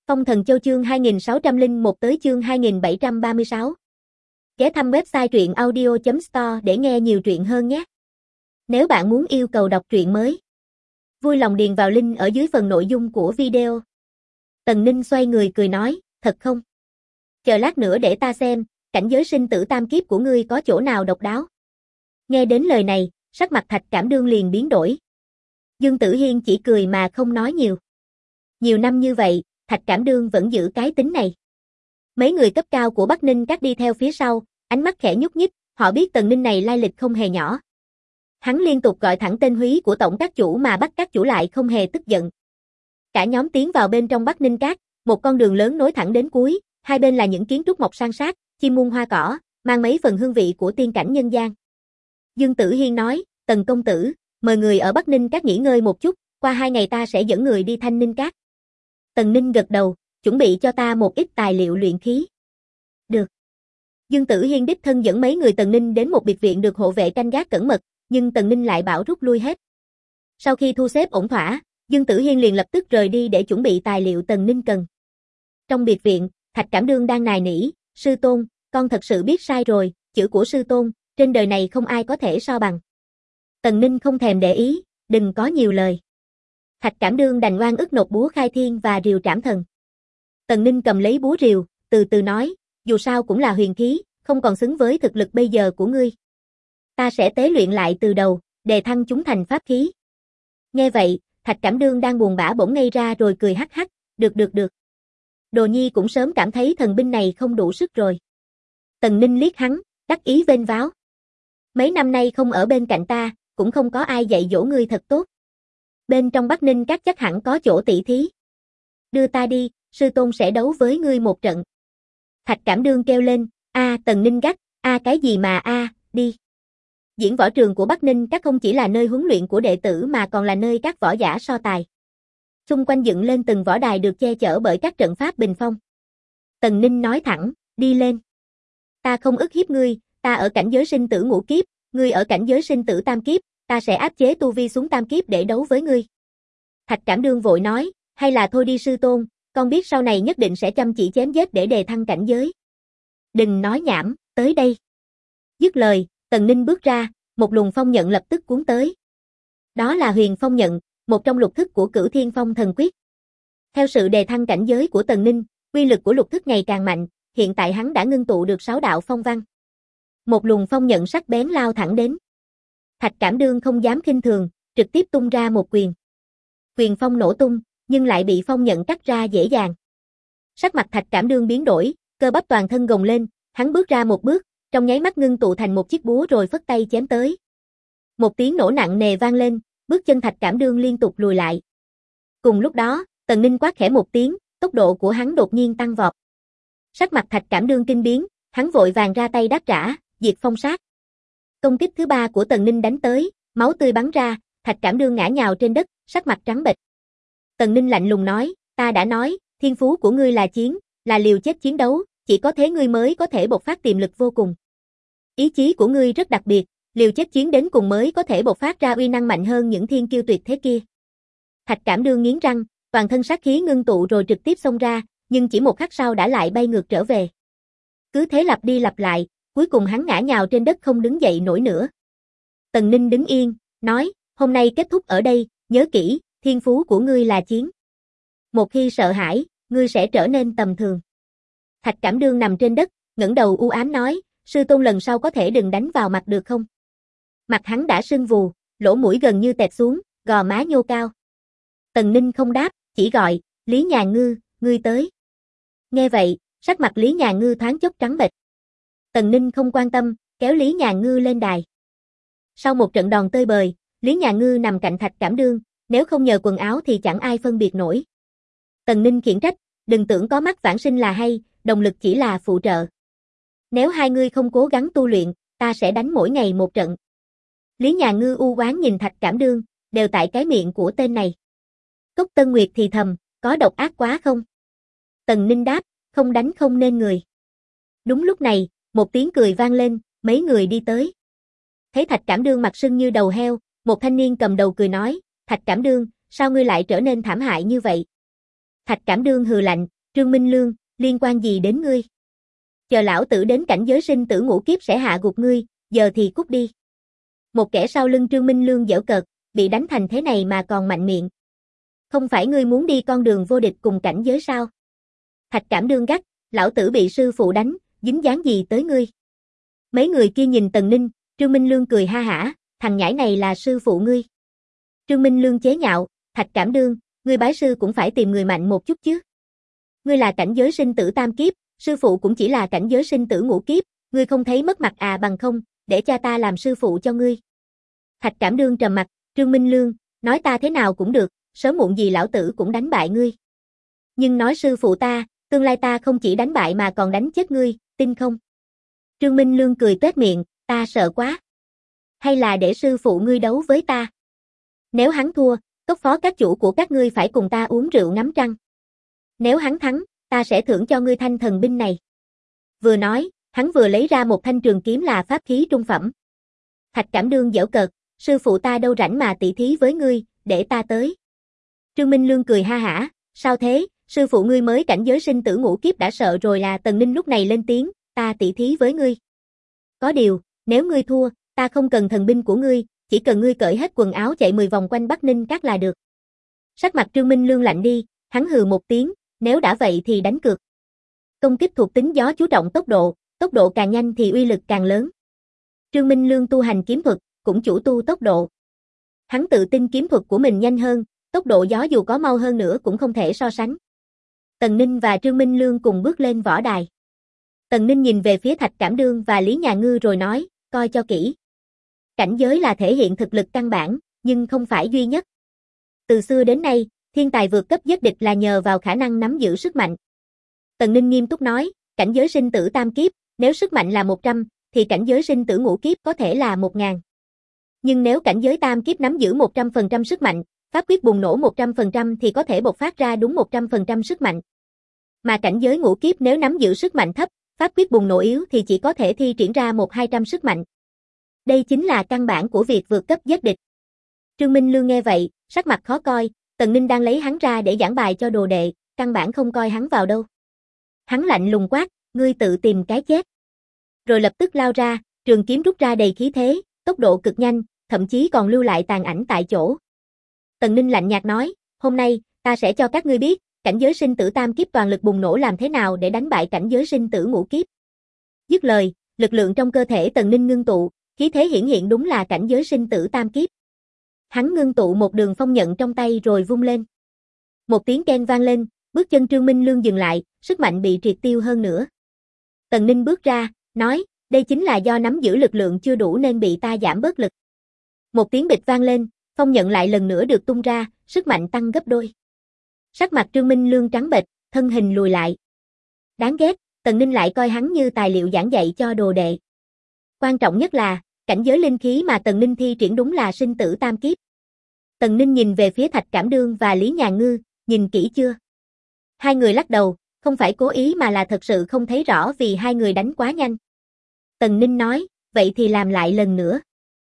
Phong Thần Châu chương 2601 tới chương 2736. Ghé thăm website truyện audio.store để nghe nhiều truyện hơn nhé. Nếu bạn muốn yêu cầu đọc truyện mới, vui lòng điền vào link ở dưới phần nội dung của video. Tần Ninh xoay người cười nói, thật không? Chờ lát nữa để ta xem, cảnh giới sinh tử tam kiếp của ngươi có chỗ nào độc đáo. Nghe đến lời này, sắc mặt Thạch Cảm Đương liền biến đổi. Dương Tử Hiên chỉ cười mà không nói nhiều. Nhiều năm như vậy, Thạch Cảm Đương vẫn giữ cái tính này. Mấy người cấp cao của Bắc Ninh Các đi theo phía sau, ánh mắt khẽ nhúc nhích, họ biết Tần Ninh này lai lịch không hề nhỏ. Hắn liên tục gọi thẳng tên húy của tổng các chủ mà Bắc các chủ lại không hề tức giận. Cả nhóm tiến vào bên trong Bắc Ninh Các, một con đường lớn nối thẳng đến cuối, hai bên là những kiến trúc mọc san sát, chim muôn hoa cỏ, mang mấy phần hương vị của tiên cảnh nhân gian. Dương Tử Hiên nói, Tần công tử, mời người ở Bắc Ninh Các nghỉ ngơi một chút, qua 2 ngày ta sẽ dẫn người đi Thanh Ninh Các. Tần Ninh gật đầu, chuẩn bị cho ta một ít tài liệu luyện khí. Được. Dương Tử Hiên đích thân dẫn mấy người Tần Ninh đến một biệt viện được hộ vệ canh gác cẩn mật, nhưng Tần Ninh lại bảo rút lui hết. Sau khi thu xếp ổn thỏa, Dương Tử Hiên liền lập tức rời đi để chuẩn bị tài liệu Tần Ninh cần. Trong biệt viện, Thạch Cảm Đương đang nài nỉ, sư tôn, con thật sự biết sai rồi, chữ của sư tôn, trên đời này không ai có thể so bằng. Tần Ninh không thèm để ý, đừng có nhiều lời. Thạch Cảm Đương đành oan ức nộp búa khai thiên và rìu trảm thần. Tần Ninh cầm lấy búa rìu, từ từ nói, dù sao cũng là huyền khí, không còn xứng với thực lực bây giờ của ngươi. Ta sẽ tế luyện lại từ đầu, đề thăng chúng thành pháp khí. Nghe vậy, Thạch Cảm Đương đang buồn bã bỗng ngây ra rồi cười hắc hắc, được. Đồ Nhi cũng sớm cảm thấy thần binh này không đủ sức rồi. Tần Ninh liếc hắn, đắc ý vênh váo. Mấy năm nay không ở bên cạnh ta, cũng không có ai dạy dỗ ngươi thật tốt. Bên trong Bắc Ninh Các chắc hẳn có chỗ tỷ thí. Đưa ta đi, sư tôn sẽ đấu với ngươi một trận. Thạch Cảm Đương kêu lên, Tần Ninh gắt, cái gì mà đi. Diễn võ trường của Bắc Ninh Các không chỉ là nơi huấn luyện của đệ tử mà còn là nơi các võ giả so tài. Xung quanh dựng lên từng võ đài được che chở bởi các trận pháp bình phong. Tần Ninh nói thẳng, đi lên. Ta không ức hiếp ngươi, ta ở cảnh giới sinh tử ngũ kiếp, ngươi ở cảnh giới sinh tử tam kiếp, ta sẽ áp chế tu vi xuống tam kiếp để đấu với ngươi. Thạch Cảm Đương vội nói, hay là thôi đi sư tôn, con biết sau này nhất định sẽ chăm chỉ chém giết để đề thăng cảnh giới. Đừng nói nhảm, tới đây. Dứt lời, Tần Ninh bước ra, một luồng phong nhận lập tức cuốn tới. Đó là Huyền Phong Nhận, một trong lục thức của Cửu Thiên Phong Thần Quyết. Theo sự đề thăng cảnh giới của Tần Ninh, uy lực của lục thức ngày càng mạnh, hiện tại hắn đã ngưng tụ được 6 đạo phong văn. Một luồng phong nhận sắc bén lao thẳng đến. Thạch Cảm Đương không dám khinh thường, trực tiếp tung ra một quyền. Quyền phong nổ tung, nhưng lại bị phong nhận cắt ra dễ dàng. Sắc mặt Thạch Cảm Đương biến đổi, cơ bắp toàn thân gồng lên, hắn bước ra một bước, trong nháy mắt ngưng tụ thành một chiếc búa rồi phất tay chém tới. Một tiếng nổ nặng nề vang lên, bước chân Thạch Cảm Đương liên tục lùi lại. Cùng lúc đó, Tần Ninh quát khẽ một tiếng, tốc độ của hắn đột nhiên tăng vọt. Sắc mặt Thạch Cảm Đương kinh biến, hắn vội vàng ra tay đáp trả, diệt phong sát. Công kích thứ 3 của Tần Ninh đánh tới, máu tươi bắn ra, Thạch Cảm Đương ngã nhào trên đất, sắc mặt trắng bệch. Tần Ninh lạnh lùng nói, ta đã nói, thiên phú của ngươi là chiến, là liều chết chiến đấu, chỉ có thế ngươi mới có thể bộc phát tiềm lực vô cùng. Ý chí của ngươi rất đặc biệt, liều chết chiến đến cùng mới có thể bộc phát ra uy năng mạnh hơn những thiên kiêu tuyệt thế kia. Thạch Cảm Đương nghiến răng, toàn thân sát khí ngưng tụ rồi trực tiếp xông ra, nhưng chỉ một khắc sau đã lại bay ngược trở về. Cứ thế lặp đi lặp lại, cuối cùng hắn ngã nhào trên đất không đứng dậy nổi nữa. Tần Ninh đứng yên, nói, hôm nay kết thúc ở đây, nhớ kỹ, thiên phú của ngươi là chiến. Một khi sợ hãi, ngươi sẽ trở nên tầm thường. Thạch Cảm Đương nằm trên đất, ngẩng đầu u ám nói, sư tôn lần sau có thể đừng đánh vào mặt được không? Mặt hắn đã sưng vù, lỗ mũi gần như tẹt xuống, gò má nhô cao. Tần Ninh không đáp, chỉ gọi, Lý Nhà Ngư, ngươi tới. Nghe vậy, sắc mặt Lý Nhà Ngư thoáng chốc trắng bệch. Tần Ninh không quan tâm, kéo Lý Nhà Ngư lên đài. Sau một trận đòn tơi bời, Lý Nhà Ngư nằm cạnh Thạch Cảm Đương, nếu không nhờ quần áo thì chẳng ai phân biệt nổi. Tần Ninh khiển trách, đừng tưởng có mắt vãng sinh là hay, động lực chỉ là phụ trợ. Nếu hai ngươi không cố gắng tu luyện, ta sẽ đánh mỗi ngày một trận. Lý Nhà Ngư u oán nhìn Thạch Cảm Đương, đều tại cái miệng của tên này. Cốc Tân Nguyệt thì thầm, có độc ác quá không? Tần Ninh đáp, không đánh không nên người. Đúng lúc này, một tiếng cười vang lên, mấy người đi tới. Thấy Thạch Cảm Đương mặt sưng như đầu heo, một thanh niên cầm đầu cười nói, Thạch Cảm Đương, sao ngươi lại trở nên thảm hại như vậy? Thạch Cảm Đương hừ lạnh, Trương Minh Lương, liên quan gì đến ngươi? Chờ lão tử đến cảnh giới sinh tử ngũ kiếp sẽ hạ gục ngươi, giờ thì cút đi. Một kẻ sau lưng Trương Minh Lương giễu cợt, bị đánh thành thế này mà còn mạnh miệng. Không phải ngươi muốn đi con đường vô địch cùng cảnh giới sao? Thạch Cảm Đương gắt, lão tử bị sư phụ đánh, dính dáng gì tới ngươi? Mấy người kia nhìn Tần Ninh, Trương Minh Lương cười ha hả, thằng nhãi này là sư phụ ngươi. Trương Minh Lương chế nhạo, Thạch Cảm Đương, ngươi bái sư cũng phải tìm người mạnh một chút chứ. Ngươi là cảnh giới sinh tử tam kiếp, sư phụ cũng chỉ là cảnh giới sinh tử ngũ kiếp, ngươi không thấy mất mặt à? Bằng không, để cha ta làm sư phụ cho ngươi. Thạch Cảm Đương trầm mặt, Trương Minh Lương, nói ta thế nào cũng được, sớm muộn gì lão tử cũng đánh bại ngươi. Nhưng nói sư phụ ta, tương lai ta không chỉ đánh bại mà còn đánh chết ngươi, tin không? Trương Minh Lương cười tuét miệng, ta sợ quá. Hay là để sư phụ ngươi đấu với ta? Nếu hắn thua, cốc phó các chủ của các ngươi phải cùng ta uống rượu ngắm trăng. Nếu hắn thắng, ta sẽ thưởng cho ngươi thanh thần binh này. Vừa nói, hắn vừa lấy ra một thanh trường kiếm là pháp khí trung phẩm. Thạch Cảm Đương giễu cợt, sư phụ ta đâu rảnh mà tỷ thí với ngươi, để ta tới. Trương Minh Lương cười ha hả, sao thế, sư phụ ngươi mới cảnh giới sinh tử ngũ kiếp đã sợ rồi là? Tần Ninh lúc này lên tiếng, ta tỷ thí với ngươi. Có điều, nếu ngươi thua, ta không cần thần binh của ngươi, chỉ cần ngươi cởi hết quần áo chạy 10 vòng quanh Bắc Ninh Các là được. Sắc mặt Trương Minh Lương lạnh đi, hắn hừ một tiếng, nếu đã vậy thì đánh cược. Công kích thuộc tính gió chú trọng tốc độ càng nhanh thì uy lực càng lớn. Trương Minh Lương tu hành kiếm thuật, cũng chủ tu tốc độ. Hắn tự tin kiếm thuật của mình nhanh hơn, tốc độ gió dù có mau hơn nữa cũng không thể so sánh. Tần Ninh và Trương Minh Lương cùng bước lên võ đài. Tần Ninh nhìn về phía Thạch Cảm Đương và Lý Nhà Ngư rồi nói, coi cho kỹ. Cảnh giới là thể hiện thực lực căn bản, nhưng không phải duy nhất. Từ xưa đến nay, thiên tài vượt cấp giết địch là nhờ vào khả năng nắm giữ sức mạnh. Tần Ninh nghiêm túc nói, cảnh giới sinh tử tam kiếp, nếu sức mạnh là 100, thì cảnh giới sinh tử ngũ kiếp có thể là 1000. Nhưng nếu cảnh giới tam kiếp nắm giữ 100% sức mạnh, pháp quyết bùng nổ 100% thì có thể bộc phát ra đúng 100% sức mạnh. Mà cảnh giới ngũ kiếp nếu nắm giữ sức mạnh thấp, pháp quyết bùng nổ yếu thì chỉ có thể thi triển ra 1-200 sức mạnh. Đây chính là căn bản của việc vượt cấp giết địch. Trương Minh Lương nghe vậy, sắc mặt khó coi, Tần Ninh đang lấy hắn ra để giảng bài cho đồ đệ, căn bản không coi hắn vào đâu. Hắn lạnh lùng quát, ngươi tự tìm cái chết. Rồi lập tức lao ra, trường kiếm rút ra đầy khí thế, tốc độ cực nhanh, thậm chí còn lưu lại tàn ảnh tại chỗ. Tần Ninh lạnh nhạt nói, hôm nay, ta sẽ cho các ngươi biết, cảnh giới sinh tử tam kiếp toàn lực bùng nổ làm thế nào để đánh bại cảnh giới sinh tử ngũ kiếp. Dứt lời, lực lượng trong cơ thể Tần Ninh ngưng tụ, khí thế hiển hiện đúng là cảnh giới sinh tử tam kiếp. Hắn ngưng tụ một đường phong nhận trong tay rồi vung lên. Một tiếng keng vang lên, bước chân Trương Minh Lương dừng lại, sức mạnh bị triệt tiêu hơn nữa. Tần Ninh bước ra, nói, đây chính là do nắm giữ lực lượng chưa đủ nên bị ta giảm bớt lực. Một tiếng bịch vang lên, phong nhận lại lần nữa được tung ra, sức mạnh tăng gấp đôi. Sắc mặt Trương Minh Lương trắng bệch, thân hình lùi lại. Đáng ghét, Tần Ninh lại coi hắn như tài liệu giảng dạy cho đồ đệ. Quan trọng nhất là, cảnh giới linh khí mà Tần Ninh thi triển đúng là sinh tử tam kiếp. Tần Ninh nhìn về phía Thạch Cảm Đương và Lý Nhà Ngư, nhìn kỹ chưa? Hai người lắc đầu, không phải cố ý mà là thật sự không thấy rõ vì hai người đánh quá nhanh. Tần Ninh nói, vậy thì làm lại lần nữa.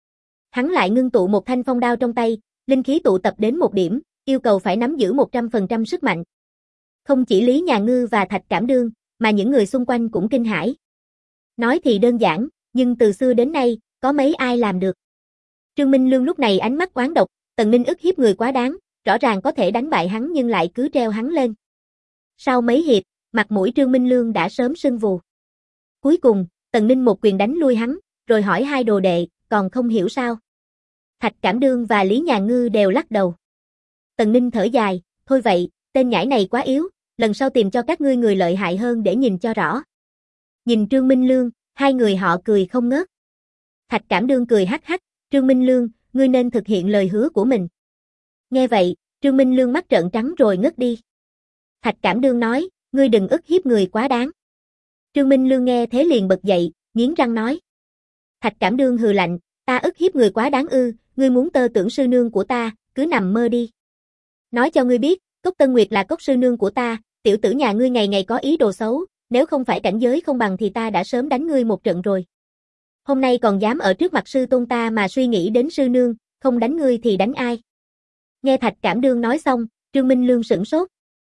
Hắn lại ngưng tụ một thanh phong đao trong tay, linh khí tụ tập đến một điểm, yêu cầu phải nắm giữ 100% sức mạnh. Không chỉ Lý Nhà Ngư và Thạch Cảm Đương, mà những người xung quanh cũng kinh hãi. Nói thì đơn giản, nhưng từ xưa đến nay, có mấy ai làm được. Trương Minh Lương lúc này ánh mắt oán độc, Tần Ninh ức hiếp người quá đáng, rõ ràng có thể đánh bại hắn nhưng lại cứ treo hắn lên. Sau mấy hiệp, mặt mũi Trương Minh Lương đã sớm sưng vù. Cuối cùng, Tần Ninh một quyền đánh lui hắn, rồi hỏi hai đồ đệ, còn không hiểu sao? Thạch Cảm Đương và Lý Nhà Ngư đều lắc đầu. Tần Ninh thở dài, thôi vậy, tên nhãi này quá yếu, lần sau tìm cho các ngươi người lợi hại hơn để nhìn cho rõ. Nhìn Trương Minh Lương, hai người họ cười không ngớt. Thạch Cảm Đương cười hắc hắc, Trương Minh Lương, ngươi nên thực hiện lời hứa của mình. Nghe vậy, Trương Minh Lương mắt trợn trắng rồi ngất đi. Thạch Cảm Đương nói, ngươi đừng ức hiếp người quá đáng. Trương Minh Lương nghe thế liền bật dậy, nghiến răng nói. Thạch Cảm Đương hừ lạnh, ta ức hiếp người quá đáng ư, ngươi muốn tơ tưởng sư nương của ta, cứ nằm mơ đi. Nói cho ngươi biết, Cốc Tân Nguyệt là Cốc sư nương của ta, tiểu tử nhà ngươi ngày ngày có ý đồ xấu, nếu không phải cảnh giới không bằng thì ta đã sớm đánh ngươi một trận rồi. Hôm nay còn dám ở trước mặt sư tôn ta mà suy nghĩ đến sư nương, không đánh ngươi thì đánh ai? Nghe Thạch Cảm Đương nói xong, Trương Minh Lương sửng sốt.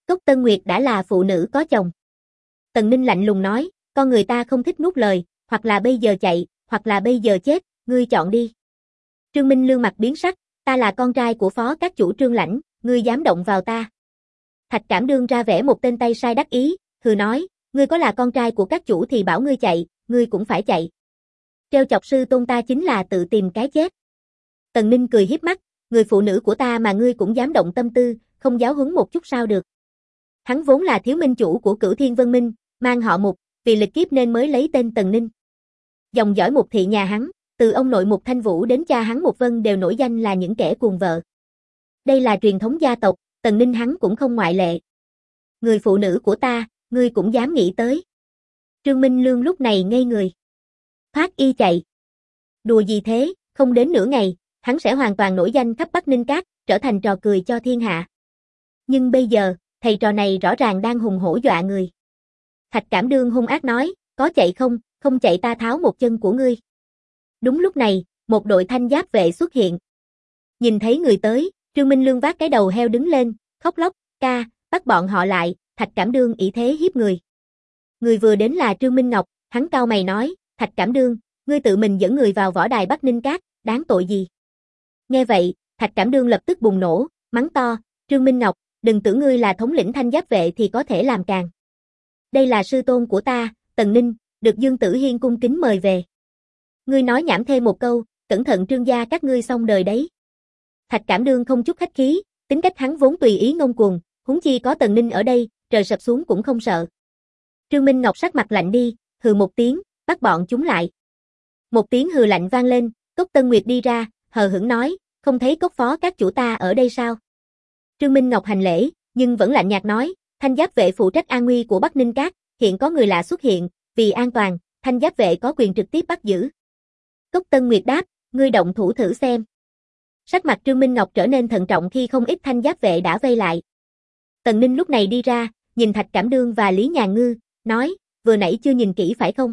Cốc Tân Nguyệt đã là phụ nữ có chồng. Tần Ninh lạnh lùng nói, con người ta không thích nuốt lời, hoặc là bây giờ chạy, hoặc là bây giờ chết, ngươi chọn đi. Trương Minh Lương mặt biến sắc, ta là con trai của phó các chủ Trương Lãnh, ngươi dám động vào ta. Thạch Cảm Đương ra vẻ một tên tay sai đắc ý, hừ nói, ngươi có là con trai của các chủ thì bảo ngươi chạy, ngươi cũng phải chạy. Trêu chọc sư tôn ta chính là tự tìm cái chết. Tần Ninh cười hiếp mắt, người phụ nữ của ta mà ngươi cũng dám động tâm tư, không giáo huấn một chút sao được. Hắn vốn là thiếu minh chủ của Cửu Thiên Vân Minh, mang họ Mục, vì lịch kiếp nên mới lấy tên Tần Ninh. Dòng dõi Mục thị nhà hắn, từ ông nội Mục Thanh Vũ đến cha hắn Mục Vân đều nổi danh là những kẻ cuồng vợ. Đây là truyền thống gia tộc, Tần Ninh hắn cũng không ngoại lệ. Người phụ nữ của ta, ngươi cũng dám nghĩ tới. Trương Minh Lương lúc này ngây người. Thoát y chạy. Đùa gì thế, không đến nửa ngày, hắn sẽ hoàn toàn nổi danh khắp Bắc Ninh Cát, trở thành trò cười cho thiên hạ. Nhưng bây giờ, thầy trò này rõ ràng đang hùng hổ dọa người. Thạch Cảm Đương hung ác nói, có chạy không, không chạy ta tháo một chân của ngươi. Đúng lúc này, một đội thanh giáp vệ xuất hiện. Nhìn thấy người tới, Trương Minh Lương vác cái đầu heo đứng lên, khóc lóc, ca, bắt bọn họ lại, Thạch Cảm Đương ỷ thế hiếp người. Người vừa đến là Trương Minh Ngọc, hắn cau mày nói, Thạch Cảm Đương, ngươi tự mình dẫn người vào võ đài Bắc Ninh Cát, đáng tội gì? Nghe vậy, Thạch Cảm Đương lập tức bùng nổ, mắng to, Trương Minh Ngọc, đừng tưởng ngươi là thống lĩnh thanh giáp vệ thì có thể làm càn. Đây là sư tôn của ta, Tần Ninh, được Dương Tử Hiên cung kính mời về. Ngươi nói nhảm thêm một câu, cẩn thận Trương gia các ngươi xong đời đấy. Thạch Cảm Đương không chút khách khí, tính cách hắn vốn tùy ý ngông cuồng, huống chi có Tần Ninh ở đây, trời sập xuống cũng không sợ. Trương Minh Ngọc sắc mặt lạnh đi, hừ một tiếng, bắt bọn chúng lại. Một tiếng hừ lạnh vang lên, Cốc Tân Nguyệt đi ra, hờ hững nói, không thấy Cốc phó các chủ ta ở đây sao? Trương Minh Ngọc hành lễ, nhưng vẫn lạnh nhạt nói, thanh giáp vệ phụ trách an nguy của Bắc Ninh Cát, hiện có người lạ xuất hiện, vì an toàn, thanh giáp vệ có quyền trực tiếp bắt giữ. Cốc Tân Nguyệt đáp, ngươi động thủ thử xem. Sắc mặt Trương Minh Ngọc trở nên thận trọng khi không ít thanh giáp vệ đã vây lại. Tần Ninh lúc này đi ra, nhìn Thạch Cảm Đương và Lý Nhàn Ngư, nói, vừa nãy chưa nhìn kỹ phải không?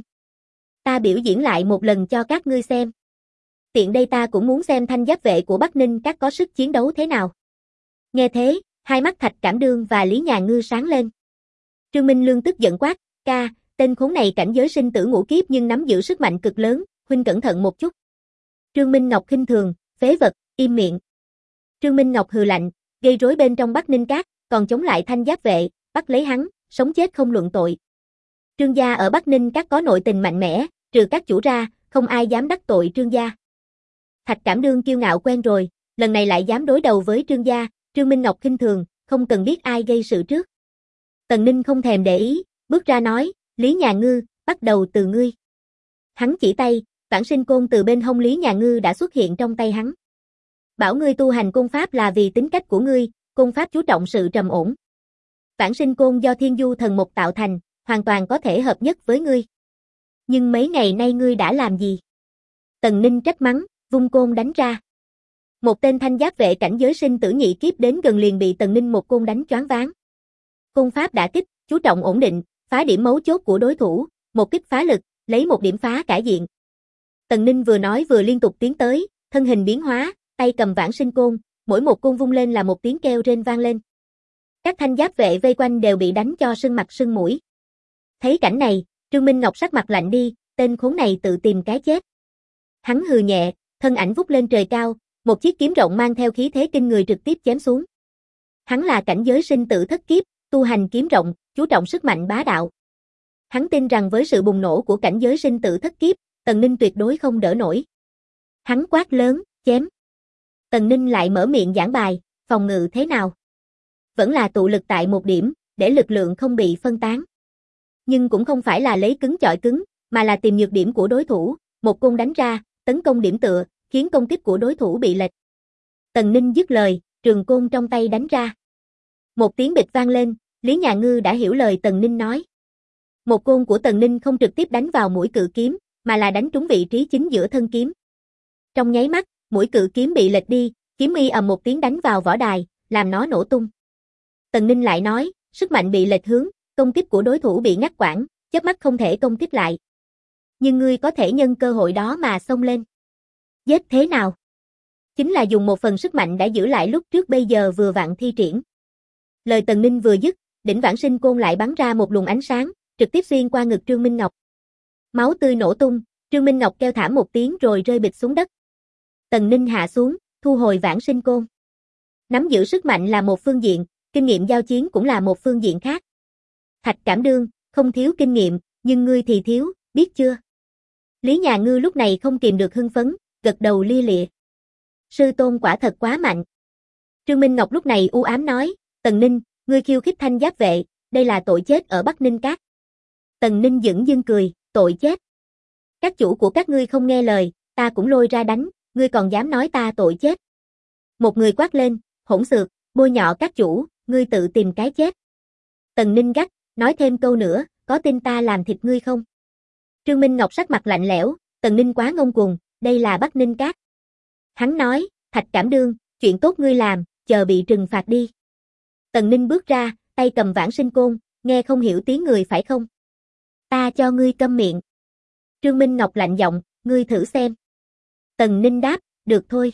Ta biểu diễn lại một lần cho các ngươi xem. Tiện đây ta cũng muốn xem thanh giáp vệ của Bắc Ninh Cát có sức chiến đấu thế nào. Nghe thế, hai mắt Thạch Cảm Đương và Lý Nhàn Ngư sáng lên. Trương Minh Lương tức giận quát, ca, tên khốn này cảnh giới sinh tử ngũ kiếp nhưng nắm giữ sức mạnh cực lớn, huynh cẩn thận một chút. Trương Minh Ngọc khinh thường, phế vật, im miệng. Trương Minh Ngọc hừ lạnh, gây rối bên trong Bắc Ninh Cát, còn chống lại thanh giáp vệ, bắt lấy hắn, sống chết không luận tội. Trương gia ở Bắc Ninh Cát có nội tình mạnh mẽ, trừ các chủ ra, không ai dám đắc tội Trương gia. Thạch Cảm Đương kiêu ngạo quen rồi, lần này lại dám đối đầu với Trương gia, Trương Minh Ngọc khinh thường, không cần biết ai gây sự trước. Tần Ninh không thèm để ý, bước ra nói, Lý Nhàn Ngư, bắt đầu từ ngươi. Hắn chỉ tay, Vãng Sinh Côn từ bên hông Lý Nhàn Ngư đã xuất hiện trong tay hắn. Bảo ngươi tu hành côn pháp là vì tính cách của ngươi, côn pháp chú trọng sự trầm ổn. Vãng Sinh Côn do Thiên Du Thần Mục tạo thành, hoàn toàn có thể hợp nhất với ngươi. Nhưng mấy ngày nay ngươi đã làm gì? Tần Ninh trách mắng, vung côn đánh ra. Một tên thanh giáp vệ cảnh giới sinh tử nhị kiếp đến gần liền bị Tần Ninh một côn đánh choáng váng. Côn pháp đả kích, chú trọng ổn định, phá điểm mấu chốt của đối thủ, một kích phá lực, lấy một điểm phá cả diện. Tần Ninh vừa nói vừa liên tục tiến tới, thân hình biến hóa, tay cầm Vãng Sinh Côn, mỗi một côn vung lên là một tiếng kêu rên vang lên. Các thanh giáp vệ vây quanh đều bị đánh cho sưng mặt sưng mũi. Thấy cảnh này, Trương Minh Ngọc sắc mặt lạnh đi, tên khốn này tự tìm cái chết. Hắn hừ nhẹ, thân ảnh vút lên trời cao, một chiếc kiếm rộng mang theo khí thế kinh người trực tiếp chém xuống. Hắn là cảnh giới sinh tử thất kiếp, tu hành kiếm rộng, chú trọng sức mạnh bá đạo. Hắn tin rằng với sự bùng nổ của cảnh giới sinh tử thất kiếp, Tần Ninh tuyệt đối không đỡ nổi. Hắn quát lớn, chém. Tần Ninh lại mở miệng giảng bài, phòng ngự thế nào? Vẫn là tụ lực tại một điểm, để lực lượng không bị phân tán. Nhưng cũng không phải là lấy cứng chọi cứng, mà là tìm nhược điểm của đối thủ, một côn đánh ra, tấn công điểm tựa, khiến công kích của đối thủ bị lệch. Tần Ninh dứt lời, trường côn trong tay đánh ra. Một tiếng bịch vang lên, Lý Nhàn Ngư đã hiểu lời Tần Ninh nói. Một côn của Tần Ninh không trực tiếp đánh vào mũi cự kiếm, mà là đánh trúng vị trí chính giữa thân kiếm. Trong nháy mắt, mũi cự kiếm bị lệch đi, kiếm y ầm một tiếng đánh vào võ đài, làm nó nổ tung. Tần Ninh lại nói, sức mạnh bị lệch hướng, công kích của đối thủ bị ngắt quãng, chớp mắt không thể công kích lại. Nhưng ngươi có thể nhân cơ hội đó mà xông lên. Giết thế nào? Chính là dùng một phần sức mạnh đã giữ lại lúc trước bây giờ vừa vặn thi triển. Lời Tần Ninh vừa dứt, đỉnh Vãng Sinh Côn lại bắn ra một luồng ánh sáng, trực tiếp xuyên qua ngực Trương Minh Ngọc. Máu tươi nổ tung, Trương Minh Ngọc kêu thảm một tiếng rồi rơi bịch xuống đất. Tần Ninh hạ xuống, thu hồi Vãng Sinh Côn. Nắm giữ sức mạnh là một phương diện, kinh nghiệm giao chiến cũng là một phương diện khác. Thạch Cảm Đương, không thiếu kinh nghiệm, nhưng ngươi thì thiếu, biết chưa? Lý Nhà Ngư lúc này không kìm được hưng phấn, gật đầu lia lịa. Sư tôn quả thật quá mạnh. Trương Minh Ngọc lúc này u ám nói, Tần Ninh, ngươi khiêu khích Thanh Giáp vệ, đây là tội chết ở Bắc Ninh Các. Tần Ninh dửng dưng cười, tội chết. Các chủ của các ngươi không nghe lời, ta cũng lôi ra đánh, ngươi còn dám nói ta tội chết. Một người quát lên, hỗn xược, bôi nhọ các chủ, ngươi tự tìm cái chết. Tần Ninh gắt, nói thêm câu nữa, có tin ta làm thịt ngươi không? Trương Minh Ngọc sắc mặt lạnh lẽo, Tần Ninh quá ngông cuồng, đây là Bắc Ninh Các. Hắn nói, Thạch Cảm Đương, chuyện tốt ngươi làm, chờ bị trừng phạt đi. Tần Ninh bước ra, tay cầm Vãng Sinh Côn, nghe không hiểu tiếng người phải không? Ta cho ngươi câm miệng. Trương Minh Ngọc lạnh giọng, ngươi thử xem. Tần Ninh đáp, được thôi.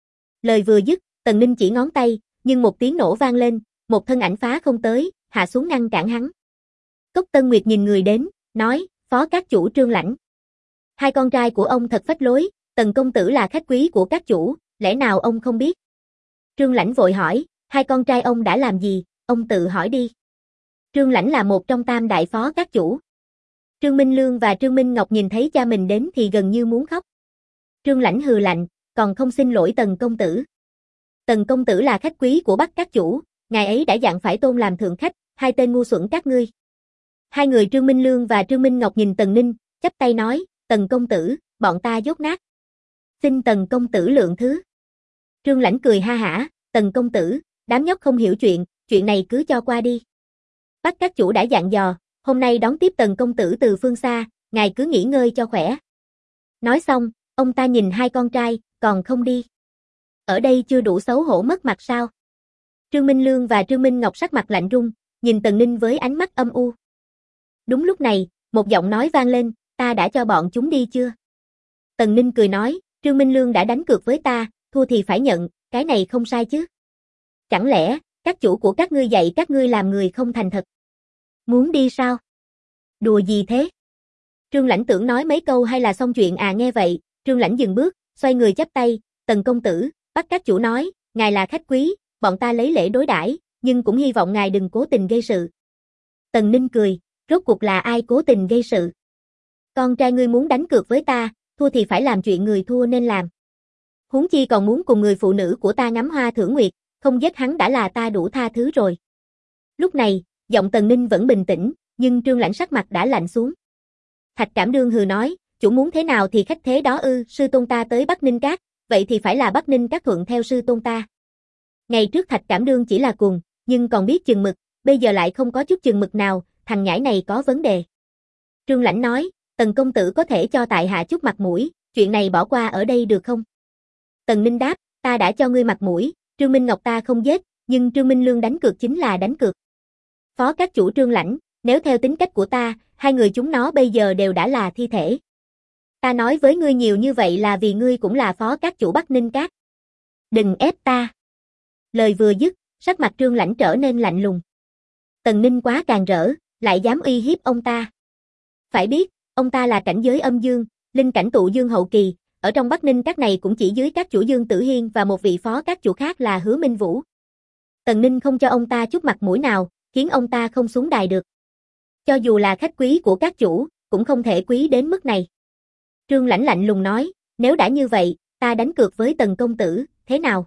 Lời vừa dứt, Tần Ninh chỉ ngón tay, nhưng một tiếng nổ vang lên, một thân ảnh phá không tới, hạ xuống ngăn cản hắn. Cốc Tân Nguyệt nhìn người đến, nói, phó các chủ Trương Lãnh. Hai con trai của ông thật phách lối, Tần công tử là khách quý của các chủ, lẽ nào ông không biết? Trương Lãnh vội hỏi, hai con trai ông đã làm gì, ông tự hỏi đi. Trương Lãnh là một trong tam đại phó các chủ. Trương Minh Lương và Trương Minh Ngọc nhìn thấy cha mình đến thì gần như muốn khóc. Trương Lãnh hừ lạnh, còn không xin lỗi Tần công tử. Tần công tử là khách quý của Bắc các chủ, ngài ấy đã dặn phải tôn làm thượng khách, hai tên ngu xuẩn các ngươi. Hai người Trương Minh Lương và Trương Minh Ngọc nhìn Tần Ninh, chắp tay nói, Tần công tử, bọn ta dốt nát. Xin Tần công tử lượng thứ. Trương Lãnh cười ha hả, Tần công tử, đám nhóc không hiểu chuyện này cứ cho qua đi. Bắc các chủ đã dặn dò, hôm nay đón tiếp Tần công tử từ phương xa, ngài cứ nghỉ ngơi cho khỏe. Nói xong, ông ta nhìn hai con trai, còn không đi. Ở đây chưa đủ xấu hổ mất mặt sao? Trương Minh Lương và Trương Minh Ngọc sắc mặt lạnh run, nhìn Tần Ninh với ánh mắt âm u. Đúng lúc này, một giọng nói vang lên, ta đã cho bọn chúng đi chưa? Tần Ninh cười nói, Trương Minh Lương đã đánh cược với ta, thua thì phải nhận, cái này không sai chứ. Chẳng lẽ, các chủ của các ngươi dạy các ngươi làm người không thành thật? Muốn đi sao? Đùa gì thế? Trương Lãnh tưởng nói mấy câu hay là xong chuyện à, nghe vậy, Trương Lãnh dừng bước, xoay người chắp tay, Tần công tử, Bắc các chủ nói, ngài là khách quý, bọn ta lấy lễ đối đãi, nhưng cũng hy vọng ngài đừng cố tình gây sự. Tần Ninh cười, rốt cuộc là ai cố tình gây sự? Con trai ngươi muốn đánh cược với ta, thua thì phải làm chuyện người thua nên làm. Huống chi còn muốn cùng người phụ nữ của ta ngắm hoa thưởng nguyệt, không giết hắn đã là ta đủ tha thứ rồi. Lúc này, giọng Tần Ninh vẫn bình tĩnh, nhưng Trương Lãnh sắc mặt đã lạnh xuống. Thạch Cảm Đương hừ nói, chủ muốn thế nào thì khách thế đó ư, sư tôn ta tới Bắc Ninh Các, vậy thì phải là Bắc Ninh Các thuận theo sư tôn ta. Ngày trước Thạch Cảm Đương chỉ là cuồng, nhưng còn biết chừng mực, bây giờ lại không có chút chừng mực nào, thằng nhãi này có vấn đề. Trương Lãnh nói, Tần công tử có thể cho tại hạ chút mặt mũi, chuyện này bỏ qua ở đây được không? Tần Ninh đáp, ta đã cho ngươi mặt mũi, Trương Minh Ngọc ta không giết, nhưng Trương Minh Lương đánh cược chính là đánh cược. Phó các chủ Trương Lãnh, nếu theo tính cách của ta, hai người chúng nó bây giờ đều đã là thi thể. Ta nói với ngươi nhiều như vậy là vì ngươi cũng là phó các chủ Bắc Ninh Các. Đừng ép ta. Lời vừa dứt, sắc mặt Trương Lãnh trở nên lạnh lùng. Tần Ninh quá càng rỡ, lại dám uy hiếp ông ta. Phải biết, ông ta là cảnh giới âm dương, linh cảnh tụ dương hậu kỳ, ở trong Bắc Ninh Các này cũng chỉ dưới các chủ Dương Tử Hiên và một vị phó các chủ khác là Hứa Minh Vũ. Tần Ninh không cho ông ta chút mặt mũi nào, khiến ông ta không xuống đài được. Cho dù là khách quý của các chủ, cũng không thể quý đến mức này. Trương Lãnh lạnh lùng nói, nếu đã như vậy, ta đánh cược với Tần công tử, thế nào?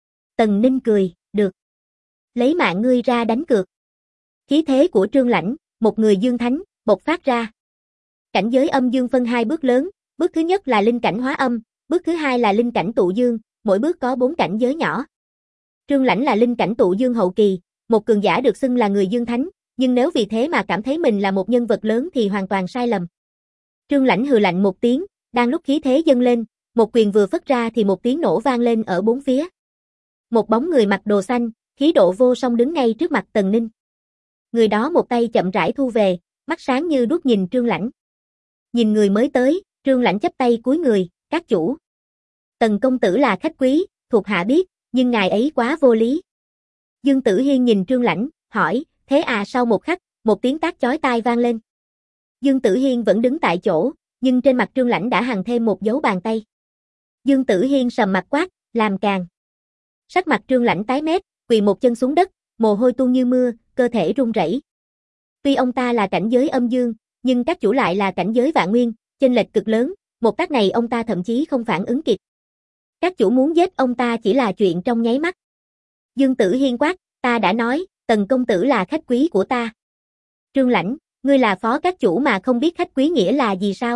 Tần Ninh cười, được. Lấy mạng ngươi ra đánh cược. Khí thế của Trương Lãnh, một người dương thánh, bộc phát ra. Cảnh giới âm dương phân hai bước lớn, bước thứ nhất là linh cảnh hóa âm, bước thứ hai là linh cảnh tụ dương, mỗi bước có 4 cảnh giới nhỏ. Trương Lãnh là linh cảnh tụ dương hậu kỳ, một cường giả được xưng là người dương thánh, nhưng nếu vì thế mà cảm thấy mình là một nhân vật lớn thì hoàn toàn sai lầm. Trương Lãnh hừ lạnh một tiếng, đang lúc khí thế dâng lên, một quyền vừa phất ra thì một tiếng nổ vang lên ở bốn phía. Một bóng người mặc đồ xanh, khí độ vô song đứng ngay trước mặt Tần Ninh. Người đó một tay chậm rãi thu về, mắt sáng như đuốc nhìn Trương Lãnh. Nhìn người mới tới, Trương Lãnh chắp tay cúi người, các chủ. Tần công tử là khách quý, thuộc hạ biết, nhưng ngài ấy quá vô lý. Dương Tử Hiên nhìn Trương Lãnh, hỏi, Thế à, sau một khắc, một tiếng tát chói tai vang lên. Dương Tử Hiên vẫn đứng tại chỗ, nhưng trên mặt Trương Lãnh đã hằn thêm một dấu bàn tay. Dương Tử Hiên sầm mặt quát, làm càn. Sắc mặt Trương Lãnh tái mét, quỳ một chân xuống đất, mồ hôi tuôn như mưa, cơ thể run rẩy. Tuy ông ta là cảnh giới âm dương, nhưng các chủ lại là cảnh giới vạn nguyên, chênh lệch cực lớn, một tát này ông ta thậm chí không phản ứng kịp. Các chủ muốn giết ông ta chỉ là chuyện trong nháy mắt. Dương Tử Hiên quát, ta đã nói, Tần công tử là khách quý của ta. Trương Lãnh, ngươi là phó các chủ mà không biết khách quý nghĩa là gì sao?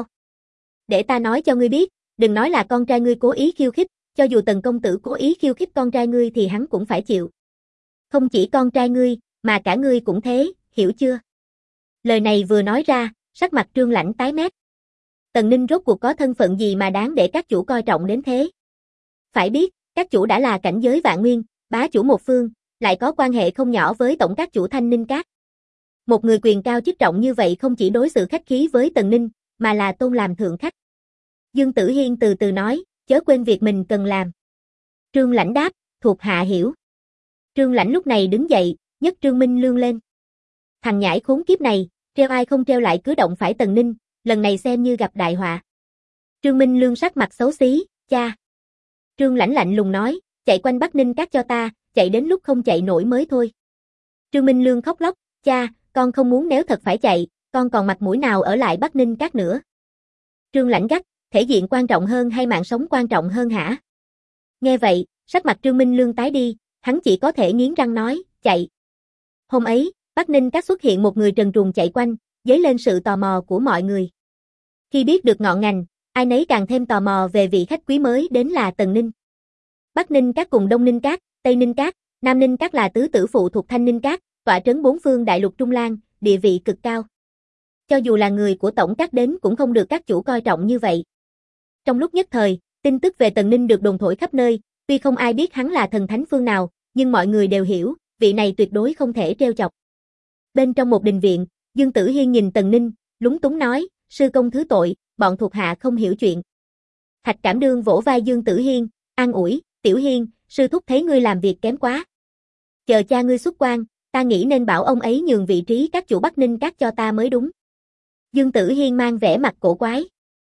Để ta nói cho ngươi biết, đừng nói là con trai ngươi cố ý khiêu khích, cho dù Tần công tử cố ý khiêu khích con trai ngươi thì hắn cũng phải chịu. Không chỉ con trai ngươi, mà cả ngươi cũng thế, hiểu chưa? Lời này vừa nói ra, sắc mặt Trương Lãnh tái mét. Tần Ninh rốt cuộc có thân phận gì mà đáng để các chủ coi trọng đến thế? Phải biết, các chủ đã là cảnh giới vạn nguyên, bá chủ một phương, lại có quan hệ không nhỏ với tổng các chủ Thanh Ninh Các. Một người quyền cao chức trọng như vậy không chỉ đối xử khách khí với Tần Ninh, mà là tôn làm thượng khách. Dương Tử Hiên từ từ nói, chớ quên việc mình cần làm. Trương Lãnh đáp, thuộc hạ hiểu. Trương Lãnh lúc này đứng dậy, nhấc Trương Minh Lương lên. Thằng nhãi khốn kiếp này, treo ai không treo lại cứ động phải Tần Ninh, lần này xem như gặp đại họa. Trương Minh Lương sắc mặt xấu xí, cha. Trương Lãnh lạnh lùng nói, chạy quanh Bắc Ninh Các cho ta, chạy đến lúc không chạy nổi mới thôi. Trương Minh Lương khóc lóc, cha, con không muốn, nếu thật phải chạy, con còn mặt mũi nào ở lại Bắc Ninh Các nữa. Trương Lãnh gắt, thể diện quan trọng hơn hay mạng sống quan trọng hơn hả? Nghe vậy, sắc mặt Trương Minh Lương tái đi, hắn chỉ có thể nghiến răng nói, chạy. Hôm ấy, Bắc Ninh Các xuất hiện một người trần truồng chạy quanh, dấy lên sự tò mò của mọi người. Khi biết được ngọn ngành, ai nấy càng thêm tò mò về vị khách quý mới đến là Tần Ninh. Bắc Ninh Các cùng Đông Ninh Các, Tây Ninh Các, Nam Ninh Các là tứ tử phụ thuộc Thanh Ninh Các, tọa trấn bốn phương đại lục Trung Lan, địa vị cực cao. Cho dù là người của tổng các đến cũng không được các chủ coi trọng như vậy. Trong lúc nhất thời, tin tức về Tần Ninh được đồn thổi khắp nơi, tuy không ai biết hắn là thần thánh phương nào, nhưng mọi người đều hiểu, vị này tuyệt đối không thể trêu chọc. Bên trong một đình viện, Dương Tử Hiên nhìn Tần Ninh, lúng túng nói, sư công thứ tội, bọn thuộc hạ không hiểu chuyện. Thạch Cảm Đương vỗ vai Dương Tử Hiên, an ủi, Tiểu Hiên, sư thúc thấy ngươi làm việc kém quá. Chờ cha ngươi xuất quan, ta nghĩ nên bảo ông ấy nhường vị trí các chủ Bắc Ninh Các cho ta mới đúng. Dương Tử Hiên mang vẻ mặt cổ quái.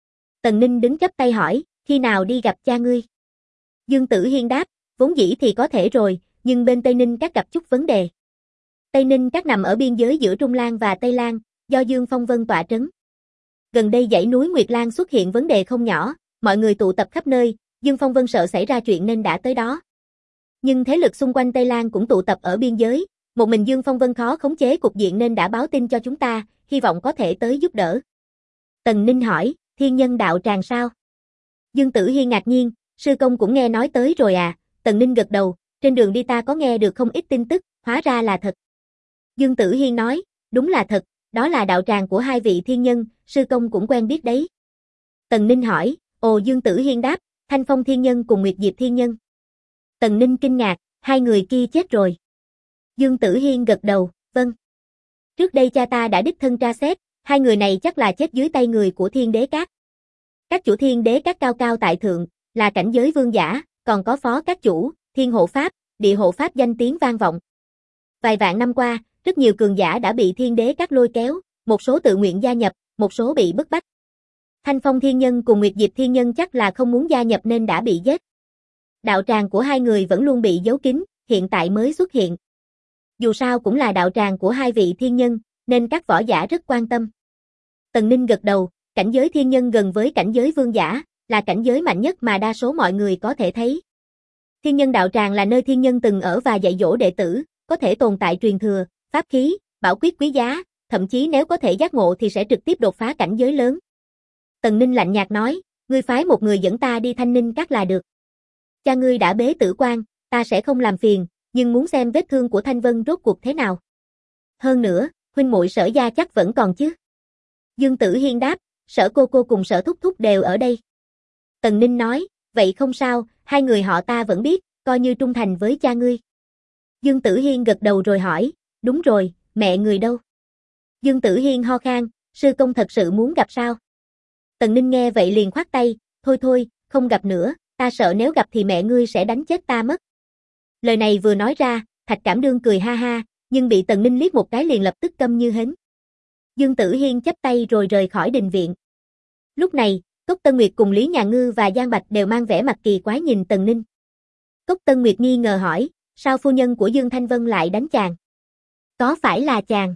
Tần Ninh đứng chắp tay hỏi, khi nào đi gặp cha ngươi? Dương Tử Hiên đáp, vốn dĩ thì có thể rồi, nhưng bên Tây Ninh Các gặp chút vấn đề. Tây Ninh Các nằm ở biên giới giữa Trung Lan và Tây Lan, do Dương Phong Vân tọa trấn. Gần đây dãy núi Nguyệt Lan xuất hiện vấn đề không nhỏ, mọi người tụ tập khắp nơi, Dương Phong Vân sợ xảy ra chuyện nên đã tới đó. Nhưng thế lực xung quanh Tây Lan cũng tụ tập ở biên giới, một mình Dương Phong Vân khó khống chế cục diện nên đã báo tin cho chúng ta, hy vọng có thể tới giúp đỡ. Tần Ninh hỏi, Thiên Nhân Đạo Tràng sao? Dương Tử Hiên ngạc nhiên, sư công cũng nghe nói tới rồi à? Tần Ninh gật đầu, trên đường đi ta có nghe được không ít tin tức, hóa ra là thật. Dương Tử Hiên nói, đúng là thật, đó là đạo tràng của hai vị thiên nhân, sư công cũng quen biết đấy. Tần Ninh hỏi, ồ. Dương Tử Hiên đáp, Thanh Phong Thiên Nhân cùng Nguyệt Diệp Thiên Nhân. Tần Ninh kinh ngạc, hai người kia chết rồi. Dương Tử Hiên gật đầu, vâng. Trước đây cha ta đã đích thân tra xét, hai người này chắc là chết dưới tay người của Thiên Đế Các. Các chủ Thiên Đế Các cao cao tại thượng, là cảnh giới vương giả, còn có phó các chủ, Thiên Hộ Pháp, Địa Hộ Pháp danh tiếng vang vọng. Vài vạn năm qua, rất nhiều cường giả đã bị Thiên Đế Các lôi kéo, một số tự nguyện gia nhập, một số bị bức bách. Thanh Phong Thiên Nhân cùng Nguyệt Diệp Thiên Nhân chắc là không muốn gia nhập nên đã bị giết. Đạo tràng của hai người vẫn luôn bị giấu kín, hiện tại mới xuất hiện. Dù sao cũng là đạo tràng của hai vị thiên nhân, nên các võ giả rất quan tâm. Tần Ninh gật đầu, cảnh giới thiên nhân gần với cảnh giới vương giả, là cảnh giới mạnh nhất mà đa số mọi người có thể thấy. Thiên nhân đạo tràng là nơi thiên nhân từng ở và dạy dỗ đệ tử, có thể tồn tại truyền thừa, pháp khí, bảo quyết quý giá, thậm chí nếu có thể giác ngộ thì sẽ trực tiếp đột phá cảnh giới lớn. Tần Ninh lạnh nhạt nói, ngươi phái một người dẫn ta đi Thanh Ninh Các là được. Cha ngươi đã bế tử quan, ta sẽ không làm phiền, nhưng muốn xem vết thương của Thanh Vân rốt cuộc thế nào. Hơn nữa, huynh muội Sở gia chắc vẫn còn chứ. Dương Tử Hiên đáp, Sở cô cô cùng Sở thúc thúc đều ở đây. Tần Ninh nói, vậy không sao, hai người họ ta vẫn biết, coi như trung thành với cha ngươi. Dương Tử Hiên gật đầu rồi hỏi, đúng rồi, mẹ người đâu? Dương Tử Hiên ho khan, sư công thật sự muốn gặp sao? Tần Ninh nghe vậy liền khoát tay, thôi thôi, không gặp nữa, ta sợ nếu gặp thì mẹ ngươi sẽ đánh chết ta mất. Lời này vừa nói ra, Thạch Cảm Đương cười ha ha, nhưng bị Tần Ninh liếc một cái liền lập tức câm như hến. Dương Tử Hiên chắp tay rồi rời khỏi đình viện. Lúc này, Cốc Tân Nguyệt cùng Lý Nhà Ngư và Giang Bạch đều mang vẻ mặt kỳ quái nhìn Tần Ninh. Cốc Tân Nguyệt nghi ngờ hỏi, sao phu nhân của Dương Thanh Vân lại đánh chàng? Có phải là chàng?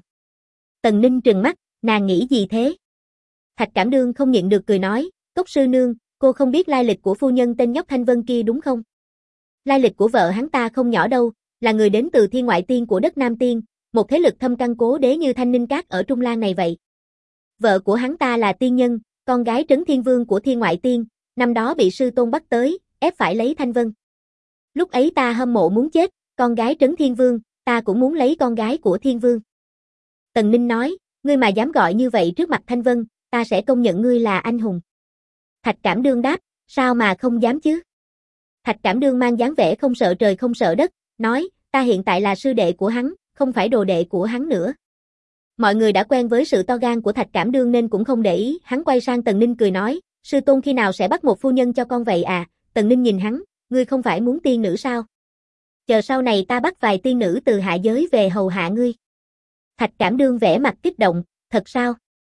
Tần Ninh trừng mắt, nàng nghĩ gì thế? Thạch Cảm Đương không nhịn được cười nói, Cốc sư nương, cô không biết lai lịch của phu nhân tên nhóc Thanh Vân kia đúng không? Lai lịch của vợ hắn ta không nhỏ đâu, là người đến từ thiên ngoại tiên của đất Nam Tiên, một thế lực thâm căn cố đế như Thanh Ninh Các ở Trung Lan này vậy. Vợ của hắn ta là tiên nhân, con gái Trấn Thiên Vương của thiên ngoại tiên, năm đó bị sư tôn bắt tới, ép phải lấy Thanh Vân. Lúc ấy ta hâm mộ muốn chết, con gái Trấn Thiên Vương, ta cũng muốn lấy con gái của Thiên Vương. Tần Ninh nói, ngươi mà dám gọi như vậy trước mặt Thanh Vân, ta sẽ công nhận ngươi là anh hùng. Thạch Cảm Đương đáp, sao mà không dám chứ? Thạch Cảm Đương mang dáng vẻ không sợ trời không sợ đất, nói, ta hiện tại là sư đệ của hắn, không phải đồ đệ của hắn nữa. Mọi người đã quen với sự to gan của Thạch Cảm Đương nên cũng không để ý, hắn quay sang Tần Ninh cười nói, sư tôn khi nào sẽ bắt một phu nhân cho con vậy à? Tần Ninh nhìn hắn, ngươi không phải muốn tiên nữ sao? Chờ sau này ta bắt vài tiên nữ từ hạ giới về hầu hạ ngươi. Thạch Cảm Đương vẻ mặt kích động, thật sao?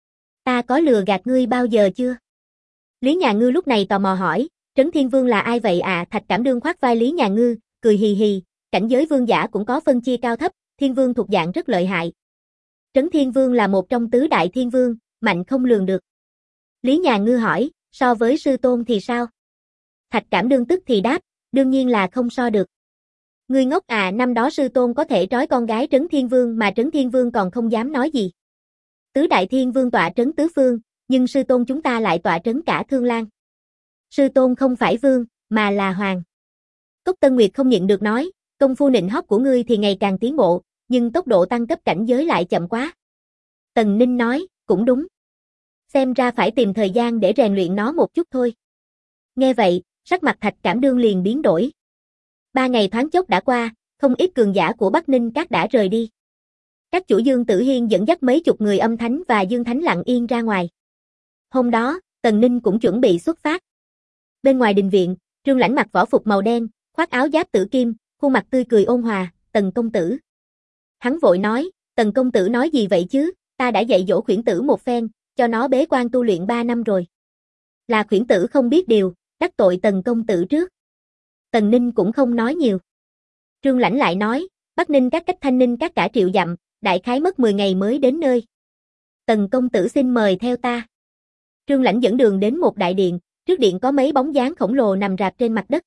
Ta có lừa gạt ngươi bao giờ chưa? Lý Nhà Ngư lúc này tò mò hỏi, Trấn Thiên Vương là ai vậy à? Thạch Cảm Đương khoác vai Lý Nhà Ngư, cười hì hì, cảnh giới vương giả cũng có phân chia cao thấp, Thiên Vương thuộc dạng rất lợi hại. Trấn Thiên Vương là một trong tứ đại thiên vương, mạnh không lường được. Lý Nhà Ngư hỏi, so với sư tôn thì sao? Thạch Cảm Đương tức thì đáp, đương nhiên là không so được. Ngươi ngốc à, năm đó sư tôn có thể trói con gái Trấn Thiên Vương mà Trấn Thiên Vương còn không dám nói gì. Tứ đại thiên vương tọa trấn tứ phương, nhưng sư tôn chúng ta lại tọa trấn cả Thương Lan. Sư tôn không phải vương, mà là hoàng. Cốc Tân Nguyệt không nhịn được nói, công phu nịnh hót của ngươi thì ngày càng tiến bộ, nhưng tốc độ tăng cấp cảnh giới lại chậm quá. Tần Ninh nói, cũng đúng. Xem ra phải tìm thời gian để rèn luyện nó một chút thôi. Nghe vậy, sắc mặt Thạch Cảm Đương liền biến đổi. 3 ngày thoáng chốc đã qua, không ít cường giả của Bắc Ninh Các đã rời đi. Các chủ Dương Tử Hiên dẫn dắt mấy chục người âm thánh và Dương Thánh lặng yên ra ngoài. Hôm đó, Tần Ninh cũng chuẩn bị xuất phát. Bên ngoài đình viện, Trương Lãnh mặc võ phục màu đen, khoác áo giáp tử kim, khuôn mặt tươi cười ôn hòa, Tần công tử. Hắn vội nói, Tần công tử nói gì vậy chứ, ta đã dạy dỗ Khuyển Tử một phen, cho nó bế quan tu luyện 3 năm rồi. Là Khuyển Tử không biết điều, đắc tội Tần công tử trước. Tần Ninh cũng không nói nhiều. Trương Lãnh lại nói, Bắc Ninh Các cách Thanh Ninh Các cả triệu dặm, đại khái mất 10 ngày mới đến nơi. Tần công tử xin mời theo ta. Trương Lãnh dẫn đường đến một đại điện, trước điện có mấy bóng dáng khổng lồ nằm rạp trên mặt đất.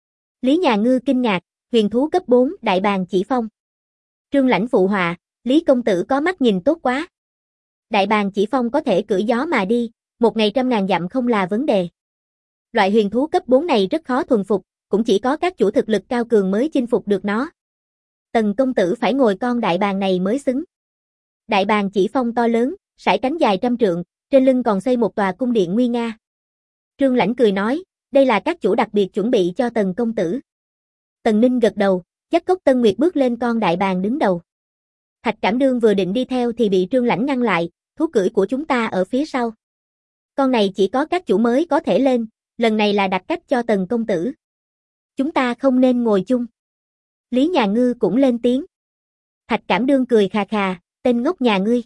Lý Nhà Ngư kinh ngạc, huyền thú cấp 4, đại bàng chỉ phong. Trương Lãnh phụ họa, Lý công tử có mắt nhìn tốt quá. Đại bàng chỉ phong có thể cưỡi gió mà đi, một ngày 100.000 dặm không là vấn đề. Loại huyền thú cấp 4 này rất khó thuần phục, cũng chỉ có các chủ thực lực cao cường mới chinh phục được nó. Tần công tử phải ngồi con đại bàng này mới xứng. Đại bàng chỉ phong to lớn, sải cánh dài 100 trượng, trên lưng còn xây một tòa cung điện nguy nga. Trương Lãnh cười nói, đây là các chủ đặc biệt chuẩn bị cho Tần công tử. Tần Ninh gật đầu, dắt Cốc Tân Nguyệt bước lên con đại bàng đứng đầu. Thạch Cảm Đương vừa định đi theo thì bị Trương Lãnh ngăn lại, thú cưỡi của chúng ta ở phía sau. Con này chỉ có các chủ mới có thể lên, lần này là đặt cách cho Tần công tử. Chúng ta không nên ngồi chung. Lý Nhà Ngư cũng lên tiếng. Thạch Cảm Đương cười khà khà, tên ngốc nhà ngươi.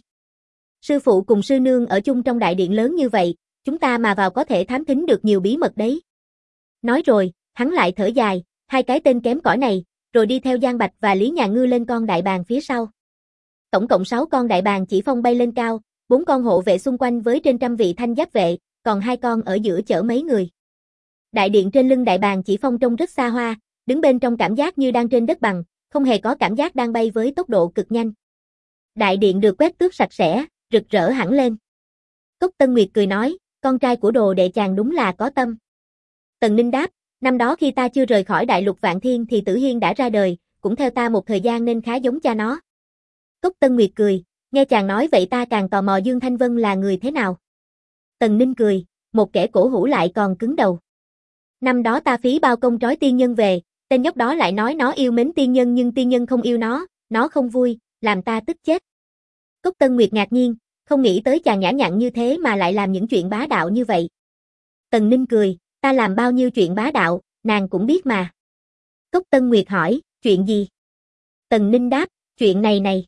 Sư phụ cùng sư nương ở chung trong đại điện lớn như vậy, chúng ta mà vào có thể thám thính được nhiều bí mật đấy. Nói rồi, hắn lại thở dài, hai cái tên kém cỏi này, rồi đi theo Giang Bạch và Lý Nhà Ngư lên con đại bàng phía sau. Tổng cộng 6 con đại bàng chỉ phong bay lên cao, 4 con hộ vệ xung quanh với trên 100 vị thanh giáp vệ, còn 2 con ở giữa chở mấy người. Đại điện trên lưng đại bàng chỉ phong trông rất xa hoa, đứng bên trong cảm giác như đang trên đất bằng, không hề có cảm giác đang bay với tốc độ cực nhanh. Đại điện được quét tước sạch sẽ, rực rỡ hẳn lên. Cốc Tân Nguyệt cười nói, con trai của đồ đệ chàng đúng là có tâm. Tần Ninh đáp, năm đó khi ta chưa rời khỏi đại lục Vạn Thiên thì Tử Hiên đã ra đời, cũng theo ta một thời gian nên khá giống cha nó. Cốc Tân Nguyệt cười, nghe chàng nói vậy ta càng tò mò Dương Thanh Vân là người thế nào. Tần Ninh cười, một kẻ cổ hủ lại còn cứng đầu. Năm đó ta phí bao công trói tiên nhân về, tên nhóc đó lại nói nó yêu mến tiên nhân nhưng tiên nhân không yêu nó không vui, làm ta tức chết. Cốc Tân Nguyệt ngạc nhiên, không nghĩ tới chàng nhã nhặn như thế mà lại làm những chuyện bá đạo như vậy. Tần Ninh cười, ta làm bao nhiêu chuyện bá đạo, nàng cũng biết mà. Cốc Tân Nguyệt hỏi, chuyện gì? Tần Ninh đáp, Chuyện này.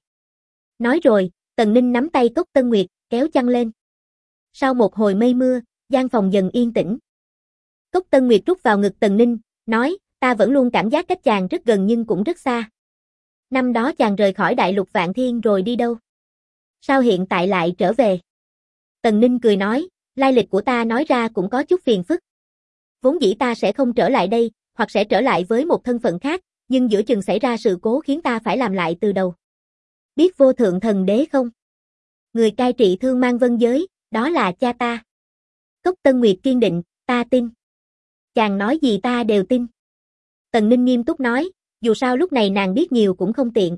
Nói rồi, Tần Ninh nắm tay Cốc Tân Nguyệt, kéo chăn lên. Sau một hồi mây mưa, gian phòng dần yên tĩnh. Cốc Tân Nguyệt rút vào ngực Tần Ninh, nói, ta vẫn luôn cảm giác cách chàng rất gần nhưng cũng rất xa. Năm đó chàng rời khỏi đại lục Vạn Thiên rồi đi đâu? Sao hiện tại lại trở về? Tần Ninh cười nói, lai lịch của ta nói ra cũng có chút phiền phức. Vốn dĩ ta sẽ không trở lại đây, hoặc sẽ trở lại với một thân phận khác, nhưng giữa chừng xảy ra sự cố khiến ta phải làm lại từ đầu. Biết Vô Thượng Thần Đế không? Người cai trị Thương Mang Vân Giới, đó là cha ta. Cốc Tân Nguyệt kiên định, ta tin. Chàng nói gì ta đều tin. Tần Ninh nghiêm túc nói, dù sao lúc này nàng biết nhiều cũng không tiện.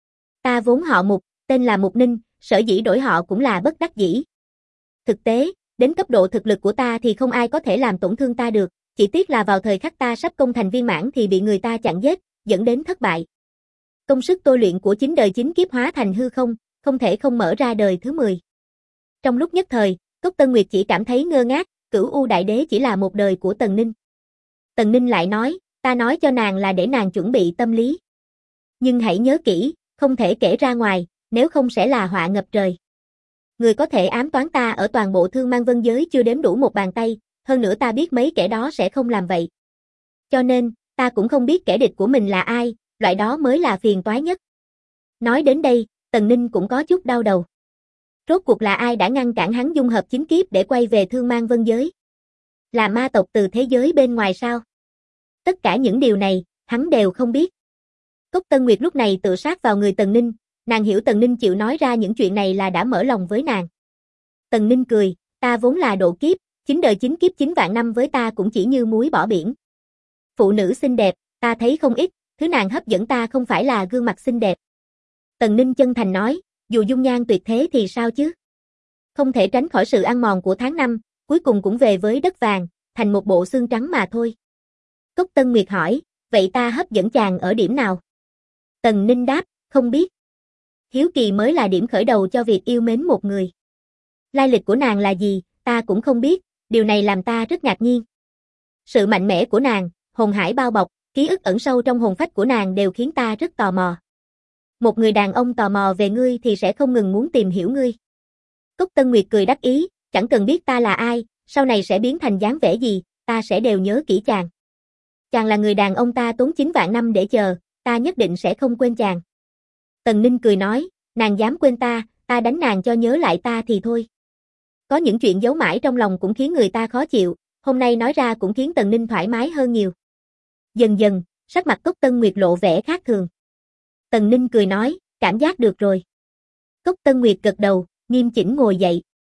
Ta vốn họ Mục, tên là Mục Ninh, sở dĩ đổi họ cũng là bất đắc dĩ. Thực tế, đến cấp độ thực lực của ta thì không ai có thể làm tổn thương ta được, chỉ tiếc là vào thời khắc ta sắp công thành viên mãn thì bị người ta chặn giết, dẫn đến thất bại. Công sức tôi luyện của 9 đời 9 kiếp hóa thành hư không, không thể không mở ra đời thứ 10. Trong lúc nhất thời, Cốc Tân Nguyệt chỉ cảm thấy ngơ ngác, Cửu U Đại Đế chỉ là một đời của Tần Ninh. Tần Ninh lại nói, ta nói cho nàng là để nàng chuẩn bị tâm lý. Nhưng hãy nhớ kỹ, không thể kể ra ngoài, nếu không sẽ là họa ngập trời. Người có thể ám toán ta ở toàn bộ Thương Mang Vân Giới chưa đếm đủ một bàn tay, hơn nữa ta biết mấy kẻ đó sẽ không làm vậy. Cho nên, ta cũng không biết kẻ địch của mình là ai, loại đó mới là phiền toái nhất. Nói đến đây, Tần Ninh cũng có chút đau đầu. Rốt cuộc là ai đã ngăn cản hắn dung hợp 9 kiếp để quay về Thương Mang Vân Giới? Là ma tộc từ thế giới bên ngoài sao? Tất cả những điều này, hắn đều không biết. Cốc Tân Nguyệt lúc này tự sát vào người Tần Ninh, nàng hiểu Tần Ninh chịu nói ra những chuyện này là đã mở lòng với nàng. Tần Ninh cười, ta vốn là độ kiếp, 9 đời 9 kiếp 9 vạn năm với ta cũng chỉ như muối bỏ biển. Phụ nữ xinh đẹp, ta thấy không ít, thứ nàng hấp dẫn ta không phải là gương mặt xinh đẹp. Tần Ninh chân thành nói, dù dung nhan tuyệt thế thì sao chứ? Không thể tránh khỏi sự ăn mòn của tháng năm, cuối cùng cũng về với đất vàng, thành một bộ xương trắng mà thôi. Cốc Tân Nguyệt hỏi, vậy ta hấp dẫn chàng ở điểm nào? Tần Ninh đáp, không biết. Hiếu kỳ mới là điểm khởi đầu cho việc yêu mến một người. Lai lịch của nàng là gì, ta cũng không biết, điều này làm ta rất ngạc nhiên. Sự mạnh mẽ của nàng, hồn hải bao bọc, ký ức ẩn sâu trong hồn phách của nàng đều khiến ta rất tò mò. Một người đàn ông tò mò về ngươi thì sẽ không ngừng muốn tìm hiểu ngươi. Cốc Tân Nguyệt cười đắc ý, chẳng cần biết ta là ai, sau này sẽ biến thành dáng vẻ gì, ta sẽ đều nhớ kỹ chàng. Chàng là người đàn ông ta tốn 9 vạn năm để chờ, ta nhất định sẽ không quên chàng. Tần Ninh cười nói, nàng dám quên ta, ta đánh nàng cho nhớ lại ta thì thôi. Có những chuyện giấu mãi trong lòng cũng khiến người ta khó chịu, hôm nay nói ra cũng khiến Tần Ninh thoải mái hơn nhiều. Dần dần, sắc mặt Cốc Tân Nguyệt lộ vẻ khác thường. Tần Ninh cười nói, cảm giác được rồi. Cốc Tân Nguyệt gật đầu, nghiêm chỉnh ngồi dậy.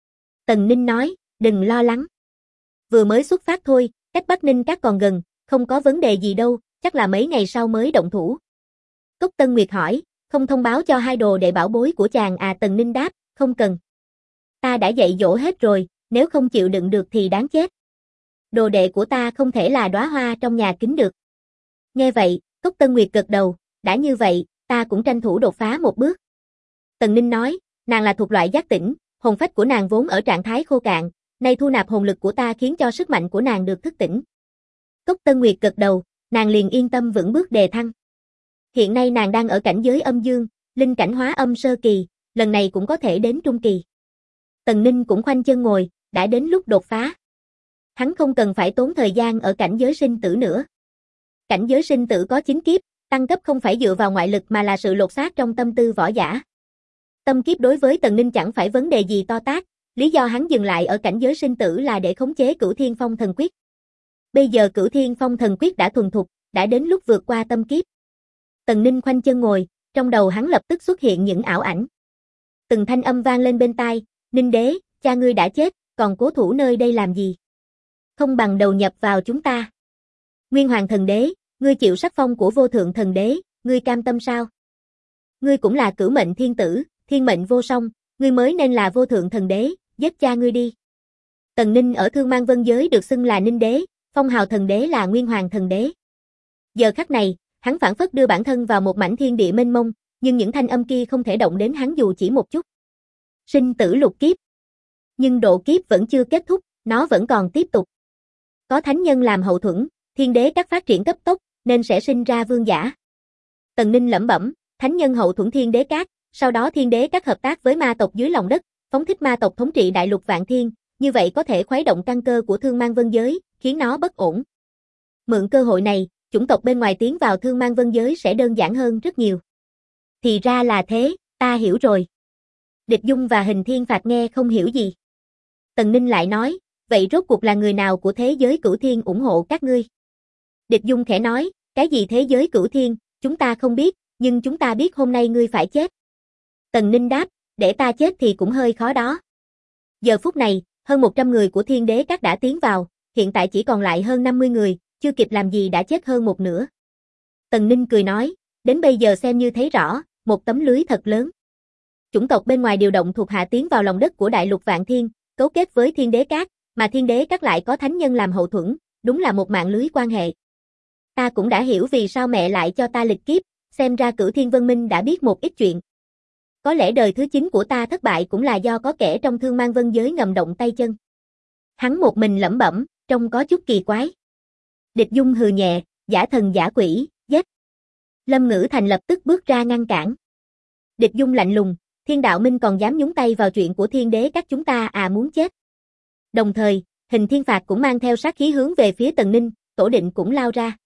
Tần Ninh nói, đừng lo lắng. Vừa mới xuất phát thôi, cách Bắc Ninh Các còn gần, không có vấn đề gì đâu, chắc là mấy ngày sau mới động thủ. Cốc Tân Nguyệt hỏi, không thông báo cho hai đồ đệ bảo bối của chàng à? Tần Ninh đáp, không cần. Ta đã dạy dỗ hết rồi, nếu không chịu đựng được thì đáng chết. Đồ đệ của ta không thể là đóa hoa trong nhà kính được. Nghe vậy, Cốc Tân Nguyệt gật đầu, đã như vậy, ta cũng tranh thủ đột phá một bước. Tần Ninh nói, nàng là thuộc loại giác tỉnh, hồn phách của nàng vốn ở trạng thái khô cạn, nay thu nạp hồn lực của ta khiến cho sức mạnh của nàng được thức tỉnh. Cốc Tân Nguyệt gật đầu, nàng liền yên tâm vững bước đề thăng. Hiện nay nàng đang ở cảnh giới âm dương, linh cảnh hóa âm sơ kỳ, lần này cũng có thể đến trung kỳ. Tần Ninh cũng khoanh chân ngồi, đã đến lúc đột phá. Hắn không cần phải tốn thời gian ở cảnh giới sinh tử nữa. Cảnh giới sinh tử có 9 kiếp, tăng cấp không phải dựa vào ngoại lực mà là sự lột xác trong tâm tư võ giả. Tâm kiếp đối với Tần Ninh chẳng phải vấn đề gì to tát, lý do hắn dừng lại ở cảnh giới sinh tử là để khống chế Cửu Thiên Phong Thần Quyết. Bây giờ Cửu Thiên Phong Thần Quyết đã thuần thục, đã đến lúc vượt qua tâm kiếp. Tần Ninh khoanh chân ngồi, trong đầu hắn lập tức xuất hiện những ảo ảnh. Từng thanh âm vang lên bên tai, Ninh Đế, cha ngươi đã chết, còn cố thủ nơi đây làm gì? Không bằng đầu nhập vào chúng ta. Nguyên Hoàng Thần Đế, ngươi chịu sắc phong của Vô Thượng Thần Đế, ngươi cam tâm sao? Ngươi cũng là cửu mệnh thiên tử, thiên mệnh vô song, ngươi mới nên là Vô Thượng Thần Đế, giết cha ngươi đi. Tần Ninh ở Thương Mang Vân Giới được xưng là Ninh Đế, phong hào thần đế là Nguyên Hoàng Thần Đế. Giờ khắc này, hắn phảng phất đưa bản thân vào một mảnh thiên địa mênh mông, nhưng những thanh âm kia không thể động đến hắn dù chỉ một chút. Sinh tử lục kiếp. Nhưng độ kiếp vẫn chưa kết thúc, nó vẫn còn tiếp tục. Có thánh nhân làm hậu thuẫn, thiên đế các phát triển cấp tốc, nên sẽ sinh ra vương giả. Tần Ninh lẩm bẩm, thánh nhân hậu thuẫn thiên đế các, sau đó thiên đế các hợp tác với ma tộc dưới lòng đất, phóng thích ma tộc thống trị đại lục vạn thiên, như vậy có thể khuấy động căn cơ của Thương Mang Vân giới, khiến nó bất ổn. Mượn cơ hội này, chủng tộc bên ngoài tiến vào Thương Mang Vân giới sẽ đơn giản hơn rất nhiều. Thì ra là thế, ta hiểu rồi. Địch Dung và Hình Thiên Phạt nghe không hiểu gì. Tần Ninh lại nói, vậy rốt cuộc là người nào của thế giới Cửu Thiên ủng hộ các ngươi? Địch Dung khẽ nói, cái gì thế giới Cửu Thiên, chúng ta không biết, nhưng chúng ta biết hôm nay ngươi phải chết. Tần Ninh đáp, để ta chết thì cũng hơi khó đó. Giờ phút này, hơn 100 người của thiên đế các đã tiến vào, hiện tại chỉ còn lại hơn 50 người, chưa kịp làm gì đã chết hơn một nửa. Tần Ninh cười nói, đến bây giờ xem như thấy rõ, một tấm lưới thật lớn. Chủng tộc bên ngoài điều động thuộc hạ tiến vào lòng đất của đại lục vạn thiên, cấu kết với thiên đế các, mà thiên đế các lại có thánh nhân làm hậu thuẫn, đúng là một mạng lưới quan hệ. Ta cũng đã hiểu vì sao mẹ lại cho ta lịch kiếp, xem ra Cửu Thiên Vân Minh đã biết một ít chuyện. Có lẽ đời thứ 9 của ta thất bại cũng là do có kẻ trong Thương Mang Vân giới ngầm động tay chân. Hắn một mình lẩm bẩm, trông có chút kỳ quái. Địch Dung hừ nhẹ, giả thần giả quỷ, giết. Lâm Ngữ Thành lập tức bước ra ngăn cản. Địch Dung lạnh lùng, Thiên Đạo Minh còn dám nhúng tay vào chuyện của thiên đế các chúng ta à, muốn chết. Đồng thời, Hình Thiên Phạt cũng mang theo sát khí hướng về phía Tần Ninh, Tổ Định cũng lao ra.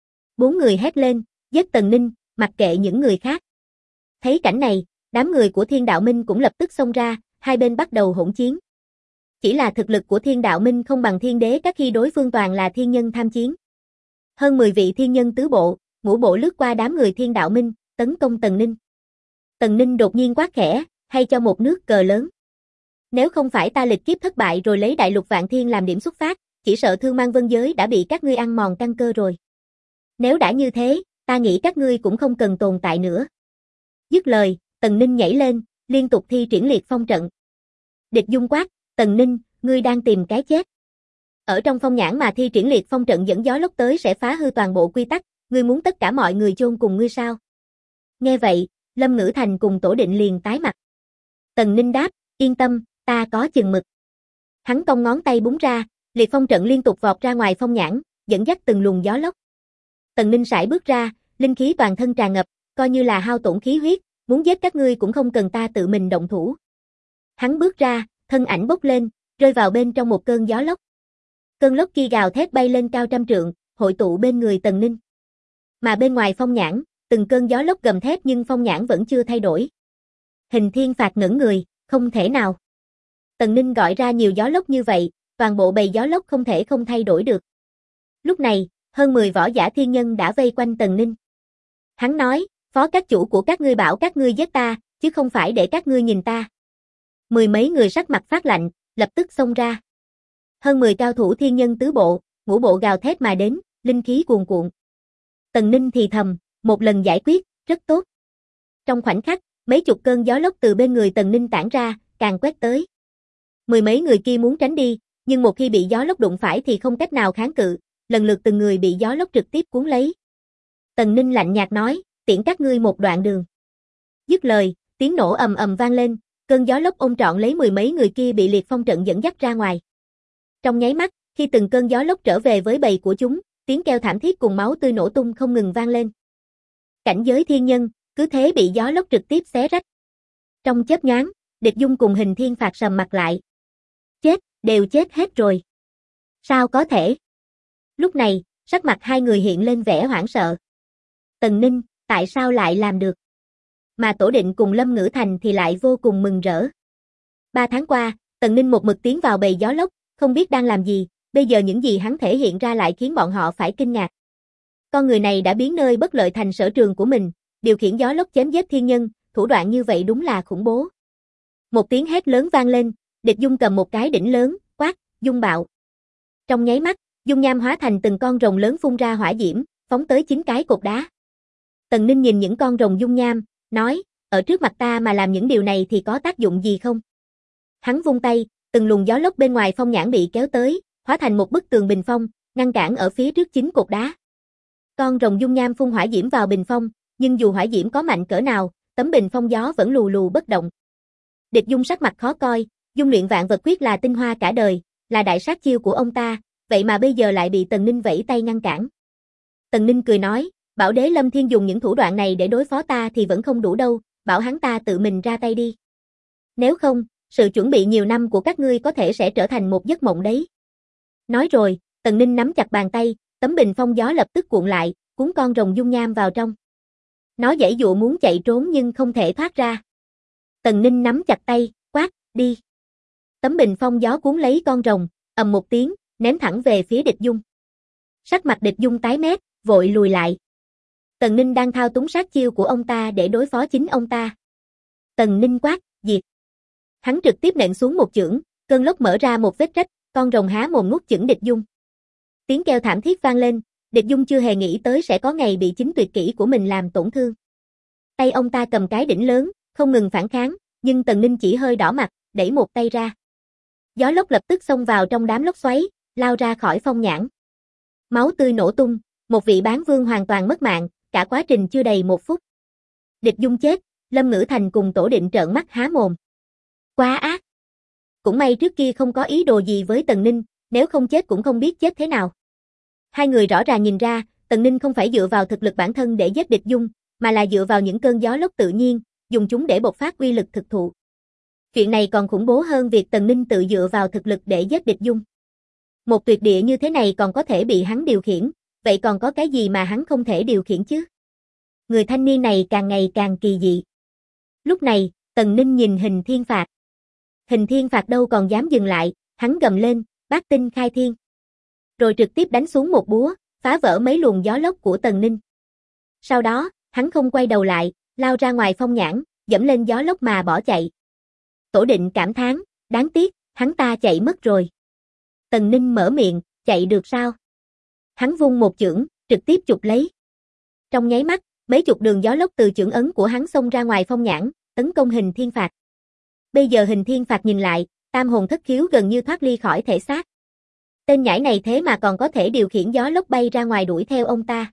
4 người hét lên, giết Tần Ninh, mặc kệ những người khác. Thấy cảnh này, đám người của Thiên Đạo Minh cũng lập tức xông ra, hai bên bắt đầu hỗn chiến. Chỉ là thực lực của Thiên Đạo Minh không bằng thiên đế các khi đối phương toàn là thiên nhân tham chiến. Hơn 10 vị thiên nhân tứ bộ, ngũ bộ lướt qua đám người Thiên Đạo Minh, tấn công Tần Ninh. Tần Ninh đột nhiên quát khẽ, hay cho một nước cờ lớn. Nếu không phải ta lịch kiếp thất bại rồi lấy đại lục vạn thiên làm điểm xuất phát, chỉ sợ Thương Mang Vân giới đã bị các ngươi ăn mòn căn cơ rồi. Nếu đã như thế, ta nghĩ các ngươi cũng không cần tồn tại nữa. Dứt lời, Tần Ninh nhảy lên, liên tục thi triển liệt phong trận. Địch Dung quát, Tần Ninh, ngươi đang tìm cái chết. Ở trong phong nhãn mà thi triển liệt phong trận dẫn gió lốc tới sẽ phá hư toàn bộ quy tắc, ngươi muốn tất cả mọi người chôn cùng ngươi sao? Nghe vậy, Lâm Ngữ Thành cùng Tổ Định liền tái mặt. Tần Ninh đáp, yên tâm, ta có chừng mực. Hắn cong ngón tay búng ra, liệt phong trận liên tục vọt ra ngoài phong nhãn, dẫn dắt từng luồng gió lốc. Tần Ninh sải bước ra, linh khí toàn thân tràn ngập, coi như là hao tổn khí huyết, muốn giết các ngươi cũng không cần ta tự mình động thủ. Hắn bước ra, thân ảnh bốc lên, rơi vào bên trong một cơn gió lốc. Cơn lốc kia gào thét bay lên cao trăm trượng, hội tụ bên người Tần Ninh. Mà bên ngoài phong nhãn, từng cơn gió lốc gầm thét nhưng phong nhãn vẫn chưa thay đổi. Hình Thiên Phạt ngẩn người, không thể nào. Tần Ninh gọi ra nhiều gió lốc như vậy, toàn bộ bầy gió lốc không thể không thay đổi được. Lúc này, hơn 10 võ giả thiên nhân đã vây quanh Tần Ninh. Hắn nói, phó các chủ của các ngươi bảo các ngươi giết ta, chứ không phải để các ngươi nhìn ta. 10 mấy người sắc mặt phát lạnh, lập tức xông ra. Hơn 10 cao thủ thiên nhân tứ bộ, ngũ bộ gào thét mà đến, linh khí cuồn cuộn. Tần Ninh thì thầm, một lần giải quyết, rất tốt. Trong khoảnh khắc, mấy chục cơn gió lốc từ bên người Tần Ninh tản ra, càng quét tới. 10 mấy người kia muốn tránh đi, nhưng một khi bị gió lốc đụng phải thì không cách nào kháng cự, lần lượt từng người bị gió lốc trực tiếp cuốn lấy. Tần Ninh lạnh nhạt nói, tiễn các ngươi một đoạn đường. Dứt lời, tiếng nổ ầm ầm vang lên, cơn gió lốc ôm trọn lấy 10 mấy người kia bị liệt phong trận dẫn dắt ra ngoài. Trong nháy mắt, khi từng cơn gió lốc trở về với bầy của chúng, tiếng kêu thảm thiết cùng máu tươi nổ tung không ngừng vang lên. Cảnh giới thiên nhân, cứ thế bị gió lốc trực tiếp xé rách. Trong chớp nhoáng, Địch Dung cùng Hình Thiên Phạt sầm mặt lại. Chết, đều chết hết rồi. Sao có thể? Lúc này, sắc mặt hai người hiện lên vẻ hoảng sợ. Tần Ninh, tại sao lại làm được? Mà Tổ Định cùng Lâm Ngữ Thành thì lại vô cùng mừng rỡ. 3 tháng qua, Tần Ninh một mực tiến vào bầy gió lốc, không biết đang làm gì, bây giờ những gì hắn thể hiện ra lại khiến bọn họ phải kinh ngạc. Con người này đã biến nơi bất lợi thành sở trường của mình, điều khiển gió lốc chém giết thiên nhân, thủ đoạn như vậy đúng là khủng bố. Một tiếng hét lớn vang lên, Địch Dung cầm một cái đỉnh lớn, quát, dung bạo. Trong nháy mắt, dung nham hóa thành từng con rồng lớn phun ra hỏa diễm, phóng tới 9 cái cột đá. Tần Ninh nhìn những con rồng dung nham, nói, ở trước mặt ta mà làm những điều này thì có tác dụng gì không? Hắn vung tay, từng luồng gió lốc bên ngoài phong nhãn bị kéo tới, hóa thành một bức tường bình phong, ngăn cản ở phía trước 9 cột đá. Con rồng dung nham phun hỏa diễm vào bình phong, nhưng dù hỏa diễm có mạnh cỡ nào, tấm bình phong gió vẫn lù lù bất động. Địch Dung sắc mặt khó coi, dung luyện vạn vật quyết là tinh hoa cả đời, là đại sát chiêu của ông ta, vậy mà bây giờ lại bị Tần Ninh vẫy tay ngăn cản. Tần Ninh cười nói, Bảo đế Lâm Thiên dùng những thủ đoạn này để đối phó ta thì vẫn không đủ đâu, bảo hắn ta tự mình ra tay đi. Nếu không, sự chuẩn bị nhiều năm của các ngươi có thể sẽ trở thành một giấc mộng đấy. Nói rồi, Tần Ninh nắm chặt bàn tay, tấm bình phong gió lập tức cuộn lại, cuốn con rồng dung nham vào trong. Nó giãy giụa muốn chạy trốn nhưng không thể thoát ra. Tần Ninh nắm chặt tay, quát, đi. Tấm bình phong gió cuốn lấy con rồng, ầm một tiếng, ném thẳng về phía Địch Dung. Sắc mặt Địch Dung tái mét, vội lùi lại. Tần Ninh đang thao túng sát chiêu của ông ta để đối phó chính ông ta. Tần Ninh quát, diệt. Hắn trực tiếp nện xuống một chưởng, cơn lốc mở ra một vết rách, con rồng há mồm nuốt chửng Địch Dung. Tiếng kêu thảm thiết vang lên, Địch Dung chưa hề nghĩ tới sẽ có ngày bị chính tuyệt kỹ của mình làm tổn thương. Tay ông ta cầm cái đỉnh lớn, không ngừng phản kháng, nhưng Tần Ninh chỉ hơi đỏ mặt, đẩy một tay ra. Gió lốc lập tức xông vào trong đám lốc xoáy, lao ra khỏi phong nhãn. Máu tươi nổ tung, một vị bán vương hoàn toàn mất mạng, cả quá trình chưa đầy 1 phút. Địch Dung chết, Lâm Ngữ Thành cùng Tổ Định trợn mắt há mồm. Quá ác. Cũng may trước kia không có ý đồ gì với Tần Ninh, nếu không chết cũng không biết chết thế nào. Hai người rõ ràng nhìn ra, Tần Ninh không phải dựa vào thực lực bản thân để giết Địch Dung, mà là dựa vào những cơn gió lốc tự nhiên, dùng chúng để bộc phát uy lực thực thụ. Chuyện này còn khủng bố hơn việc Tần Ninh tự dựa vào thực lực để giết Địch Dung. Một tuyệt địa như thế này còn có thể bị hắn điều khiển, vậy còn có cái gì mà hắn không thể điều khiển chứ? Người thanh niên này càng ngày càng kỳ dị. Lúc này, Tần Ninh nhìn Hình Thiên Phạt. Hình Thiên Phạt đâu còn dám dừng lại, hắn gầm lên, Bát Tinh Khai Thiên. Rồi trực tiếp đánh xuống một búa, phá vỡ mấy luồng gió lốc của Tần Ninh. Sau đó, hắn không quay đầu lại, lao ra ngoài phong nhãn, dẫm lên gió lốc mà bỏ chạy. Tổ Định cảm thán, đáng tiếc, hắn ta chạy mất rồi. Tần Ninh mở miệng, chạy được sao? Hắn vung một chưởng, trực tiếp chụp lấy. Trong nháy mắt, mấy chục đường gió lốc từ chưởng ấn của hắn xông ra ngoài phong nhãn, tấn công Hình Thiên Phạt. Bây giờ Hình Thiên Phạt nhìn lại, tam hồn thất khiếu gần như thoát ly khỏi thể xác. Tên nhãi này thế mà còn có thể điều khiển gió lốc bay ra ngoài đuổi theo ông ta.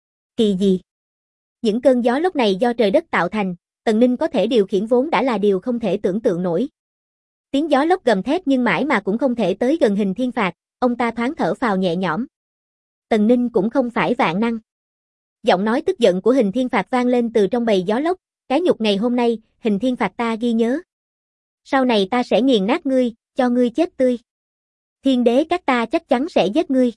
Kỳ gì? Những cơn gió lốc này do trời đất tạo thành, Tần Ninh có thể điều khiển vốn đã là điều không thể tưởng tượng nổi. Tiếng gió lốc gầm thét nhưng mãi mà cũng không thể tới gần Hình Thiên Phạt, ông ta thoáng thở phào nhẹ nhõm. Tần Ninh cũng không phải vạn năng. Giọng nói tức giận của Hình Thiên Phạt vang lên từ trong bầy gió lốc, cái nhục ngày hôm nay, Hình Thiên Phạt ta ghi nhớ. Sau này ta sẽ nghiền nát ngươi, cho ngươi chết tươi. Thiên đế các ta chắc chắn sẽ giết ngươi.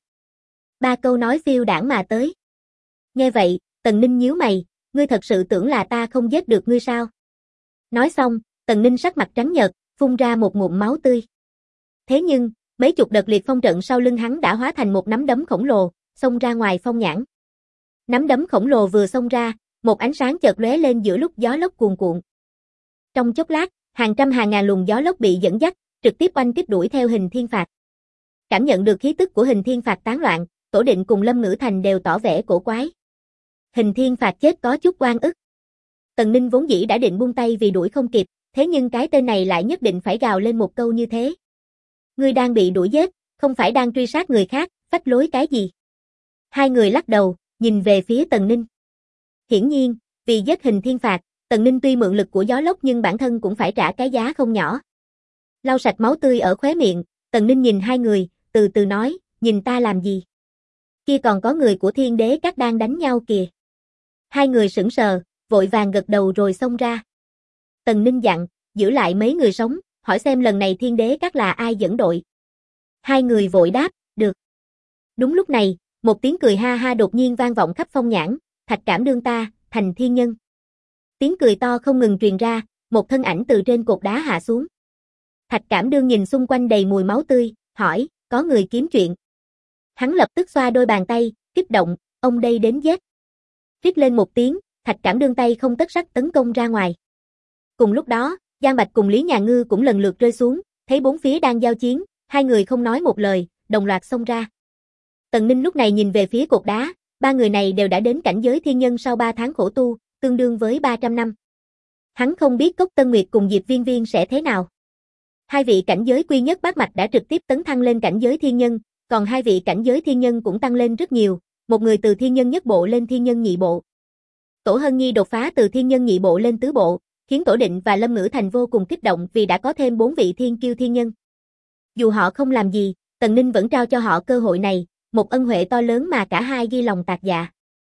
3 câu nói phiêu đãng mà tới. Nghe vậy, Tần Ninh nhíu mày, ngươi thật sự tưởng là ta không giết được ngươi sao? Nói xong, Tần Ninh sắc mặt trắng nhợt, phun ra một ngụm máu tươi. Thế nhưng, mấy chục đợt liệt phong trận sau lưng hắn đã hóa thành một nắm đấm khổng lồ, xông ra ngoài phong nhãn. Nắm đấm khổng lồ vừa xông ra, một ánh sáng chợt lóe lên giữa lúc gió lốc cuồn cuộn. Trong chốc lát, hàng trăm hàng ngàn luồng gió lốc bị dẫn dắt, trực tiếp oanh kích đuổi theo Hình Thiên Phạt. Cảm nhận được khí tức của Hình Thiên Phạt tán loạn, Tổ Định cùng Lâm Ngữ Thành đều tỏ vẻ cổ quái. Hình Thiên Phạt chết có chút oan ức. Tần Ninh vốn dĩ đã định buông tay vì đuổi không kịp, thế nhưng cái tên này lại nhất định phải gào lên một câu như thế. Ngươi đang bị đuổi giết, không phải đang truy sát người khác, phách lối cái gì? Hai người lắc đầu, nhìn về phía Tần Ninh. Hiển nhiên, vì giết Hình Thiên Phạt, Tần Ninh tuy mượn lực của gió lốc nhưng bản thân cũng phải trả cái giá không nhỏ. Lau sạch máu tươi ở khóe miệng, Tần Ninh nhìn hai người, từ từ nói, nhìn ta làm gì? Kia còn có người của Thiên đế các đang đánh nhau kìa. Hai người sững sờ, vội vàng gật đầu rồi xông ra. Tần Ninh dặn, giữ lại mấy người sống, hỏi xem lần này Thiên đế các là ai dẫn đội. Hai người vội đáp, được. Đúng lúc này, một tiếng cười ha ha đột nhiên vang vọng khắp phong nhãn, Thạch Cảm Đương ta, thành thiên nhân. Tiếng cười to không ngừng truyền ra, một thân ảnh từ trên cột đá hạ xuống. Thạch Cảm Đương nhìn xung quanh đầy mùi máu tươi, hỏi, có người kiếm chuyện. Hắn lập tức xoa đôi bàn tay, kích động, ông đây đến giết. Rít lên một tiếng, Thạch Cảm Đương tay không tất sắt tấn công ra ngoài. Cùng lúc đó, Giang Bạch cùng Lý Nhà Ngư cũng lần lượt rơi xuống, thấy bốn phía đang giao chiến, hai người không nói một lời, đồng loạt xông ra. Tần Ninh lúc này nhìn về phía cột đá, ba người này đều đã đến cảnh giới thiên nhân sau 3 tháng khổ tu, tương đương với 300 năm. Hắn không biết Cốc Tân Nguyệt cùng Diệp Viên Viên sẽ thế nào. Hai vị cảnh giới quy nhất bát mạch đã trực tiếp tấn thăng lên cảnh giới thiên nhân, còn hai vị cảnh giới thiên nhân cũng tăng lên rất nhiều, một người từ thiên nhân nhất bộ lên thiên nhân nhị bộ. Tổ Hân Nhi đột phá từ thiên nhân nhị bộ lên tứ bộ, khiến Tổ Định và Lâm Ngữ Thành vô cùng kích động vì đã có thêm 4 vị thiên kiêu thiên nhân. Dù họ không làm gì, Tần Ninh vẫn trao cho họ cơ hội này, một ân huệ to lớn mà cả hai ghi lòng tạc dạ.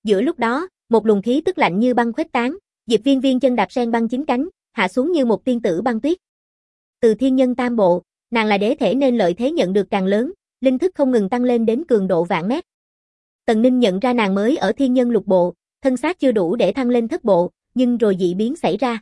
Giữa lúc đó, một luồng khí tức lạnh như băng khuếch tán, Diệp Viên Viên chân đạp sen băng 9 cánh, hạ xuống như một tiên tử băng tuyết. Từ thiên nhân tam bộ, nàng là đế thể nên lợi thế nhận được càng lớn, linh thức không ngừng tăng lên đến cường độ vạn mét. Tần Ninh nhận ra nàng mới ở thiên nhân lục bộ, thân xác chưa đủ để thăng lên thất bộ, nhưng rồi dị biến xảy ra.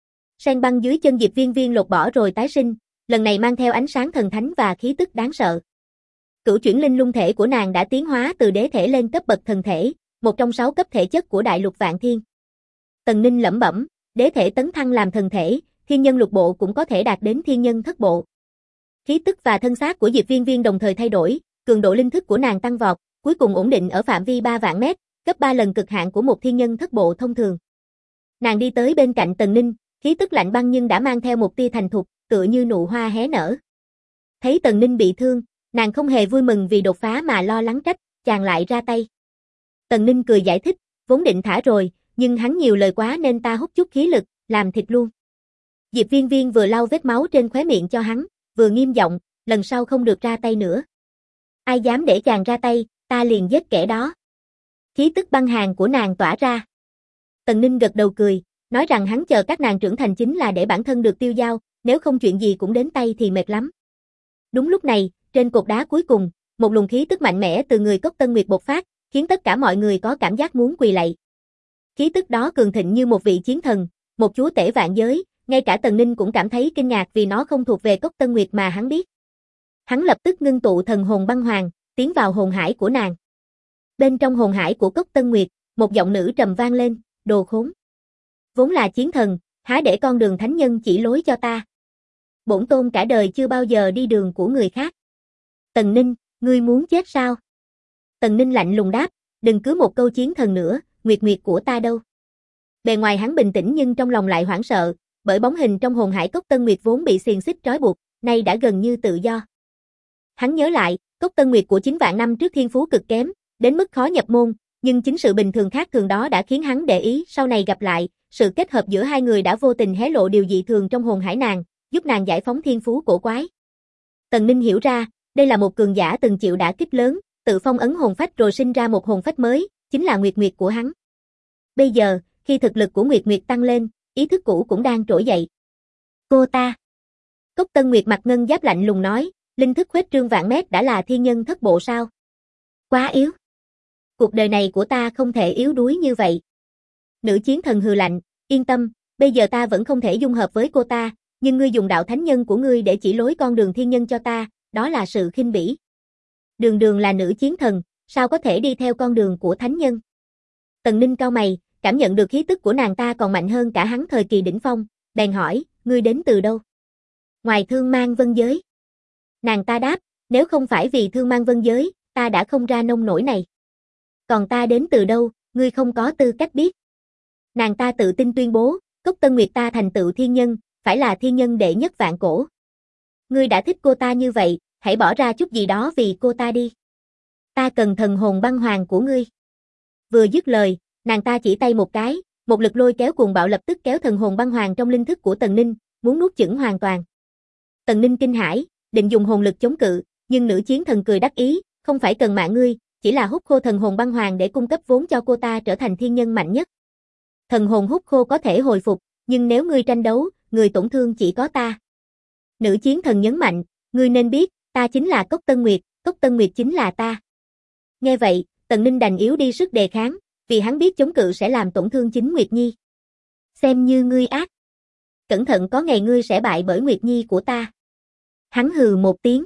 Sen băng dưới chân Diệp Viên Viên lột bỏ rồi tái sinh, lần này mang theo ánh sáng thần thánh và khí tức đáng sợ. Cửu chuyển linh lung thể của nàng đã tiến hóa từ đế thể lên cấp bậc thần thể, một trong 6 cấp thể chất của đại lục vạn thiên. Tần Ninh lẩm bẩm, đế thể tấn thăng làm thần thể, thiên nhân lục bộ cũng có thể đạt đến thiên nhân thất bộ. Khí tức và thân xác của Diệp Viên Viên đồng thời thay đổi, cường độ linh thức của nàng tăng vọt, cuối cùng ổn định ở phạm vi 3 vạn mét, gấp 3 lần cực hạn của một thiên nhân thất bộ thông thường. Nàng đi tới bên cạnh Tần Ninh, khí tức lạnh băng nhưng đã mang theo một tia thành thục, tựa như nụ hoa hé nở. Thấy Tần Ninh bị thương, nàng không hề vui mừng vì đột phá mà lo lắng trách, chàng lại ra tay. Tần Ninh cười giải thích, vốn định thả rồi, nhưng hắn nhiều lời quá nên ta hút chút khí lực, làm thịt luôn. Diệp Viên Viên vừa lau vết máu trên khóe miệng cho hắn, vừa nghiêm giọng, lần sau không được ra tay nữa. Ai dám để chàng ra tay, ta liền giết kẻ đó. Khí tức băng hàn của nàng tỏa ra. Tần Ninh gật đầu cười, nói rằng hắn chờ các nàng trưởng thành chính là để bản thân được tiêu dao, nếu không chuyện gì cũng đến tay thì mệt lắm. Đúng lúc này, trên cột đá cuối cùng, một luồng khí tức mạnh mẽ từ người Cốc Tân Nguyệt bộc phát, khiến tất cả mọi người có cảm giác muốn quỳ lạy. Khí tức đó cường thịnh như một vị chiến thần, một chúa tể vạn giới, ngay cả Tần Ninh cũng cảm thấy kinh ngạc vì nó không thuộc về Cốc Tân Nguyệt mà hắn biết. Hắn lập tức ngưng tụ thần hồn băng hoàng, tiến vào hồn hải của nàng. Bên trong hồn hải của Cốc Tân Nguyệt, một giọng nữ trầm vang lên, đồ khốn. Vốn là chiến thần, há để con đường thánh nhân chỉ lối cho ta. Bổn tôn cả đời chưa bao giờ đi đường của người khác. Tần Ninh, ngươi muốn chết sao? Tần Ninh lạnh lùng đáp, đừng cứ một câu chiến thần nữa, nguyệt nguyệt của ta đâu. Bề ngoài hắn bình tĩnh nhưng trong lòng lại hoảng sợ, bởi bóng hình trong hồn hải Cốc Tân Nguyệt vốn bị xiềng xích trói buộc, nay đã gần như tự do. Hắn nhớ lại, Cốc Tân Nguyệt của 9 vạn năm trước thiên phú cực kém, đến mức khó nhập môn, nhưng chính sự bình thường khác thường đó đã khiến hắn để ý, sau này gặp lại, sự kết hợp giữa hai người đã vô tình hé lộ điều dị thường trong hồn hải nàng, giúp nàng giải phóng thiên phú cổ quái. Tần Ninh hiểu ra, đây là một cường giả từng chịu đả kích lớn, tự phong ấn hồn phách rồi sinh ra một hồn phách mới, chính là Nguyệt Nguyệt của hắn. Bây giờ, khi thực lực của Nguyệt Nguyệt tăng lên, ý thức cũ cũng đang trỗi dậy. Cô ta. Cốc Tân Nguyệt mặt ngân giáp lạnh lùng nói, linh thức khuếch trương vạn mét đã là thiên nhân thất bộ sao? Quá yếu. Cuộc đời này của ta không thể yếu đuối như vậy. Nữ chiến thần hừ lạnh, yên tâm, bây giờ ta vẫn không thể dung hợp với cô ta, nhưng ngươi dùng đạo thánh nhân của ngươi để chỉ lối con đường thiên nhân cho ta, đó là sự khinh bỉ. Đường Đường là nữ chiến thần, sao có thể đi theo con đường của thánh nhân? Tần Ninh cau mày, cảm nhận được khí tức của nàng ta còn mạnh hơn cả hắn thời kỳ đỉnh phong, bèn hỏi, ngươi đến từ đâu? Ngoài Thương Mang Vân Giới. Nàng ta đáp, nếu không phải vì Thương Mang Vân Giới, ta đã không ra nông nổi này. Còn ta đến từ đâu, ngươi không có tư cách biết. Nàng ta tự tin tuyên bố, Cốc Tân Nguyệt ta thành tựu thiên nhân, phải là thiên nhân đệ nhất vạn cổ. Ngươi đã thích cô ta như vậy, hãy bỏ ra chút gì đó vì cô ta đi. Ta cần thần hồn băng hoàng của ngươi. Vừa dứt lời, nàng ta chỉ tay một cái, một lực lôi kéo cuồng bạo lập tức kéo thần hồn băng hoàng trong linh thức của Tần Ninh, muốn nuốt chửng hoàn toàn. Tần Ninh kinh hãi, định dùng hồn lực chống cự, nhưng nữ chiến thần cười đắc ý, không phải cần mạng ngươi, chỉ là hút khô thần hồn băng hoàng để cung cấp vốn cho cô ta trở thành thiên nhân mạnh nhất. Thần hồn hút khô có thể hồi phục, nhưng nếu ngươi tranh đấu, người tổn thương chỉ có ta. Nữ chiến thần nhấn mạnh, ngươi nên biết, ta chính là Cốc Tân Nguyệt chính là ta. Nghe vậy, Tần Ninh đành yếu đi sức đề kháng, vì hắn biết chống cự sẽ làm tổn thương chính Nguyệt Nhi. Xem như ngươi ác. Cẩn thận có ngày ngươi sẽ bại bởi Nguyệt Nhi của ta. Hắn hừ một tiếng.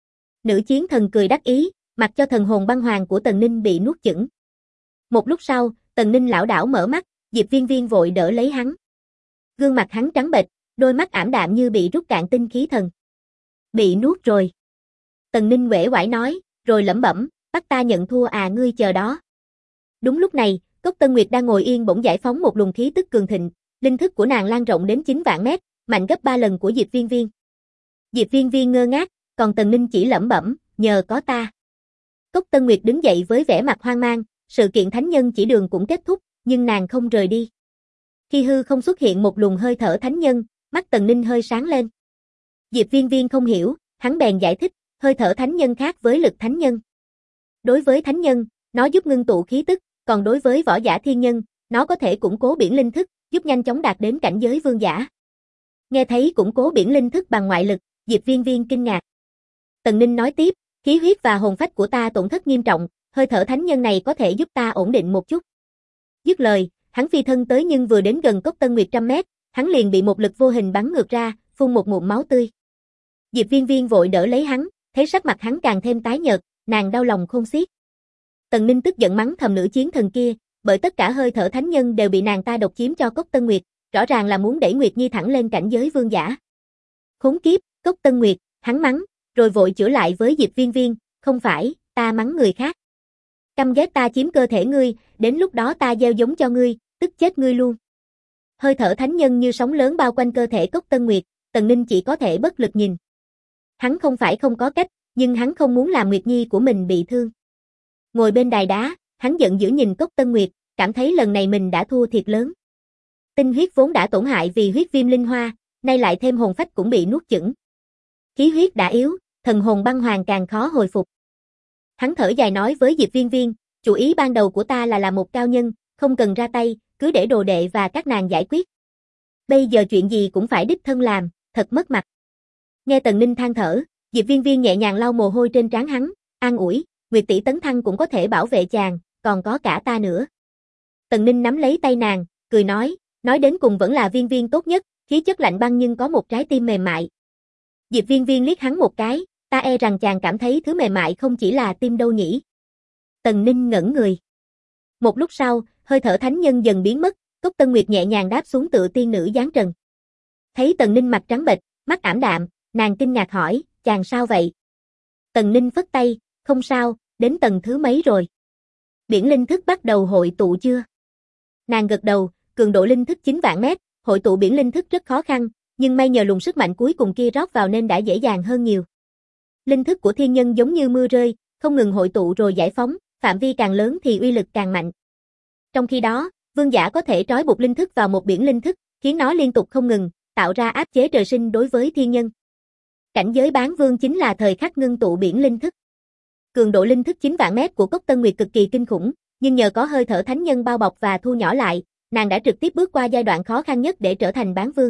Nữ chiến thần cười đắc ý, mặc cho thần hồn băng hoàng của Tần Ninh bị nuốt chửng. Một lúc sau, Tần Ninh lảo đảo mở mắt, Diệp Viên Viên vội đỡ lấy hắn. Gương mặt hắn trắng bệch, đôi mắt ảm đạm như bị rút cạn tinh khí thần. Bị nuốt rồi. Tần Ninh uể oải nói, rồi lẩm bẩm, bắt ta nhận thua à, ngươi chờ đó. Đúng lúc này, Cốc Tân Nguyệt đang ngồi yên bỗng giải phóng một luồng khí tức cường thịnh, linh thức của nàng lan rộng đến 9 vạn mét, mạnh gấp 3 lần của Diệp Viên Viên. Diệp Viên Viên ngơ ngác, còn Tần Ninh chỉ lẩm bẩm, nhờ có ta. Cốc Tân Nguyệt đứng dậy với vẻ mặt hoang mang, sự kiện thánh nhân chỉ đường cũng kết thúc, nhưng nàng không rời đi. Khi hư không xuất hiện một luồng hơi thở thánh nhân, mắt Tần Ninh hơi sáng lên. Diệp Viên Viên không hiểu, hắn bèn giải thích, hơi thở thánh nhân khác với lực thánh nhân. Đối với thánh nhân, nó giúp ngưng tụ khí tức, còn đối với võ giả thiên nhân, nó có thể củng cố biển linh thức, giúp nhanh chóng đạt đến cảnh giới vương giả. Nghe thấy củng cố biển linh thức bằng ngoại lực, Diệp Viên Viên kinh ngạc. Tần Ninh nói tiếp, khí huyết và hồn phách của ta tổn thất nghiêm trọng, hơi thở thánh nhân này có thể giúp ta ổn định một chút. Dứt lời, hắn phi thân tới nhưng vừa đến gần Cốc Tân Nguyệt 100 mét, hắn liền bị một lực vô hình bắn ngược ra, phun một ngụm máu tươi. Diệp Viên Viên vội đỡ lấy hắn, thấy sắc mặt hắn càng thêm tái nhợt, nàng đau lòng khôn xiết. Tần Ninh tức giận mắng thầm nữ chiến thần kia, bởi tất cả hơi thở thánh nhân đều bị nàng ta độc chiếm cho Cốc Tân Nguyệt, rõ ràng là muốn đẩy Nguyệt Nhi thẳng lên cảnh giới vương giả. Khốn kiếp, Cốc Tân Nguyệt, hắn mắng, rồi vội chữa lại với Diệp Viên Viên, không phải, ta mắng người khác. Căm ghét ta chiếm cơ thể ngươi, đến lúc đó ta gieo giống cho ngươi, tức chết ngươi luôn. Hơi thở thánh nhân như sóng lớn bao quanh cơ thể Cốc Tân Nguyệt, Tần Ninh chỉ có thể bất lực nhìn. Hắn không phải không có cách, nhưng hắn không muốn làm Nguyệt Nhi của mình bị thương. Ngồi bên đài đá, hắn giận dữ nhìn Cốc Tân Nguyệt, cảm thấy lần này mình đã thua thiệt lớn. Tinh huyết vốn đã tổn hại vì huyết viêm linh hoa, nay lại thêm hồn phách cũng bị nuốt chửng. Khí huyết đã yếu, thần hồn băng hoàng càng khó hồi phục. Hắn thở dài nói với Diệp Viên Viên, chủ ý ban đầu của ta là một cao nhân, không cần ra tay, cứ để đồ đệ và các nàng giải quyết. Bây giờ chuyện gì cũng phải đích thân làm, thật mất mặt. Nghe Tần Ninh than thở, Diệp Viên Viên nhẹ nhàng lau mồ hôi trên trán hắn, an ủi, Nguyệt tỷ tấn thăng cũng có thể bảo vệ chàng, còn có cả ta nữa. Tần Ninh nắm lấy tay nàng, cười nói đến cùng vẫn là Viên Viên tốt nhất, khí chất lạnh băng nhưng có một trái tim mềm mại. Diệp Viên Viên liếc hắn một cái, ta e rằng chàng cảm thấy thứ mềm mại không chỉ là tim đâu nhỉ. Tần Ninh ngẩn người. Một lúc sau, hơi thở thánh nhân dần biến mất, Cốc Tân Nguyệt nhẹ nhàng đáp xuống tựa tiên nữ giáng trần. Thấy Tần Ninh mặt trắng bệch, mắt ảm đạm, nàng kinh ngạc hỏi, chàng sao vậy? Tần Ninh phất tay, không sao, đến tầng thứ mấy rồi? Biển linh thức bắt đầu hội tụ chưa? Nàng gật đầu, cường độ linh thức 9 vạn mét, hội tụ biển linh thức rất khó khăn, nhưng may nhờ luồng sức mạnh cuối cùng kia rót vào nên đã dễ dàng hơn nhiều. Linh thức của thiên nhân giống như mưa rơi, không ngừng hội tụ rồi giải phóng, phạm vi càng lớn thì uy lực càng mạnh. Trong khi đó, vương giả có thể trói buộc linh thức vào một biển linh thức, khiến nó liên tục không ngừng, tạo ra áp chế trời sinh đối với thiên nhân. Cảnh giới bán vương chính là thời khắc ngưng tụ biển linh thức. Cường độ linh thức 9 vạn mét của Cốc Tân Nguyệt cực kỳ kinh khủng, nhưng nhờ có hơi thở thánh nhân bao bọc và thu nhỏ lại, nàng đã trực tiếp bước qua giai đoạn khó khăn nhất để trở thành bán vương.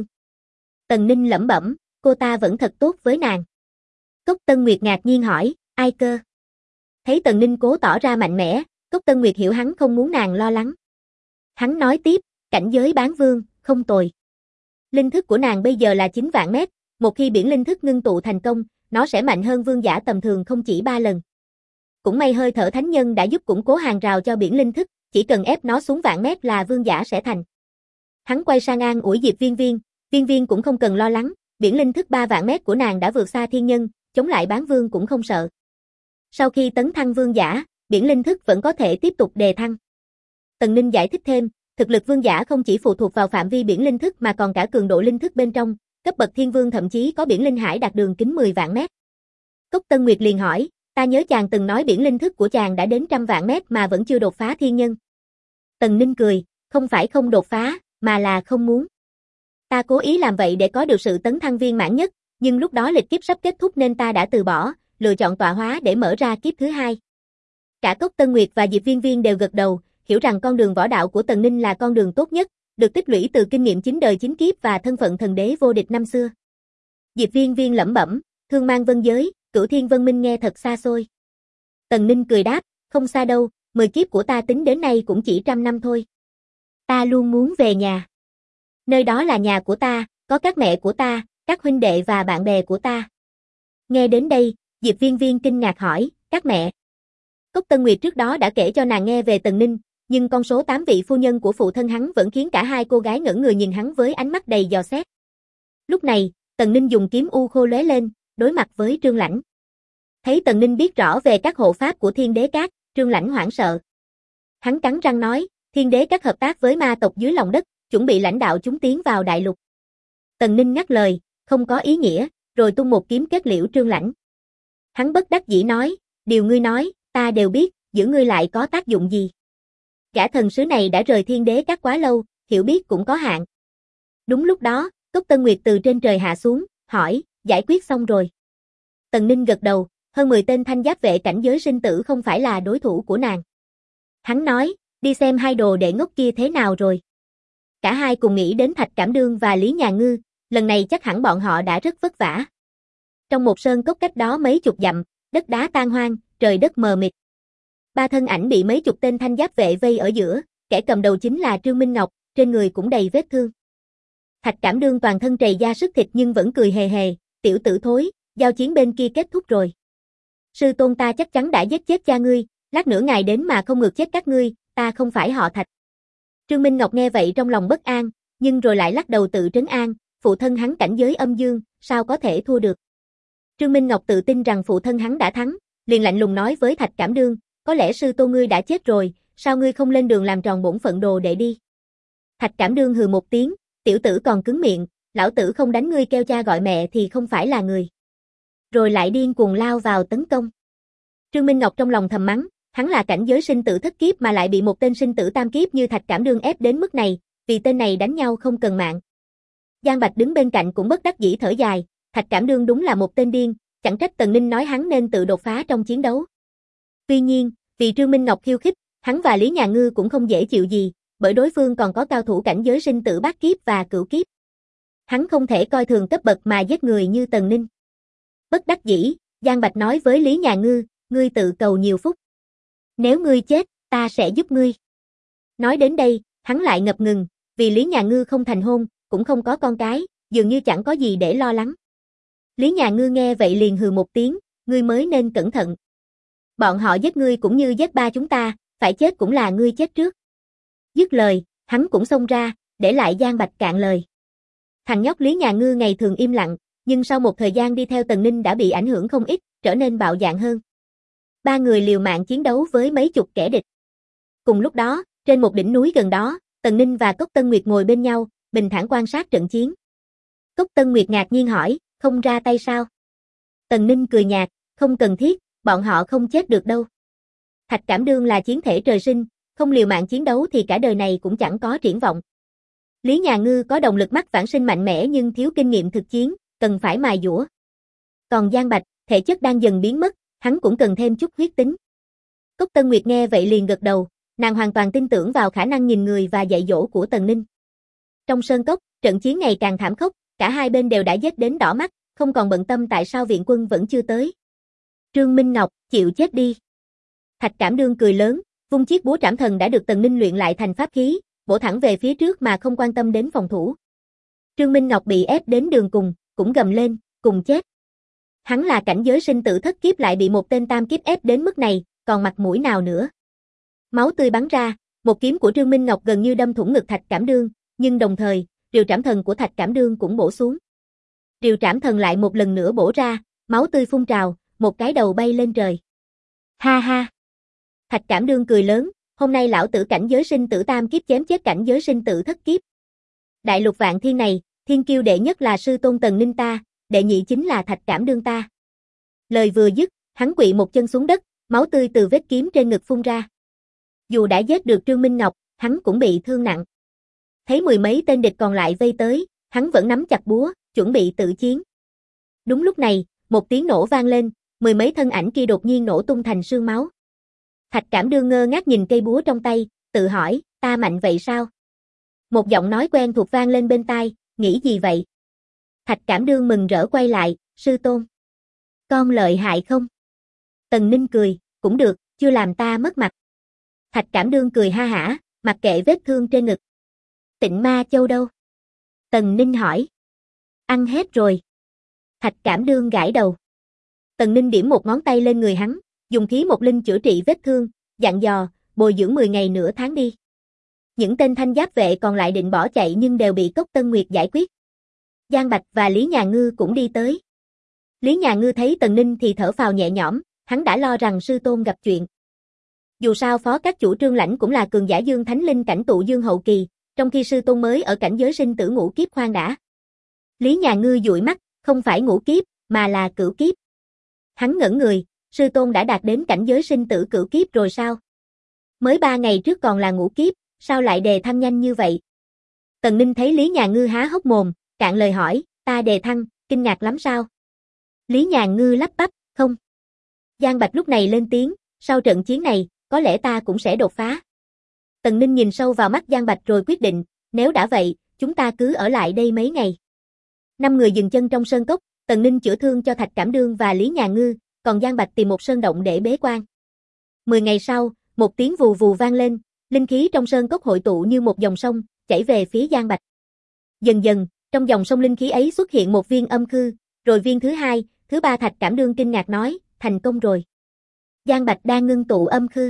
Tần Ninh lẩm bẩm, cô ta vẫn thật tốt với nàng. Cốc Tân Nguyệt ngạc nhiên hỏi, ai cơ? Thấy Tần Ninh cố tỏ ra mạnh mẽ, Cốc Tân Nguyệt hiểu hắn không muốn nàng lo lắng. Hắn nói tiếp, cảnh giới bán vương, không tồi. Linh thức của nàng bây giờ là 9 vạn mét, một khi biển linh thức ngưng tụ thành công, nó sẽ mạnh hơn vương giả tầm thường không chỉ 3 lần. Cũng may hơi thở thánh nhân đã giúp củng cố hàng rào cho biển linh thức, chỉ cần ép nó xuống vạn mét là vương giả sẽ thành. Hắn quay sang an ủi Diệp Viên Viên, Viên Viên cũng không cần lo lắng, biển linh thức 3 vạn mét của nàng đã vượt xa thiên nhân, chống lại bán vương cũng không sợ. Sau khi tấn thăng vương giả, biển linh thức vẫn có thể tiếp tục đề thăng. Tần Ninh giải thích thêm, thực lực vương giả không chỉ phụ thuộc vào phạm vi biển linh thức mà còn cả cường độ linh thức bên trong, cấp bậc thiên vương thậm chí có biển linh hải đạt đường kính 10 vạn mét. Cốc Tân Nguyệt liền hỏi, ta nhớ chàng từng nói biển linh thức của chàng đã đến 100 vạn mét mà vẫn chưa đột phá thiên nhân. Tần Ninh cười, không phải không đột phá, mà là không muốn. Ta cố ý làm vậy để có được sự tấn thăng viên mãn nhất, nhưng lúc đó lịch kiếp sắp kết thúc nên ta đã từ bỏ, lựa chọn tọa hóa để mở ra kiếp thứ hai. Cả Cốc Tân Nguyệt và Diệp Viên Viên đều gật đầu, hiểu rằng con đường võ đạo của Tần Ninh là con đường tốt nhất, được tích lũy từ kinh nghiệm 9 đời 9 kiếp và thân phận thần đế vô địch năm xưa. Diệp Viên Viên lẩm bẩm, thương mang vân giới, Cửu Thiên Vân Minh nghe thật xa xôi. Tần Ninh cười đáp, không xa đâu, 10 kiếp của ta tính đến nay cũng chỉ 100 năm thôi. Ta luôn muốn về nhà. Nơi đó là nhà của ta, có các mẹ của ta, các huynh đệ và bạn bè của ta. Nghe đến đây, Diệp Viên Viên kinh ngạc hỏi, các mẹ. Cốc Tân Nguyệt trước đó đã kể cho nàng nghe về Tần Ninh, nhưng con số 8 vị phu nhân của phụ thân hắn vẫn khiến cả hai cô gái ngẩn người nhìn hắn với ánh mắt đầy dò xét. Lúc này, Tần Ninh dùng kiếm u khô lóe lên, đối mặt với Trương Lãnh. Thấy Tần Ninh biết rõ về các hộ pháp của Thiên Đế Các, Trương Lãnh hoảng sợ. Hắn cắn răng nói, Thiên Đế Các hợp tác với ma tộc dưới lòng đất, chuẩn bị lãnh đạo chúng tiến vào đại lục. Tần Ninh ngắt lời, không có ý nghĩa, rồi tung một kiếm kết liễu Trương Lãnh. Hắn bất đắc dĩ nói, điều ngươi nói, ta đều biết, giữ ngươi lại có tác dụng gì. Gã thần sứ này đã rời Thiên Đế Các quá lâu, hiểu biết cũng có hạn. Đúng lúc đó, Cốc Tân Nguyệt từ trên trời hạ xuống, hỏi, giải quyết xong rồi. Tần Ninh gật đầu, hơn 10 tên thanh giáp vệ cảnh giới sinh tử không phải là đối thủ của nàng. Hắn nói, Đi xem hai đồ đệ ngốc kia thế nào rồi. Cả hai cùng nghĩ đến Thạch Cảm Đương và Lý Nhà Ngư, lần này chắc hẳn bọn họ đã rất vất vả. Trong một sơn cốc cách đó mấy chục dặm, đất đá tan hoang, trời đất mờ mịt. Ba thân ảnh bị mấy chục tên thanh giáp vệ vây ở giữa, kẻ cầm đầu chính là Trương Minh Ngọc, trên người cũng đầy vết thương. Thạch Cảm Đương toàn thân trầy da sức thịt nhưng vẫn cười hề hề, tiểu tử thối, giao chiến bên kia kết thúc rồi. Sư tôn ta chắc chắn đã giết chết cha ngươi, lát nữa ngài đến mà không ngược chết các ngươi, ta không phải họ Thạch. Trương Minh Ngọc nghe vậy trong lòng bất an, nhưng rồi lại lắc đầu tự trấn an, phụ thân hắn cảnh giới âm dương, sao có thể thua được. Trương Minh Ngọc tự tin rằng phụ thân hắn đã thắng, liền lạnh lùng nói với Thạch Cảm Đương, có lẽ sư tôn ngươi đã chết rồi, sao ngươi không lên đường làm tròn bổn phận đồ để đi. Thạch Cảm Đương hừ một tiếng, tiểu tử còn cứng miệng, lão tử không đánh ngươi kêu cha gọi mẹ thì không phải là người. Rồi lại điên cuồng lao vào tấn công. Trương Minh Ngọc trong lòng thầm mắng, hắn là cảnh giới sinh tử thất kiếp mà lại bị một tên sinh tử tam kiếp như Thạch Cảm Đương ép đến mức này, vì tên này đánh nhau không cần mạng. Giang Bạch đứng bên cạnh cũng bất đắc dĩ thở dài, Thạch Cảm Đương đúng là một tên điên, chẳng trách Tần Ninh nói hắn nên tự đột phá trong chiến đấu. Tuy nhiên, vì Trương Minh Ngọc khiêu khích, hắn và Lý Nhà Ngư cũng không dễ chịu gì, bởi đối phương còn có cao thủ cảnh giới sinh tử bát kiếp và cửu kiếp. Hắn không thể coi thường cấp bậc mà giết người như Tần Ninh. Bất đắc dĩ, Giang Bạch nói với Lý Nhà Ngư, ngươi tự cầu nhiều phúc. Nếu ngươi chết, ta sẽ giúp ngươi. Nói đến đây, hắn lại ngập ngừng, vì Lý Nhà Ngư không thành hôn, cũng không có con cái, dường như chẳng có gì để lo lắng. Lý Nhà Ngư nghe vậy liền hừ một tiếng, ngươi mới nên cẩn thận. Bọn họ giết ngươi cũng như giết ba chúng ta, phải chết cũng là ngươi chết trước. Dứt lời, hắn cũng xông ra, để lại Giang Bạch cạn lời. Thằng nhóc Lý Nhà Ngư ngày thường im lặng, nhưng sau một thời gian đi theo Tần Ninh đã bị ảnh hưởng không ít, trở nên bạo dạn hơn. Ba người liều mạng chiến đấu với mấy chục kẻ địch. Cùng lúc đó, trên một đỉnh núi gần đó, Tần Ninh và Cốc Tân Nguyệt ngồi bên nhau, bình thản quan sát trận chiến. Cốc Tân Nguyệt ngạc nhiên hỏi, không ra tay sao? Tần Ninh cười nhạt, không cần thiết, bọn họ không chết được đâu. Thạch Cảm Đương là chiến thể trời sinh, không liều mạng chiến đấu thì cả đời này cũng chẳng có triển vọng. Lý Nhà Ngư có động lực mắt vãng sinh mạnh mẽ nhưng thiếu kinh nghiệm thực chiến, cần phải mài dũa. Còn Giang Bạch, thể chất đang dần biến mất, hắn cũng cần thêm chút huyết tính. Cốc Tân Nguyệt nghe vậy liền gật đầu, nàng hoàn toàn tin tưởng vào khả năng nhìn người và dạy dỗ của Tần Ninh. Trong sơn cốc, trận chiến ngày càng thảm khốc, cả hai bên đều đã giết đến đỏ mắt, không còn bận tâm tại sao viện quân vẫn chưa tới. Trương Minh Ngọc, chịu chết đi. Thạch Cảm Đương cười lớn, vung chiếc búa trảm thần đã được Tần Ninh luyện lại thành pháp khí, bổ thẳng về phía trước mà không quan tâm đến phòng thủ. Trương Minh Ngọc bị ép đến đường cùng, cũng gầm lên, cùng chết. Hắn là cảnh giới sinh tử thất kiếp lại bị một tên tam kiếp ép đến mức này, còn mặt mũi nào nữa. Máu tươi bắn ra, một kiếm của Trương Minh Ngọc gần như đâm thủng ngực Thạch Cảm Đương, nhưng đồng thời, rìu trảm thần của Thạch Cảm Đương cũng bổ xuống. Rìu trảm thần lại một lần nữa bổ ra, máu tươi phun trào, một cái đầu bay lên trời. Ha ha! Thạch Cảm Đương cười lớn, hôm nay lão tử cảnh giới sinh tử tam kiếp chém chết cảnh giới sinh tử thất kiếp. Đại lục vạn thiên này, thiên kiêu đệ nhất là sư tôn Tần Ninh ta, đệ nhị chính là Thạch Cảm Đương ta. Lời vừa dứt, hắn quỵ một chân xuống đất, máu tươi từ vết kiếm trên ngực phun ra. Dù đã giết được Trương Minh Ngọc, hắn cũng bị thương nặng. Thấy mười mấy tên địch còn lại vây tới, hắn vẫn nắm chặt búa, chuẩn bị tự chiến. Đúng lúc này, một tiếng nổ vang lên, mười mấy thân ảnh kia đột nhiên nổ tung thành sương máu. Thạch Cảm Đương ngơ ngác nhìn cây búa trong tay, tự hỏi, ta mạnh vậy sao? Một giọng nói quen thuộc vang lên bên tai, nghĩ gì vậy? Thạch Cảm Đương mừng rỡ quay lại, sư tôn. Con lợi hại không? Tần Ninh cười, cũng được, chưa làm ta mất mặt. Thạch Cảm Đương cười ha hả, mặc kệ vết thương trên ngực. Tịnh Ma Châu đâu? Tần Ninh hỏi. Ăn hết rồi. Thạch Cảm Đương gãi đầu. Tần Ninh điểm một ngón tay lên người hắn, dùng khí một linh chữa trị vết thương, dặn dò, bồi dưỡng 10 ngày nửa tháng đi. Những tên thanh giáp vệ còn lại định bỏ chạy nhưng đều bị Cốc Tân Nguyệt giải quyết. Giang Bạch và Lý Nhà Ngư cũng đi tới. Lý Nhà Ngư thấy Tần Ninh thì thở phào nhẹ nhõm, hắn đã lo rằng sư tôn gặp chuyện. Dù sao phó các chủ Trương Lãnh cũng là cường giả dương thánh linh cảnh tụ dương hậu kỳ, trong khi sư tôn mới ở cảnh giới sinh tử ngũ kiếp khoan đã. Lý Nhà Ngư dụi mắt, không phải ngũ kiếp, mà là cửu kiếp. Hắn ngẩn người, sư tôn đã đạt đến cảnh giới sinh tử cửu kiếp rồi sao? Mới 3 ngày trước còn là ngũ kiếp, sao lại đề thăng nhanh như vậy? Tần Ninh thấy Lý Nhà Ngư há hốc mồm, cạn lời hỏi, ta đề thăng, kinh ngạc lắm sao? Lý Nhà Ngư lắp bắp, không. Giang Bạch lúc này lên tiếng, sau trận chiến này, có lẽ ta cũng sẽ đột phá. Tần Ninh nhìn sâu vào mắt Giang Bạch rồi quyết định, nếu đã vậy, chúng ta cứ ở lại đây mấy ngày. 5 người dừng chân trong sơn cốc, Tần Ninh chữa thương cho Thạch Cảm Đương và Lý Nhà Ngư, còn Giang Bạch tìm một sơn động để bế quan. 10 ngày sau, một tiếng vù vù vang lên, linh khí trong sơn cốc hội tụ như một dòng sông, chảy về phía Giang Bạch. Dần dần, trong dòng sông linh khí ấy xuất hiện một viên âm khư, rồi viên thứ hai, thứ ba. Thạch Cảm Đương kinh ngạc nói, thành công rồi. Giang Bạch đang ngưng tụ âm khư.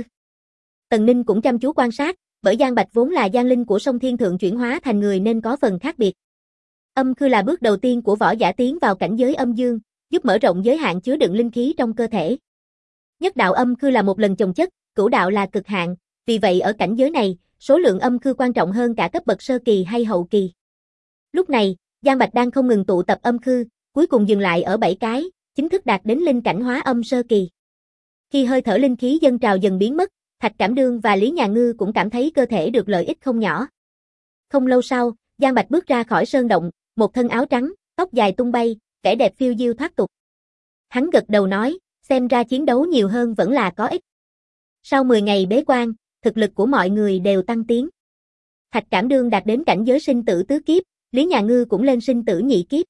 Tần Ninh cũng chăm chú quan sát, bởi Giang Bạch vốn là giang linh của sông Thiên Thượng chuyển hóa thành người nên có phần khác biệt. Âm khư là bước đầu tiên của võ giả tiến vào cảnh giới âm dương, giúp mở rộng giới hạn chứa đựng linh khí trong cơ thể. Nhất đạo âm khư là một lần chồng chất, cửu đạo là cực hạn, vì vậy ở cảnh giới này, số lượng âm khư quan trọng hơn cả cấp bậc sơ kỳ hay hậu kỳ. Lúc này, Giang Bạch đang không ngừng tụ tập âm khư, cuối cùng dừng lại ở 7 cái, chính thức đạt đến linh cảnh hóa âm sơ kỳ. Khi hơi thở linh khí dâng trào dần biến mất, Thạch Cảm Đương và Lý Nhà Ngư cũng cảm thấy cơ thể được lợi ích không nhỏ. Không lâu sau, Giang Bạch bước ra khỏi sơn động, một thân áo trắng, tóc dài tung bay, vẻ đẹp phiêu diêu thoát tục. Hắn gật đầu nói, xem ra chiến đấu nhiều hơn vẫn là có ích. Sau 10 ngày bế quan, thực lực của mọi người đều tăng tiến. Thạch Cảm Đương đạt đến cảnh giới sinh tử tứ kiếp, Lý Nhà Ngư cũng lên sinh tử nhị kiếp.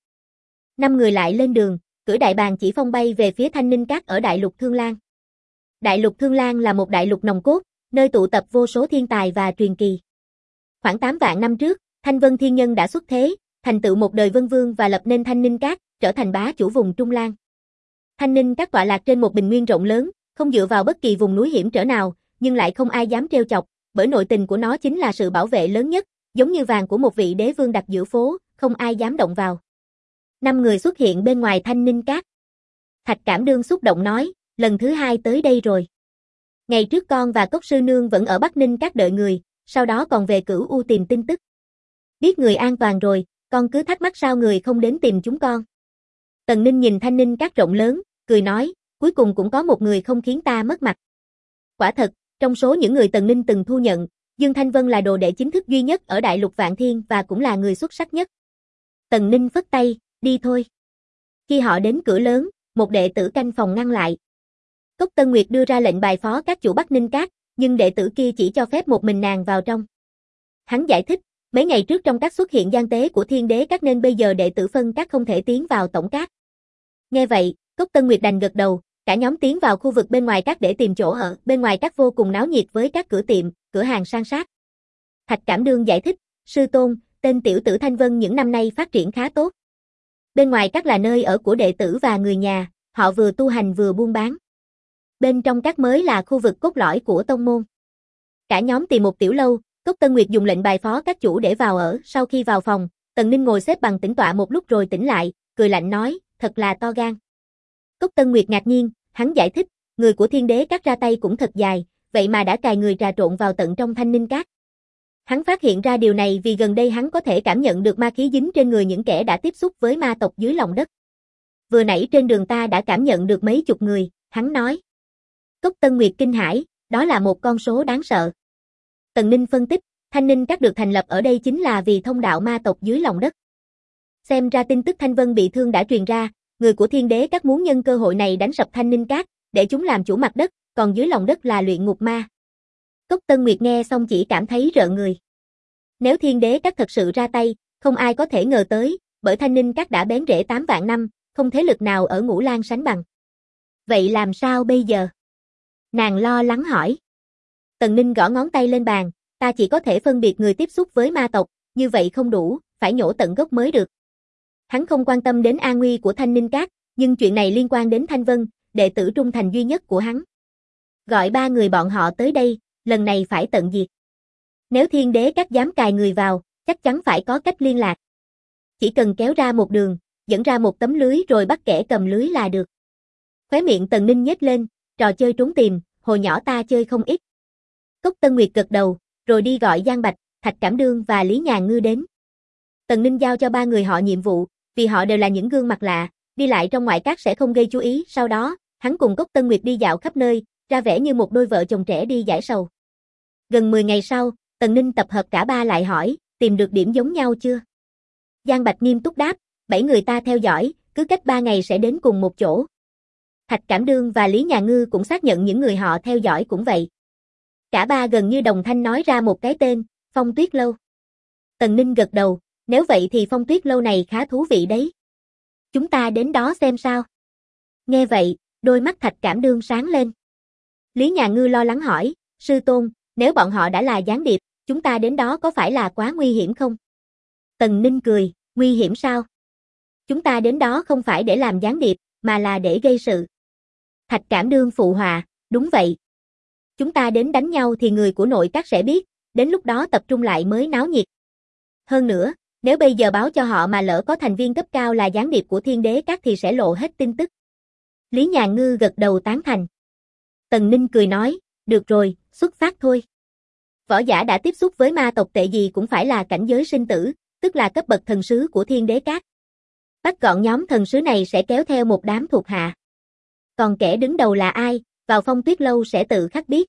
5 người lại lên đường, cưỡi đại bàng chỉ phong bay về phía Thanh Ninh Các ở Đại Lục Thương Lan. Đại Lục Thương Lan là một đại lục nòng cốt, nơi tụ tập vô số thiên tài và truyền kỳ. Khoảng 8 vạn năm trước, Thanh Vân Thiên Nhân đã xuất thế, thành tựu một đời vân vương và lập nên Thanh Ninh Các, trở thành bá chủ vùng Trung Lan. Thanh Ninh Các tọa lạc trên một bình nguyên rộng lớn, không dựa vào bất kỳ vùng núi hiểm trở nào, nhưng lại không ai dám trêu chọc, bởi nội tình của nó chính là sự bảo vệ lớn nhất, giống như vàng của một vị đế vương đặt giữa phố, không ai dám động vào. 5 người xuất hiện bên ngoài Thanh Ninh Các. Thạch Cảm Đương xúc động nói, lần thứ 2 tới đây rồi. Ngày trước con và Cốc Sư Nương vẫn ở Bắc Ninh Các đợi người, sau đó còn về Cửu U tìm tin tức. Biết người an toàn rồi, con cứ thắc mắc sao người không đến tìm chúng con. Tần Ninh nhìn Thanh Ninh Các rộng lớn, cười nói, cuối cùng cũng có một người không khiến ta mất mặt. Quả thật, trong số những người Tần Ninh từng thu nhận, Dương Thanh Vân là đồ đệ chính thức duy nhất ở Đại Lục Vạn Thiên và cũng là người xuất sắc nhất. Tần Ninh phất tay, đi thôi. Khi họ đến cửa lớn, một đệ tử canh phòng ngăn lại. Cốc Tân Nguyệt đưa ra lệnh bài phó các chủ Bắc Ninh Các, nhưng đệ tử kia chỉ cho phép một mình nàng vào trong. Hắn giải thích, mấy ngày trước trong các xuất hiện gian tế của Thiên Đế Các nên bây giờ đệ tử phân các không thể tiến vào tổng các. Nghe vậy, Cốc Tân Nguyệt đành gật đầu, cả nhóm tiến vào khu vực bên ngoài các để tìm chỗ ở. Bên ngoài các vô cùng náo nhiệt với các cửa tiệm, cửa hàng san sát. Thạch Cảm Đương giải thích, sư tôn, tên tiểu tử Thanh Vân những năm nay phát triển khá tốt. Bên ngoài các là nơi ở của đệ tử và người nhà, họ vừa tu hành vừa buôn bán. Bên trong các mới là khu vực cốt lõi của tông môn. Cả nhóm tìm một tiểu lâu, Cốc Tân Nguyệt dùng lệnh bài phó các chủ để vào ở. Sau khi vào phòng, Tần Ninh ngồi xếp bằng tĩnh tọa một lúc rồi tỉnh lại, cười lạnh nói, thật là to gan. Cốc Tân Nguyệt ngạc nhiên, hắn giải thích, người của Thiên Đế Các ra tay cũng thật dài, vậy mà đã cài người trà trộn vào tận trong Thanh Ninh Các. Hắn phát hiện ra điều này vì gần đây hắn có thể cảm nhận được ma khí dính trên người những kẻ đã tiếp xúc với ma tộc dưới lòng đất. Vừa nãy trên đường ta đã cảm nhận được mấy chục người, hắn nói. Cốc Tân Nguyệt kinh hãi, đó là một con số đáng sợ. Tần Ninh phân tích, Thanh Ninh Các được thành lập ở đây chính là vì thông đạo ma tộc dưới lòng đất. Xem ra tin tức Thanh Vân bị thương đã truyền ra, người của Thiên Đế Các muốn nhân cơ hội này đánh sập Thanh Ninh Các, để chúng làm chủ mặt đất, còn dưới lòng đất là luyện ngục ma. Cốc Tân Nguyệt nghe xong chỉ cảm thấy rợn người. Nếu Thiên Đế Các thật sự ra tay, không ai có thể ngờ tới, bởi Thanh Ninh Các đã bén rễ 8 vạn năm, không thế lực nào ở Ngũ Lan sánh bằng. Vậy làm sao bây giờ? Nàng lo lắng hỏi. Tần Ninh gõ ngón tay lên bàn, ta chỉ có thể phân biệt người tiếp xúc với ma tộc, như vậy không đủ, phải nhổ tận gốc mới được. Hắn không quan tâm đến an nguy của Thanh Ninh Các, nhưng chuyện này liên quan đến Thanh Vân, đệ tử trung thành duy nhất của hắn. Gọi 3 người bọn họ tới đây, lần này phải tận diệt. Nếu Thiên Đế Các dám cài người vào, chắc chắn phải có cách liên lạc. Chỉ cần kéo ra một đường, dẫn ra một tấm lưới rồi bắt kẻ cầm lưới là được. Khóe miệng Tần Ninh nhếch lên, trò chơi trốn tìm, hồi nhỏ ta chơi không ít. Cốc Tân Nguyệt gật đầu, rồi đi gọi Giang Bạch, Thạch Cảm Đương và Lý Nhà Ngư đến. Tần Ninh giao cho 3 người họ nhiệm vụ, vì họ đều là những gương mặt lạ, đi lại trong ngoại các sẽ không gây chú ý. Sau đó, hắn cùng Cốc Tân Nguyệt đi dạo khắp nơi, ra vẻ như một đôi vợ chồng trẻ đi giải sầu. Gần 10 ngày sau, Tần Ninh tập hợp cả 3 lại hỏi, tìm được điểm giống nhau chưa? Giang Bạch nghiêm túc đáp, 7 người ta theo dõi, cứ cách 3 ngày sẽ đến cùng một chỗ. Thạch Cảm Đương và Lý Nhà Ngư cũng xác nhận những người họ theo dõi cũng vậy. Cả ba gần như đồng thanh nói ra một cái tên, Phong Tuyết Lâu. Tần Ninh gật đầu, nếu vậy thì Phong Tuyết Lâu này khá thú vị đấy. Chúng ta đến đó xem sao. Nghe vậy, đôi mắt Thạch Cảm Đương sáng lên. Lý Nhà Ngư lo lắng hỏi, sư tôn, nếu bọn họ đã là gián điệp, chúng ta đến đó có phải là quá nguy hiểm không? Tần Ninh cười, nguy hiểm sao? Chúng ta đến đó không phải để làm gián điệp, mà là để gây sự. Thạch Cảm Đương phụ họa, đúng vậy. Chúng ta đến đánh nhau thì người của nội các sẽ biết, đến lúc đó tập trung lại mới náo nhiệt. Hơn nữa, nếu bây giờ báo cho họ mà lỡ có thành viên cấp cao là gián điệp của Thiên Đế Các thì sẽ lộ hết tin tức. Lý Nhà Ngư gật đầu tán thành. Tần Ninh cười nói, được rồi, xuất phát thôi. Võ giả đã tiếp xúc với ma tộc tệ gì cũng phải là cảnh giới sinh tử, tức là cấp bậc thần sứ của Thiên Đế Các. Bắt gọn nhóm thần sứ này sẽ kéo theo một đám thuộc hạ. Còn kẻ đứng đầu là ai, vào Phong Tuyết Lâu sẽ tự khắc biết.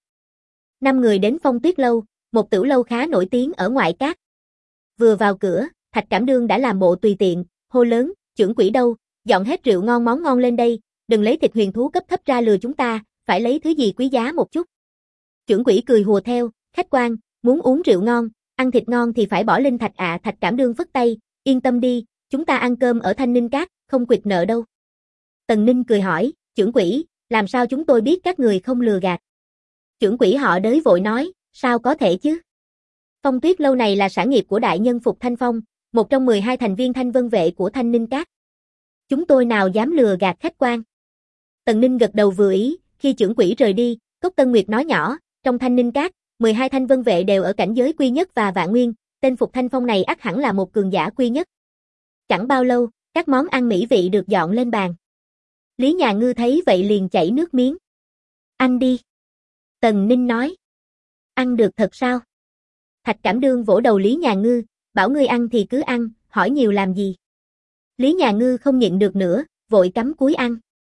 5 người đến Phong Tuyết Lâu, một tửu lâu khá nổi tiếng ở ngoại các. Vừa vào cửa, Thạch Cảm Đương đã làm bộ tùy tiện, hô lớn, trưởng quỹ đâu, dọn hết rượu ngon món ngon lên đây, đừng lấy thịt huyền thú cấp thấp ra lừa chúng ta, phải lấy thứ gì quý giá một chút. Trưởng quỹ cười hùa theo, khách quan, muốn uống rượu ngon, ăn thịt ngon thì phải bỏ linh thạch ạ. Thạch Cảm Đương phất tay, yên tâm đi, chúng ta ăn cơm ở Thanh Ninh Các, không quỵt nợ đâu. Tần Ninh cười hỏi, trưởng quỹ, làm sao chúng tôi biết các người không lừa gạt? Trưởng quỹ họ Đới vội nói, sao có thể chứ? Phong Tuyết Lâu này là sản nghiệp của đại nhân Phục Thanh Phong, một trong 12 thành viên Thanh Vân Vệ của Thanh Ninh Các. Chúng tôi nào dám lừa gạt khách quan. Tần Ninh gật đầu vừa ý, khi trưởng quỹ rời đi, Cốc Tân Nguyệt nói nhỏ, trong Thanh Ninh Các, 12 Thanh Vân Vệ đều ở cảnh giới quy nhất và vạn nguyên, tên Phục Thanh Phong này ắt hẳn là một cường giả quy nhất. Chẳng bao lâu, các món ăn mỹ vị được dọn lên bàn. Lý Nhà Ngư thấy vậy liền chảy nước miếng. Ăn đi. Tần Ninh nói. Ăn được thật sao? Thạch Cảm Đương vỗ đầu Lý Nhà Ngư, bảo ngươi ăn thì cứ ăn, hỏi nhiều làm gì. Lý Nhà Ngư không nhịn được nữa, vội cắm cúi ăn.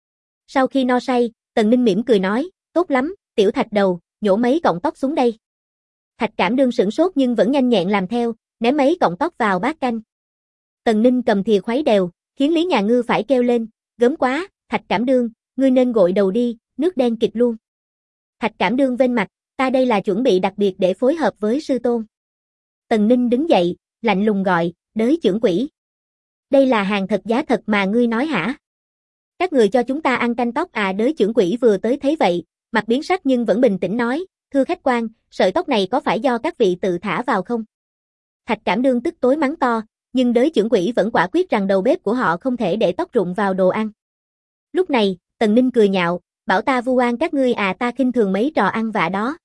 Sau khi no say, Tần Ninh mỉm cười nói, tốt lắm, tiểu Thạch đầu, nhổ mấy cọng tóc xuống đây. Thạch Cảm Đương sửng sốt nhưng vẫn nhanh nhẹn làm theo, ném mấy cọng tóc vào bát canh. Tần Ninh cầm thìa khuấy đều, khiến Lý Nhà Ngư phải kêu lên, gớm quá, Thạch Cảm Đương, ngươi nên gội đầu đi, nước đen kịt luôn. Thạch Cảm Đương vênh mặt, ta đây là chuẩn bị đặc biệt để phối hợp với sư tôn. Tần Ninh đứng dậy, lạnh lùng gọi, Đới trưởng quỹ. Đây là hàng thật giá thật mà ngươi nói hả? Các người cho chúng ta ăn canh tóc à? Đới trưởng quỹ vừa tới thấy vậy, mặt biến sắc nhưng vẫn bình tĩnh nói, thưa khách quan, sợi tóc này có phải do các vị tự thả vào không? Thạch Cảm Đương tức tối mắng to, nhưng Đới trưởng quỹ vẫn quả quyết rằng đầu bếp của họ không thể để tóc rụng vào đồ ăn. Lúc này, Tần Ninh cười nhạo, bảo ta vu oan các ngươi à? Ta khinh thường mấy trò ăn vạ đó.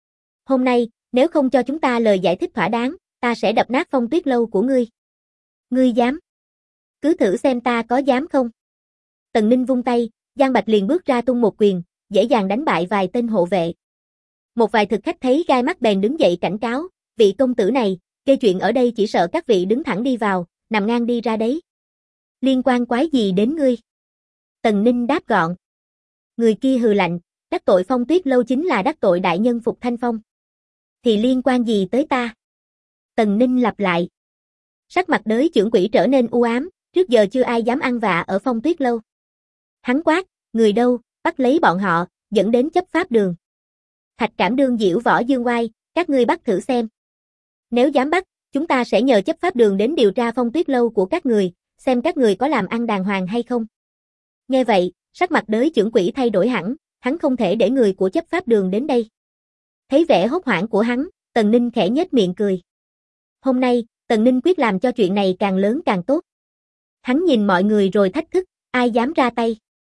Hôm nay, nếu không cho chúng ta lời giải thích thỏa đáng, ta sẽ đập nát Phong Tuyết Lâu của ngươi. Ngươi dám? Cứ thử xem ta có dám không? Tần Ninh vung tay, Giang Bạch liền bước ra tung một quyền, dễ dàng đánh bại vài tên hộ vệ. Một vài thực khách thấy gai mắt bèn đứng dậy cảnh cáo, vị công tử này, gây chuyện ở đây chỉ sợ các vị đứng thẳng đi vào, nằm ngang đi ra đấy. Liên quan quái gì đến ngươi? Tần Ninh đáp gọn. Người kia hừ lạnh, đắc tội Phong Tuyết Lâu chính là đắc tội đại nhân Phục Thanh Phong. Thì liên quan gì tới ta? Tần Ninh lặp lại. Sắc mặt Đới trưởng quỹ trở nên u ám, trước giờ chưa ai dám ăn vạ ở Phong Tuyết Lâu. Hắn quát, người đâu, bắt lấy bọn họ, dẫn đến chấp pháp đường. Thạch Cảm Đương diễu võ dương oai, các ngươi bắt thử xem. Nếu dám bắt, chúng ta sẽ nhờ chấp pháp đường đến điều tra Phong Tuyết Lâu của các người, xem các người có làm ăn đàng hoàng hay không. Nghe vậy, sắc mặt Đới trưởng quỹ thay đổi hẳn, hắn không thể để người của chấp pháp đường đến đây. Thấy vẻ hốt hoảng của hắn, Tần Ninh khẽ nhếch miệng cười. Hôm nay, Tần Ninh quyết làm cho chuyện này càng lớn càng tốt. Hắn nhìn mọi người rồi thách thức, ai dám ra tay.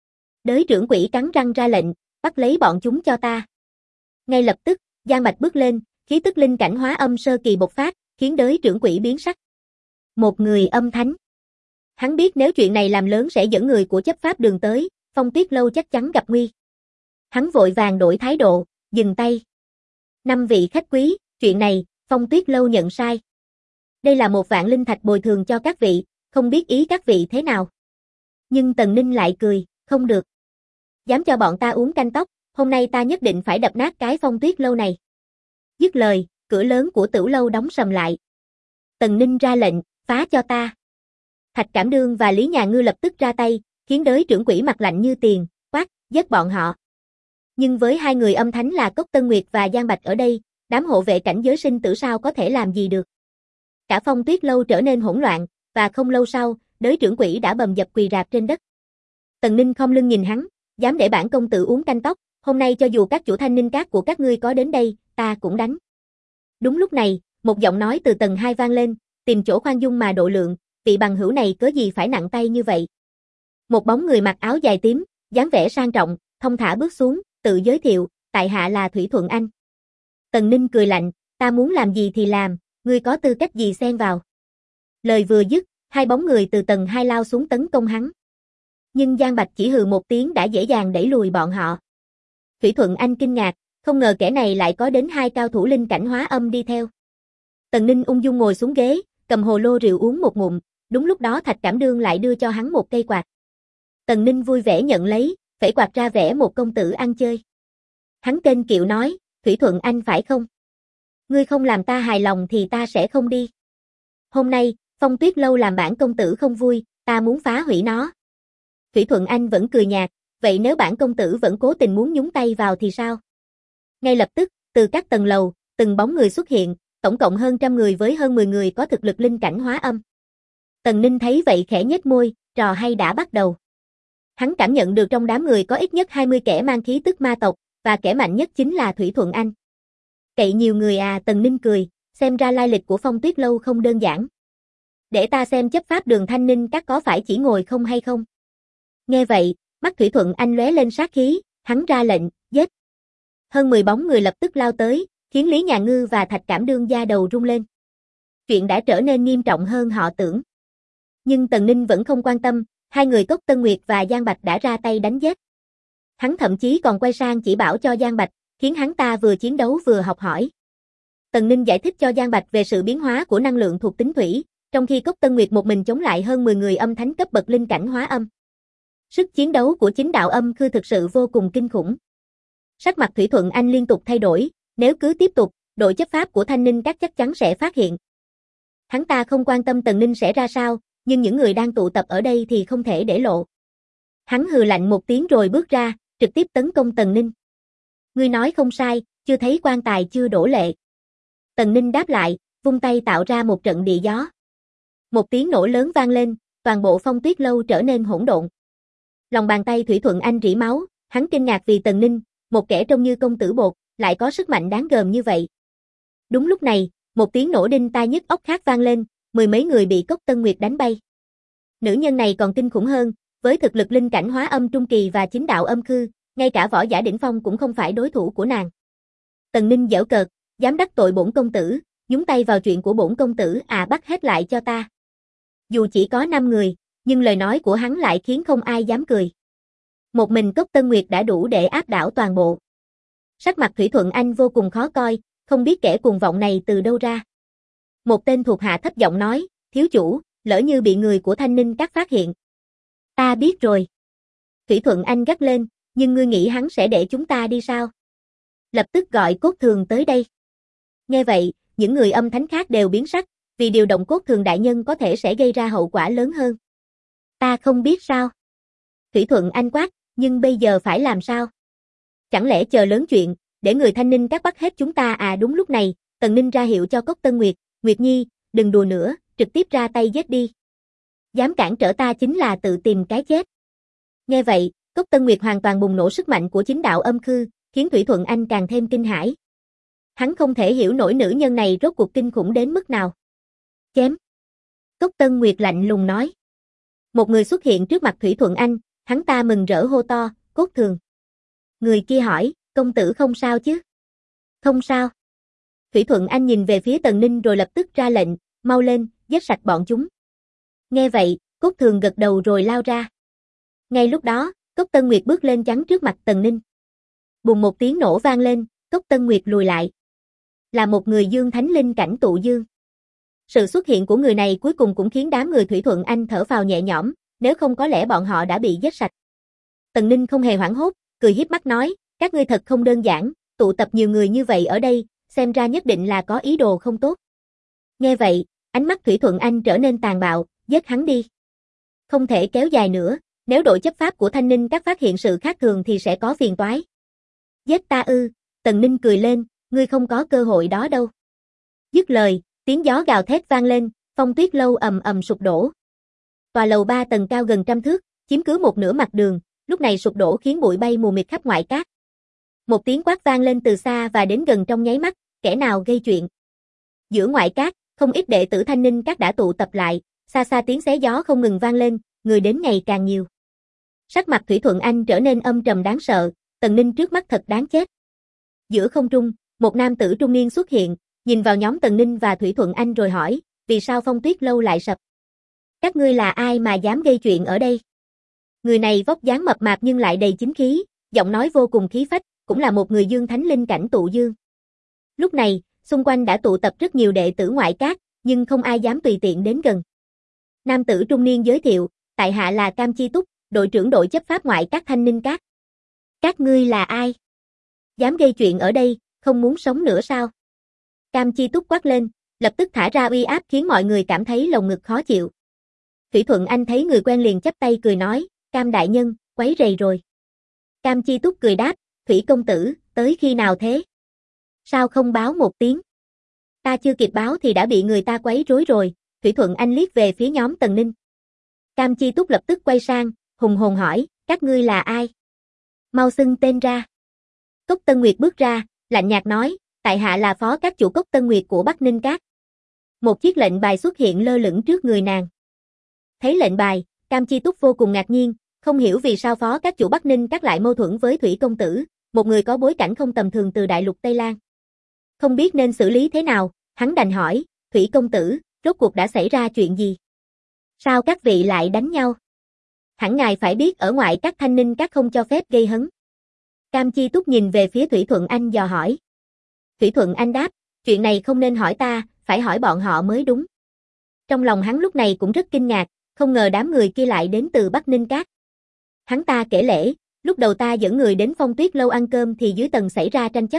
Đới trưởng quỹ cắn răng ra lệnh, bắt lấy bọn chúng cho ta. Ngay lập tức, Giang Bạch bước lên, khí tức linh cảnh hóa âm sơ kỳ bộc phát, khiến Đới trưởng quỹ biến sắc. Một người âm thánh. Hắn biết nếu chuyện này làm lớn sẽ dẫn người của chấp pháp đường tới, Phong Tuyết Lâu chắc chắn gặp nguy. Hắn vội vàng đổi thái độ, dừng tay. 5 vị khách quý, chuyện này, Phong Tuyết Lâu nhận sai. Đây là 1 vạn linh thạch bồi thường cho các vị, không biết ý các vị thế nào. Nhưng Tần Ninh lại cười, không được. Dám cho bọn ta uống canh tóc, hôm nay ta nhất định phải đập nát cái Phong Tuyết Lâu này. Dứt lời, cửa lớn của tửu lâu đóng sầm lại. Tần Ninh ra lệnh, phá cho ta. Thạch Cảm Đương và Lý Nhà Ngư lập tức ra tay, khiến Đới trưởng quỹ mặt lạnh như tiền, quát, giết bọn họ. Nhưng với hai người âm thánh là Cốc Tân Nguyệt và Giang Bạch ở đây, đám hộ vệ cảnh giới sinh tử sao có thể làm gì được. Cả Phong Tuyết lâu trở nên hỗn loạn, và không lâu sau, đới trưởng quỹ đã bầm dập quỳ rạp trên đất. Tần Ninh khom lưng nhìn hắn, dám để bản công tử uống canh tóc, hôm nay cho dù các chủ Thanh Ninh Các của các ngươi có đến đây, ta cũng đánh. Đúng lúc này, một giọng nói từ tầng 2 vang lên, tìm chỗ khoan dung mà độ lượng, vị bằng hữu này cớ gì phải nặng tay như vậy. Một bóng người mặc áo dài tím, dáng vẻ sang trọng, thông thả bước xuống, tự giới thiệu, tại hạ là Thủy Thuận Anh. Tần Ninh cười lạnh, ta muốn làm gì thì làm, ngươi có tư cách gì xen vào. Lời vừa dứt, hai bóng người từ tầng 2 lao xuống tấn công hắn. Nhưng Giang Bạch chỉ hừ một tiếng đã dễ dàng đẩy lùi bọn họ. Thủy Thuận Anh kinh ngạc, không ngờ kẻ này lại có đến hai cao thủ linh cảnh hóa âm đi theo. Tần Ninh ung dung ngồi xuống ghế, cầm hồ lô rượu uống một ngụm, đúng lúc đó Thạch Cảm Đương lại đưa cho hắn một cây quạt. Tần Ninh vui vẻ nhận lấy, phẩy quạt ra vẽ một công tử ăn chơi. Hắn kênh kiệu nói, Thủy Thuận Anh phải không? Ngươi không làm ta hài lòng thì ta sẽ không đi. Hôm nay, Phong Tuyết lâu làm bản công tử không vui, ta muốn phá hủy nó. Thủy Thuận Anh vẫn cười nhạt, vậy nếu bản công tử vẫn cố tình muốn nhúng tay vào thì sao? Ngay lập tức, từ các tầng lầu, từng bóng người xuất hiện, tổng cộng hơn trăm người với hơn 10 người có thực lực linh cảnh hóa âm. Tần Ninh thấy vậy khẽ nhếch môi, trò hay đã bắt đầu. Hắn cảm nhận được trong đám người có ít nhất 20 kẻ mang khí tức ma tộc, và kẻ mạnh nhất chính là Thủy Thuận Anh. Cậy nhiều người à, Tần Ninh cười, xem ra lai lịch của Phong Tuyết lâu không đơn giản. Để ta xem chấp pháp Đường Thanh Ninh Các có phải chỉ ngồi không hay không. Nghe vậy, mắt Thủy Thuận Anh lóe lên sát khí, hắn ra lệnh, giết. Hơn 10 bóng người lập tức lao tới, khiến Lý Nhà Ngư và Thạch Cảm Đương da đầu rung lên. Chuyện đã trở nên nghiêm trọng hơn họ tưởng. Nhưng Tần Ninh vẫn không quan tâm, hai người Cốc Tân Nguyệt và Giang Bạch đã ra tay đánh giết. Hắn thậm chí còn quay sang chỉ bảo cho Giang Bạch, khiến hắn ta vừa chiến đấu vừa học hỏi. Tần Ninh giải thích cho Giang Bạch về sự biến hóa của năng lượng thuộc tính thủy, trong khi Cốc Tân Nguyệt một mình chống lại hơn 10 người âm thánh cấp bậc linh cảnh hóa âm. Sức chiến đấu của chính đạo âm khư thực sự vô cùng kinh khủng. Sắc mặt Thủy Thuận Anh liên tục thay đổi, nếu cứ tiếp tục, đội chấp pháp của Thanh Ninh Các chắc chắn sẽ phát hiện. Hắn ta không quan tâm Tần Ninh sẽ ra sao, nhưng những người đang tụ tập ở đây thì không thể để lộ. Hắn hừ lạnh một tiếng rồi bước ra, trực tiếp tấn công Tần Ninh. Ngươi nói không sai, chưa thấy quan tài chưa đổ lệ. Tần Ninh đáp lại, vung tay tạo ra một trận địa gió. Một tiếng nổ lớn vang lên, toàn bộ Phong Tuyết lâu trở nên hỗn độn. Lòng bàn tay Thủy Thuận Anh rỉ máu, hắn kinh ngạc vì Tần Ninh, một kẻ trông như công tử bột, lại có sức mạnh đáng gờm như vậy. Đúng lúc này, một tiếng nổ đinh tai nhức óc khác vang lên, 10 mấy người bị Cốc Tân Nguyệt đánh bay. Nữ nhân này còn kinh khủng hơn, với thực lực linh cảnh hóa âm trung kỳ và chính đạo âm khư, ngay cả võ giả đỉnh phong cũng không phải đối thủ của nàng. Tần Ninh giễu cợt, dám đắc tội bổn công tử, nhúng tay vào chuyện của bổn công tử à, bắt hết lại cho ta. Dù chỉ có 5 người, nhưng lời nói của hắn lại khiến không ai dám cười. Một mình Cốc Tân Nguyệt đã đủ để áp đảo toàn bộ. Sắc mặt Thủy Thuận Anh vô cùng khó coi, không biết kẻ cuồng vọng này từ đâu ra. Một tên thuộc hạ thấp giọng nói, thiếu chủ, lỡ như bị người của Thanh Ninh Các phát hiện. Ta biết rồi. Thủy Thuận Anh gắt lên, nhưng ngươi nghĩ hắn sẽ để chúng ta đi sao? Lập tức gọi Cốt Thường tới đây. Nghe vậy, những người âm thánh khác đều biến sắc, vì điều động Cốt Thường đại nhân có thể sẽ gây ra hậu quả lớn hơn. Ta không biết sao. Thủy Thuận Anh quát, nhưng bây giờ phải làm sao? Chẳng lẽ chờ lớn chuyện, để người Thanh Ninh Các bắt hết chúng ta à? Đúng lúc này, Tần Ninh ra hiệu cho Cốc Tân Nguyệt, Nguyệt Nhi, đừng đùa nữa, trực tiếp ra tay giết đi. Dám cản trở ta chính là tự tìm cái chết. Nghe vậy, Cốc Tân Nguyệt hoàn toàn bùng nổ sức mạnh của chính đạo âm khư, khiến Thủy Thuận Anh càng thêm kinh hãi. Hắn không thể hiểu nổi nữ nhân này rốt cuộc kinh khủng đến mức nào. Chém. Cốc Tân Nguyệt lạnh lùng nói. Một người xuất hiện trước mặt Thủy Thuận Anh, hắn ta mừng rỡ hô to, Cốt Thường. Người kia hỏi, công tử không sao chứ? Không sao. Thủy Thuận Anh nhìn về phía Tần Ninh rồi lập tức ra lệnh, mau lên, giết sạch bọn chúng. Nghe vậy, Cốt Thường gật đầu rồi lao ra. Ngay lúc đó, Cốc Tân Nguyệt bước lên chắn trước mặt Tần Ninh. Bùng một tiếng nổ vang lên, Cốc Tân Nguyệt lùi lại. Là một người dương thánh linh cảnh tụ dương. Sự xuất hiện của người này cuối cùng cũng khiến đám người Thủy Thuận Anh thở phào nhẹ nhõm, nếu không có lẽ bọn họ đã bị giết sạch. Tần Ninh không hề hoảng hốt, cười hiếp mắt nói, các ngươi thật không đơn giản, tụ tập nhiều người như vậy ở đây, xem ra nhất định là có ý đồ không tốt. Nghe vậy, ánh mắt Thủy Thuận Anh trở nên tàn bạo, giết hắn đi. Không thể kéo dài nữa, nếu đội chấp pháp của Thanh Ninh Các phát hiện sự khác thường thì sẽ có phiền toái. Giết ta ư? Tần Ninh cười lên, ngươi không có cơ hội đó đâu. Dứt lời, tiếng gió gào thét vang lên, Phong Tuyết lâu ầm ầm sụp đổ. Tòa lầu 3 tầng cao gần trăm thước, chiếm cứ một nửa mặt đường, lúc này sụp đổ khiến bụi bay mù mịt khắp ngoại cát. Một tiếng quát vang lên từ xa và đến gần trong nháy mắt, kẻ nào gây chuyện? Giữa ngoại cát, không ít đệ tử Thanh Ninh Các đã tụ tập lại, xa xa tiếng xé gió không ngừng vang lên, người đến ngày càng nhiều. Sắc mặt Thủy Thuận Anh trở nên âm trầm đáng sợ, Tần Ninh trước mắt thật đáng chết. Giữa không trung, một nam tử trung niên xuất hiện, nhìn vào nhóm Tần Ninh và Thủy Thuận Anh rồi hỏi, vì sao Phong Tuyết lâu lại sập? Các ngươi là ai mà dám gây chuyện ở đây? Người này vóc dáng mập mạp nhưng lại đầy chính khí, giọng nói vô cùng khí phách, cũng là một người dương thánh linh cảnh tụ dương. Lúc này, xung quanh đã tụ tập rất nhiều đệ tử ngoại cát, nhưng không ai dám tùy tiện đến gần. Nam tử trung niên giới thiệu, tại hạ là Cam Chi Túc, đội trưởng đội chấp pháp ngoại cát Thanh Ninh Các. Các ngươi là ai? Dám gây chuyện ở đây, không muốn sống nữa sao? Cam Chi Túc quát lên, lập tức thả ra uy áp khiến mọi người cảm thấy lồng ngực khó chịu. Thủy Thuận Anh thấy người quen liền chắp tay cười nói, Cam đại nhân, quấy rầy rồi. Cam Chi Túc cười đáp, Thủy công tử, tới khi nào thế? Sao không báo một tiếng? Ta chưa kịp báo thì đã bị người ta quấy rối rồi. Thủy Thuận Anh liếc về phía nhóm Tần Ninh. Cam Chi Túc lập tức quay sang, hùng hồn hỏi, các ngươi là ai? Mau xưng tên ra. Cốc Tân Nguyệt bước ra, lạnh nhạt nói, tại hạ là phó các chủ Cốc Tân Nguyệt của Bắc Ninh Các. Một chiếc lệnh bài xuất hiện lơ lửng trước người nàng. Thấy lệnh bài, Cam Chi Túc vô cùng ngạc nhiên, không hiểu vì sao phó các chủ Bắc Ninh Các lại mâu thuẫn với Thủy công tử, một người có bối cảnh không tầm thường từ đại lục Tây Lan. Không biết nên xử lý thế nào, hắn đành hỏi, Thủy công tử, rốt cuộc đã xảy ra chuyện gì? Sao các vị lại đánh nhau? Hẳn ngài phải biết ở ngoại các Thanh Ninh Các không cho phép gây hấn. Cam Chi Túc nhìn về phía Thủy Thuận Anh dò hỏi. Thủy Thuận Anh đáp, chuyện này không nên hỏi ta, phải hỏi bọn họ mới đúng. Trong lòng hắn lúc này cũng rất kinh ngạc, không ngờ đám người kia lại đến từ Bắc Ninh Các. Hắn ta kể lễ, lúc đầu ta dẫn người đến Phong Tuyết lâu ăn cơm thì dưới tầng xảy ra tranh chấp.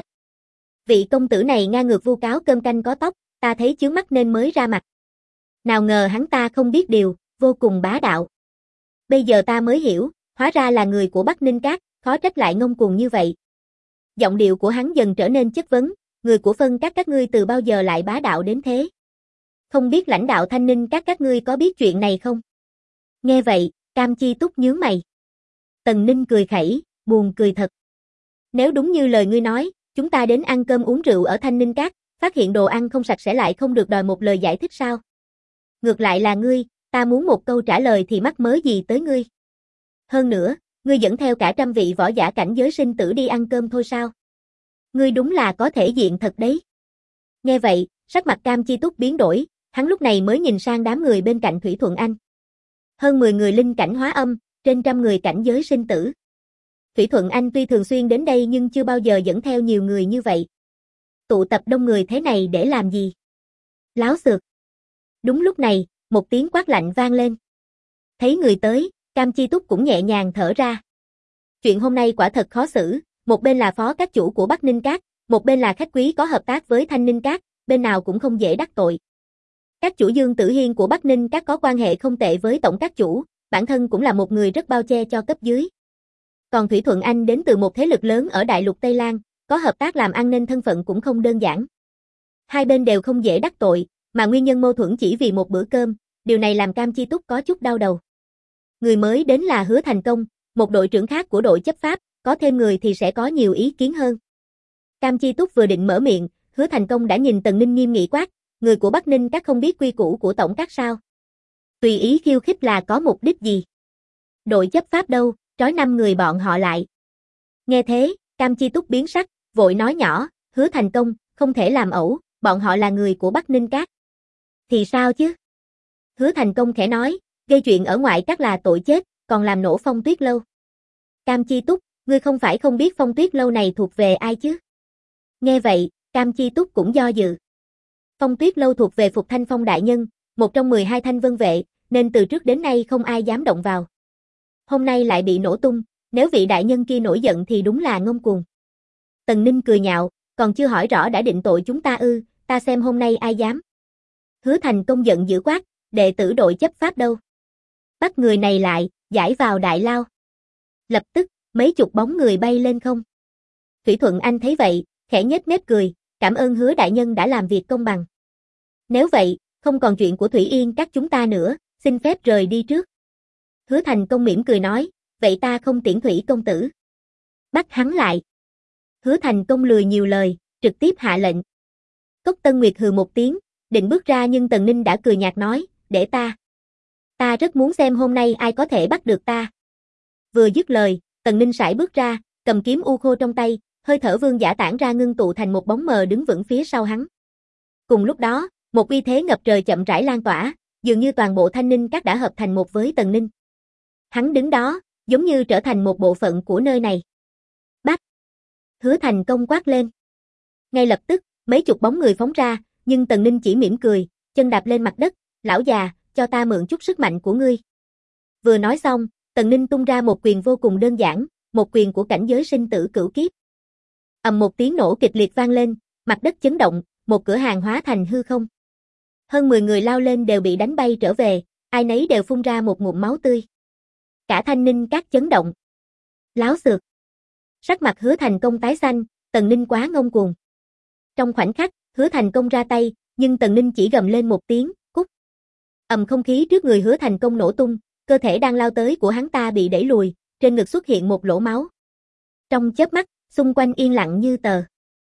Vị công tử này ngang ngược vu cáo cơm canh có tóc, ta thấy chướng mắt nên mới ra mặt. Nào ngờ hắn ta không biết điều, vô cùng bá đạo. Bây giờ ta mới hiểu, hóa ra là người của Bắc Ninh Các, khó trách lại ngông cuồng như vậy. Giọng điệu của hắn dần trở nên chất vấn, người của phân các ngươi từ bao giờ lại bá đạo đến thế? Không biết lãnh đạo Thanh Ninh các ngươi có biết chuyện này không? Nghe vậy, Cam Chi Túc nhướng mày. Tần Ninh cười khẩy, buồn cười thật. Nếu đúng như lời ngươi nói, chúng ta đến ăn cơm uống rượu ở Thanh Ninh Các, phát hiện đồ ăn không sạch sẽ lại không được đòi một lời giải thích sao? Ngược lại là ngươi, ta muốn một câu trả lời thì mắc mớ gì tới ngươi? Hơn nữa, ngươi dẫn theo cả trăm vị võ giả cảnh giới sinh tử đi ăn cơm thôi sao? Ngươi đúng là có thể diện thật đấy. Nghe vậy, sắc mặt Cam Chi Túc biến đổi, hắn lúc này mới nhìn sang đám người bên cạnh Thủy Thuận Anh. Hơn 10 người linh cảnh hóa âm, trên trăm người cảnh giới sinh tử. Thủy Thuận Anh tuy thường xuyên đến đây nhưng chưa bao giờ dẫn theo nhiều người như vậy. Tụ tập đông người thế này để làm gì? Láo xược. Đúng lúc này, một tiếng quát lạnh vang lên. Thấy người tới, Cam Chi Túc cũng nhẹ nhàng thở ra. Chuyện hôm nay quả thật khó xử, một bên là phó các chủ của Bắc Ninh Các, một bên là khách quý có hợp tác với Thanh Ninh Các, bên nào cũng không dễ đắc tội. Các chủ Dương Tử Hiên của Bắc Ninh Các có quan hệ không tệ với tổng các chủ, bản thân cũng là một người rất bao che cho cấp dưới. Còn Thủy Thuận Anh đến từ một thế lực lớn ở đại lục Tây Lan, có hợp tác làm ăn nên thân phận cũng không đơn giản. Hai bên đều không dễ đắc tội, mà nguyên nhân mâu thuẫn chỉ vì một bữa cơm, điều này làm Cam Chi Túc có chút đau đầu. Người mới đến là Hứa Thành Công, một đội trưởng khác của đội chấp pháp, có thêm người thì sẽ có nhiều ý kiến hơn. Cam Chi Túc vừa định mở miệng, Hứa Thành Công đã nhìn Tần Ninh nghiêm nghị quát, người của Bắc Ninh Các không biết quy củ của tổng các sao? Tùy ý khiêu khích là có mục đích gì? Đội chấp pháp đâu, trói 5 người bọn họ lại. Nghe thế, Cam Chi Túc biến sắc, vội nói nhỏ, Hứa Thành Công, không thể làm ẩu, bọn họ là người của Bắc Ninh Các. Thì sao chứ? Hứa Thành Công khẽ nói, gây chuyện ở ngoại các là tội chết, còn làm nổ Phong Tuyết lâu. Cam Chi Túc, ngươi không phải không biết Phong Tuyết lâu này thuộc về ai chứ? Nghe vậy, Cam Chi Túc cũng do dự. Phong Tuyết lâu thuộc về Phục Thanh Phong đại nhân, một trong 12 thanh vân vệ, nên từ trước đến nay không ai dám động vào. Hôm nay lại bị nổ tung, nếu vị đại nhân kia nổi giận thì đúng là ngông cuồng. Tần Ninh cười nhạo, còn chưa hỏi rõ đã định tội chúng ta ư, ta xem hôm nay ai dám. Hứa Thành Công giận dữ quát, đệ tử đội chấp pháp đâu? Bắt người này lại, giải vào đại lao. Lập tức, mấy chục bóng người bay lên không. Thủy Thuận Anh thấy vậy, khẽ nhếch mép cười, cảm ơn Hứa đại nhân đã làm việc công bằng. Nếu vậy, không còn chuyện của Thủy Yên các chúng ta nữa, xin phép rời đi trước. Hứa Thành Công mỉm cười nói, vậy ta không tiễn Thủy công tử. Bắt hắn lại. Hứa Thành Công lười nhiều lời, trực tiếp hạ lệnh. Cốc Tân Nguyệt hừ một tiếng, định bước ra nhưng Tần Ninh đã cười nhạt nói, để ta. Ta rất muốn xem hôm nay ai có thể bắt được ta. Vừa dứt lời, Tần Ninh sải bước ra, cầm kiếm u khô trong tay, hơi thở vương giả tản ra ngưng tụ thành một bóng mờ đứng vững phía sau hắn. Cùng lúc đó, một uy thế ngập trời chậm rãi lan tỏa, dường như toàn bộ Thanh Ninh Các đã hợp thành một với Tần Ninh. Hắn đứng đó, giống như trở thành một bộ phận của nơi này. Bắt! Hứa Thành Công quát lên. Ngay lập tức, mấy chục bóng người phóng ra, nhưng Tần Ninh chỉ mỉm cười, chân đạp lên mặt đất, lão già, cho ta mượn chút sức mạnh của ngươi. Vừa nói xong, Tần Ninh tung ra một quyền vô cùng đơn giản, một quyền của cảnh giới sinh tử cửu kiếp. Ầm một tiếng nổ kịch liệt vang lên, mặt đất chấn động, một cửa hàng hóa thành hư không. Hơn 10 người lao lên đều bị đánh bay trở về, ai nấy đều phun ra một ngụm máu tươi. Cả Thanh Ninh Các chấn động. Láo xược. Sắc mặt Hứa Thành Công tái xanh, Tần Ninh quá ngông cuồng. Trong khoảnh khắc, Hứa Thành Công ra tay, nhưng Tần Ninh chỉ gầm lên một tiếng, cút. Ầm không khí trước người Hứa Thành Công nổ tung, cơ thể đang lao tới của hắn ta bị đẩy lùi, trên ngực xuất hiện một lỗ máu. Trong chớp mắt, xung quanh yên lặng như tờ.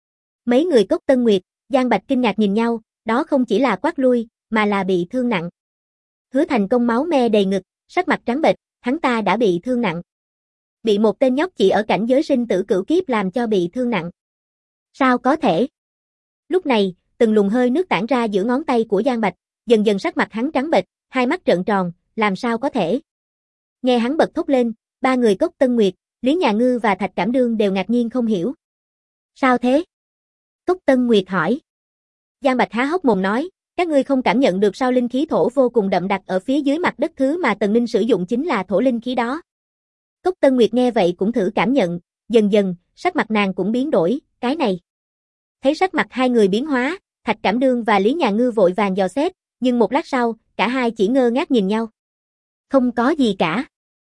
Mấy người Cốc Tân Nguyệt, Giang Bạch kinh ngạc nhìn nhau, đó không chỉ là quát lui, mà là bị thương nặng. Hứa Thành Công máu me đầy ngực, sắc mặt trắng bệch, hắn ta đã bị thương nặng. Bị một tên nhóc chỉ ở cảnh giới sinh tử cửu kiếp làm cho bị thương nặng. Sao có thể? Lúc này, từng luồng hơi nước tản ra giữa ngón tay của Giang Bạch, dần dần sắc mặt hắn trắng bệch, hai mắt trợn tròn, làm sao có thể? Nghe hắn bật thốt lên, ba người Cốc Tân Nguyệt, Lý Nhà Ngư và Thạch Cảm Đương đều ngạc nhiên không hiểu. Sao thế? Cốc Tân Nguyệt hỏi. Giang Bạch há hốc mồm nói, các ngươi không cảm nhận được sao linh khí thổ vô cùng đậm đặc ở phía dưới mặt đất, thứ mà Tần Ninh sử dụng chính là thổ linh khí đó. Cốc Tân Nguyệt nghe vậy cũng thử cảm nhận, dần dần, sắc mặt nàng cũng biến đổi, cái này. Thấy sắc mặt hai người biến hóa, Thạch Cảm Đương và Lý Nhà Ngư vội vàng dò xét, nhưng một lát sau, cả hai chỉ ngơ ngác nhìn nhau. Không có gì cả.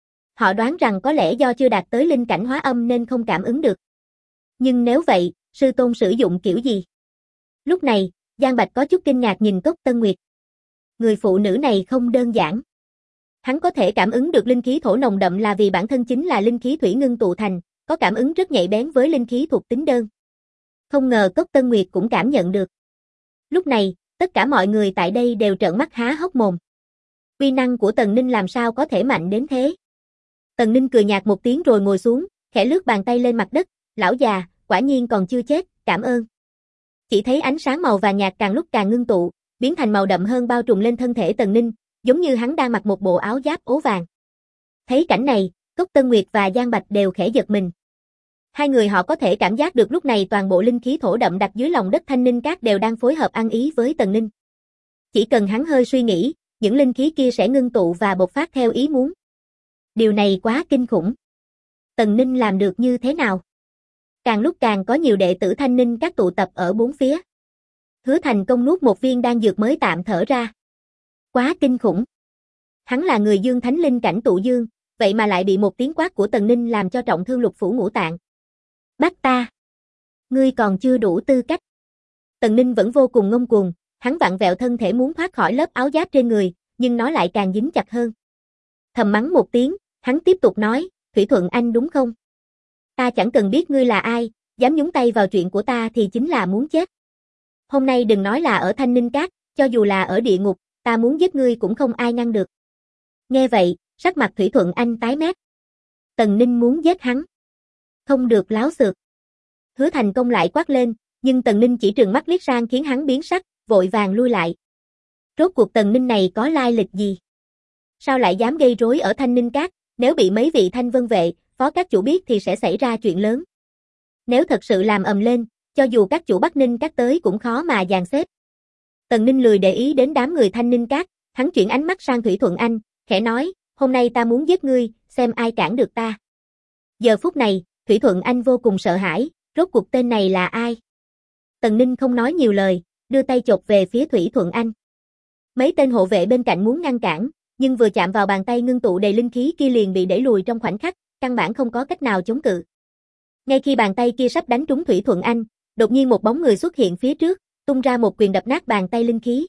Họ đoán rằng có lẽ do chưa đạt tới linh cảnh hóa âm nên không cảm ứng được. Nhưng nếu vậy, sư tôn sử dụng kiểu gì? Lúc này, Giang Bạch có chút kinh ngạc nhìn Cốc Tân Nguyệt. Người phụ nữ này không đơn giản. Hắn có thể cảm ứng được linh khí thổ nồng đậm là vì bản thân chính là linh khí thủy ngưng tụ thành, có cảm ứng rất nhạy bén với linh khí thuộc tính đơn. Không ngờ Cốc Tân Nguyệt cũng cảm nhận được. Lúc này, tất cả mọi người tại đây đều trợn mắt há hốc mồm. Uy năng của Tần Ninh làm sao có thể mạnh đến thế? Tần Ninh cười nhạt một tiếng rồi ngồi xuống, khẽ lướt bàn tay lên mặt đất, lão già, quả nhiên còn chưa chết, cảm ơn. Chỉ thấy ánh sáng màu vàng nhạt càng lúc càng ngưng tụ, biến thành màu đậm hơn bao trùm lên thân thể Tần Ninh, giống như hắn đang mặc một bộ áo giáp ố vàng. Thấy cảnh này, Cốc Tân Nguyệt và Giang Bạch đều khẽ giật mình. Hai người họ có thể cảm giác được lúc này toàn bộ linh khí thổ đậm đặc dưới lòng đất Thanh Ninh Các đều đang phối hợp ăn ý với Tần Ninh. Chỉ cần hắn hơi suy nghĩ, những linh khí kia sẽ ngưng tụ và bộc phát theo ý muốn. Điều này quá kinh khủng. Tần Ninh làm được như thế nào? Càng lúc càng có nhiều đệ tử Thanh Ninh Các tụ tập ở bốn phía. Hứa Thành Công nuốt một viên đan dược mới tạm thở ra. Quá kinh khủng. Hắn là người dương thánh linh cảnh tụ dương, vậy mà lại bị một tiếng quát của Tần Ninh làm cho trọng thương lục phủ ngũ tạng. Bắt ta. Ngươi còn chưa đủ tư cách. Tần Ninh vẫn vô cùng ngông cuồng, hắn vặn vẹo thân thể muốn thoát khỏi lớp áo giáp trên người, nhưng nó lại càng dính chặt hơn. Thầm mắng một tiếng, hắn tiếp tục nói, Thủy Thuận Anh đúng không? Ta chẳng cần biết ngươi là ai, dám nhúng tay vào chuyện của ta thì chính là muốn chết. Hôm nay đừng nói là ở Thanh Ninh Các, cho dù là ở địa ngục, ta muốn giết ngươi cũng không ai ngăn được. Nghe vậy, sắc mặt Thủy Thuận Anh tái mét. Tần Ninh muốn giết hắn. Không được láo xược. Hứa Thành Công lại quát lên, nhưng Tần Ninh chỉ trừng mắt liếc sang khiến hắn biến sắc, vội vàng lui lại. Rốt cuộc Tần Ninh này có lai lịch gì? Sao lại dám gây rối ở Thanh Ninh Các, nếu bị mấy vị Thanh Vân vệ, phó các chủ biết thì sẽ xảy ra chuyện lớn. Nếu thật sự làm ầm lên, cho dù các chủ Bắc Ninh Các tới cũng khó mà dàn xếp. Tần Ninh lười để ý đến đám người Thanh Ninh Các, hắn chuyển ánh mắt sang Thủy Thuận Anh, khẽ nói, hôm nay ta muốn giết ngươi, xem ai cản được ta. Giờ phút này, Thủy Thuận Anh vô cùng sợ hãi, rốt cuộc tên này là ai? Tần Ninh không nói nhiều lời, đưa tay chộp về phía Thủy Thuận Anh. Mấy tên hộ vệ bên cạnh muốn ngăn cản, nhưng vừa chạm vào bàn tay ngưng tụ đầy linh khí kia liền bị đẩy lùi trong khoảnh khắc, căn bản không có cách nào chống cự. Ngay khi bàn tay kia sắp đánh trúng Thủy Thuận Anh, đột nhiên một bóng người xuất hiện phía trước, tung ra một quyền đập nát bàn tay linh khí.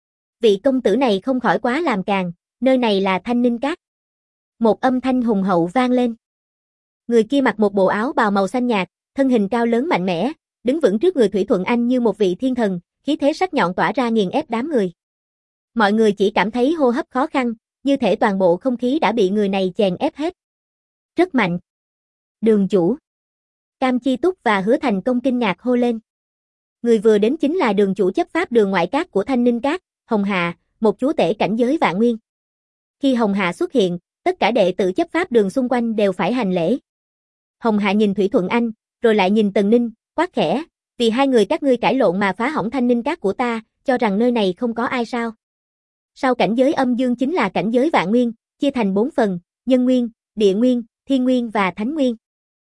Vị công tử này không khỏi quá làm càn, nơi này là Thanh Ninh Các. Một âm thanh hùng hậu vang lên. Người kia mặc một bộ áo bào màu xanh nhạt, thân hình cao lớn mạnh mẽ, đứng vững trước người Thủy Thuận Anh như một vị thiên thần, khí thế sắc nhọn tỏa ra nghiền ép đám người. Mọi người chỉ cảm thấy hô hấp khó khăn, như thể toàn bộ không khí đã bị người này chèn ép hết. Rất mạnh. Đường chủ. Cam Chi Túc và Hứa Thành Công kinh ngạc hô lên. Người vừa đến chính là đường chủ chấp pháp đường ngoại các của Thanh Ninh Các, Hồng Hạ, một chúa tể cảnh giới vạn nguyên. Khi Hồng Hạ xuất hiện, tất cả đệ tử chấp pháp đường xung quanh đều phải hành lễ. Hồng Hạ nhìn Thủy Thuận Anh, rồi lại nhìn Tần Ninh, quát khẽ, vì hai người các ngươi cãi lộn mà phá hỏng Thanh Ninh Các của ta, cho rằng nơi này không có ai sao? Sau cảnh giới âm dương chính là cảnh giới vạn nguyên, chia thành 4 phần, nhân nguyên, địa nguyên, thiên nguyên và thánh nguyên.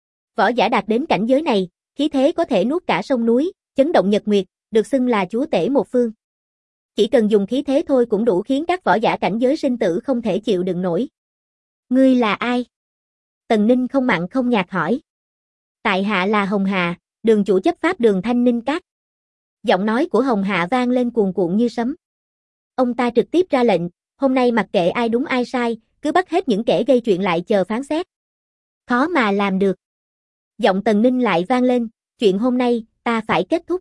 Võ giả đạt đến cảnh giới này, khí thế có thể nuốt cả sông núi, chấn động nhật nguyệt, được xưng là chúa tể một phương. Chỉ cần dùng khí thế thôi cũng đủ khiến các võ giả cảnh giới sinh tử không thể chịu đựng nổi. Ngươi là ai? Tần Ninh không mặn không nhạt hỏi. Tại hạ là Hồng Hạ, đường chủ chấp pháp đường Thanh Ninh Các. Giọng nói của Hồng Hạ vang lên cuồn cuộn như sấm. Ông ta trực tiếp ra lệnh, hôm nay mặc kệ ai đúng ai sai, cứ bắt hết những kẻ gây chuyện lại chờ phán xét. Khó mà làm được. Giọng Tần Ninh lại vang lên, chuyện hôm nay, ta phải kết thúc.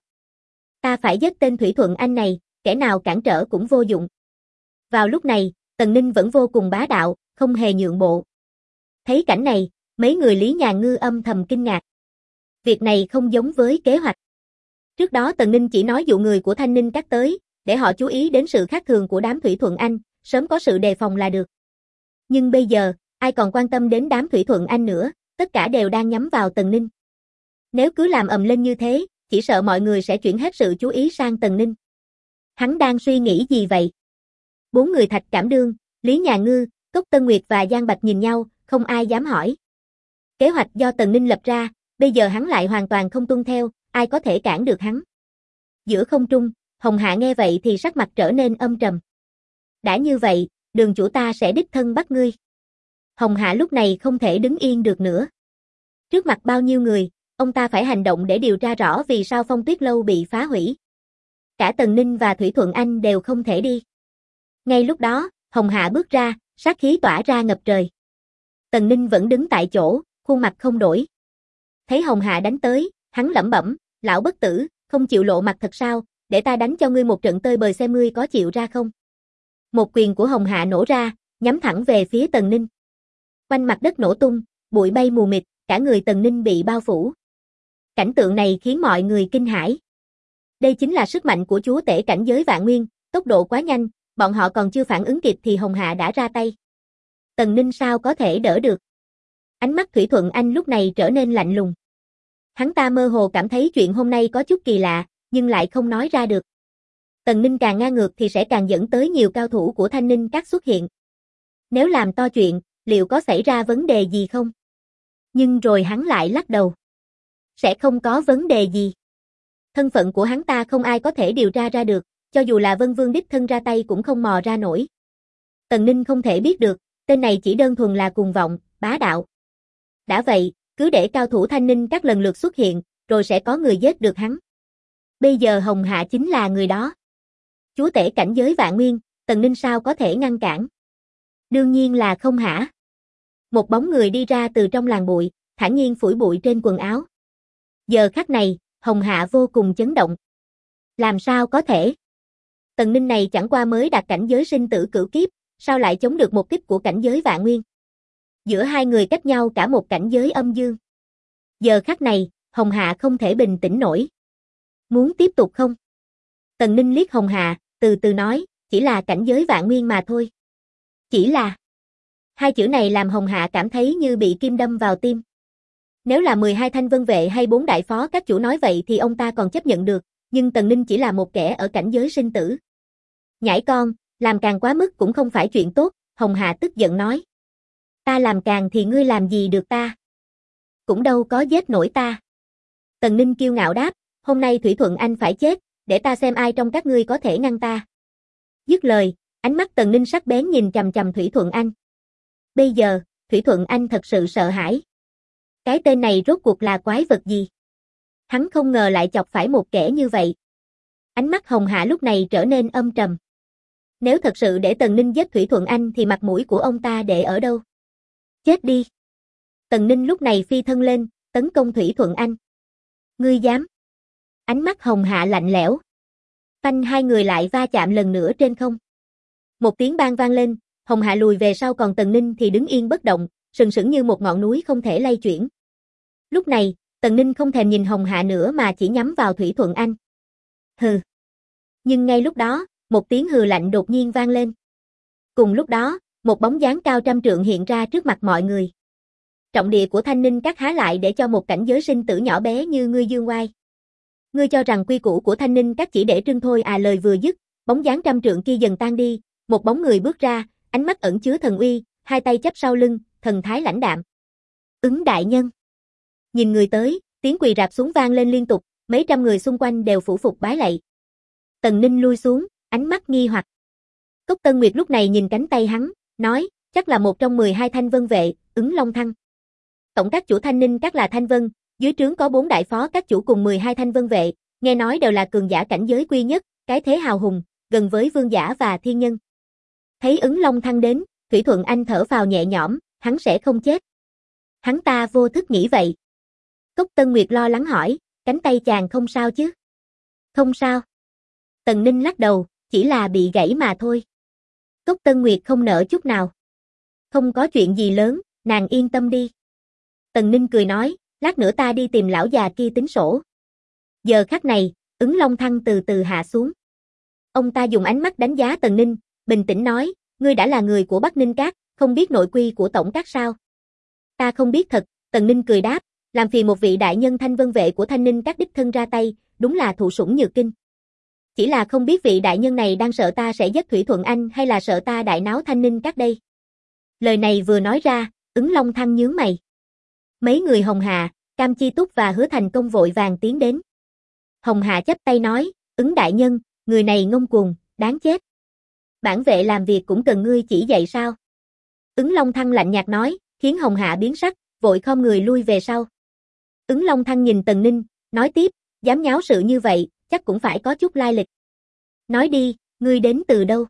Ta phải giết tên Thủy Thuận Anh này, kẻ nào cản trở cũng vô dụng. Vào lúc này, Tần Ninh vẫn vô cùng bá đạo, không hề nhượng bộ. Thấy cảnh này, mấy người Lý Nhà Ngư âm thầm kinh ngạc. Việc này không giống với kế hoạch. Trước đó Tần Ninh chỉ nói dụ người của Thanh Ninh Các tới, để họ chú ý đến sự khác thường của đám Thủy Thuận Anh, sớm có sự đề phòng là được. Nhưng bây giờ, ai còn quan tâm đến đám Thủy Thuận Anh nữa, tất cả đều đang nhắm vào Tần Ninh. Nếu cứ làm ầm lên như thế, chỉ sợ mọi người sẽ chuyển hết sự chú ý sang Tần Ninh. Hắn đang suy nghĩ gì vậy? 4 người Thạch Cảm Đương, Lý Nhà Ngư, Cốc Tân Nguyệt và Giang Bạch nhìn nhau, không ai dám hỏi. Kế hoạch do Tần Ninh lập ra, bây giờ hắn lại hoàn toàn không tuân theo, ai có thể cản được hắn? Giữa không trung, Hồng Hạ nghe vậy thì sắc mặt trở nên âm trầm. Đã như vậy, đường chủ ta sẽ đích thân bắt ngươi. Hồng Hạ lúc này không thể đứng yên được nữa. Trước mặt bao nhiêu người, ông ta phải hành động để điều tra rõ vì sao Phong Tuyết Lâu bị phá hủy. Cả Tần Ninh và Thủy Thuận Anh đều không thể đi. Ngay lúc đó, Hồng Hạ bước ra, sát khí tỏa ra ngập trời. Tần Ninh vẫn đứng tại chỗ, khuôn mặt không đổi. Thấy Hồng Hạ đánh tới, hắn lẩm bẩm, lão bất tử, không chịu lộ mặt thật sao, để ta đánh cho ngươi một trận tơi bời xem ngươi có chịu ra không. Một quyền của Hồng Hạ nổ ra, nhắm thẳng về phía Tần Ninh. Quanh mặt đất nổ tung, bụi bay mù mịt, cả người Tần Ninh bị bao phủ. Cảnh tượng này khiến mọi người kinh hãi. Đây chính là sức mạnh của chúa tể cảnh giới vạn nguyên, tốc độ quá nhanh, bọn họ còn chưa phản ứng kịp thì Hồng Hạ đã ra tay. Tần Ninh sao có thể đỡ được? Ánh mắt Thủy Thuận Anh lúc này trở nên lạnh lùng. Hắn ta mơ hồ cảm thấy chuyện hôm nay có chút kỳ lạ, nhưng lại không nói ra được. Tần Ninh càng ngang ngược thì sẽ càng dẫn tới nhiều cao thủ của Thanh Ninh Các xuất hiện. Nếu làm to chuyện, liệu có xảy ra vấn đề gì không? Nhưng rồi hắn lại lắc đầu. Sẽ không có vấn đề gì. Thân phận của hắn ta không ai có thể điều tra ra được, cho dù là Vân Vương đích thân ra tay cũng không mò ra nổi. Tần Ninh không thể biết được, tên này chỉ đơn thuần là cuồng vọng, bá đạo. Đã vậy, cứ để cao thủ Thanh Ninh Các lần lượt xuất hiện, rồi sẽ có người giết được hắn. Bây giờ Hồng Hạ chính là người đó. Chúa tể cảnh giới vạn nguyên, Tần Ninh sao có thể ngăn cản? Đương nhiên là không hả? Một bóng người đi ra từ trong làn bụi, thản nhiên phủi bụi trên quần áo. Giờ khắc này, Hồng Hạ vô cùng chấn động. Làm sao có thể? Tần Ninh này chẳng qua mới đạt cảnh giới sinh tử cửu kiếp, sao lại chống được một kích của cảnh giới vạn nguyên? Giữa hai người cách nhau cả một cảnh giới âm dương. Giờ khắc này, Hồng Hạ không thể bình tĩnh nổi. Muốn tiếp tục không? Tần Ninh liếc Hồng Hạ, từ từ nói, chỉ là cảnh giới vạn nguyên mà thôi. Chỉ là. Hai chữ này làm Hồng Hạ cảm thấy như bị kim đâm vào tim. Nếu là 12 thanh vân vệ hay 4 đại phó các chủ nói vậy thì ông ta còn chấp nhận được, nhưng Tần Ninh chỉ là một kẻ ở cảnh giới sinh tử. Nhãi con, làm càng quá mức cũng không phải chuyện tốt, Hồng Hạ tức giận nói. Ta làm càng thì ngươi làm gì được ta? Cũng đâu có giết nổi ta. Tần Ninh kiêu ngạo đáp, hôm nay Thủy Thuận Anh phải chết, để ta xem ai trong các ngươi có thể ngăn ta. Dứt lời, ánh mắt Tần Ninh sắc bén nhìn chằm chằm Thủy Thuận Anh. Bây giờ, Thủy Thuận Anh thật sự sợ hãi. Cái tên này rốt cuộc là quái vật gì? Hắn không ngờ lại chọc phải một kẻ như vậy. Ánh mắt Hồng Hạ lúc này trở nên âm trầm. Nếu thật sự để Tần Ninh giết Thủy Thuận Anh thì mặt mũi của ông ta để ở đâu? Chết đi! Tần Ninh lúc này phi thân lên, tấn công Thủy Thuận Anh. Ngươi dám? Ánh mắt Hồng Hạ lạnh lẽo. Phanh, hai người lại va chạm lần nữa trên không. Một tiếng bang vang lên, Hồng Hạ lùi về sau, còn Tần Ninh thì đứng yên bất động, sừng sững như một ngọn núi không thể lay chuyển. Lúc này, Tần Ninh không thèm nhìn Hồng Hạ nữa mà chỉ nhắm vào Thủy Thuận Anh. Hừ. Nhưng ngay lúc đó, một tiếng hừ lạnh đột nhiên vang lên. Cùng lúc đó, một bóng dáng cao trăm trượng hiện ra trước mặt mọi người. Trọng địa của Thanh Ninh Các há lại để cho một cảnh giới sinh tử nhỏ bé như ngươi dương oai. Ngươi cho rằng quy củ của Thanh Ninh Các chỉ để trưng thôi à? Lời vừa dứt, bóng dáng trăm trượng kia dần tan đi, một bóng người bước ra, ánh mắt ẩn chứa thần uy, hai tay chắp sau lưng, thần thái lãnh đạm. Ứng đại nhân. Nhìn người tới, tiếng quỳ rạp xuống vang lên liên tục, mấy trăm người xung quanh đều phủ phục bái lạy. Tần Ninh lui xuống, ánh mắt nghi hoặc. Cốc Tân Nguyệt lúc này nhìn cánh tay hắn, nói, chắc là một trong 12 Thanh Vân vệ, Ứng Long Thăng. Tổng các chủ Thanh Ninh Các là Thanh Vân, dưới trướng có 4 đại phó các chủ cùng 12 Thanh Vân vệ, nghe nói đều là cường giả cảnh giới quy nhất, cái thế hào hùng, gần với vương giả và thiên nhân. Thấy Ứng Long Thăng đến, Thủy Thuận Anh thở phào nhẹ nhõm, hắn sẽ không chết. Hắn ta vô thức nghĩ vậy. Cốc Tân Nguyệt lo lắng hỏi, cánh tay chàng không sao chứ? Không sao. Tần Ninh lắc đầu, chỉ là bị gãy mà thôi. Cốc Tân Nguyệt không nỡ chút nào. Không có chuyện gì lớn, nàng yên tâm đi. Tần Ninh cười nói, lát nữa ta đi tìm lão già kia tính sổ. Giờ khắc này, Ứng Long Thăng từ từ hạ xuống. Ông ta dùng ánh mắt đánh giá Tần Ninh, bình tĩnh nói, ngươi đã là người của Bắc Ninh Các, không biết nội quy của tổng các sao? Ta không biết thật, Tần Ninh cười đáp, làm phiền một vị đại nhân Thanh Vân vệ của Thanh Ninh Các đích thân ra tay, đúng là thụ sủng nhược kinh. Chỉ là không biết vị đại nhân này đang sợ ta sẽ giết Thủy Thuận Anh hay là sợ ta đại náo Thanh Ninh Các đây. Lời này vừa nói ra, Ứng Long Thăng nhướng mày. Mấy người Hồng Hạ, Cam Chi Túc và Hứa Thành Công vội vàng tiến đến. Hồng Hạ chắp tay nói, Ứng đại nhân, người này ngông cuồng, đáng chết. Bản vệ làm việc cũng cần ngươi chỉ dạy sao? Ứng Long Thăng lạnh nhạt nói, khiến Hồng Hạ biến sắc, vội khom người lui về sau. Ứng Long Thăng nhìn Tần Ninh, nói tiếp, dám nháo sự như vậy, chắc cũng phải có chút lai lịch. Nói đi, ngươi đến từ đâu?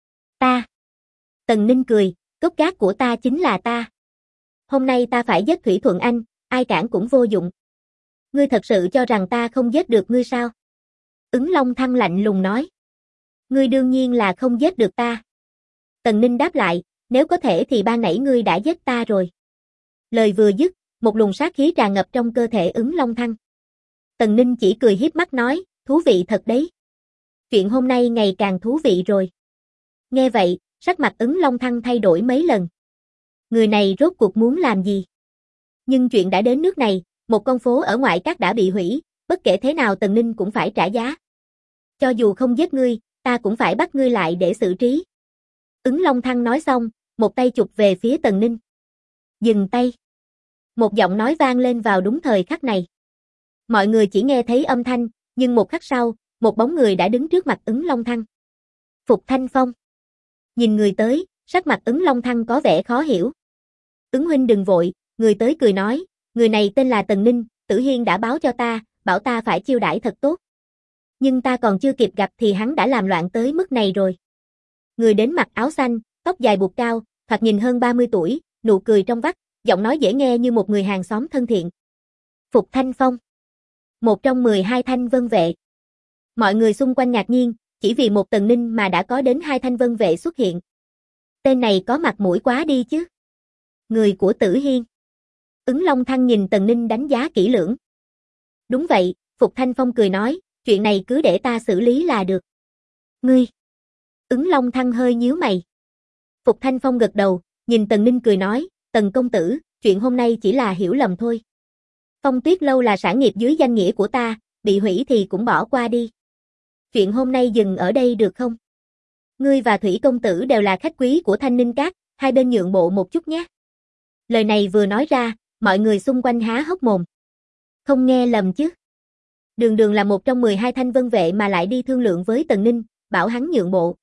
Ta. Tần Ninh cười, gốc gác của ta chính là ta. Hôm nay ta phải giết Thủy Thuận Anh, ai cản cũng vô dụng. Ngươi thật sự cho rằng ta không giết được ngươi sao? Ứng Long Thăng lạnh lùng nói. Ngươi đương nhiên là không giết được ta. Tần Ninh đáp lại, nếu có thể thì ban nãy ngươi đã giết ta rồi. Lời vừa dứt, một luồng sát khí tràn ngập trong cơ thể Ứng Long Thăng. Tần Ninh chỉ cười hiếp mắt nói, thú vị thật đấy. Chuyện hôm nay ngày càng thú vị rồi. Nghe vậy, sắc mặt Ứng Long Thăng thay đổi mấy lần. Người này rốt cuộc muốn làm gì? Nhưng chuyện đã đến nước này, một con phố ở ngoại các đã bị hủy, bất kể thế nào Tần Ninh cũng phải trả giá. Cho dù không giết ngươi, ta cũng phải bắt ngươi lại để xử trí. Ứng Long Thăng nói xong, một tay chụp về phía Tần Ninh. Dừng tay. Một giọng nói vang lên vào đúng thời khắc này. Mọi người chỉ nghe thấy âm thanh, nhưng một khắc sau, một bóng người đã đứng trước mặt Ứng Long Thăng. Phục Thanh Phong. Nhìn người tới, sắc mặt Ứng Long Thăng có vẻ khó hiểu. Ứng huynh đừng vội, người tới cười nói, người này tên là Tần Ninh, Tử Hiên đã báo cho ta, bảo ta phải chiêu đãi thật tốt. Nhưng ta còn chưa kịp gặp thì hắn đã làm loạn tới mức này rồi. Người đến mặc áo xanh, tóc dài buộc cao, thoạt nhìn hơn 30 tuổi, nụ cười trong vắt, giọng nói dễ nghe như một người hàng xóm thân thiện. Phục Thanh Phong. Một trong 12 Thanh Vân vệ. Mọi người xung quanh ngạc nhiên, chỉ vì một Tần Ninh mà đã có đến 2 Thanh Vân vệ xuất hiện. Tên này có mặt mũi quá đi chứ. Người của Tử Hiên. Ứng Long Thăng nhìn Tần Ninh đánh giá kỹ lưỡng. Đúng vậy, Phục Thanh Phong cười nói, chuyện này cứ để ta xử lý là được. Ngươi. Ứng Long Thăng hơi nhíu mày. Phục Thanh Phong gật đầu, nhìn Tần Ninh cười nói, Tần công tử, chuyện hôm nay chỉ là hiểu lầm thôi. Phong Tuyết Lâu là sản nghiệp dưới danh nghĩa của ta, bị hủy thì cũng bỏ qua đi. Chuyện hôm nay dừng ở đây được không? Ngươi và Thủy công tử đều là khách quý của Thanh Ninh Các, hai bên nhượng bộ một chút nhé. Lời này vừa nói ra, mọi người xung quanh há hốc mồm. Không nghe lầm chứ? Đường Đường là một trong 12 Thanh Vân vệ mà lại đi thương lượng với Tần Ninh, bảo hắn nhượng bộ.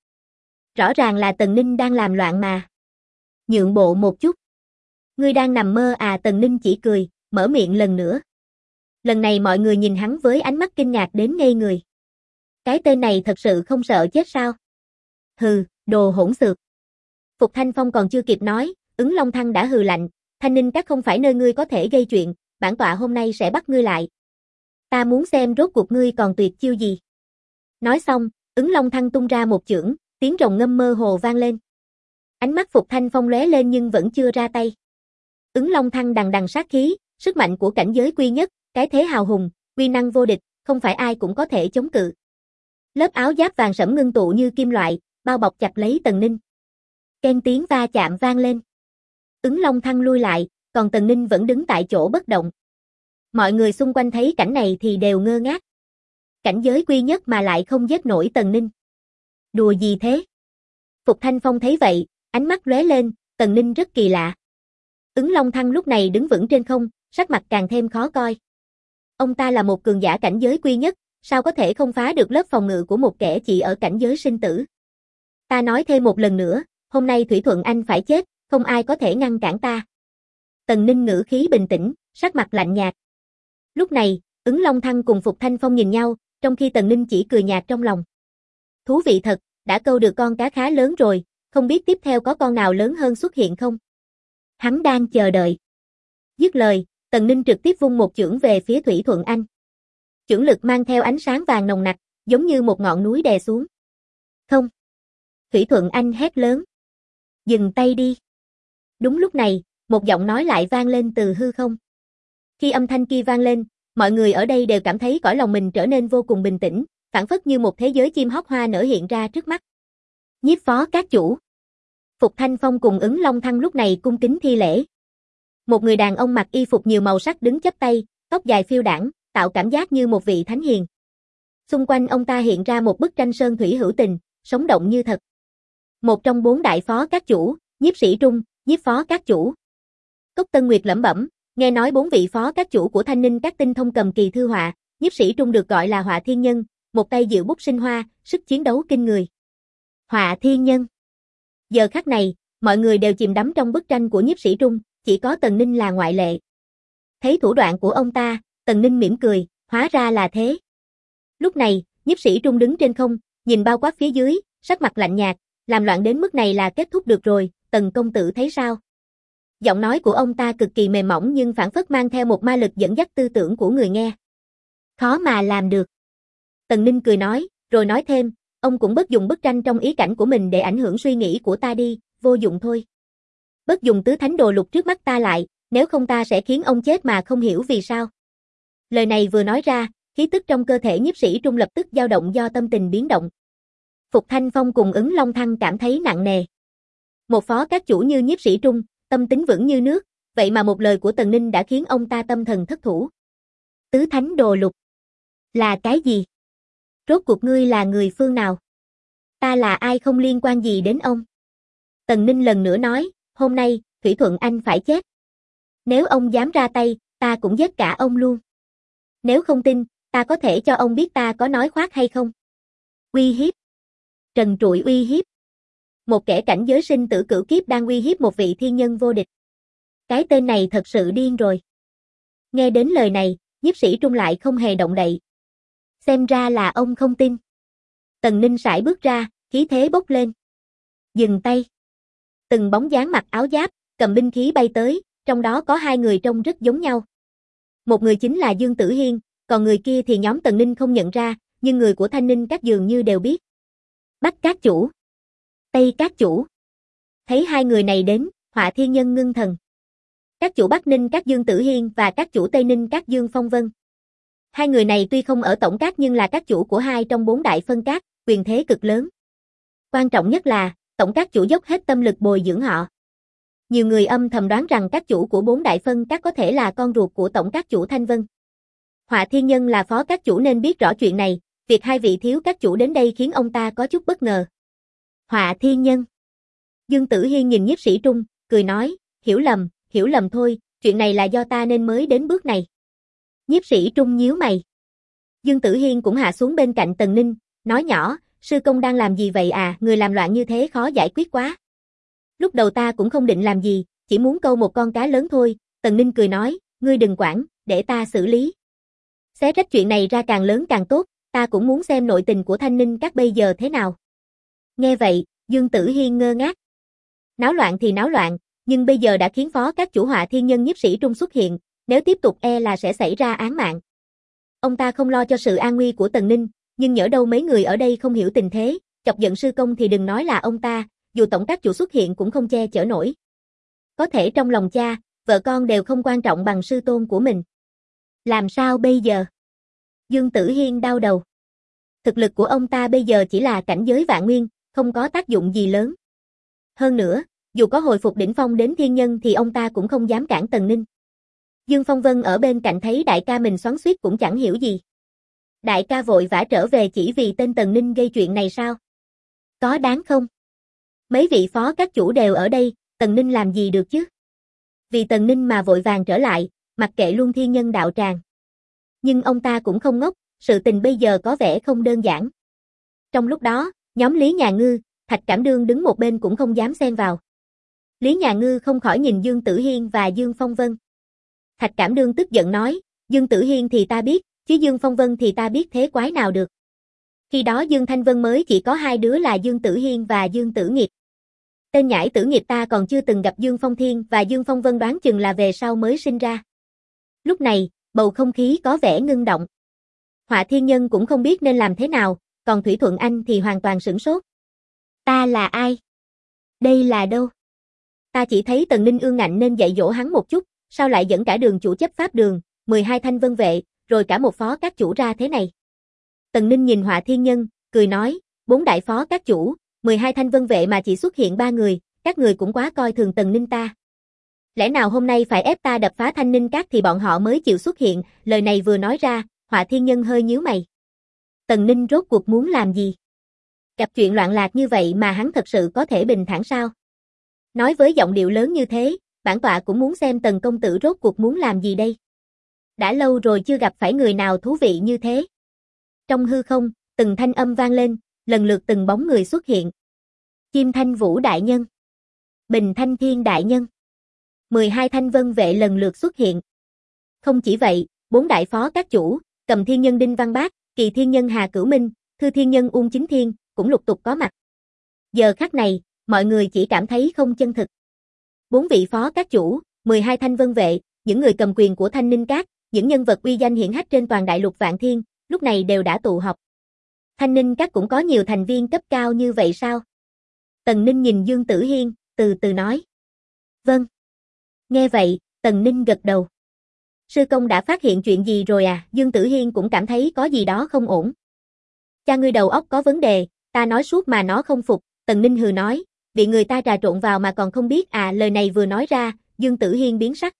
Rõ ràng là Tần Ninh đang làm loạn mà. Nhượng bộ một chút. Ngươi đang nằm mơ à? Tần Ninh chỉ cười, mở miệng lần nữa. Lần này mọi người nhìn hắn với ánh mắt kinh ngạc đến ngây người. Cái tên này thật sự không sợ chết sao? Hừ, đồ hỗn xược. Phục Thanh Phong còn chưa kịp nói, Ứng Long Thăng đã hừ lạnh, Thanh Ninh Các không phải nơi ngươi có thể gây chuyện, bản tọa hôm nay sẽ bắt ngươi lại. Ta muốn xem rốt cuộc ngươi còn tuyệt chiêu gì. Nói xong, Ứng Long Thăng tung ra một chưởng, tiếng rồng ngâm mơ hồ vang lên. Ánh mắt Phục Thanh Phong lóe lên nhưng vẫn chưa ra tay. Ứng Long Thăng đằng đằng sát khí, sức mạnh của cảnh giới quy nhất, cái thế hào hùng, uy năng vô địch, không phải ai cũng có thể chống cự. Lớp áo giáp vàng sẫm ngưng tụ như kim loại, bao bọc chặt lấy Tần Ninh. Keng tiếng va chạm vang lên. Ứng Long Thăng lui lại, còn Tần Ninh vẫn đứng tại chỗ bất động. Mọi người xung quanh thấy cảnh này thì đều ngơ ngác. Cảnh giới quy nhất mà lại không giết nổi Tần Ninh. Đùa gì thế? Phục Thanh Phong thấy vậy, ánh mắt lóe lên, Tần Ninh rất kỳ lạ. Ứng Long Thăng lúc này đứng vững trên không, sắc mặt càng thêm khó coi. Ông ta là một cường giả cảnh giới quy nhất, sao có thể không phá được lớp phòng ngự của một kẻ chỉ ở cảnh giới sinh tử? Ta nói thêm một lần nữa, hôm nay Thủy Thuận Anh phải chết, không ai có thể ngăn cản ta. Tần Ninh ngữ khí bình tĩnh, sắc mặt lạnh nhạt. Lúc này, Ứng Long Thăng cùng Phục Thanh Phong nhìn nhau, trong khi Tần Ninh chỉ cười nhạt trong lòng. Thú vị thật, đã câu được con cá khá lớn rồi, không biết tiếp theo có con nào lớn hơn xuất hiện không? Hắn đang chờ đợi. Dứt lời, Tần Ninh trực tiếp vung một chưởng về phía Thủy Thuận Anh. Chưởng lực mang theo ánh sáng vàng nồng nặc, giống như một ngọn núi đè xuống. Không! Thủy Thuận Anh hét lớn. Dừng tay đi. Đúng lúc này, một giọng nói lại vang lên từ hư không. Khi âm thanh kia vang lên, mọi người ở đây đều cảm thấy cõi lòng mình trở nên vô cùng bình tĩnh, phảng phất như một thế giới chim hót hoa nở hiện ra trước mắt. Nhiếp phó các chủ. Phục Thanh Phong cùng Ứng Long Thăng lúc này cung kính thi lễ. Một người đàn ông mặc y phục nhiều màu sắc đứng chắp tay, tóc dài phiêu đãng, tạo cảm giác như một vị thánh hiền. Xung quanh ông ta hiện ra một bức tranh sơn thủy hữu tình, sống động như thật. Một trong 4 đại phó các chủ, Nhiếp Sĩ Trung, nhiếp phó các chủ. Cốc Tân Nguyệt lẩm bẩm, nghe nói 4 vị phó các chủ của Thanh Ninh Các tinh thông cầm kỳ thư họa, Nhiếp Sĩ Trung được gọi là họa thiên nhân, một tay diệu bút sinh hoa, sức chiến đấu kinh người. Họa thiên nhân. Giờ khắc này, mọi người đều chìm đắm trong bức tranh của Nhiếp Sĩ Trung, chỉ có Tần Ninh là ngoại lệ. Thấy thủ đoạn của ông ta, Tần Ninh mỉm cười, hóa ra là thế. Lúc này, Nhiếp Sĩ Trung đứng trên không, nhìn bao quát phía dưới, sắc mặt lạnh nhạt, làm loạn đến mức này là kết thúc được rồi, Tần công tử thấy sao? Giọng nói của ông ta cực kỳ mềm mỏng nhưng phảng phất mang theo một ma lực dẫn dắt tư tưởng của người nghe. Khó mà làm được. Tần Ninh cười nói, rồi nói thêm, ông cũng bớt dùng bức tranh trong ý cảnh của mình để ảnh hưởng suy nghĩ của ta đi, vô dụng thôi. Bớt dùng tứ thánh đồ lục trước mắt ta lại, nếu không ta sẽ khiến ông chết mà không hiểu vì sao. Lời này vừa nói ra, khí tức trong cơ thể Nhiếp Sĩ Trung lập tức dao động do tâm tình biến động. Phục Thanh Phong cùng Ứng Long Thăng cảm thấy nặng nề. Một phó các chủ như Nhiếp Sĩ Trung, tâm tính vững như nước, vậy mà một lời của Tần Ninh đã khiến ông ta tâm thần thất thủ. Tứ thánh đồ lục. Là cái gì? Rốt cuộc ngươi là người phương nào? Ta là ai không liên quan gì đến ông? Tần Ninh lần nữa nói, hôm nay, Thủy Thuận Anh phải chết. Nếu ông dám ra tay, ta cũng giết cả ông luôn. Nếu không tin, ta có thể cho ông biết ta có nói khoác hay không? Uy hiếp. Trần trụi uy hiếp. Một kẻ cảnh giới sinh tử cửu kiếp đang uy hiếp một vị thiên nhân vô địch. Cái tên này thật sự điên rồi. Nghe đến lời này, Nhiếp Sĩ Trung lại không hề động đậy. Xem ra là ông không tin. Tần Ninh sải bước ra, khí thế bốc lên. Dừng tay. Từng bóng dáng mặc áo giáp, cầm binh khí bay tới, trong đó có 2 người trông rất giống nhau. Một người chính là Dương Tử Hiên, còn người kia thì nhóm Tần Ninh không nhận ra, nhưng người của Thanh Ninh Các dường như đều biết. Bắc các chủ. Tây các chủ. Thấy 2 người này đến, Họa Thiên Nhân ngưng thần. Các chủ Bắc Ninh Các Dương Tử Hiên và các chủ Tây Ninh Các Dương Phong Vân. 2 người này tuy không ở tổng các nhưng là các chủ của 2 trong 4 đại phân các, quyền thế cực lớn. Quan trọng nhất là, tổng các chủ dốc hết tâm lực bồi dưỡng họ. Nhiều người âm thầm đoán rằng các chủ của 4 đại phân các có thể là con ruột của tổng các chủ Thanh Vân. Họa Thiên Nhân là phó các chủ nên biết rõ chuyện này, việc 2 vị thiếu các chủ đến đây khiến ông ta có chút bất ngờ. Họa Thiên Nhân. Dương Tử Hiên nhìn Nhiếp Sĩ Trung, cười nói, hiểu lầm thôi, chuyện này là do ta nên mới đến bước này. Nhiếp Sĩ Trung nhíu mày. Dương Tử Hiên cũng hạ xuống bên cạnh Tần Ninh, nói nhỏ, sư công đang làm gì vậy à, người làm loạn như thế khó giải quyết quá. Lúc đầu ta cũng không định làm gì, chỉ muốn câu một con cá lớn thôi, Tần Ninh cười nói, ngươi đừng quản, để ta xử lý. Xé rách chuyện này ra càng lớn càng tốt, ta cũng muốn xem nội tình của Thanh Ninh Các bây giờ thế nào. Nghe vậy, Dương Tử Hiên ngơ ngác. Náo loạn thì náo loạn, nhưng bây giờ đã khiến phó các chủ Họa Thiên Nhân Nhiếp Sĩ Trung xuất hiện, nếu tiếp tục là sẽ xảy ra án mạng. Ông ta không lo cho sự an nguy của Tần Ninh, nhưng nhỡ đâu mấy người ở đây không hiểu tình thế, chọc giận sư công thì đừng nói là ông ta, dù tổng các chủ xuất hiện cũng không che chở nổi. Có thể trong lòng cha, vợ con đều không quan trọng bằng sư tôn của mình. Làm sao bây giờ? Dương Tử Hiên đau đầu. Thực lực của ông ta bây giờ chỉ là cảnh giới vạn nguyên, không có tác dụng gì lớn. Hơn nữa, dù có hồi phục đỉnh phong đến thiên nhân thì ông ta cũng không dám cản Tần Ninh. Dương Phong Vân ở bên cạnh thấy đại ca mình xoắn xuýt cũng chẳng hiểu gì. Đại ca vội vã trở về chỉ vì tên Tần Ninh gây chuyện này sao? Có đáng không? Mấy vị phó các chủ đều ở đây, Tần Ninh làm gì được chứ? Vì Tần Ninh mà vội vàng trở lại, mặc kệ luôn thiên nhân đạo tràng. Nhưng ông ta cũng không ngốc, sự tình bây giờ có vẻ không đơn giản. Trong lúc đó, nhóm Lý Nhà Ngư, Thạch Cảm Đương đứng một bên cũng không dám xen vào. Lý Nhà Ngư không khỏi nhìn Dương Tử Hiên và Dương Phong Vân. Thạch Cảm Đương tức giận nói, Dương Tử Hiên thì ta biết, chứ Dương Phong Vân thì ta biết thế quái nào được. Khi đó Dương Thanh Vân mới chỉ có hai đứa là Dương Tử Hiên và Dương Tử Nghiệp. Tên nhãi Tử Nghiệp ta còn chưa từng gặp Dương Phong Thiên và Dương Phong Vân đoán chừng là về sau mới sinh ra. Lúc này, bầu không khí có vẻ ngưng động. Họa Thiên Nhân cũng không biết nên làm thế nào, còn Thủy Thuận Anh thì hoàn toàn sửng sốt. Ta là ai? Đây là đâu? Ta chỉ thấy Tần Ninh ương ngạnh nên dạy dỗ hắn một chút, sao lại dẫn cả đường chủ chấp pháp đường, 12 thanh vân vệ, rồi cả một phó các chủ ra thế này. Tần Ninh nhìn Họa Thiên Nhân, cười nói, 4 đại phó các chủ, 12 thanh vân vệ mà chỉ xuất hiện 3 người, các người cũng quá coi thường Tần Ninh ta. Lẽ nào hôm nay phải ép ta đập phá Thanh Ninh Các thì bọn họ mới chịu xuất hiện, lời này vừa nói ra, Họa Thiên Nhân hơi nhíu mày. Tần Ninh rốt cuộc muốn làm gì? Gặp chuyện loạn lạc như vậy mà hắn thật sự có thể bình thản sao? Nói với giọng điệu lớn như thế, bản tọa cũng muốn xem Tần công tử rốt cuộc muốn làm gì đây. Đã lâu rồi chưa gặp phải người nào thú vị như thế. Trong hư không, từng thanh âm vang lên, lần lượt từng bóng người xuất hiện. Chim Thanh Vũ đại nhân, Bình Thanh Thiên đại nhân, 12 thanh vân vệ lần lượt xuất hiện. Không chỉ vậy, 4 đại phó các chủ, Cầm Thiên Nhân Đinh Văn Bác, Kỳ Thiên Nhân Hà Cửu Minh, Thư Thiên Nhân Uông Chính Thiên, cũng lục tục có mặt. Giờ khắc này, mọi người chỉ cảm thấy không chân thực. 4 vị phó các chủ, 12 thanh vân vệ, những người cầm quyền của Thanh Ninh Các, những nhân vật uy danh hiển hách trên toàn đại lục Vạn Thiên, lúc này đều đã tụ họp. Thanh Ninh Các cũng có nhiều thành viên cấp cao như vậy sao? Tần Ninh nhìn Dương Tử Hiên, từ từ nói. Vâng. Nghe vậy, Tần Ninh gật đầu. Sư công đã phát hiện chuyện gì rồi à? Dương Tử Hiên cũng cảm thấy có gì đó không ổn. Cha ngươi đầu óc có vấn đề, ta nói suốt mà nó không phục, Tần Ninh hừ nói, bị người ta trà trộn vào mà còn không biết à? Lời này vừa nói ra, Dương Tử Hiên biến sắc.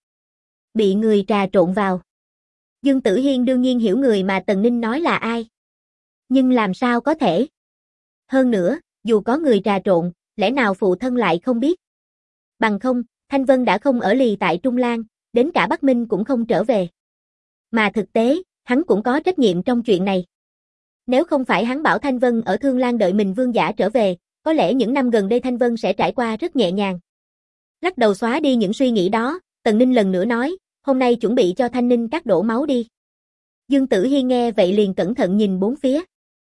Bị người trà trộn vào. Dương Tử Hiên đương nhiên hiểu người mà Tần Ninh nói là ai. Nhưng làm sao có thể? Hơn nữa, dù có người trà trộn, lẽ nào phụ thân lại không biết? Bằng không, Thanh Vân đã không ở lì tại Trung Lan, đến cả Bắc Minh cũng không trở về. Mà thực tế, hắn cũng có trách nhiệm trong chuyện này. Nếu không phải hắn bảo Thanh Vân ở Thương Lan đợi mình vương giả trở về, có lẽ những năm gần đây Thanh Vân sẽ trải qua rất nhẹ nhàng. Lắc đầu xóa đi những suy nghĩ đó, Tần Ninh lần nữa nói, hôm nay chuẩn bị cho Thanh Ninh Các đổ máu đi. Dương Tử Hiên nghe vậy liền cẩn thận nhìn bốn phía.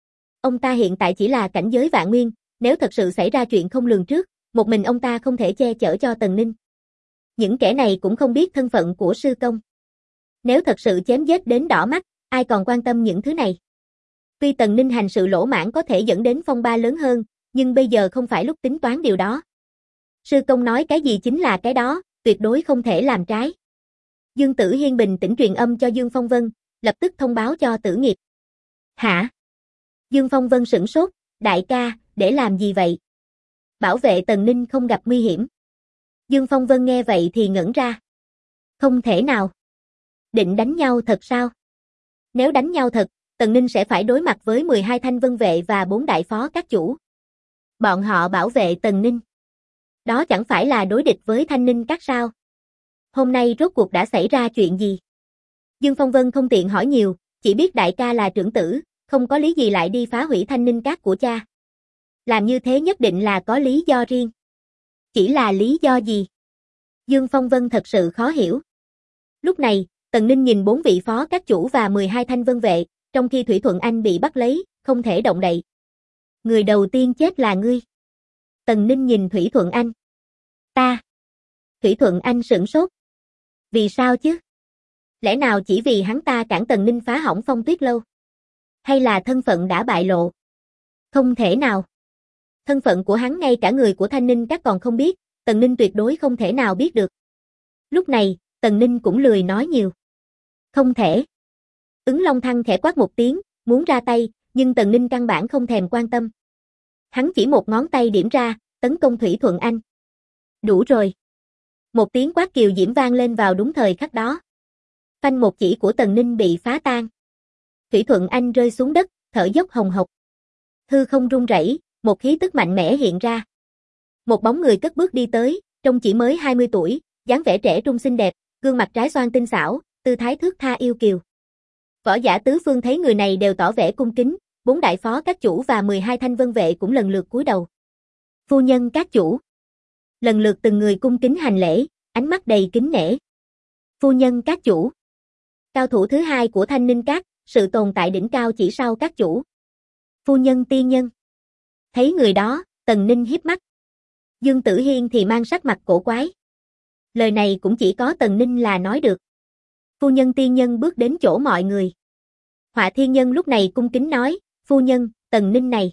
Ông ta hiện tại chỉ là cảnh giới vạn nguyên, nếu thật sự xảy ra chuyện không lường trước, một mình ông ta không thể che chở cho Tần Ninh. Những kẻ này cũng không biết thân phận của sư công. Nếu thật sự chém giết đến đỏ mắt, ai còn quan tâm những thứ này. Tuy Tần Ninh hành sự lỗ mãng có thể dẫn đến phong ba lớn hơn, nhưng bây giờ không phải lúc tính toán điều đó. Sư công nói cái gì chính là cái đó, tuyệt đối không thể làm trái. Dương Tử Hiên bình tĩnh truyền âm cho Dương Phong Vân, lập tức thông báo cho Tử Nghiệp. Hả? Dương Phong Vân sửng sốt, đại ca, để làm gì vậy? Bảo vệ Tần Ninh không gặp nguy hiểm. Dương Phong Vân nghe vậy thì ngẩn ra. Không thể nào. Định đánh nhau thật sao? Nếu đánh nhau thật, Tần Ninh sẽ phải đối mặt với 12 thanh vân vệ và 4 đại phó các chủ. Bọn họ bảo vệ Tần Ninh. Đó chẳng phải là đối địch với Thanh Ninh Các sao? Hôm nay rốt cuộc đã xảy ra chuyện gì? Dương Phong Vân không tiện hỏi nhiều, chỉ biết đại ca là trưởng tử, không có lý gì lại đi phá hủy Thanh Ninh Các của cha. Làm như thế nhất định là có lý do riêng. Chỉ là lý do gì? Dương Phong Vân thật sự khó hiểu. Lúc này, Tần Ninh nhìn 4 vị phó các chủ và 12 thanh vân vệ, trong khi Thủy Thuận Anh bị bắt lấy, không thể động đậy. Người đầu tiên chết là ngươi. Tần Ninh nhìn Thủy Thuận Anh. Ta. Thủy Thuận Anh sửng sốt. Vì sao chứ? Lẽ nào chỉ vì hắn ta cản Tần Ninh phá hỏng Phong Tuyết Lâu? Hay là thân phận đã bại lộ? Không thể nào. Thân phận của hắn ngay cả người của Thanh Ninh các còn không biết, Tần Ninh tuyệt đối không thể nào biết được. Lúc này, Tần Ninh cũng lười nói nhiều. Không thể. Ứng Long Thăng khẽ quát một tiếng, muốn ra tay, nhưng Tần Ninh căn bản không thèm quan tâm. Hắn chỉ một ngón tay điểm ra, tấn công Thủy Thuận Anh. Đủ rồi. Một tiếng quát kiều diễm vang lên vào đúng thời khắc đó. Phanh một chỉ của Tần Ninh bị phá tan. Thủy Thuận Anh rơi xuống đất, thở dốc hồng hộc. Hư không rung rẩy, một khí tức mạnh mẽ hiện ra. Một bóng người cất bước đi tới, trông chỉ mới 20 tuổi, dáng vẻ trẻ trung xinh đẹp, gương mặt trái xoan tinh xảo, tư thái thước tha yêu kiều. Võ giả tứ phương thấy người này đều tỏ vẻ cung kính, 4 đại phó các chủ và 12 thanh vân vệ cũng lần lượt cúi đầu. Phu nhân các chủ. Lần lượt từng người cung kính hành lễ, ánh mắt đầy kính nể. Phu nhân các chủ. Cao thủ thứ hai của Thanh Ninh Các, sự tồn tại đỉnh cao chỉ sau các chủ. Phu nhân tiên nhân. Thấy người đó, Tần Ninh híp mắt. Dương Tử Hiên thì mang sắc mặt cổ quái. Lời này cũng chỉ có Tần Ninh là nói được. Phu nhân tiên nhân bước đến chỗ mọi người. Họa Thiên Nhân lúc này cung kính nói, phu nhân, Tần Ninh này.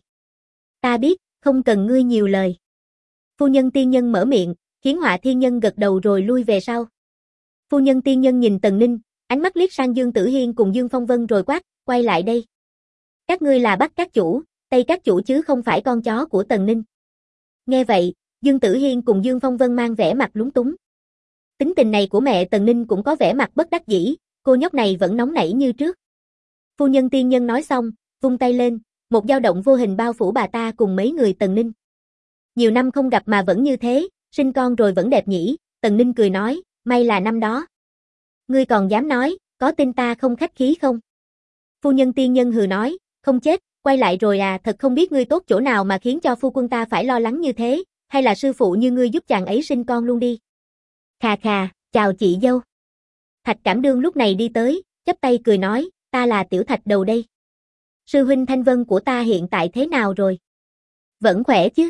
Ta biết, không cần ngươi nhiều lời. Phu nhân tiên nhân mở miệng, khiến Họa Thiên Nhân gật đầu rồi lui về sau. Phu nhân tiên nhân nhìn Tần Ninh, ánh mắt liếc sang Dương Tử Hiên cùng Dương Phong Vân rồi quát, quay lại đây. Các ngươi là Bắc các chủ, Tây các chủ chứ không phải con chó của Tần Ninh. Nghe vậy, Dương Tử Hiên cùng Dương Phong Vân mang vẻ mặt lúng túng. Tính tình này của mẹ Tần Ninh cũng có vẻ mặt bất đắc dĩ, cô nhóc này vẫn nóng nảy như trước. Phu nhân tiên nhân nói xong, vung tay lên, một dao động vô hình bao phủ bà ta cùng mấy người Tần Ninh. Nhiều năm không gặp mà vẫn như thế, sinh con rồi vẫn đẹp nhỉ, Tần Ninh cười nói, may là năm đó. Ngươi còn dám nói, có tin ta không khách khí không? Phu nhân tiên nhân hừ nói, không chết, quay lại rồi à, thật không biết ngươi tốt chỗ nào mà khiến cho phu quân ta phải lo lắng như thế, hay là sư phụ như ngươi giúp chàng ấy sinh con luôn đi. Khà khà, chào chị dâu. Thạch Cảm Đương lúc này đi tới, chắp tay cười nói, ta là Tiểu Thạch Đầu đây. Sư huynh Thanh Vân của ta hiện tại thế nào rồi? Vẫn khỏe chứ?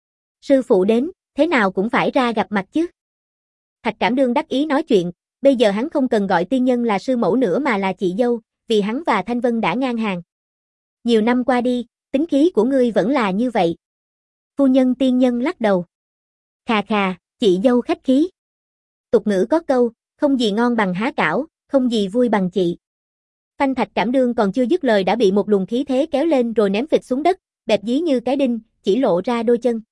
Sư phụ đến, thế nào cũng phải ra gặp mặt chứ? Thạch Cảm Đương đắc ý nói chuyện, bây giờ hắn không cần gọi tiên nhân là sư mẫu nữa mà là chị dâu, vì hắn và Thanh Vân đã ngang hàng. Nhiều năm qua đi, tính khí của ngươi vẫn là như vậy. Phu nhân tiên nhân lắc đầu. Khà khà, chị dâu khách khí. Tục ngữ có câu, không gì ngon bằng há cảo, không gì vui bằng chị. Phanh Thạch Cảm Đương còn chưa dứt lời đã bị một luồng khí thế kéo lên rồi ném phịch xuống đất, bẹp dí như cái đinh, chỉ lộ ra đôi chân.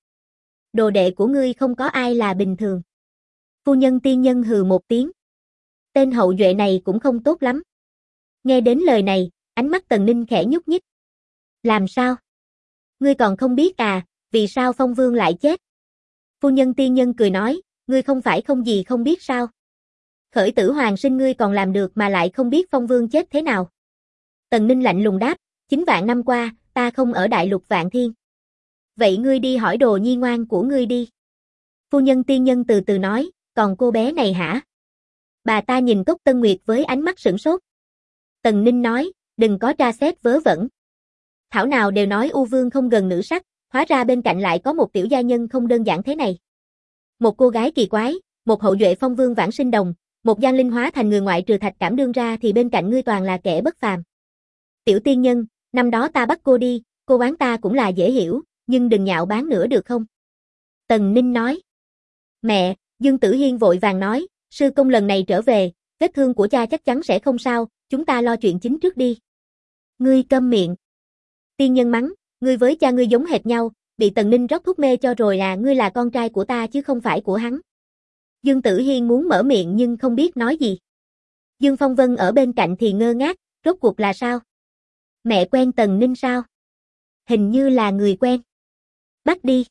Đồ đệ của ngươi không có ai là bình thường. Phu nhân tiên nhân hừ một tiếng. Tên hậu duệ này cũng không tốt lắm. Nghe đến lời này, ánh mắt Tần Ninh khẽ nhúc nhích. Làm sao? Ngươi còn không biết à, vì sao Phong Vương lại chết? Phu nhân tiên nhân cười nói, ngươi không phải không gì không biết sao? Khởi tử hoàng sinh ngươi còn làm được mà lại không biết Phong Vương chết thế nào? Tần Ninh lạnh lùng đáp, 9 vạn năm qua, ta không ở đại lục Vạn Thiên. Vậy ngươi đi hỏi đồ nhi ngoan của ngươi đi. Phu nhân tiên nhân từ từ nói, còn cô bé này hả? Bà ta nhìn Cốc Tân Nguyệt với ánh mắt sửng sốt. Tần Ninh nói, đừng có tra xét vớ vẩn. Thảo nào đều nói U Vương không gần nữ sắc, hóa ra bên cạnh lại có một tiểu gia nhân không đơn giản thế này. Một cô gái kỳ quái, một hậu duệ Phong Vương vãng sinh đồng, một gian linh hóa thành người ngoại trừ Thạch Cảm Đương ra thì bên cạnh ngươi toàn là kẻ bất phàm. Tiểu tiên nhân, năm đó ta bắt cô đi, cô oán ta cũng là dễ hiểu, nhưng đừng nhạo báng nữa được không? Tần Ninh nói. Mẹ, Dương Tử Hiên vội vàng nói, sư công lần này trở về, vết thương của cha chắc chắn sẽ không sao, chúng ta lo chuyện chính trước đi. Ngươi câm miệng. Tiên nhân mắng, ngươi với cha ngươi giống hệt nhau, bị Tần Ninh rót thuốc mê cho rồi à, ngươi là con trai của ta chứ không phải của hắn. Dương Tử Hiên muốn mở miệng nhưng không biết nói gì. Dương Phong Vân ở bên cạnh thì ngơ ngác, rốt cuộc là sao? Mẹ quen Tần Ninh sao? Hình như là người quen. Bắt đi.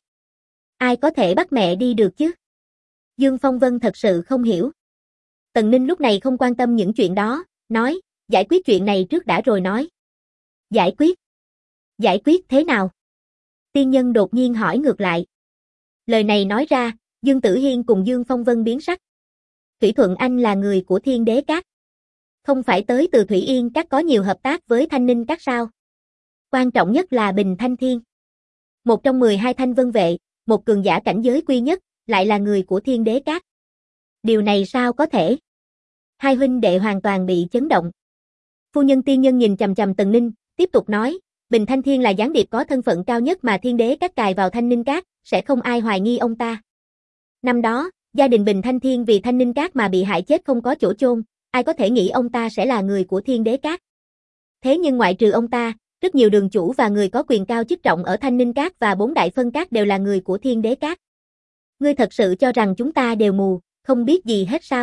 Ai có thể bắt mẹ đi được chứ? Dương Phong Vân thật sự không hiểu. Tần Ninh lúc này không quan tâm những chuyện đó, nói, giải quyết chuyện này trước đã rồi nói. Giải quyết? Giải quyết thế nào? Tiên nhân đột nhiên hỏi ngược lại. Lời này nói ra, Dương Tử Hiên cùng Dương Phong Vân biến sắc. Thủy Thuận Anh là người của Thiên Đế Các. Không phải tới từ Thủy Yên Các có nhiều hợp tác với Thanh Ninh Các sao? Quan trọng nhất là Bình Thanh Thiên. Một trong 12 thanh vân vệ, một cường giả cảnh giới quy nhất, lại là người của Thiên Đế Các. Điều này sao có thể? Hai huynh đệ hoàn toàn bị chấn động. Phu nhân tiên nhân nhìn chằm chằm Tần Ninh, tiếp tục nói, Bình Thanh Thiên là gián điệp có thân phận cao nhất mà Thiên Đế Các cài vào Thanh Ninh Các, sẽ không ai hoài nghi ông ta. Năm đó, gia đình Bình Thanh Thiên vì Thanh Ninh Các mà bị hại chết không có chỗ chôn, ai có thể nghĩ ông ta sẽ là người của Thiên Đế Các. Thế nhưng ngoại trừ ông ta, rất nhiều đường chủ và người có quyền cao chức trọng ở Thanh Ninh Các và 4 đại phân các đều là người của Thiên Đế Các. Ngươi thật sự cho rằng chúng ta đều mù, không biết gì hết sao?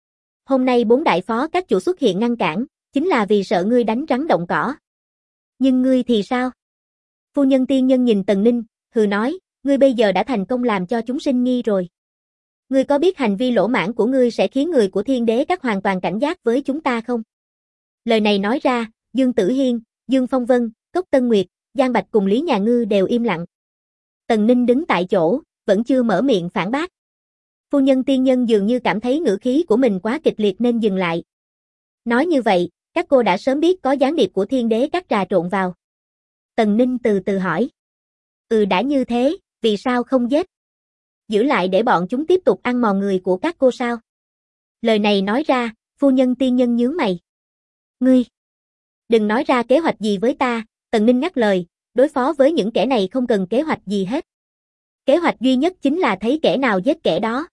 Hôm nay 4 đại phó các chủ xuất hiện ngăn cản, chính là vì sợ ngươi đánh rắn động cỏ. Nhưng ngươi thì sao? Phu nhân tiên nhân nhìn Tần Ninh, hừ nói, ngươi bây giờ đã thành công làm cho chúng sinh nghi rồi. Ngươi có biết hành vi lỗ mãng của ngươi sẽ khiến người của Thiên Đế Các hoàn toàn cảnh giác với chúng ta không? Lời này nói ra, Dương Tử Hiên, Dương Phong Vân, Cốc Tân Nguyệt, Giang Bạch cùng Lý Nhà Ngư đều im lặng. Tần Ninh đứng tại chỗ, vẫn chưa mở miệng phản bác. Phu nhân tiên nhân dường như cảm thấy ngữ khí của mình quá kịch liệt nên dừng lại. Nói như vậy, các cô đã sớm biết có gián điệp của Thiên Đế Các trà trộn vào. Tần Ninh từ từ hỏi. Đã như thế, vì sao không giết? Giữ lại để bọn chúng tiếp tục ăn mòn người của các cô sao? Lời này nói ra, phu nhân tiên nhân nhướng mày. Ngươi, đừng nói ra kế hoạch gì với ta, Tần Ninh ngắt lời, đối phó với những kẻ này không cần kế hoạch gì hết. Kế hoạch duy nhất chính là thấy kẻ nào giết kẻ đó.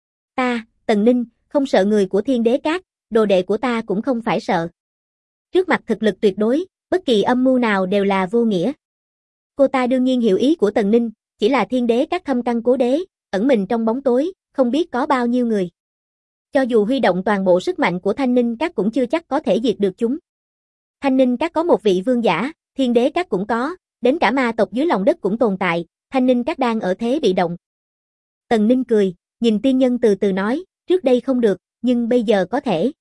Ta, Tần Ninh, không sợ người của Thiên Đế Các, đồ đệ của ta cũng không phải sợ. Trước mặt thực lực tuyệt đối, bất kỳ âm mưu nào đều là vô nghĩa. Cô ta đương nhiên hiểu ý của Tần Ninh, chỉ là Thiên Đế Các thâm căn cố đế, ẩn mình trong bóng tối, không biết có bao nhiêu người. Cho dù huy động toàn bộ sức mạnh của Thanh Ninh Các cũng chưa chắc có thể diệt được chúng. Thanh Ninh Các có một vị vương giả, Thiên Đế Các cũng có, đến cả ma tộc dưới lòng đất cũng tồn tại, Thanh Ninh Các đang ở thế bị động. Tần Ninh cười, nhìn tiên nhân từ từ nói, trước đây không được, nhưng bây giờ có thể.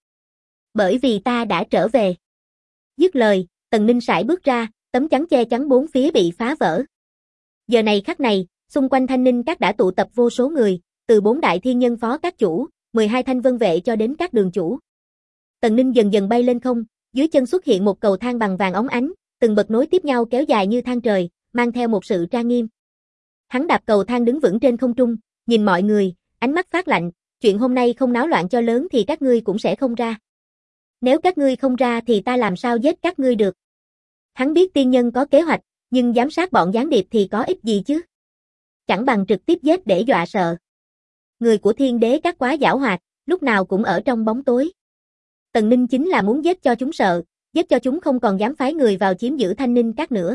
Bởi vì ta đã trở về. Dứt lời, Tần Ninh sải bước ra, tấm chắn che chắn bốn phía bị phá vỡ. Giờ này khắc này, xung quanh Thanh Ninh Các đã tụ tập vô số người, từ 4 đại thiên nhân phó các chủ, 12 thanh vân vệ cho đến các đường chủ. Tần Ninh dần dần bay lên không, dưới chân xuất hiện một cầu thang bằng vàng óng ánh, từng bậc nối tiếp nhau kéo dài như thang trời, mang theo một sự trang nghiêm. Hắn đạp cầu thang đứng vững trên không trung, nhìn mọi người, ánh mắt phát lạnh, chuyện hôm nay không náo loạn cho lớn thì các ngươi cũng sẽ không ra. Nếu các ngươi không ra thì ta làm sao giết các ngươi được? Hắn biết tiên nhân có kế hoạch, nhưng giám sát bọn gián điệp thì có ích gì chứ? Chẳng bằng trực tiếp giết để dọa sợ. Người của Thiên Đế Các quá giảo hoạt, lúc nào cũng ở trong bóng tối. Tần Ninh chính là muốn giết cho chúng sợ, giết cho chúng không còn dám phái người vào chiếm giữ Thanh Ninh Các nữa.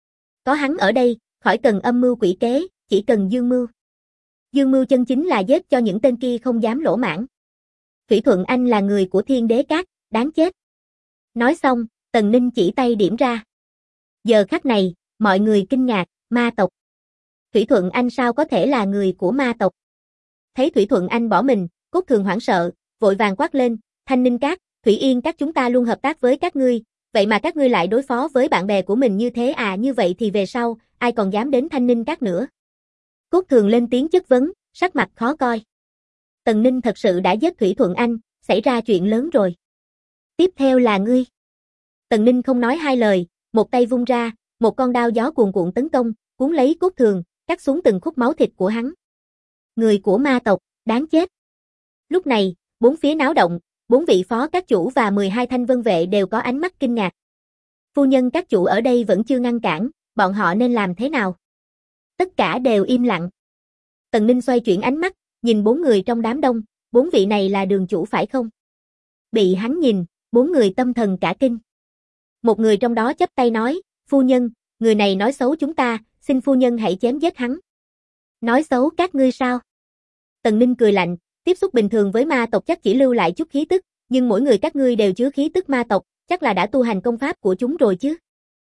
Có hắn ở đây, khỏi cần âm mưu quỷ kế, chỉ cần dương mưu. Dương mưu chân chính là giết cho những tên kia không dám lỗ mãng. Thủy Thuận Anh là người của Thiên Đế Các, đáng chết. Nói xong, Tần Ninh chỉ tay điểm ra. Giờ khắc này, mọi người kinh ngạc, ma tộc. Thủy Thuận Anh sao có thể là người của ma tộc? Thấy Thủy Thuận Anh bỏ mình, Cốt Thường hoảng sợ, vội vàng quát lên, Thanh Ninh Các, Thủy Yên Các chúng ta luôn hợp tác với các ngươi, vậy mà các ngươi lại đối phó với bạn bè của mình như thế à, như vậy thì về sau, ai còn dám đến Thanh Ninh Các nữa? Cốt Thường lên tiếng chất vấn, sắc mặt khó coi. Tần Ninh thật sự đã giết Thủy Thuận Anh, xảy ra chuyện lớn rồi. Tiếp theo là ngươi. Tần Ninh không nói hai lời, một tay vung ra, một con đao gió cuồn cuộn tấn công, cuốn lấy Cốt Thường, cắt xuống từng khúc máu thịt của hắn. Người của ma tộc, đáng chết. Lúc này, bốn phía náo động, 4 vị phó các chủ và 12 thanh vân vệ đều có ánh mắt kinh ngạc. Phu nhân các chủ ở đây vẫn chưa ngăn cản, bọn họ nên làm thế nào? Tất cả đều im lặng. Tần Ninh xoay chuyển ánh mắt, nhìn 4 người trong đám đông, 4 vị này là đường chủ phải không? Bị hắn nhìn, 4 người tâm thần cả kinh. Một người trong đó chắp tay nói, phu nhân, người này nói xấu chúng ta, xin phu nhân hãy chém giết hắn. Nói xấu các ngươi sao? Tần Ninh cười lạnh, tiếp xúc bình thường với ma tộc chắc chỉ lưu lại chút khí tức, nhưng mỗi người các ngươi đều chứa khí tức ma tộc, chắc là đã tu hành công pháp của chúng rồi chứ.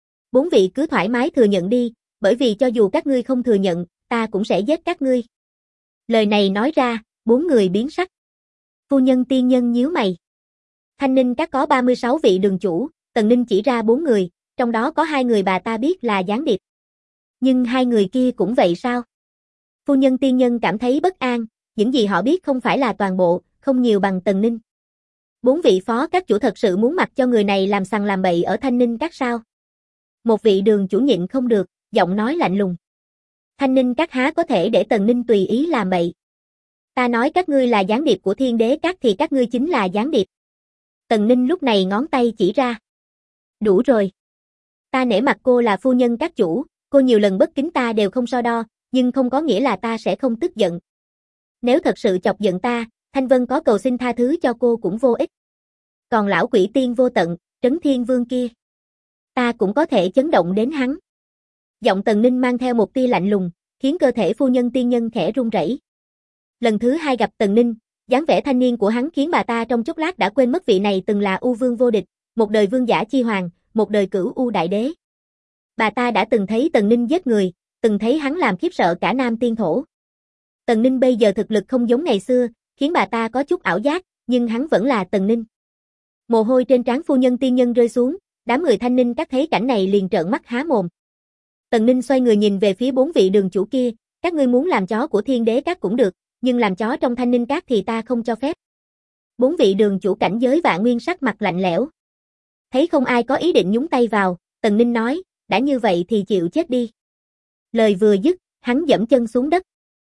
4 vị cứ thoải mái thừa nhận đi, bởi vì cho dù các ngươi không thừa nhận, ta cũng sẽ giết các ngươi. Lời này nói ra, 4 người biến sắc. Phu nhân tiên nhân nhíu mày. Thanh Ninh Các có 36 vị đường chủ, Tần Ninh chỉ ra 4 người, trong đó có 2 người bà ta biết là gián điệp. Nhưng 2 người kia cũng vậy sao? Phu nhân tiên nhân cảm thấy bất an, những gì họ biết không phải là toàn bộ, không nhiều bằng Tần Ninh. 4 vị phó các chủ thật sự muốn mặc cho người này làm sằng làm bậy ở Thanh Ninh Các sao? Một vị đường chủ nhịn không được, giọng nói lạnh lùng. Thanh Ninh Các há có thể để Tần Ninh tùy ý làm bậy. Ta nói các ngươi là gián điệp của Thiên Đế Các thì các ngươi chính là gián điệp. Tần Ninh lúc này ngón tay chỉ ra. Đủ rồi. Ta nể mặt cô là phu nhân các chủ, cô nhiều lần bất kính ta đều không so đo, nhưng không có nghĩa là ta sẽ không tức giận. Nếu thật sự chọc giận ta, Thanh Vân có cầu xin tha thứ cho cô cũng vô ích. Còn lão quỷ tiên vô tận, Trấn Thiên Vương kia, ta cũng có thể chấn động đến hắn. Giọng Tần Ninh mang theo một tia lạnh lùng, khiến cơ thể phu nhân tiên nhân khẽ run rẩy. Lần thứ 2 gặp Tần Ninh, dáng vẻ thanh niên của hắn khiến bà ta trong chốc lát đã quên mất vị này từng là U Vương vô địch, một đời vương giả chi hoàng, một đời cửu U đại đế. Bà ta đã từng thấy Tần Ninh giết người, từng thấy hắn làm khiếp sợ cả Nam Tiên Thổ. Tần Ninh bây giờ thực lực không giống ngày xưa, khiến bà ta có chút ảo giác, nhưng hắn vẫn là Tần Ninh. Mồ hôi trên trán phu nhân tiên nhân rơi xuống, đám người Thanh Ninh Các thấy cảnh này liền trợn mắt há mồm. Tần Ninh xoay người nhìn về phía 4 vị đường chủ kia, các ngươi muốn làm chó của Thiên Đế Các cũng được, nhưng làm chó trong Thanh Ninh Các thì ta không cho phép. 4 vị đường chủ cảnh giới Vạn Nguyên sắc mặt lạnh lẽo. Thấy không ai có ý định nhúng tay vào, Tần Ninh nói, đã như vậy thì chịu chết đi. Lời vừa dứt, hắn dẫm chân xuống đất.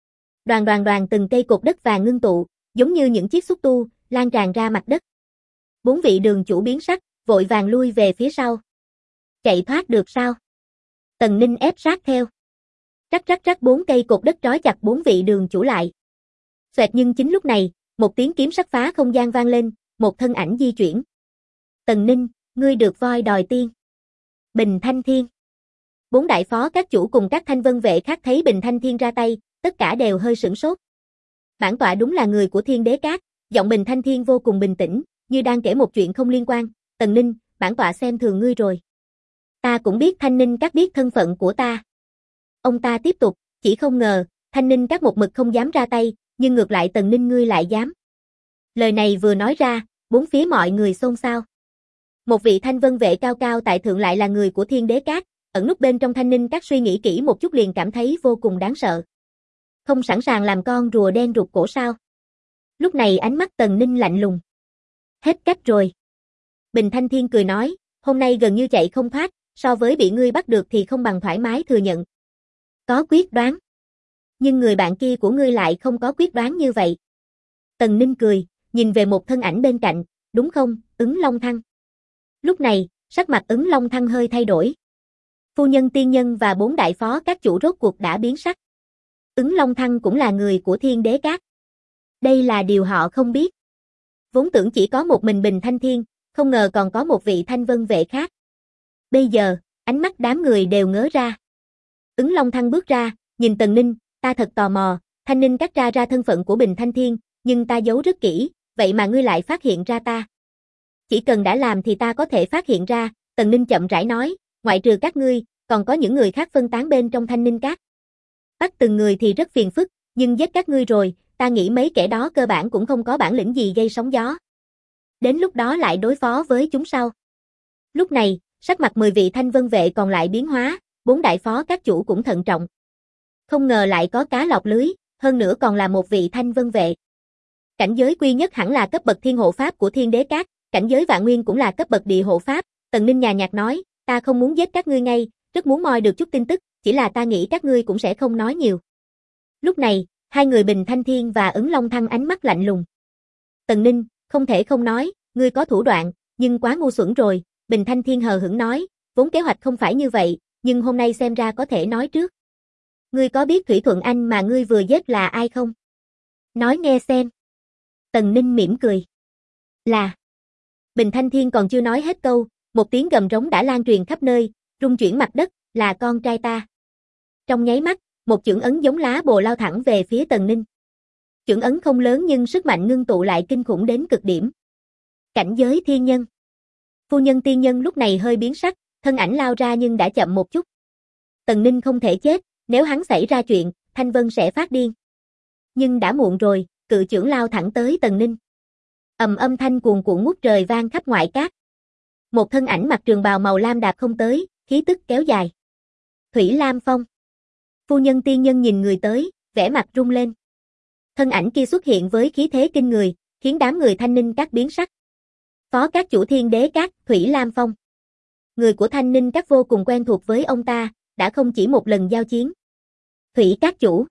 Đoàn từng cây cột đất vàng ngưng tụ, giống như những chiếc xúc tu, lan tràn ra mặt đất. 4 vị đường chủ biến sắc, vội vàng lui về phía sau. Chạy thoát được sao? Tần Ninh ép sát theo. Rắc 4 cây cột đất trói chặt 4 vị đường chủ lại. Xoẹt, nhưng chính lúc này, một tiếng kiếm sắc phá không gian vang lên, một thân ảnh di chuyển. Tần Ninh, ngươi được voi đòi tiên. Bình Thanh Thiên. 4 đại phó các chủ cùng các thanh vân vệ khác thấy Bình Thanh Thiên ra tay, tất cả đều hơi sửng sốt. Bản tọa đúng là người của Thiên Đế Các, giọng Bình Thanh Thiên vô cùng bình tĩnh, như đang kể một chuyện không liên quan. Tần Ninh, bản tọa xem thường ngươi rồi. Ta cũng biết Thanh Ninh Các biết thân phận của ta. Ông ta tiếp tục, chỉ không ngờ, Thanh Ninh Các một mực không dám ra tay, nhưng ngược lại Tần Ninh ngươi lại dám. Lời này vừa nói ra, bốn phía mọi người xôn xao. Một vị thanh vân vệ cao cao tại thượng lại là người của Thiên Đế Các, ẩn núp bên trong Thanh Ninh Các suy nghĩ kỹ một chút liền cảm thấy vô cùng đáng sợ. Không sẵn sàng làm con rùa đen rụt cổ sao? Lúc này ánh mắt Tần Ninh lạnh lùng. Hết cách rồi. Bình Thanh Thiên cười nói, hôm nay gần như chạy không thoát, so với bị ngươi bắt được thì không bằng thoải mái thừa nhận. Có quyết đoán. Nhưng người bạn kia của ngươi lại không có quyết đoán như vậy. Tần Ninh cười, nhìn về một thân ảnh bên cạnh, đúng không, Ứng Long Thăng. Lúc này, sắc mặt Ứng Long Thăng hơi thay đổi. Phu nhân tiên nhân và 4 đại phó các chủ rốt cuộc đã biến sắc. Ứng Long Thăng cũng là người của Thiên Đế Các. Đây là điều họ không biết. Vốn tưởng chỉ có một mình Bình Thanh Thiên, không ngờ còn có một vị thanh vân vệ khác. Bây giờ, ánh mắt đám người đều ngớ ra. Ứng Long Thăng bước ra, nhìn Tần Ninh, ta thật tò mò, Thanh Ninh Các ra thân phận của Bình Thanh Thiên, nhưng ta giấu rất kỹ, vậy mà ngươi lại phát hiện ra ta. Chỉ cần đã làm thì ta có thể phát hiện ra, Tần Ninh chậm rãi nói, ngoại trừ các ngươi, còn có những người khác phân tán bên trong Thanh Ninh Các. Bắt từng người thì rất phiền phức, nhưng giết các ngươi rồi, ta nghĩ mấy kẻ đó cơ bản cũng không có bản lĩnh gì gây sóng gió. Đến lúc đó lại đối phó với chúng sau. Lúc này, sắc mặt 10 vị thanh vân vệ còn lại biến hóa, 4 đại phó các chủ cũng thận trọng. Không ngờ lại có cá lọt lưới, hơn nữa còn là một vị thanh vân vệ. Cảnh giới quy nhất hẳn là cấp bậc thiên hộ pháp của Thiên Đế Các, cảnh giới vạn nguyên cũng là cấp bậc địa hộ pháp. Tần Ninh nhàn nhạt nói, ta không muốn giết các ngươi ngay, rất muốn moi được chút tin tức, chỉ là ta nghĩ các ngươi cũng sẽ không nói nhiều. Lúc này, hai người Bình Thanh Thiên và Ứng Long Thăng ánh mắt lạnh lùng. Tần Ninh, không thể không nói, ngươi có thủ đoạn, nhưng quá ngu xuẩn rồi, Bình Thanh Thiên hờ hững nói, vốn kế hoạch không phải như vậy, nhưng hôm nay xem ra có thể nói trước. Ngươi có biết Thủy Thuận Anh mà ngươi vừa giết là ai không? Nói nghe xem. Tần Ninh mỉm cười. Là. Bình Thanh Thiên còn chưa nói hết câu, một tiếng gầm rống đã lan truyền khắp nơi, rung chuyển mặt đất, là con trai ta. Trong nháy mắt, một chưởng ấn giống lá bồ lao thẳng về phía Tần Ninh. Chưởng ấn không lớn nhưng sức mạnh ngưng tụ lại kinh khủng đến cực điểm. Cảnh giới thiên nhân. Phu nhân tiên nhân lúc này hơi biến sắc, thân ảnh lao ra nhưng đã chậm một chút. Tần Ninh không thể chết, nếu hắn xảy ra chuyện, Thanh Vân sẽ phát điên. Nhưng đã muộn rồi, cự chưởng lao thẳng tới Tần Ninh. Âm thanh cuồn cuộn ngút trời vang khắp ngoại cát. Một thân ảnh mặc trường bào màu lam đạp không tới, khí tức kéo dài. Thủy Lam Phong. Phu nhân tiên nhân nhìn người tới, vẻ mặt rung lên. Thân ảnh kia xuất hiện với khí thế kinh người, khiến đám người Thanh Ninh Các biến sắc. Phó các chủ Thiên Đế Các, Thủy Lam Phong. Người của Thanh Ninh Các vô cùng quen thuộc với ông ta, đã không chỉ một lần giao chiến. Thủy các chủ.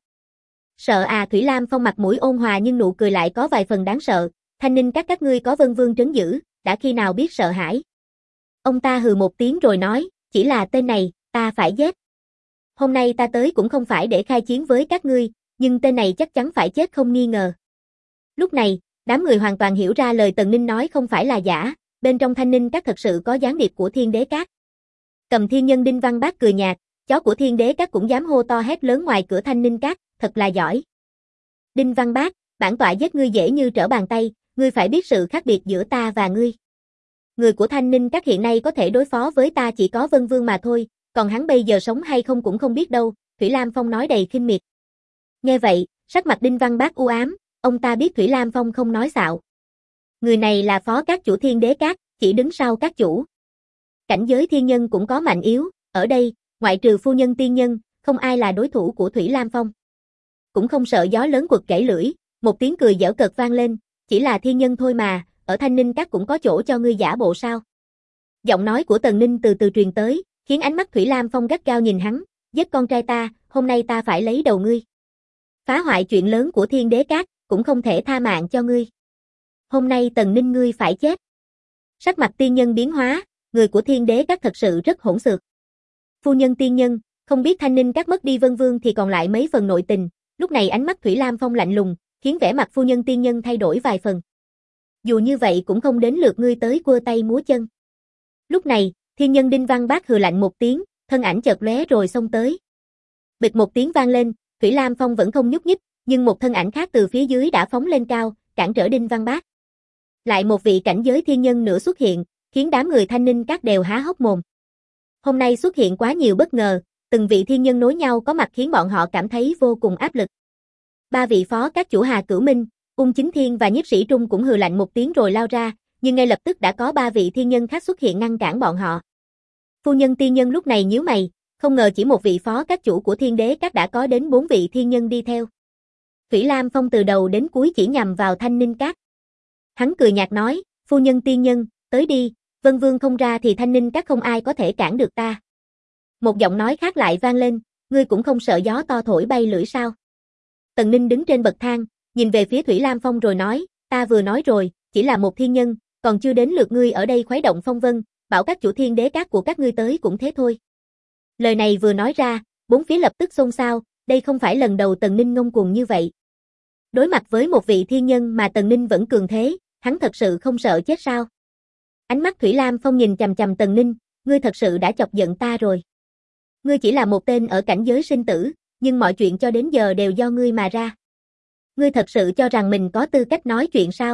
Sợ à? Thủy Lam Phong mặt mũi ôn hòa nhưng nụ cười lại có vài phần đáng sợ. Thanh Ninh các ngươi có Vân Vương trấn giữ, đã khi nào biết sợ hãi? Ông ta hừ một tiếng rồi nói, chỉ là tên này, ta phải giết. Hôm nay ta tới cũng không phải để khai chiến với các ngươi, nhưng tên này chắc chắn phải chết không nghi ngờ. Lúc này, đám người hoàn toàn hiểu ra lời Tần Ninh nói không phải là giả, bên trong Thanh Ninh các thật sự có gián điệp của Thiên Đế Các. Cầm Thiên Nhân Đinh Văn Bác cười nhạt, chó của Thiên Đế Các cũng dám hô to hét lớn ngoài cửa Thanh Ninh Các, thật là giỏi. Đinh Văn Bác, bản tọa giết ngươi dễ như trở bàn tay, ngươi phải biết sự khác biệt giữa ta và ngươi. Người của Thanh Ninh Các hiện nay có thể đối phó với ta chỉ có Vân Vương mà thôi, còn hắn bây giờ sống hay không cũng không biết đâu, Thủy Lam Phong nói đầy khinh miệt. Nghe vậy, sắc mặt Đinh Văn Bác u ám, ông ta biết Thủy Lam Phong không nói xạo. Người này là phó các chủ Thiên Đế Các, chỉ đứng sau các chủ. Cảnh giới thiên nhân cũng có mạnh yếu, ở đây, ngoại trừ phu nhân tiên nhân, không ai là đối thủ của Thủy Lam Phong. Cũng không sợ gió lớn quật gãy lưỡi, một tiếng cười giễu cợt vang lên, chỉ là thiên nhân thôi mà, ở Thanh Ninh Các cũng có chỗ cho ngươi giả bộ sao? Giọng nói của Tần Ninh từ từ truyền tới, khiến ánh mắt Thủy Lam Phong gắt gao nhìn hắn, giết con trai ta, hôm nay ta phải lấy đầu ngươi. Phá hoại chuyện lớn của Thiên Đế Các, cũng không thể tha mạng cho ngươi. Hôm nay Tần Ninh ngươi phải chết. Sắc mặt tiên nhân biến hóa, người của Thiên Đế Các thật sự rất hỗn xược. Phu nhân tiên nhân, không biết Thanh Ninh Các mất đi Vân Vương thì còn lại mấy phần nội tình, lúc này ánh mắt Thủy Lam Phong lạnh lùng, khiến vẻ mặt phu nhân tiên nhân thay đổi vài phần. Dù như vậy cũng không đến lượt ngươi tới quơ tay múa chân. Lúc này, thiên nhân Đinh Văn Bác hừ lạnh một tiếng, thân ảnh chợt lóe rồi xông tới. Bịch một tiếng vang lên, Thủy Lam Phong vẫn không nhúc nhích, nhưng một thân ảnh khác từ phía dưới đã phóng lên cao, cản trở Đinh Văn Bác. Lại một vị cảnh giới thiên nhân nữa xuất hiện, khiến đám người Thanh Ninh Các đều há hốc mồm. Hôm nay xuất hiện quá nhiều bất ngờ, từng vị thiên nhân nối nhau có mặt khiến bọn họ cảm thấy vô cùng áp lực. Ba vị phó các chủ Hà Cửu Minh, Ung Chính Thiên và Nhiếp Sĩ Trung cũng hừ lạnh một tiếng rồi lao ra, nhưng ngay lập tức đã có ba vị thiên nhân khác xuất hiện ngăn cản bọn họ. Phu nhân tiên nhân lúc này nhíu mày, không ngờ chỉ một vị phó các chủ của Thiên Đế Các đã có đến 4 vị thiên nhân đi theo. Thủy Lam Phong từ đầu đến cuối chỉ nhằm vào Thanh Ninh Các. Hắn cười nhạt nói, phu nhân tiên nhân, tới đi, Vân Vương không ra thì Thanh Ninh Các không ai có thể cản được ta. Một giọng nói khác lại vang lên, ngươi cũng không sợ gió to thổi bay lưỡi sao? Tần Ninh đứng trên bậc thang, nhìn về phía Thủy Lam Phong rồi nói, ta vừa nói rồi, chỉ là một thiên nhân, còn chưa đến lượt ngươi ở đây khuấy động phong vân, bảo các chủ Thiên Đế Các của các ngươi tới cũng thế thôi. Lời này vừa nói ra, bốn phía lập tức xôn xao, đây không phải lần đầu Tần Ninh ngông cuồng như vậy. Đối mặt với một vị thiên nhân mà Tần Ninh vẫn cường thế, hắn thật sự không sợ chết sao? Ánh mắt Thủy Lam Phong nhìn chằm chằm Tần Ninh, ngươi thật sự đã chọc giận ta rồi. Ngươi chỉ là một tên ở cảnh giới sinh tử, nhưng mọi chuyện cho đến giờ đều do ngươi mà ra. Ngươi thật sự cho rằng mình có tư cách nói chuyện sao?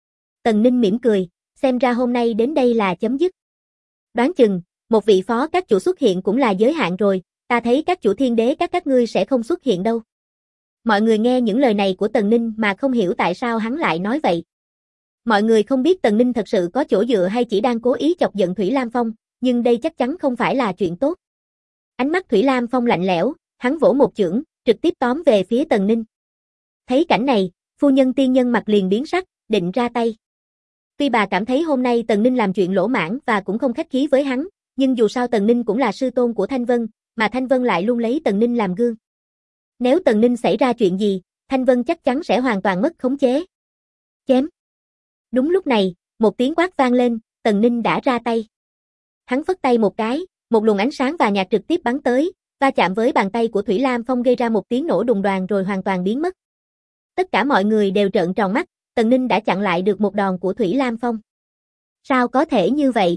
Tần Ninh mỉm cười, xem ra hôm nay đến đây là chấm dứt. Đoán chừng, một vị phó các chủ xuất hiện cũng là giới hạn rồi, ta thấy các chủ Thiên Đế các ngươi sẽ không xuất hiện đâu. Mọi người nghe những lời này của Tần Ninh mà không hiểu tại sao hắn lại nói vậy. Mọi người không biết Tần Ninh thật sự có chỗ dựa hay chỉ đang cố ý chọc giận Thủy Lam Phong, nhưng đây chắc chắn không phải là chuyện tốt. Ánh mắt Thủy Lam Phong lạnh lẽo, hắn vỗ một chưởng, trực tiếp tóm về phía Tần Ninh. Thấy cảnh này, phu nhân tiên nhân mặt liền biến sắc, định ra tay. Tuy bà cảm thấy hôm nay Tần Ninh làm chuyện lỗ mãng và cũng không khách khí với hắn, nhưng dù sao Tần Ninh cũng là sư tôn của Thanh Vân, mà Thanh Vân lại luôn lấy Tần Ninh làm gương. Nếu Tần Ninh xảy ra chuyện gì, Thanh Vân chắc chắn sẽ hoàn toàn mất khống chế. Chém. Đúng lúc này, một tiếng quát vang lên, Tần Ninh đã ra tay. Hắn phất tay một cái, một luồng ánh sáng và nhạt trực tiếp bắn tới, va chạm với bàn tay của Thủy Lam Phong gây ra một tiếng nổ đùng đoàng rồi hoàn toàn biến mất. Tất cả mọi người đều trợn tròn mắt, Tần Ninh đã chặn lại được một đòn của Thủy Lam Phong. Sao có thể như vậy?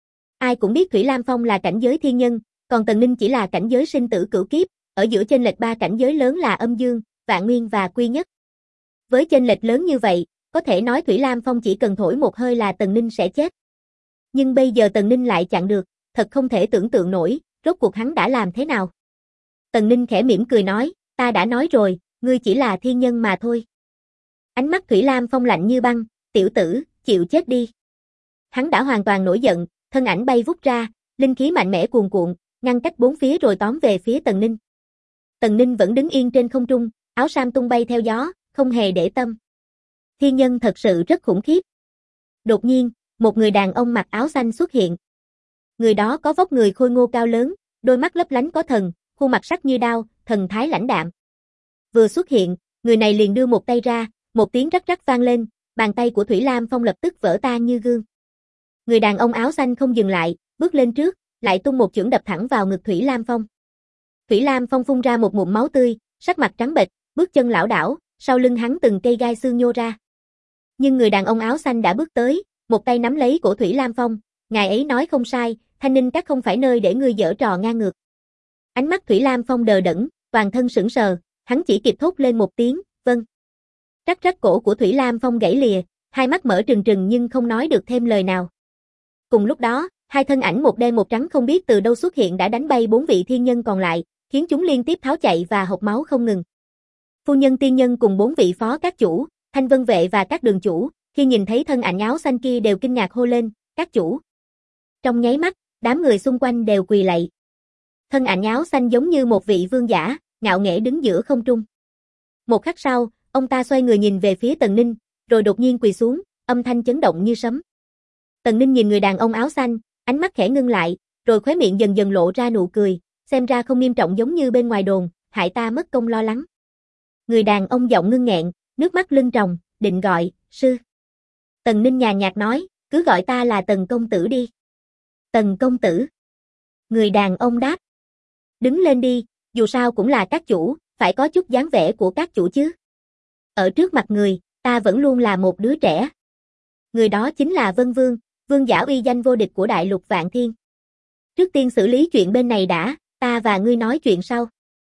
Ai cũng biết Thủy Lam Phong là cảnh giới thiên nhân, còn Tần Ninh chỉ là cảnh giới sinh tử cửu kiếp, ở giữa chênh lệch ba cảnh giới lớn là âm dương, vạn nguyên và quy nhất. Với chênh lệch lớn như vậy, có thể nói Thủy Lam Phong chỉ cần thổi một hơi là Tần Ninh sẽ chết. Nhưng bây giờ Tần Ninh lại chặn được, thật không thể tưởng tượng nổi, rốt cuộc hắn đã làm thế nào? Tần Ninh khẽ mỉm cười nói, ta đã nói rồi, ngươi chỉ là thiên nhân mà thôi. Ánh mắt Thủy Lam Phong lạnh như băng, tiểu tử, chịu chết đi. Hắn đã hoàn toàn nổi giận, thân ảnh bay vút ra, linh khí mạnh mẽ cuồn cuộn, ngăn cách bốn phía rồi tóm về phía Tần Ninh. Tần Ninh vẫn đứng yên trên không trung, áo sam tung bay theo gió, không hề để tâm. Thiên nhân thật sự rất khủng khiếp. Đột nhiên, một người đàn ông mặc áo xanh xuất hiện. Người đó có vóc người khôi ngô cao lớn, đôi mắt lấp lánh có thần, khuôn mặt sắc như đao, thần thái lãnh đạm. Vừa xuất hiện, người này liền đưa một tay ra, một tiếng rắc rắc vang lên, bàn tay của Thủy Lam Phong lập tức vỡ tan như gương. Người đàn ông áo xanh không dừng lại, bước lên trước, lại tung một chưởng đập thẳng vào ngực Thủy Lam Phong. Thủy Lam Phong phun ra một ngụm máu tươi, sắc mặt trắng bệch, bước chân lảo đảo, sau lưng hắn từng cây gai xương nhô ra. Nhưng người đàn ông áo xanh đã bước tới, một tay nắm lấy cổ Thủy Lam Phong, ngài ấy nói không sai, Thanh Ninh Các không phải nơi để ngươi giở trò ngang ngược. Ánh mắt Thủy Lam Phong đờ đẫn, toàn thân sững sờ, hắn chỉ kịp thốt lên một tiếng, vâng. Rắc rắc cổ của Thủy Lam Phong gãy lìa, hai mắt mở trừng trừng nhưng không nói được thêm lời nào. Cùng lúc đó, hai thân ảnh một đen một trắng không biết từ đâu xuất hiện đã đánh bay 4 vị thiên nhân còn lại, khiến chúng liên tiếp tháo chạy và hộc máu không ngừng. Phu nhân tiên nhân cùng 4 vị phó các chủ, Thanh Vân vệ và các đường chủ, khi nhìn thấy thân ảnh áo xanh kia đều kinh ngạc hô lên, các chủ. Trong nháy mắt, đám người xung quanh đều quỳ lạy. Thân ảnh áo xanh giống như một vị vương giả, ngạo nghễ đứng giữa không trung. Một khắc sau, ông ta xoay người nhìn về phía Tần Ninh, rồi đột nhiên quỳ xuống, âm thanh chấn động như sấm. Tần Ninh nhìn người đàn ông áo xanh, ánh mắt khẽ ngưng lại, rồi khóe miệng dần dần lộ ra nụ cười, xem ra không nghiêm trọng giống như bên ngoài đồn, hại ta mất công lo lắng. Người đàn ông giọng ngưng nghẹn, nước mắt lưng tròng, định gọi, sư. Tần Ninh nhàn nhạt nói, cứ gọi ta là Tần công tử đi. Tần công tử. Người đàn ông đáp. Đứng lên đi, dù sao cũng là các chủ, phải có chút dáng vẻ của các chủ chứ. Ở trước mặt người, ta vẫn luôn là một đứa trẻ. Người đó chính là Vân Vương, vương giả uy danh vô địch của đại lục Vạn Thiên. Trước tiên xử lý chuyện bên này đã, ta và ngươi nói chuyện sau.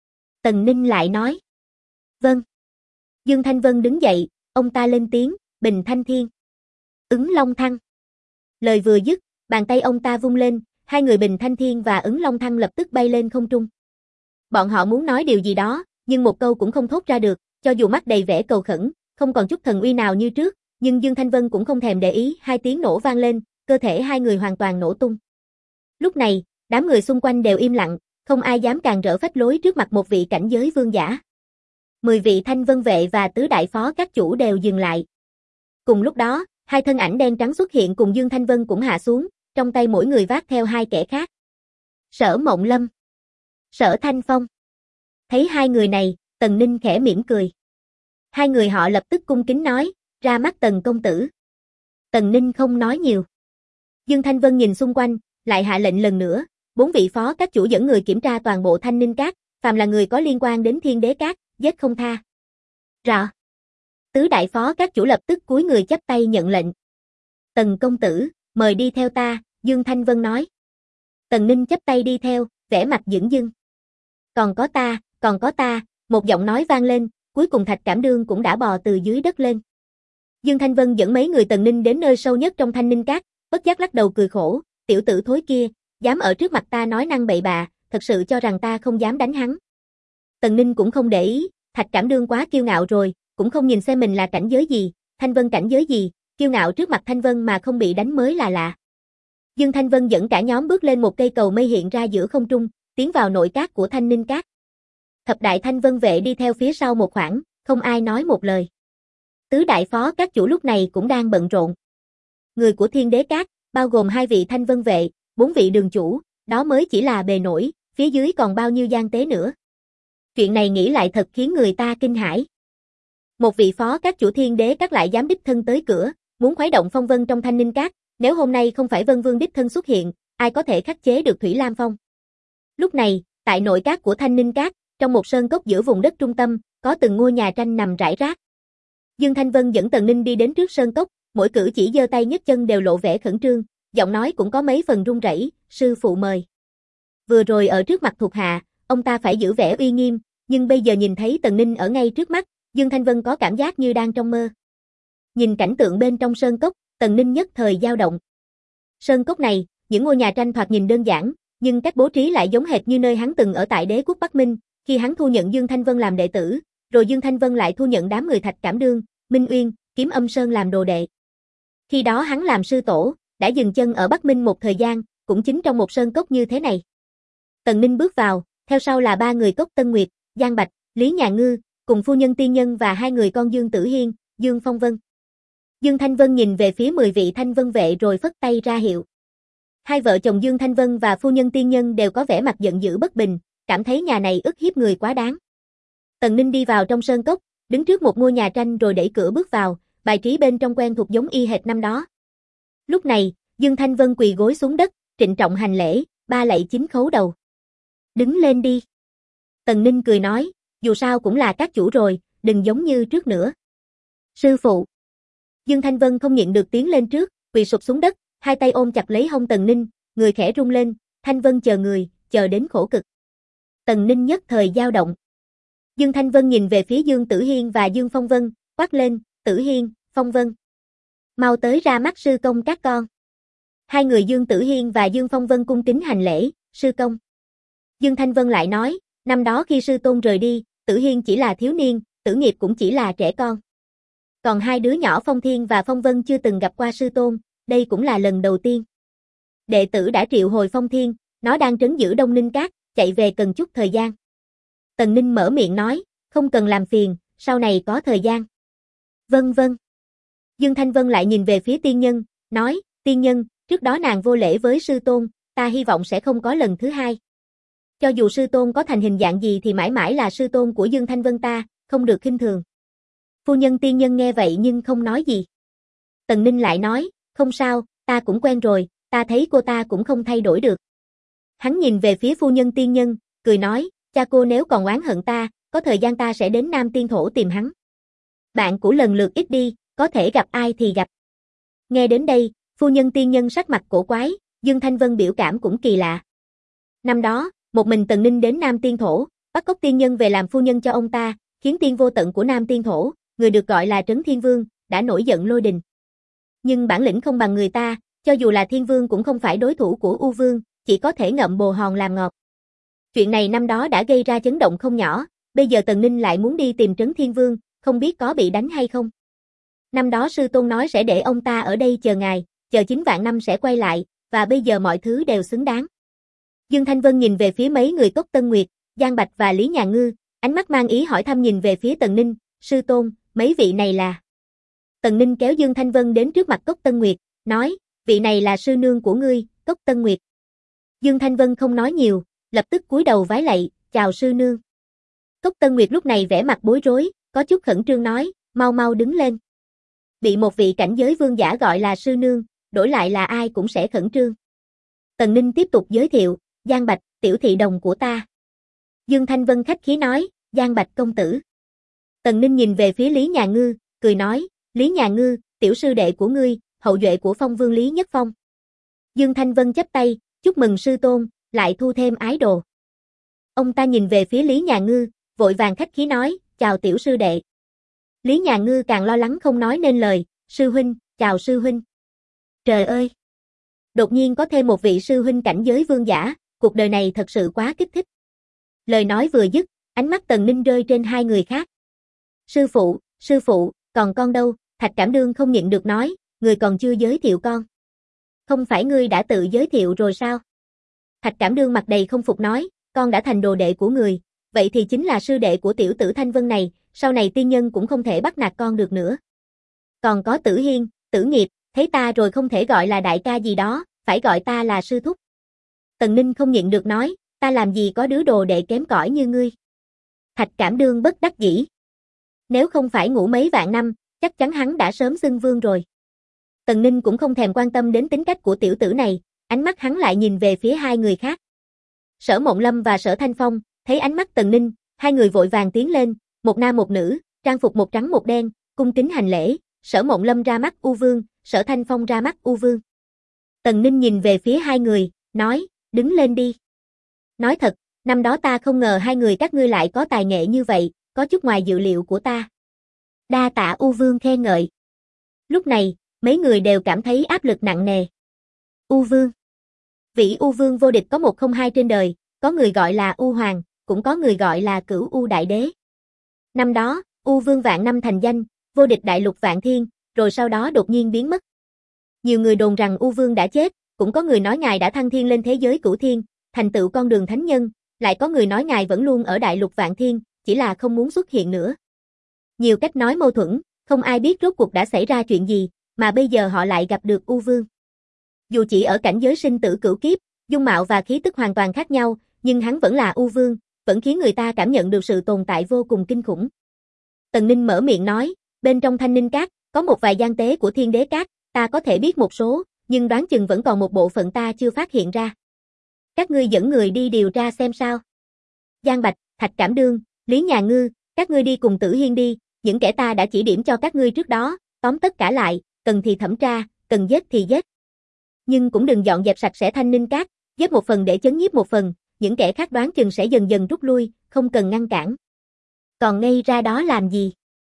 Tần Ninh lại nói. Vâng. Dương Thanh Vân đứng dậy, ông ta lên tiếng, Bình Thanh Thiên. Ứng Long Thăng. Lời vừa dứt, bàn tay ông ta vung lên, hai người Bình Thanh Thiên và Ứng Long Thăng lập tức bay lên không trung. Bọn họ muốn nói điều gì đó, nhưng một câu cũng không thốt ra được, cho dù mắt đầy vẻ cầu khẩn, không còn chút thần uy nào như trước, nhưng Dương Thanh Vân cũng không thèm để ý, hai tiếng nổ vang lên, cơ thể hai người hoàn toàn nổ tung. Lúc này, đám người xung quanh đều im lặng, không ai dám càn rỡ phách lối trước mặt một vị cảnh giới vương giả. 10 vị Thanh Vân vệ và tứ đại phó các chủ đều dừng lại. Cùng lúc đó, hai thân ảnh đen trắng xuất hiện cùng Dương Thanh Vân cũng hạ xuống, trong tay mỗi người vác theo hai kẻ khác. Sở Mộng Lâm, Sở Thanh Phong. Thấy hai người này, Tần Ninh khẽ mỉm cười. Hai người họ lập tức cung kính nói, ra mắt Tần công tử. Tần Ninh không nói nhiều. Dương Thanh Vân nhìn xung quanh, lại hạ lệnh lần nữa, 4 vị phó các chủ dẫn người kiểm tra toàn bộ Thanh Ninh Các, phàm là người có liên quan đến Thiên Đế Các, giết không tha. Rõ. Tứ đại phó các chủ lập tức cúi người chắp tay nhận lệnh. Tần công tử, mời đi theo ta, Dương Thanh Vân nói. Tần Ninh chắp tay đi theo, vẻ mặt dửng dưng. Còn có ta, một giọng nói vang lên, cuối cùng Thạch Cảm Đương cũng đã bò từ dưới đất lên. Dương Thanh Vân dẫn mấy người Tần Ninh đến nơi sâu nhất trong Thanh Ninh Các, bất giác lắc đầu cười khổ, tiểu tử thối kia, dám ở trước mặt ta nói năng bậy bạ, thật sự cho rằng ta không dám đánh hắn. Tần Ninh cũng không để ý, Thạch Cảm Đương quá kiêu ngạo rồi, cũng không nhìn xem mình là cảnh giới gì, Thanh Vân cảnh giới gì, kiêu ngạo trước mặt Thanh Vân mà không bị đánh mới là lạ. Dương Thanh Vân dẫn cả nhóm bước lên một cây cầu mây hiện ra giữa không trung, tiến vào nội các của Thanh Ninh Các. Thập đại Thanh Vân vệ đi theo phía sau một khoảng, không ai nói một lời. Tứ đại phó các chủ lúc này cũng đang bận rộn. Người của Thiên Đế Các, bao gồm 2 vị Thanh Vân vệ, 4 vị đường chủ, đó mới chỉ là bề nổi, phía dưới còn bao nhiêu gian tế nữa. Chuyện này nghĩ lại thật khiến người ta kinh hãi. Một vị phó các chủ Thiên Đế Các lại dám đích thân tới cửa, muốn khuấy động phong vân trong Thanh Ninh Các, nếu hôm nay không phải Vân Vương đích thân xuất hiện, ai có thể khắc chế được Thủy Lam Phong. Lúc này, tại nội các của Thanh Ninh Các, trong một sơn cốc giữa vùng đất trung tâm, có từng ngôi nhà tranh nằm rải rác. Dương Thanh Vân dẫn Tần Ninh đi đến trước sơn cốc, mỗi cử chỉ giơ tay nhấc chân đều lộ vẻ khẩn trương, giọng nói cũng có mấy phần run rẩy, sư phụ mời. Vừa rồi ở trước mặt thuộc hạ, ông ta phải giữ vẻ uy nghiêm, nhưng bây giờ nhìn thấy Tần Ninh ở ngay trước mắt, Dương Thanh Vân có cảm giác như đang trong mơ. Nhìn cảnh tượng bên trong sơn cốc, Tần Ninh nhất thời dao động. Sơn cốc này, những ngôi nhà tranh thoạt nhìn đơn giản, nhưng cách bố trí lại giống hệt như nơi hắn từng ở tại Đế quốc Bắc Minh, khi hắn thu nhận Dương Thanh Vân làm đệ tử, rồi Dương Thanh Vân lại thu nhận đám người Thạch Cảm Đương, Minh Uyên, Kiếm Âm Sơn làm đồ đệ. Khi đó hắn làm sư tổ, đã dừng chân ở Bắc Minh một thời gian, cũng chính trong một sơn cốc như thế này. Tần Ninh bước vào, theo sau là 3 người Cốc Tân Nguyệt, Giang Bạch, Lý Nhà Ngư, cùng phu nhân tiên nhân và 2 người con Dương Tử Hiên, Dương Phong Vân. Dương Thanh Vân nhìn về phía 10 vị Thanh Vân vệ rồi phất tay ra hiệu. Hai vợ chồng Dương Thanh Vân và phu nhân tiên nhân đều có vẻ mặt giận dữ bất bình, cảm thấy nhà này ức hiếp người quá đáng. Tần Ninh đi vào trong sơn cốc, đứng trước một ngôi nhà tranh rồi đẩy cửa bước vào, bài trí bên trong quen thuộc giống y hệt năm đó. Lúc này, Dương Thanh Vân quỳ gối xuống đất, trịnh trọng hành lễ, ba lạy 9 khấu đầu. Đứng lên đi. Tần Ninh cười nói, dù sao cũng là các chủ rồi, đừng giống như trước nữa. Sư phụ. Dương Thanh Vân không nhịn được tiến lên trước, quỳ sụp xuống đất, hai tay ôm chặt lấy hông Tần Ninh, người khẽ rung lên, Thanh Vân chờ người, chờ đến khổ cực. Tần Ninh nhất thời dao động. Dương Thanh Vân nhìn về phía Dương Tử Hiên và Dương Phong Vân, quát lên, Tử Hiên, Phong Vân. Mau tới ra mắt sư công các con. Hai người Dương Tử Hiên và Dương Phong Vân cung kính hành lễ, sư công. Dương Thanh Vân lại nói, năm đó khi sư tôn rời đi, Tử Hiên chỉ là thiếu niên, Tử Nghiệp cũng chỉ là trẻ con. Còn hai đứa nhỏ Phong Thiên và Phong Vân chưa từng gặp qua sư tôn, đây cũng là lần đầu tiên. Đệ tử đã triệu hồi Phong Thiên, nó đang trấn giữ Đông Ninh Các, chạy về cần chút thời gian. Tần Ninh mở miệng nói, không cần làm phiền, sau này có thời gian. Vâng vâng. Dương Thanh Vân lại nhìn về phía tiên nhân, nói, tiên nhân, trước đó nàng vô lễ với sư tôn, ta hy vọng sẽ không có lần thứ hai. Cho dù sư tôn có thành hình dạng gì thì mãi mãi là sư tôn của Dương Thanh Vân ta, không được khinh thường. Phu nhân tiên nhân nghe vậy nhưng không nói gì. Tần Ninh lại nói, không sao, ta cũng quen rồi, ta thấy cô ta cũng không thay đổi được. Hắn nhìn về phía phu nhân tiên nhân, cười nói, cha cô nếu còn oán hận ta, có thời gian ta sẽ đến Nam Tiên Thổ tìm hắn. Bạn cũ lần lượt ít đi, có thể gặp ai thì gặp. Nghe đến đây, phu nhân tiên nhân sắc mặt cổ quái, Dương Thanh Vân biểu cảm cũng kỳ lạ. Năm đó, một mình Tần Ninh đến Nam Tiên Thổ, bắt cóc tiên nhân về làm phu nhân cho ông ta, khiến tiên vô tận của Nam Tiên Thổ, người được gọi là Trấn Thiên Vương, đã nổi giận lôi đình. Nhưng bản lĩnh không bằng người ta, cho dù là Thiên Vương cũng không phải đối thủ của U Vương, chỉ có thể ngậm bồ hòn làm ngọt. Chuyện này năm đó đã gây ra chấn động không nhỏ, bây giờ Tần Ninh lại muốn đi tìm Trấn Thiên Vương, không biết có bị đánh hay không. Năm đó sư tôn nói sẽ để ông ta ở đây chờ ngài, chờ 9 vạn năm sẽ quay lại, và bây giờ mọi thứ đều xứng đáng. Dương Thanh Vân nhìn về phía mấy người Cốc Tân Nguyệt, Giang Bạch và Lý Nhà Ngư, ánh mắt mang ý hỏi thăm nhìn về phía Tần Ninh, sư tôn, mấy vị này là... Tần Ninh kéo Dương Thanh Vân đến trước mặt Cốc Tân Nguyệt, nói, vị này là sư nương của ngươi, Cốc Tân Nguyệt. Dương Thanh Vân không nói nhiều, lập tức cúi đầu vái lạy, chào sư nương. Cốc Tân Nguyệt lúc này vẻ mặt bối rối, có chút khẩn trương nói, mau mau đứng lên. Bị một vị cảnh giới vương giả gọi là sư nương, đổi lại là ai cũng sẽ khẩn trương. Tần Ninh tiếp tục giới thiệu, Giang Bạch, tiểu thị đồng của ta. Dương Thanh Vân khách khí nói, Giang Bạch công tử. Tần Ninh nhìn về phía Lý Nhà Ngư, cười nói, Lý Nhà Ngư, tiểu sư đệ của ngươi, hậu duệ của Phong Vương Lý Nhất Phong. Dương Thanh Vân chắp tay, chúc mừng sư tôn, lại thu thêm ái đồ. Ông ta nhìn về phía Lý Nhà Ngư, vội vàng khách khí nói, chào tiểu sư đệ. Lý Nhà Ngư càng lo lắng không nói nên lời, sư huynh, chào sư huynh. Trời ơi! Đột nhiên có thêm một vị sư huynh cảnh giới vương giả, cuộc đời này thật sự quá kích thích. Lời nói vừa dứt, ánh mắt Tần Ninh rơi trên hai người khác. Sư phụ, còn con đâu? Thạch Cảm Đương không nhịn được nói, người còn chưa giới thiệu con. Không phải ngươi đã tự giới thiệu rồi sao? Thạch Cảm Đương mặt đầy không phục nói, con đã thành đồ đệ của người, vậy thì chính là sư đệ của tiểu tử Thanh Vân này, sau này tiên nhân cũng không thể bắt nạt con được nữa. Còn có Tử Hiên, Tử Nghiệp, thấy ta rồi không thể gọi là đại ca gì đó, phải gọi ta là sư thúc. Tần Ninh không nhịn được nói, ta làm gì có đứa đồ đệ kém cỏi như ngươi. Thạch Cảm Đương bất đắc dĩ. Nếu không phải ngủ mấy vạn năm, chắc chắn hắn đã sớm xưng vương rồi. Tần Ninh cũng không thèm quan tâm đến tính cách của tiểu tử này, ánh mắt hắn lại nhìn về phía hai người khác. Sở Mộng Lâm và Sở Thanh Phong, thấy ánh mắt Tần Ninh, hai người vội vàng tiến lên, một nam một nữ, trang phục một trắng một đen, cung kính hành lễ, Sở Mộng Lâm ra mắt U Vương, Sở Thanh Phong ra mắt U Vương. Tần Ninh nhìn về phía hai người, nói, đứng lên đi. Nói thật, năm đó ta không ngờ hai người các ngươi lại có tài nghệ như vậy, có chút ngoài dự liệu của ta. Đa tạ U Vương khen ngợi. Lúc này, mấy người đều cảm thấy áp lực nặng nề. U Vương. Vị U Vương vô địch có một không hai trên đời, có người gọi là U Hoàng, cũng có người gọi là Cửu U Đại Đế. Năm đó, U Vương vạn năm thành danh, vô địch đại lục vạn thiên, rồi sau đó đột nhiên biến mất. Nhiều người đồn rằng U Vương đã chết, cũng có người nói ngài đã thăng thiên lên thế giới cửu thiên, thành tựu con đường thánh nhân, lại có người nói ngài vẫn luôn ở đại lục vạn thiên, chỉ là không muốn xuất hiện nữa. Nhiều cách nói mâu thuẫn, Không ai biết rốt cuộc đã xảy ra chuyện gì, mà bây giờ họ lại gặp được U Vương. Dù chỉ ở cảnh giới sinh tử cửu kiếp, dung mạo và khí tức hoàn toàn khác nhau, nhưng hắn vẫn là U Vương, vẫn khiến người ta cảm nhận được sự tồn tại vô cùng kinh khủng. Tần Ninh mở miệng nói, bên trong Thanh Ninh Các, có một vài gian tế của Thiên Đế Các, ta có thể biết một số, nhưng đoán chừng vẫn còn một bộ phận ta chưa phát hiện ra. Các ngươi dẫn người đi điều tra xem sao. Giang Bạch, Thạch Cảm Đương, Lý Nhà Ngư, các ngươi đi cùng Tử Hiên đi, những kẻ ta đã chỉ điểm cho các ngươi trước đó, tóm tất cả lại, cần thì thẩm tra, cần giết thì giết. Nhưng cũng đừng dọn dẹp sạch sẽ Thanh Ninh Các, giết một phần để chấn nhiếp một phần, những kẻ khác đoán chừng sẽ dần dần rút lui, không cần ngăn cản. Còn ngây ra đó làm gì?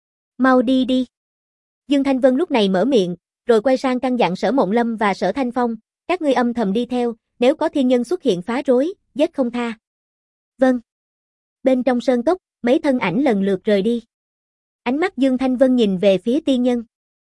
Mau đi đi. Dương Thanh Vân lúc này mở miệng, rồi quay sang căn dặn Sở Mộng Lâm và Sở Thanh Phong, các ngươi âm thầm đi theo, nếu có thiên nhân xuất hiện phá rối, giết không tha. Vâng. Bên trong sơn cốc, mấy thân ảnh lần lượt rời đi. Ánh mắt Dương Thanh Vân nhìn về phía tiên nhân.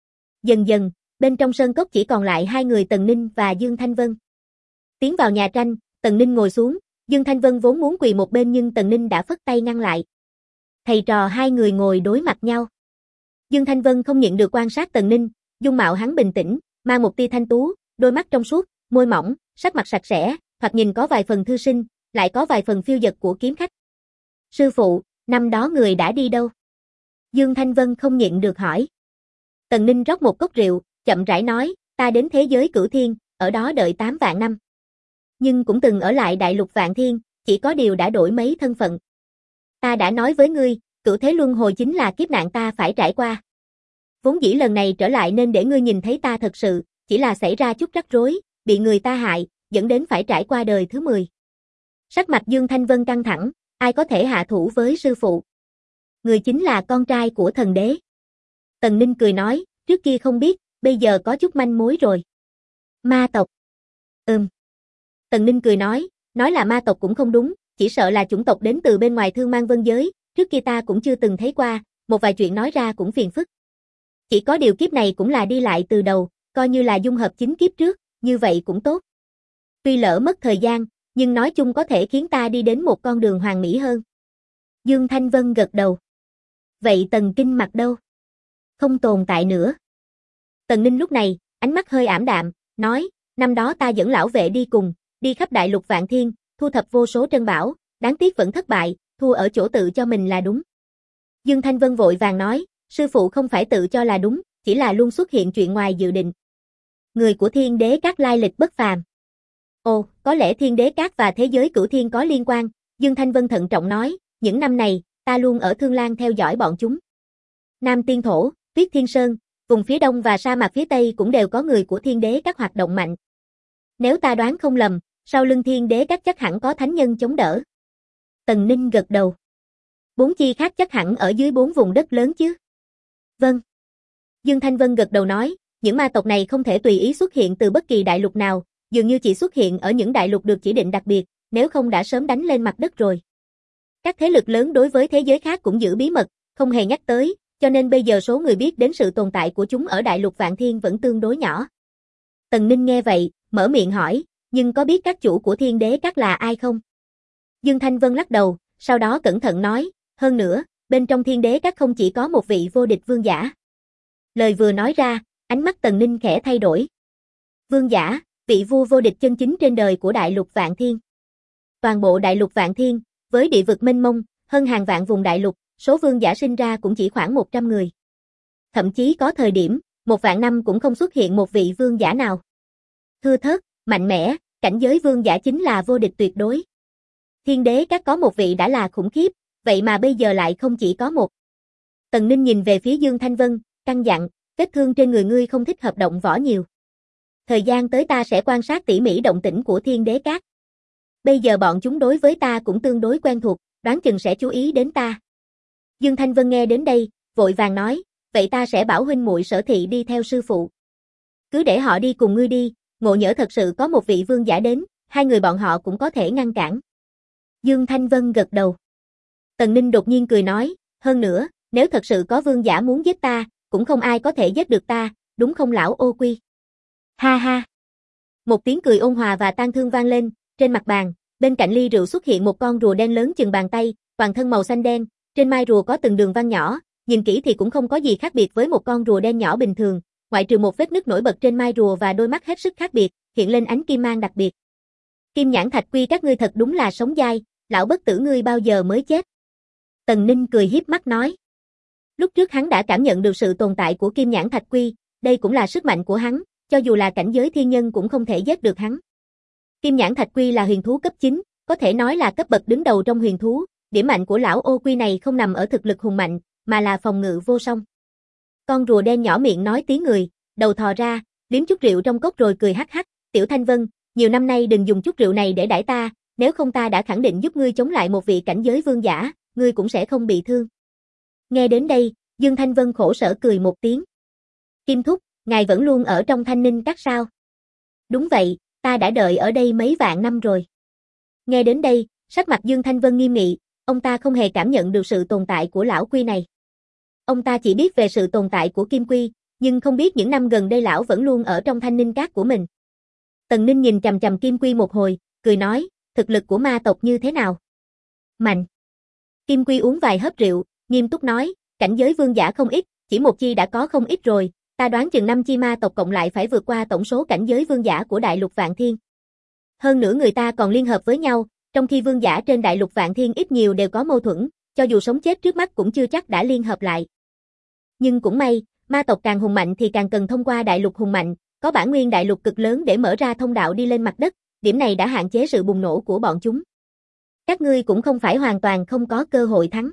Dần dần, bên trong sơn cốc chỉ còn lại hai người Tần Ninh và Dương Thanh Vân. Tiến vào nhà tranh, Tần Ninh ngồi xuống, Dương Thanh Vân vốn muốn quỳ một bên nhưng Tần Ninh đã phất tay ngăn lại. Thầy trò hai người ngồi đối mặt nhau. Dương Thanh Vân không nhịn được quan sát Tần Ninh, dung mạo hắn bình tĩnh, mang một tia thanh tú, đôi mắt trong suốt, môi mỏng, sắc mặt sạch sẽ, thoạt nhìn có vài phần thư sinh, lại có vài phần phiêu dật của kiếm khách. Sư phụ, năm đó người đã đi đâu? Dương Thanh Vân không nhịn được hỏi. Tần Ninh rót một cốc rượu, chậm rãi nói, ta đến thế giới Cửu Thiên, ở đó đợi 8 vạn năm. Nhưng cũng từng ở lại đại lục Vạn Thiên, chỉ có điều đã đổi mấy thân phận. Ta đã nói với ngươi, cửu thế luân hồi chính là kiếp nạn ta phải trải qua. Vốn dĩ lần này trở lại nên để ngươi nhìn thấy ta thật sự, chỉ là xảy ra chút rắc rối, bị người ta hại, dẫn đến phải trải qua đời thứ 10. Sắc mặt Dương Thanh Vân căng thẳng, ai có thể hạ thủ với sư phụ? Người chính là con trai của thần đế. Tần Ninh cười nói, trước kia không biết, bây giờ có chút manh mối rồi. Ma tộc. Tần Ninh cười nói là ma tộc cũng không đúng, chỉ sợ là chủng tộc đến từ bên ngoài Thương Mang Vân giới, trước kia ta cũng chưa từng thấy qua, một vài chuyện nói ra cũng phiền phức. Chỉ có điều kiếp này cũng là đi lại từ đầu, coi như là dung hợp chính kiếp trước, như vậy cũng tốt. Tuy lỡ mất thời gian, nhưng nói chung có thể khiến ta đi đến một con đường hoàn mỹ hơn. Dương Thanh Vân gật đầu. Vậy Tần Kinh Mặc đâu? Không tồn tại nữa. Tần Ninh lúc này, ánh mắt hơi ảm đạm, nói, năm đó ta dẫn lão vệ đi cùng, đi khắp đại lục Vạn Thiên, thu thập vô số trân bảo, đáng tiếc vẫn thất bại, thua ở chỗ tự cho mình là đúng. Dương Thanh Vân vội vàng nói, sư phụ không phải tự cho là đúng, chỉ là luôn xuất hiện chuyện ngoài dự định. Người của Thiên Đế Các lai lịch bất phàm. Ồ, có lẽ Thiên Đế Các và thế giới Cửu Thiên có liên quan, Dương Thanh Vân thận trọng nói, những năm này, ta luôn ở Thương Lan theo dõi bọn chúng. Nam Tiên Thổ, Tuyết Thiên Sơn, vùng phía đông và sa mạc phía tây cũng đều có người của Thiên Đế Các hoạt động mạnh. Nếu ta đoán không lầm, sau lưng Thiên Đế Các chắc hẳn có thánh nhân chống đỡ. Tần Ninh gật đầu. 4 chi khác chắc hẳn ở dưới 4 vùng đất lớn chứ? Vâng. Dương Thanh Vân gật đầu nói, những ma tộc này không thể tùy ý xuất hiện từ bất kỳ đại lục nào, dường như chỉ xuất hiện ở những đại lục được chỉ định đặc biệt, nếu không đã sớm đánh lên mặt đất rồi. Các thế lực lớn đối với thế giới khác cũng giữ bí mật, không hề nhắc tới, cho nên bây giờ số người biết đến sự tồn tại của chúng ở đại lục Vạn Thiên vẫn tương đối nhỏ. Tần Ninh nghe vậy, mở miệng hỏi, nhưng có biết các chủ của Thiên Đế Các là ai không? Dương Thanh Vân lắc đầu, sau đó cẩn thận nói, hơn nữa, bên trong Thiên Đế Các không chỉ có một vị vô địch vương giả. Lời vừa nói ra, ánh mắt Tần Ninh khẽ thay đổi. Vương giả, vị vua vô địch chân chính trên đời của đại lục Vạn Thiên. Toàn bộ đại lục Vạn Thiên, với địa vực mênh mông, hơn hàng vạn vùng đại lục, số vương giả sinh ra cũng chỉ khoảng 100 người. Thậm chí có thời điểm, 1 vạn năm cũng không xuất hiện một vị vương giả nào. Thưa thớt, mạnh mẽ, cảnh giới vương giả chính là vô địch tuyệt đối. Thiên Đế Các có một vị đã là khủng khiếp, vậy mà bây giờ lại không chỉ có một. Tần Ninh nhìn về phía Dương Thanh Vân, căn dặn, vết thương trên người ngươi không thích hợp động võ nhiều. Thời gian tới ta sẽ quan sát tỉ mỉ động tĩnh của Thiên Đế Các. Bây giờ bọn chúng đối với ta cũng tương đối quen thuộc, đoán chừng sẽ chú ý đến ta. Dương Thanh Vân nghe đến đây, vội vàng nói, vậy ta sẽ bảo huynh muội Sở Thị đi theo sư phụ. Cứ để họ đi cùng ngươi đi, ngộ nhỡ thật sự có một vị vương giả đến, hai người bọn họ cũng có thể ngăn cản. Dương Thanh Vân gật đầu. Tần Ninh đột nhiên cười nói, hơn nữa, nếu thật sự có vương giả muốn giết ta, cũng không ai có thể giết được ta, đúng không lão Ô Quy? Ha ha. Một tiếng cười ôn hòa và tang thương vang lên, trên mặt bàn, bên cạnh ly rượu xuất hiện một con rùa đen lớn chừng bàn tay, toàn thân màu xanh đen, trên mai rùa có từng đường vân nhỏ, nhìn kỹ thì cũng không có gì khác biệt với một con rùa đen nhỏ bình thường, ngoại trừ một vết nứt nổi bật trên mai rùa và đôi mắt hết sức khác biệt, hiện lên ánh kim mang đặc biệt. Kim nhãn thạch quy các ngươi thật đúng là sống dai, lão bất tử ngươi bao giờ mới chết? Tần Ninh cười hiếp mắt nói. Lúc trước hắn đã cảm nhận được sự tồn tại của kim nhãn thạch quy, đây cũng là sức mạnh của hắn, cho dù là cảnh giới thiên nhân cũng không thể giết được hắn. Kim nhãn thạch quy là huyền thú cấp 9, có thể nói là cấp bậc đứng đầu trong huyền thú, điểm mạnh của lão ô quy này không nằm ở thực lực hùng mạnh, mà là phòng ngự vô song. Con rùa đen nhỏ miệng nói tiếng người, đầu thò ra, liếm chút rượu trong cốc rồi cười hắc hắc, "Tiểu Thanh Vân, nhiều năm nay đừng dùng chút rượu này để đãi ta, nếu không ta đã khẳng định giúp ngươi chống lại một vị cảnh giới vương giả, ngươi cũng sẽ không bị thương." Nghe đến đây, Dương Thanh Vân khổ sở cười một tiếng. "Kim thúc, ngài vẫn luôn ở trong Thanh Ninh Các sao?" "Đúng vậy, ta đã đợi ở đây mấy vạn năm rồi." Nghe đến đây, sắc mặt Dương Thanh Vân nghiêm nghị, ông ta không hề cảm nhận được sự tồn tại của lão quy này. Ông ta chỉ biết về sự tồn tại của Kim Quy, nhưng không biết những năm gần đây lão vẫn luôn ở trong Thanh Ninh Các của mình. Tần Ninh nhìn chằm chằm Kim Quy một hồi, cười nói, thực lực của ma tộc như thế nào? Mạnh. Kim Quy uống vài hớp rượu, nghiêm túc nói, cảnh giới vương giả không ít, chỉ một chi đã có không ít rồi, ta đoán chừng 5 chi ma tộc cộng lại phải vượt qua tổng số cảnh giới vương giả của Đại Lục Vạn Thiên. Hơn nữa người ta còn liên hợp với nhau, trong khi vương giả trên Đại Lục Vạn Thiên ít nhiều đều có mâu thuẫn, cho dù sống chết trước mắt cũng chưa chắc đã liên hợp lại. Nhưng cũng may, ma tộc càng hùng mạnh thì càng cần thông qua Đại Lục hùng mạnh, có bản nguyên Đại Lục cực lớn để mở ra thông đạo đi lên mặt đất, điểm này đã hạn chế sự bùng nổ của bọn chúng. Các ngươi cũng không phải hoàn toàn không có cơ hội thắng.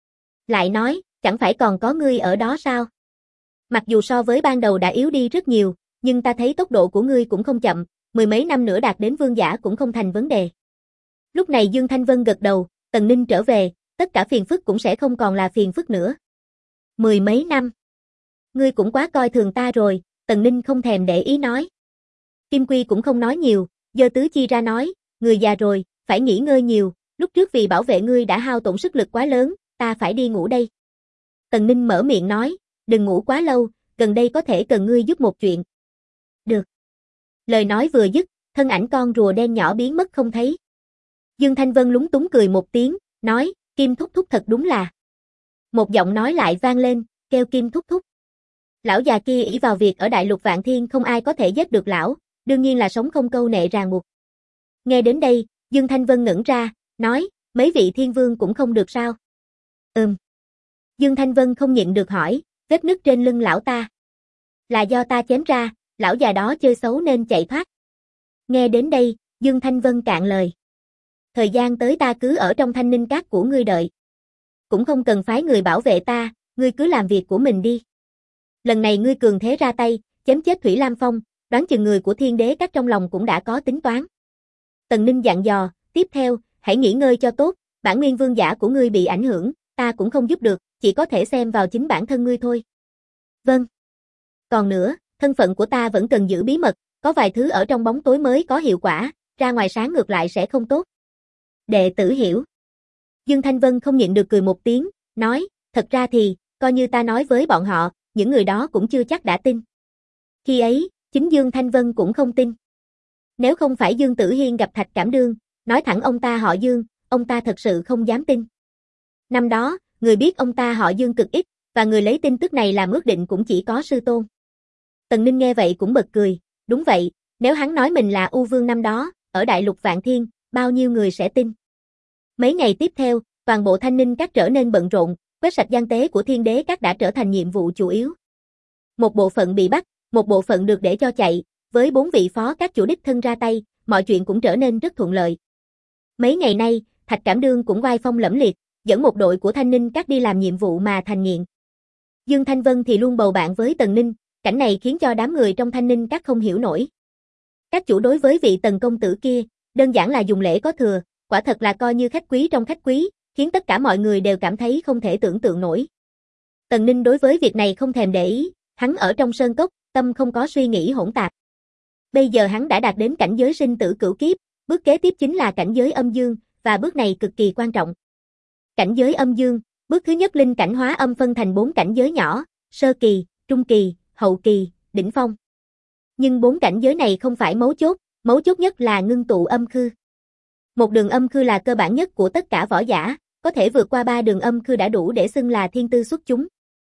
Lại nói, chẳng phải còn có ngươi ở đó sao? Mặc dù so với ban đầu đã yếu đi rất nhiều, nhưng ta thấy tốc độ của ngươi cũng không chậm, 10 mấy năm nữa đạt đến vương giả cũng không thành vấn đề. Lúc này Dương Thanh Vân gật đầu, Tần Ninh trở về, tất cả phiền phức cũng sẽ không còn là phiền phức nữa. 10 mấy năm. Ngươi cũng quá coi thường ta rồi, Tần Ninh không thèm để ý nói. Kim Quy cũng không nói nhiều, giơ tứ chi ra nói, người già rồi, phải nghỉ ngơi nhiều, lúc trước vì bảo vệ ngươi đã hao tổn sức lực quá lớn, ta phải đi ngủ đây. Tần Ninh mở miệng nói, đừng ngủ quá lâu, gần đây có thể cần ngươi giúp một chuyện. Được. Lời nói vừa dứt, thân ảnh con rùa đen nhỏ biến mất không thấy. Dương Thanh Vân lúng túng cười một tiếng, nói, Kim thúc thúc thật đúng là. Một giọng nói lại vang lên, kêu Kim thúc thúc. Lão già kia ỷ vào việc ở Đại Lục Vạn Thiên không ai có thể giết được lão, đương nhiên là sống không câu nệ ràng buộc. Nghe đến đây, Dương Thanh Vân ngẩn ra, nói, mấy vị thiên vương cũng không được sao? Dương Thanh Vân không nhịn được hỏi, vết nứt trên lưng lão ta. Là do ta chém ra, lão già đó chơi xấu nên chạy thoát. Nghe đến đây, Dương Thanh Vân cạn lời. Thời gian tới ta cứ ở trong Thanh Ninh Các của ngươi đợi. Cũng không cần phái người bảo vệ ta, ngươi cứ làm việc của mình đi. Lần này ngươi cường thế ra tay, chém chết Thủy Lam Phong, đoán chừng người của Thiên Đế Các trong lòng cũng đã có tính toán. Tần Ninh dặn dò, tiếp theo, hãy nghỉ ngơi cho tốt, bản nguyên vương giả của ngươi bị ảnh hưởng, ta cũng không giúp được, chỉ có thể xem vào chính bản thân ngươi thôi. Vâng. Còn nữa, thân phận của ta vẫn cần giữ bí mật, có vài thứ ở trong bóng tối mới có hiệu quả, ra ngoài sáng ngược lại sẽ không tốt. Đệ tử hiểu. Dương Thanh Vân không nhịn được cười một tiếng, nói, thật ra thì, coi như ta nói với bọn họ, những người đó cũng chưa chắc đã tin. Khi ấy, chính Dương Thanh Vân cũng không tin. Nếu không phải Dương Tử Hiên gặp Thạch Cảm Đương, nói thẳng ông ta họ Dương, ông ta thật sự không dám tin. Năm đó, người biết ông ta họ Dương cực ít, và người lấy tin tức này làm ước định cũng chỉ có sư tôn. Tần Ninh nghe vậy cũng bật cười, đúng vậy, nếu hắn nói mình là U Vương năm đó, ở Đại Lục Vạn Thiên, bao nhiêu người sẽ tin. Mấy ngày tiếp theo, toàn bộ Thanh Ninh Các trở nên bận rộn, quét sạch gian tế của Thiên Đế Các đã trở thành nhiệm vụ chủ yếu. Một bộ phận bị bắt, một bộ phận được để cho chạy, với 4 vị phó các chủ đích thân ra tay, mọi chuyện cũng trở nên rất thuận lợi. Mấy ngày nay, Thạch Cảm Đương cũng oai phong lẫm liệt, dẫn một đội của Thanh Ninh Các đi làm nhiệm vụ mà thành nghiện. Dương Thanh Vân thì luôn bầu bạn với Tần Ninh, cảnh này khiến cho đám người trong Thanh Ninh Các không hiểu nổi. Các chủ đối với vị Tần công tử kia, đơn giản là dùng lễ có thừa, quả thật là coi như khách quý trong khách quý, khiến tất cả mọi người đều cảm thấy không thể tưởng tượng nổi. Tần Ninh đối với việc này không thèm để ý, hắn ở trong sơn cốc, tâm không có suy nghĩ hỗn tạp. Bây giờ hắn đã đạt đến cảnh giới sinh tử cửu kiếp, bước kế tiếp chính là cảnh giới âm dương, và bước này cực kỳ quan trọng. Cảnh giới âm dương, bước thứ nhất linh cảnh hóa âm phân thành 4 cảnh giới nhỏ, sơ kỳ, trung kỳ, hậu kỳ, đỉnh phong. Nhưng 4 cảnh giới này không phải mấu chốt nhất là ngưng tụ âm khư. Một đường âm khư là cơ bản nhất của tất cả võ giả, có thể vượt qua 3 đường âm khư đã đủ để xưng là thiên tư xuất chúng.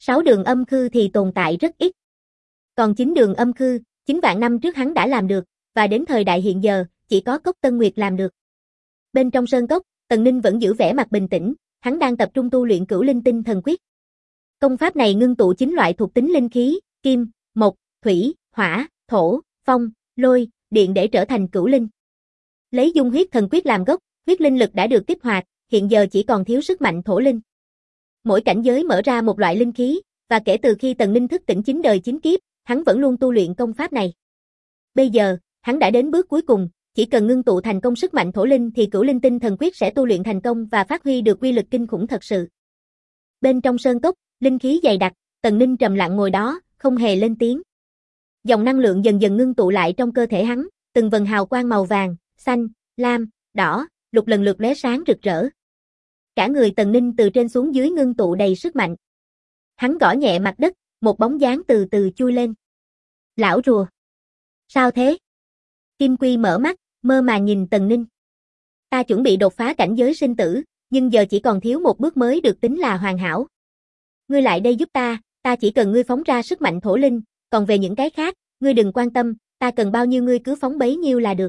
6 đường âm khư thì tồn tại rất ít. Còn 9 đường âm khư, 9 vạn năm trước hắn đã làm được, và đến thời đại hiện giờ, chỉ có Cốc Tân Nguyệt làm được. Bên trong sơn cốc, Tần Ninh vẫn giữ vẻ mặt bình tĩnh, hắn đang tập trung tu luyện Cửu Linh Tinh Thần Quyết. Công pháp này ngưng tụ 9 loại thuộc tính linh khí, kim, mộc, thủy, hỏa, thổ, phong, lôi, điện để trở thành cửu linh. Lấy Dung Huyết Thần Quyết làm gốc, huyết linh lực đã được kích hoạt, hiện giờ chỉ còn thiếu sức mạnh thổ linh. Mỗi cảnh giới mở ra một loại linh khí, và kể từ khi Tần Ninh thức tỉnh 9 đời 9 kiếp, hắn vẫn luôn tu luyện công pháp này. Bây giờ, hắn đã đến bước cuối cùng, chỉ cần ngưng tụ thành công sức mạnh thổ linh thì Cửu Linh Tinh Thần Quyết sẽ tu luyện thành công và phát huy được uy lực kinh khủng thật sự. Bên trong sơn cốc, linh khí dày đặc, Tần Ninh trầm lặng ngồi đó, không hề lên tiếng. Dòng năng lượng dần dần ngưng tụ lại trong cơ thể hắn, từng vần hào quang màu vàng, xanh, lam, đỏ, lục lần lượt lóe sáng rực rỡ. Cả người Tần Ninh từ trên xuống dưới ngưng tụ đầy sức mạnh. Hắn gõ nhẹ mặt đất, một bóng dáng từ từ chui lên. Lão rùa. Sao thế? Kim Quy mở mắt, mơ màng nhìn Tần Ninh. Ta chuẩn bị đột phá cảnh giới sinh tử, nhưng giờ chỉ còn thiếu một bước mới được tính là hoàn hảo. Ngươi lại đây giúp ta chỉ cần ngươi phóng ra sức mạnh thổ linh, còn về những cái khác, ngươi đừng quan tâm, ta cần bao nhiêu ngươi cứ phóng bấy nhiêu là được.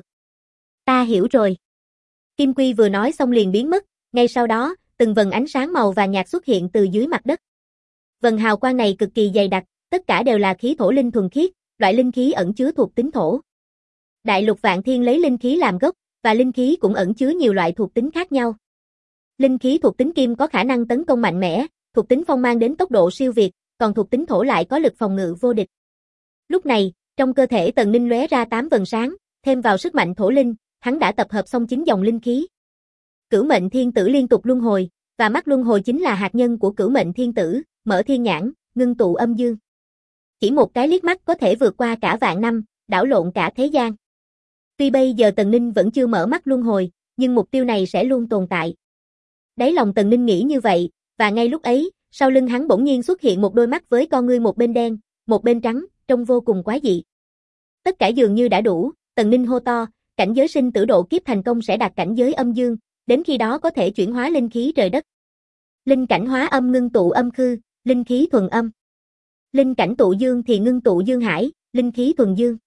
Ta hiểu rồi. Kim Quy vừa nói xong liền biến mất, ngay sau đó, từng vần ánh sáng màu vàng nhạt xuất hiện từ dưới mặt đất. Vần hào quang này cực kỳ dày đặc, tất cả đều là khí thổ linh thuần khiết, loại linh khí ẩn chứa thuộc tính thổ. Đại lục Vạn Thiên lấy linh khí làm gốc, và linh khí cũng ẩn chứa nhiều loại thuộc tính khác nhau. Linh khí thuộc tính kim có khả năng tấn công mạnh mẽ, thuộc tính phong mang đến tốc độ siêu việt, còn thuộc tính thổ lại có lực phòng ngự vô địch. Lúc này, trong cơ thể Tần Ninh lóe ra 8 vần sáng, thêm vào sức mạnh thổ linh, hắn đã tập hợp xong 9 dòng linh khí. Cửu Mệnh Thiên Tử liên tục luân hồi, và mắt luân hồi chính là hạt nhân của Cửu Mệnh Thiên Tử, mở thiên nhãn, ngưng tụ âm dương. Chỉ một cái liếc mắt có thể vượt qua cả vạn năm, đảo lộn cả thế gian. Tuy bây giờ Tần Ninh vẫn chưa mở mắt luân hồi, nhưng mục tiêu này sẽ luôn tồn tại. Đáy lòng Tần Ninh nghĩ như vậy, và ngay lúc ấy, sau lưng hắn bỗng nhiên xuất hiện một đôi mắt với con ngươi một bên đen, một bên trắng, trông vô cùng quái dị. Tất cả dường như đã đủ, Tần Ninh hô to, cảnh giới sinh tử độ kiếp thành công sẽ đạt cảnh giới âm dương, đến khi đó có thể chuyển hóa linh khí trời đất. Linh cảnh hóa âm ngưng tụ âm khư, linh khí thuần âm. Linh cảnh tụ dương thì ngưng tụ dương hải, linh khí thuần dương.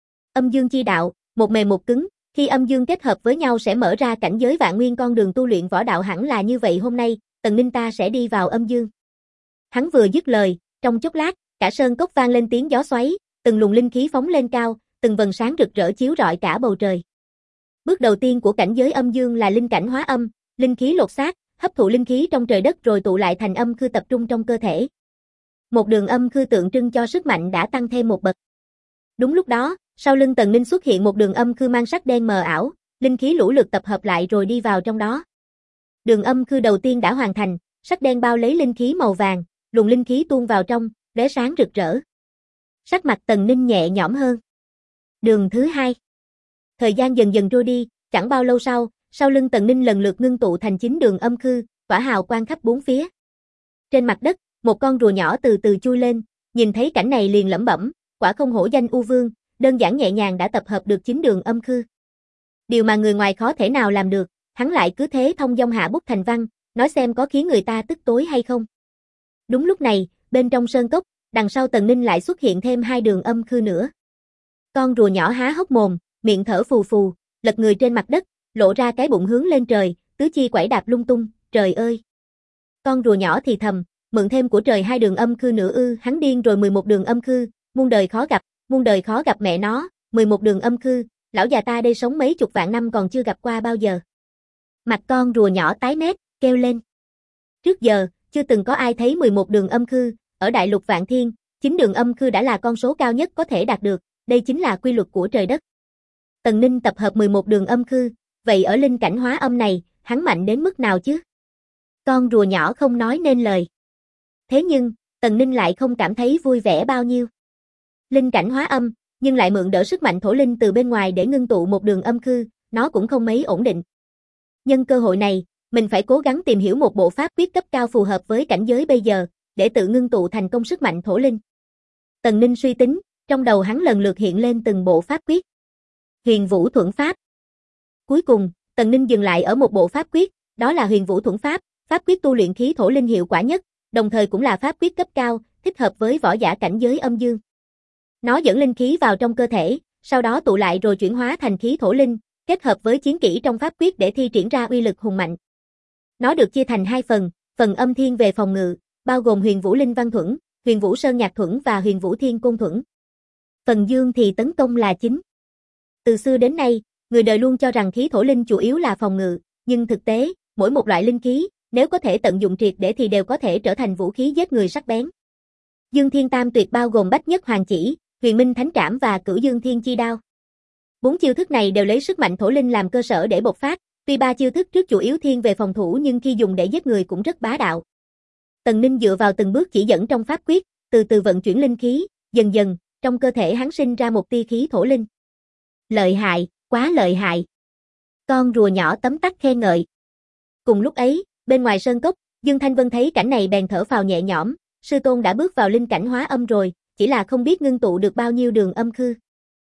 Âm dương chi đạo, một mềm một cứng, khi âm dương kết hợp với nhau sẽ mở ra cảnh giới vạn nguyên, con đường tu luyện võ đạo hẳn là như vậy. Hôm nay, Tần Ninh ta sẽ đi vào âm dương. Hắn vừa dứt lời, trong chốc lát, cả sơn cốc vang lên tiếng gió xoáy, từng luồng linh khí phóng lên cao, từng vần sáng rực rỡ chiếu rọi cả bầu trời. Bước đầu tiên của cảnh giới âm dương là linh cảnh hóa âm, linh khí lột xác, hấp thụ linh khí trong trời đất rồi tụ lại thành âm khư tập trung trong cơ thể. Một đường âm khư tượng trưng cho sức mạnh đã tăng thêm một bậc. Đúng lúc đó, sau lưng Tần Ninh xuất hiện một đường âm khư mang sắc đen mờ ảo, linh khí lũ lượt tập hợp lại rồi đi vào trong đó. Đường âm khư đầu tiên đã hoàn thành, sắc đen bao lấy linh khí màu vàng, luồng linh khí tuôn vào trong, lóe sáng rực rỡ. Sắc mặt Tần Ninh nhẹ nhõm hơn. Đường thứ hai. Thời gian dần dần trôi đi, chẳng bao lâu sau lưng Tần Ninh lần lượt ngưng tụ thành 9 đường âm khư, tỏa hào quang khắp bốn phía. Trên mặt đất, một con rùa nhỏ từ từ chui lên, nhìn thấy cảnh này liền lẩm bẩm, quả không hổ danh U Vương, đơn giản nhẹ nhàng đã tập hợp được 9 đường âm khư. Điều mà người ngoài khó thể nào làm được, hắn lại cứ thế thông dong hạ bút thành văn, nói xem có khiến người ta tức tối hay không. Đúng lúc này, bên trong sơn cốc, đằng sau Tần Ninh lại xuất hiện thêm 2 đường âm khư nữa. Con rùa nhỏ há hốc mồm, miệng thở phù phù, lật người trên mặt đất, lộ ra cái bụng hướng lên trời, tứ chi quẩy đạp lung tung, trời ơi. Con rùa nhỏ thì thầm, mượn thêm của trời 2 đường âm khư nữa ư? Hắn điên rồi. 11 đường âm khư, muôn đời khó gặp mẹ nó, 11 đường âm khư, lão già ta đây sống mấy chục vạn năm còn chưa gặp qua bao giờ. Mặt con rùa nhỏ tái mét, kêu lên. Trước giờ, chưa từng có ai thấy 11 đường âm khư, ở đại lục Vạn Thiên, 9 đường âm khư đã là con số cao nhất có thể đạt được, đây chính là quy luật của trời đất. Tần Ninh tập hợp 11 đường âm khư, vậy ở linh cảnh hóa âm này, hắn mạnh đến mức nào chứ? Con rùa nhỏ không nói nên lời. Thế nhưng, Tần Ninh lại không cảm thấy vui vẻ bao nhiêu. Linh cảnh hóa âm, nhưng lại mượn đỡ sức mạnh thổ linh từ bên ngoài để ngưng tụ một đường âm khư, nó cũng không mấy ổn định. Nhân cơ hội này, mình phải cố gắng tìm hiểu một bộ pháp quyết cấp cao phù hợp với cảnh giới bây giờ, để tự ngưng tụ thành công sức mạnh thổ linh. Tần Ninh suy tính, trong đầu hắn lần lượt hiện lên từng bộ pháp quyết. Huyền Vũ Thuẫn Pháp. Cuối cùng, Tần Ninh dừng lại ở một bộ pháp quyết, đó là Huyền Vũ Thuẫn Pháp, pháp quyết tu luyện khí thổ linh hiệu quả nhất, đồng thời cũng là pháp quyết cấp cao, thích hợp với võ giả cảnh giới âm dương. Nó dẫn linh khí vào trong cơ thể, sau đó tụ lại rồi chuyển hóa thành khí thổ linh, kết hợp với chiến kỹ trong pháp quyết để thi triển ra uy lực hùng mạnh. Nó được chia thành hai phần, phần âm thiên về phòng ngự, bao gồm Huyền Vũ Linh Văn Thuẫn, Huyền Vũ Sơn Nhạc Thuẫn và Huyền Vũ Thiên Côn Thuẫn. Phần dương thì tấn công là chính. Từ xưa đến nay, người đời luôn cho rằng khí thổ linh chủ yếu là phòng ngự, nhưng thực tế, mỗi một loại linh khí, nếu có thể tận dụng triệt để thì đều có thể trở thành vũ khí giết người sắc bén. Dương Thiên Tam Tuyệt bao gồm Bách Nhất Hoàng Chỉ, Huyền Minh Thánh Trảm và Cửu Dương Thiên Chi Đao. 4 chiêu thức này đều lấy sức mạnh thổ linh làm cơ sở để bộc phát, tuy 3 chiêu thức trước chủ yếu thiên về phòng thủ nhưng khi dùng để giết người cũng rất bá đạo. Tần Ninh dựa vào từng bước chỉ dẫn trong pháp quyết, từ từ vận chuyển linh khí, dần dần, trong cơ thể hắn sinh ra một tia khí thổ linh. Lợi hại, quá lợi hại. Con rùa nhỏ tấm tắc khen ngợi. Cùng lúc ấy, bên ngoài sơn cốc, Dương Thanh Vân thấy cảnh này bèn thở phào nhẹ nhõm, sư tôn đã bước vào linh cảnh hóa âm rồi, chỉ là không biết ngưng tụ được bao nhiêu đường âm khư.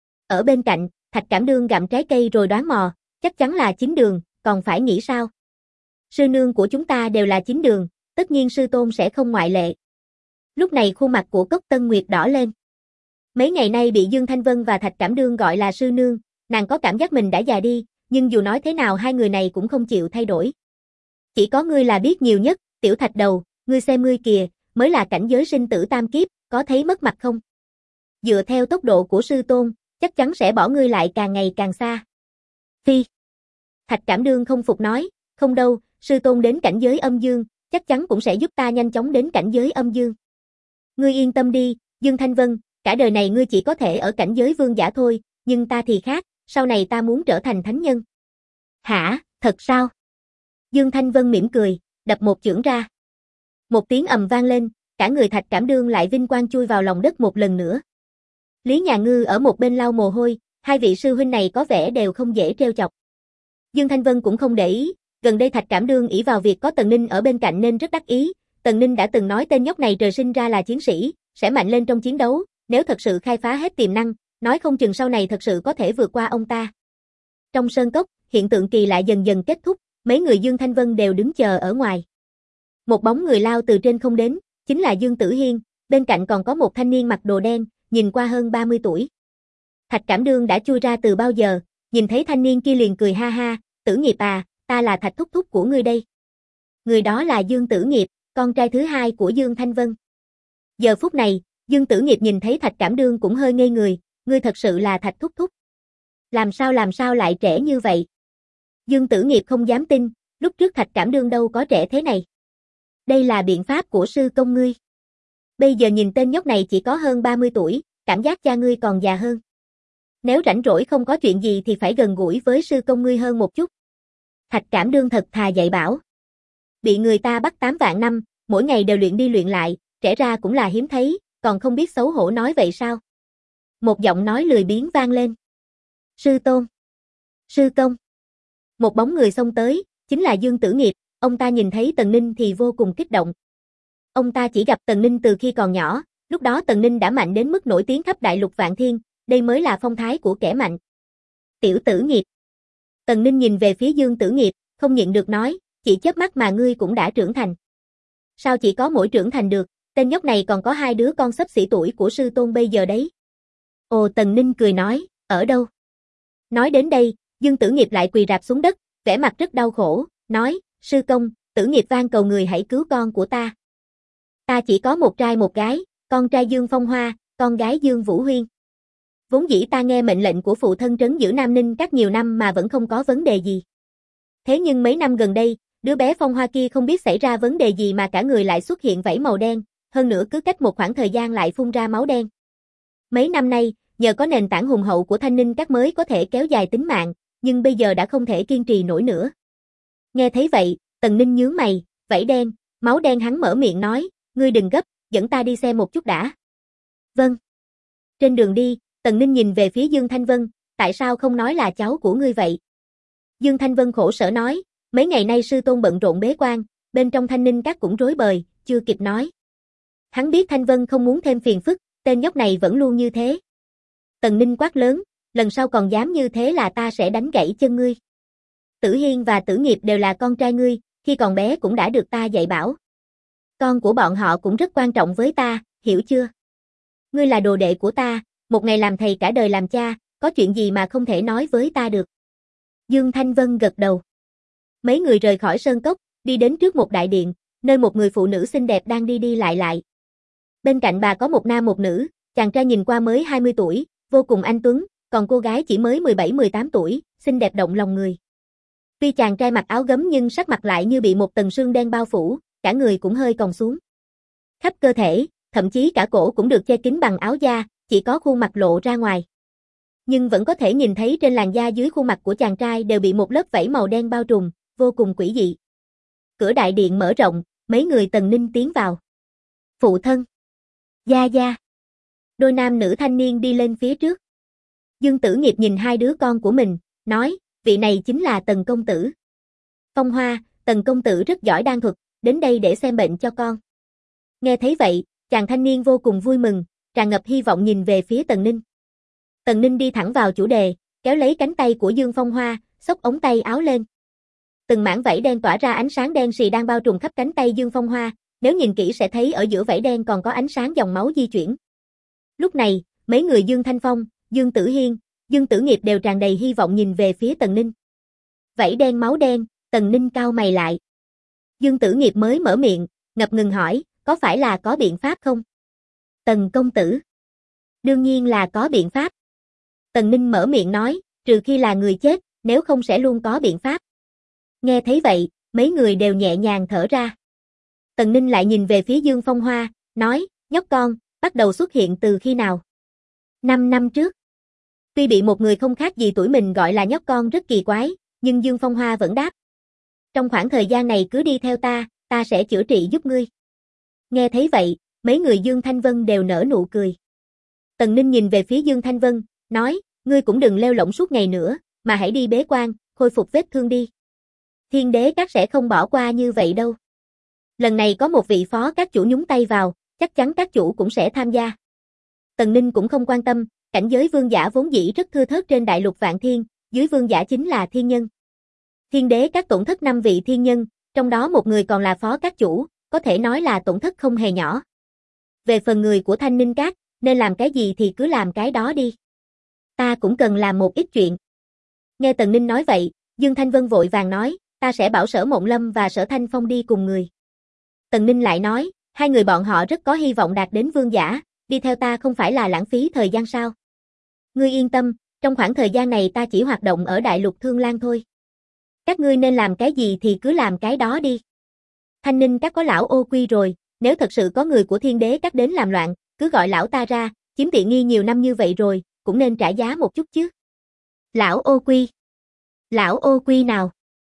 Ở bên cạnh, Thạch Cảm Đương gặm trái cây rồi đoán mò, chắc chắn là 9 đường, còn phải nghĩ sao? Sư nương của chúng ta đều là 9 đường, tất nhiên sư tôn sẽ không ngoại lệ. Lúc này khuôn mặt của Cốc Tân Nguyệt đỏ lên. Mấy ngày nay bị Dương Thanh Vân và Thạch Cảm Đương gọi là sư nương, nàng có cảm giác mình đã già đi, nhưng dù nói thế nào hai người này cũng không chịu thay đổi. Chỉ có ngươi là biết nhiều nhất, tiểu Thạch đầu, ngươi xem ngươi kìa, mới là cảnh giới sinh tử tam kiếp, có thấy mất mặt không? Dựa theo tốc độ của sư tôn, chắc chắn sẽ bỏ ngươi lại càng ngày càng xa. Phi. Thạch Cảm Đương không phục nói, không đâu, sư tôn đến cảnh giới âm dương, chắc chắn cũng sẽ giúp ta nhanh chóng đến cảnh giới âm dương. Ngươi yên tâm đi, Dương Thanh Vân, cả đời này ngươi chỉ có thể ở cảnh giới vương giả thôi, nhưng ta thì khác, sau này ta muốn trở thành thánh nhân. Hả, thật sao? Dương Thanh Vân mỉm cười, đập một chưởng ra. Một tiếng ầm vang lên, cả người Thạch Cảm Đương lại vinh quang chui vào lòng đất một lần nữa. Lý Nhà Ngư ở một bên lau mồ hôi, hai vị sư huynh này có vẻ đều không dễ trêu chọc. Dương Thanh Vân cũng không để ý, gần đây Thạch Cảm Đương ỷ vào việc có Tần Ninh ở bên cạnh nên rất đắc ý. Tần Ninh đã từng nói tên nhóc này trời sinh ra là chiến sĩ, sẽ mạnh lên trong chiến đấu, nếu thật sự khai phá hết tiềm năng, nói không chừng sau này thật sự có thể vượt qua ông ta. Trong sơn cốc, hiện tượng kỳ lạ dần dần kết thúc, mấy người Dương Thanh Vân đều đứng chờ ở ngoài. Một bóng người lao từ trên không đến, chính là Dương Tử Hiên, bên cạnh còn có một thanh niên mặc đồ đen, nhìn qua hơn 30 tuổi. Thạch Cảm Đương đã chui ra từ bao giờ, nhìn thấy thanh niên kia liền cười ha ha, Tử Nghiệp à, ta là Thạch thúc thúc của ngươi đây. Người đó là Dương Tử Nghiệp, con trai thứ hai của Dương Thanh Vân. Giờ phút này, Dương Tử Nghiệp nhìn thấy Thạch Cảm Đương cũng hơi ngây người, ngươi thật sự là Thạch thúc thúc. Làm sao lại trẻ như vậy? Dương Tử Nghiệp không dám tin, lúc trước Thạch Cảm Đương đâu có trẻ thế này. Đây là biện pháp của sư công ngươi. Bây giờ nhìn tên nhóc này chỉ có hơn 30 tuổi, cảm giác cha ngươi còn già hơn. Nếu rảnh rỗi không có chuyện gì thì phải gần gũi với sư công ngươi hơn một chút. Thạch Cảm Đương thật thà dạy bảo. Bị người ta bắt 8 vạn năm, mỗi ngày đều luyện đi luyện lại, trẻ ra cũng là hiếm thấy, còn không biết xấu hổ nói vậy sao? Một giọng nói lười biếng vang lên. Sư tôn. Sư công. Một bóng người xông tới, chính là Dương Tử Nghiệp, ông ta nhìn thấy Tần Ninh thì vô cùng kích động. Ông ta chỉ gặp Tần Ninh từ khi còn nhỏ, lúc đó Tần Ninh đã mạnh đến mức nổi tiếng khắp đại lục vạn thiên, đây mới là phong thái của kẻ mạnh. Tiểu Tử Nghiệp. Tần Ninh nhìn về phía Dương Tử Nghiệp, không nhịn được nói, chỉ chớp mắt mà ngươi cũng đã trưởng thành. Sao chỉ có mỗi trưởng thành được, tên nhóc này còn có 2 đứa con xấp xỉ tuổi của sư tôn bây giờ đấy. Ồ, Tần Ninh cười nói, ở đâu? Nói đến đây, Dương Tử Nghiệp lại quỳ rạp xuống đất, vẻ mặt rất đau khổ, nói, sư công, Tử Nghiệp van cầu người hãy cứu con của ta. Ta chỉ có một trai một gái, con trai Dương Phong Hoa, con gái Dương Vũ Huyên. Vốn dĩ ta nghe mệnh lệnh của phụ thân trấn giữ Nam Ninh các nhiều năm mà vẫn không có vấn đề gì. Thế nhưng mấy năm gần đây, đứa bé Phong Hoa kia không biết xảy ra vấn đề gì mà cả người lại xuất hiện vảy màu đen, hơn nữa cứ cách một khoảng thời gian lại phun ra máu đen. Mấy năm nay, nhờ có nền tảng hùng hậu của Thanh Ninh các mới có thể kéo dài tính mạng, nhưng bây giờ đã không thể kiên trì nổi nữa. Nghe thấy vậy, Tần Ninh nhướng mày, vảy đen, máu đen, hắn mở miệng nói, ngươi đừng gấp, dẫn ta đi xem một chút đã. Vâng. Trên đường đi, Tần Ninh nhìn về phía Dương Thanh Vân, tại sao không nói là cháu của ngươi vậy? Dương Thanh Vân khổ sở nói, mấy ngày nay sư tôn bận rộn bế quan, bên trong Thanh Ninh các cũng rối bời, chưa kịp nói. Hắn biết Thanh Vân không muốn thêm phiền phức, tên nhóc này vẫn luôn như thế. Tần Ninh quát lớn, lần sau còn dám như thế là ta sẽ đánh gãy chân ngươi. Tử Hiên và Tử Nghiệp đều là con trai ngươi, khi còn bé cũng đã được ta dạy bảo. Con của bọn họ cũng rất quan trọng với ta, hiểu chưa? Ngươi là đồ đệ của ta, một ngày làm thầy cả đời làm cha, có chuyện gì mà không thể nói với ta được. Dương Thanh Vân gật đầu. Mấy người rời khỏi sơn cốc, đi đến trước một đại điện, nơi một người phụ nữ xinh đẹp đang đi đi lại lại. Bên cạnh bà có một nam một nữ, chàng trai nhìn qua mới 20 tuổi, vô cùng anh tuấn, còn cô gái chỉ mới 17-18 tuổi, xinh đẹp động lòng người. Tuy chàng trai mặc áo gấm nhưng sắc mặt lại như bị một tầng sương đen bao phủ, cả người cũng hơi còng xuống. Khắp cơ thể, thậm chí cả cổ cũng được che kín bằng áo da, chỉ có khuôn mặt lộ ra ngoài. Nhưng vẫn có thể nhìn thấy trên làn da dưới khuôn mặt của chàng trai đều bị một lớp vảy màu đen bao trùm, vô cùng quỷ dị. Cửa đại điện mở rộng, mấy người Tần Ninh tiến vào. Phụ thân. Gia Gia. Đôi nam nữ thanh niên đi lên phía trước. Dương Tử Nghiệp nhìn hai đứa con của mình, nói, vị này chính là Tần công tử. Phong Hoa, Tần công tử rất giỏi đan thuật, đến đây để xem bệnh cho con. Nghe thấy vậy, chàng thanh niên vô cùng vui mừng, tràn ngập hy vọng nhìn về phía Tần Ninh. Tần Ninh đi thẳng vào chủ đề, kéo lấy cánh tay của Dương Phong Hoa, xốc ống tay áo lên. Từng mảng vảy đen tỏa ra ánh sáng đen sì đang bao trùm khắp cánh tay Dương Phong Hoa, nếu nhìn kỹ sẽ thấy ở giữa vảy đen còn có ánh sáng dòng máu di chuyển. Lúc này, mấy người Dương Thanh Phong, Dương Tử Hiên, Dương Tử Nghiệp đều tràn đầy hy vọng nhìn về phía Tần Ninh. Vảy đen máu đen, Tần Ninh cau mày lại. Dương Tử Nghiệp mới mở miệng, ngập ngừng hỏi, có phải là có biện pháp không? Tần công tử. Đương nhiên là có biện pháp. Tần Ninh mở miệng nói, trừ khi là người chết, nếu không sẽ luôn có biện pháp. Nghe thấy vậy, mấy người đều nhẹ nhàng thở ra. Tần Ninh lại nhìn về phía Dương Phong Hoa, nói, nhóc con, bắt đầu xuất hiện từ khi nào? 5 năm trước. Tuy bị một người không khác gì tuổi mình gọi là nhóc con rất kỳ quái, nhưng Dương Phong Hoa vẫn đáp. Trong khoảng thời gian này cứ đi theo ta sẽ chữa trị giúp ngươi. Nghe thấy vậy, mấy người Dương Thanh Vân đều nở nụ cười. Tần Ninh nhìn về phía Dương Thanh Vân, nói, ngươi cũng đừng leo lỏng suốt ngày nữa, mà hãy đi bế quan, khôi phục vết thương đi. Thiên đế các sẽ không bỏ qua như vậy đâu. Lần này có một vị phó các chủ nhúng tay vào, chắc chắn các chủ cũng sẽ tham gia. Tần Ninh cũng không quan tâm, cảnh giới vương giả vốn dĩ rất thưa thớt trên đại lục Vạn Thiên, dưới vương giả chính là thiên nhân. Thiên đế các tổn thất 5 vị thiên nhân, trong đó một người còn là phó các chủ, có thể nói là tổn thất không hề nhỏ. Về phần người của Thanh Ninh Các, nên làm cái gì thì cứ làm cái đó đi. Ta cũng cần làm một ít chuyện. Nghe Tần Ninh nói vậy, Dương Thanh Vân vội vàng nói, ta sẽ bảo Sở Mộng Lâm và Sở Thanh Phong đi cùng người. Tần Ninh lại nói, hai người bọn họ rất có hy vọng đạt đến vương giả, đi theo ta không phải là lãng phí thời gian sao? Ngươi yên tâm, trong khoảng thời gian này ta chỉ hoạt động ở Đại Lục Thương Lan thôi. Các ngươi nên làm cái gì thì cứ làm cái đó đi. Thanh Ninh Các có lão Ô Quy rồi, nếu thật sự có người của Thiên Đế Các đến làm loạn, cứ gọi lão ta ra, chiếm tiện nghi nhiều năm như vậy rồi, cũng nên trả giá một chút chứ. Lão Ô Quy? Lão Ô Quy nào?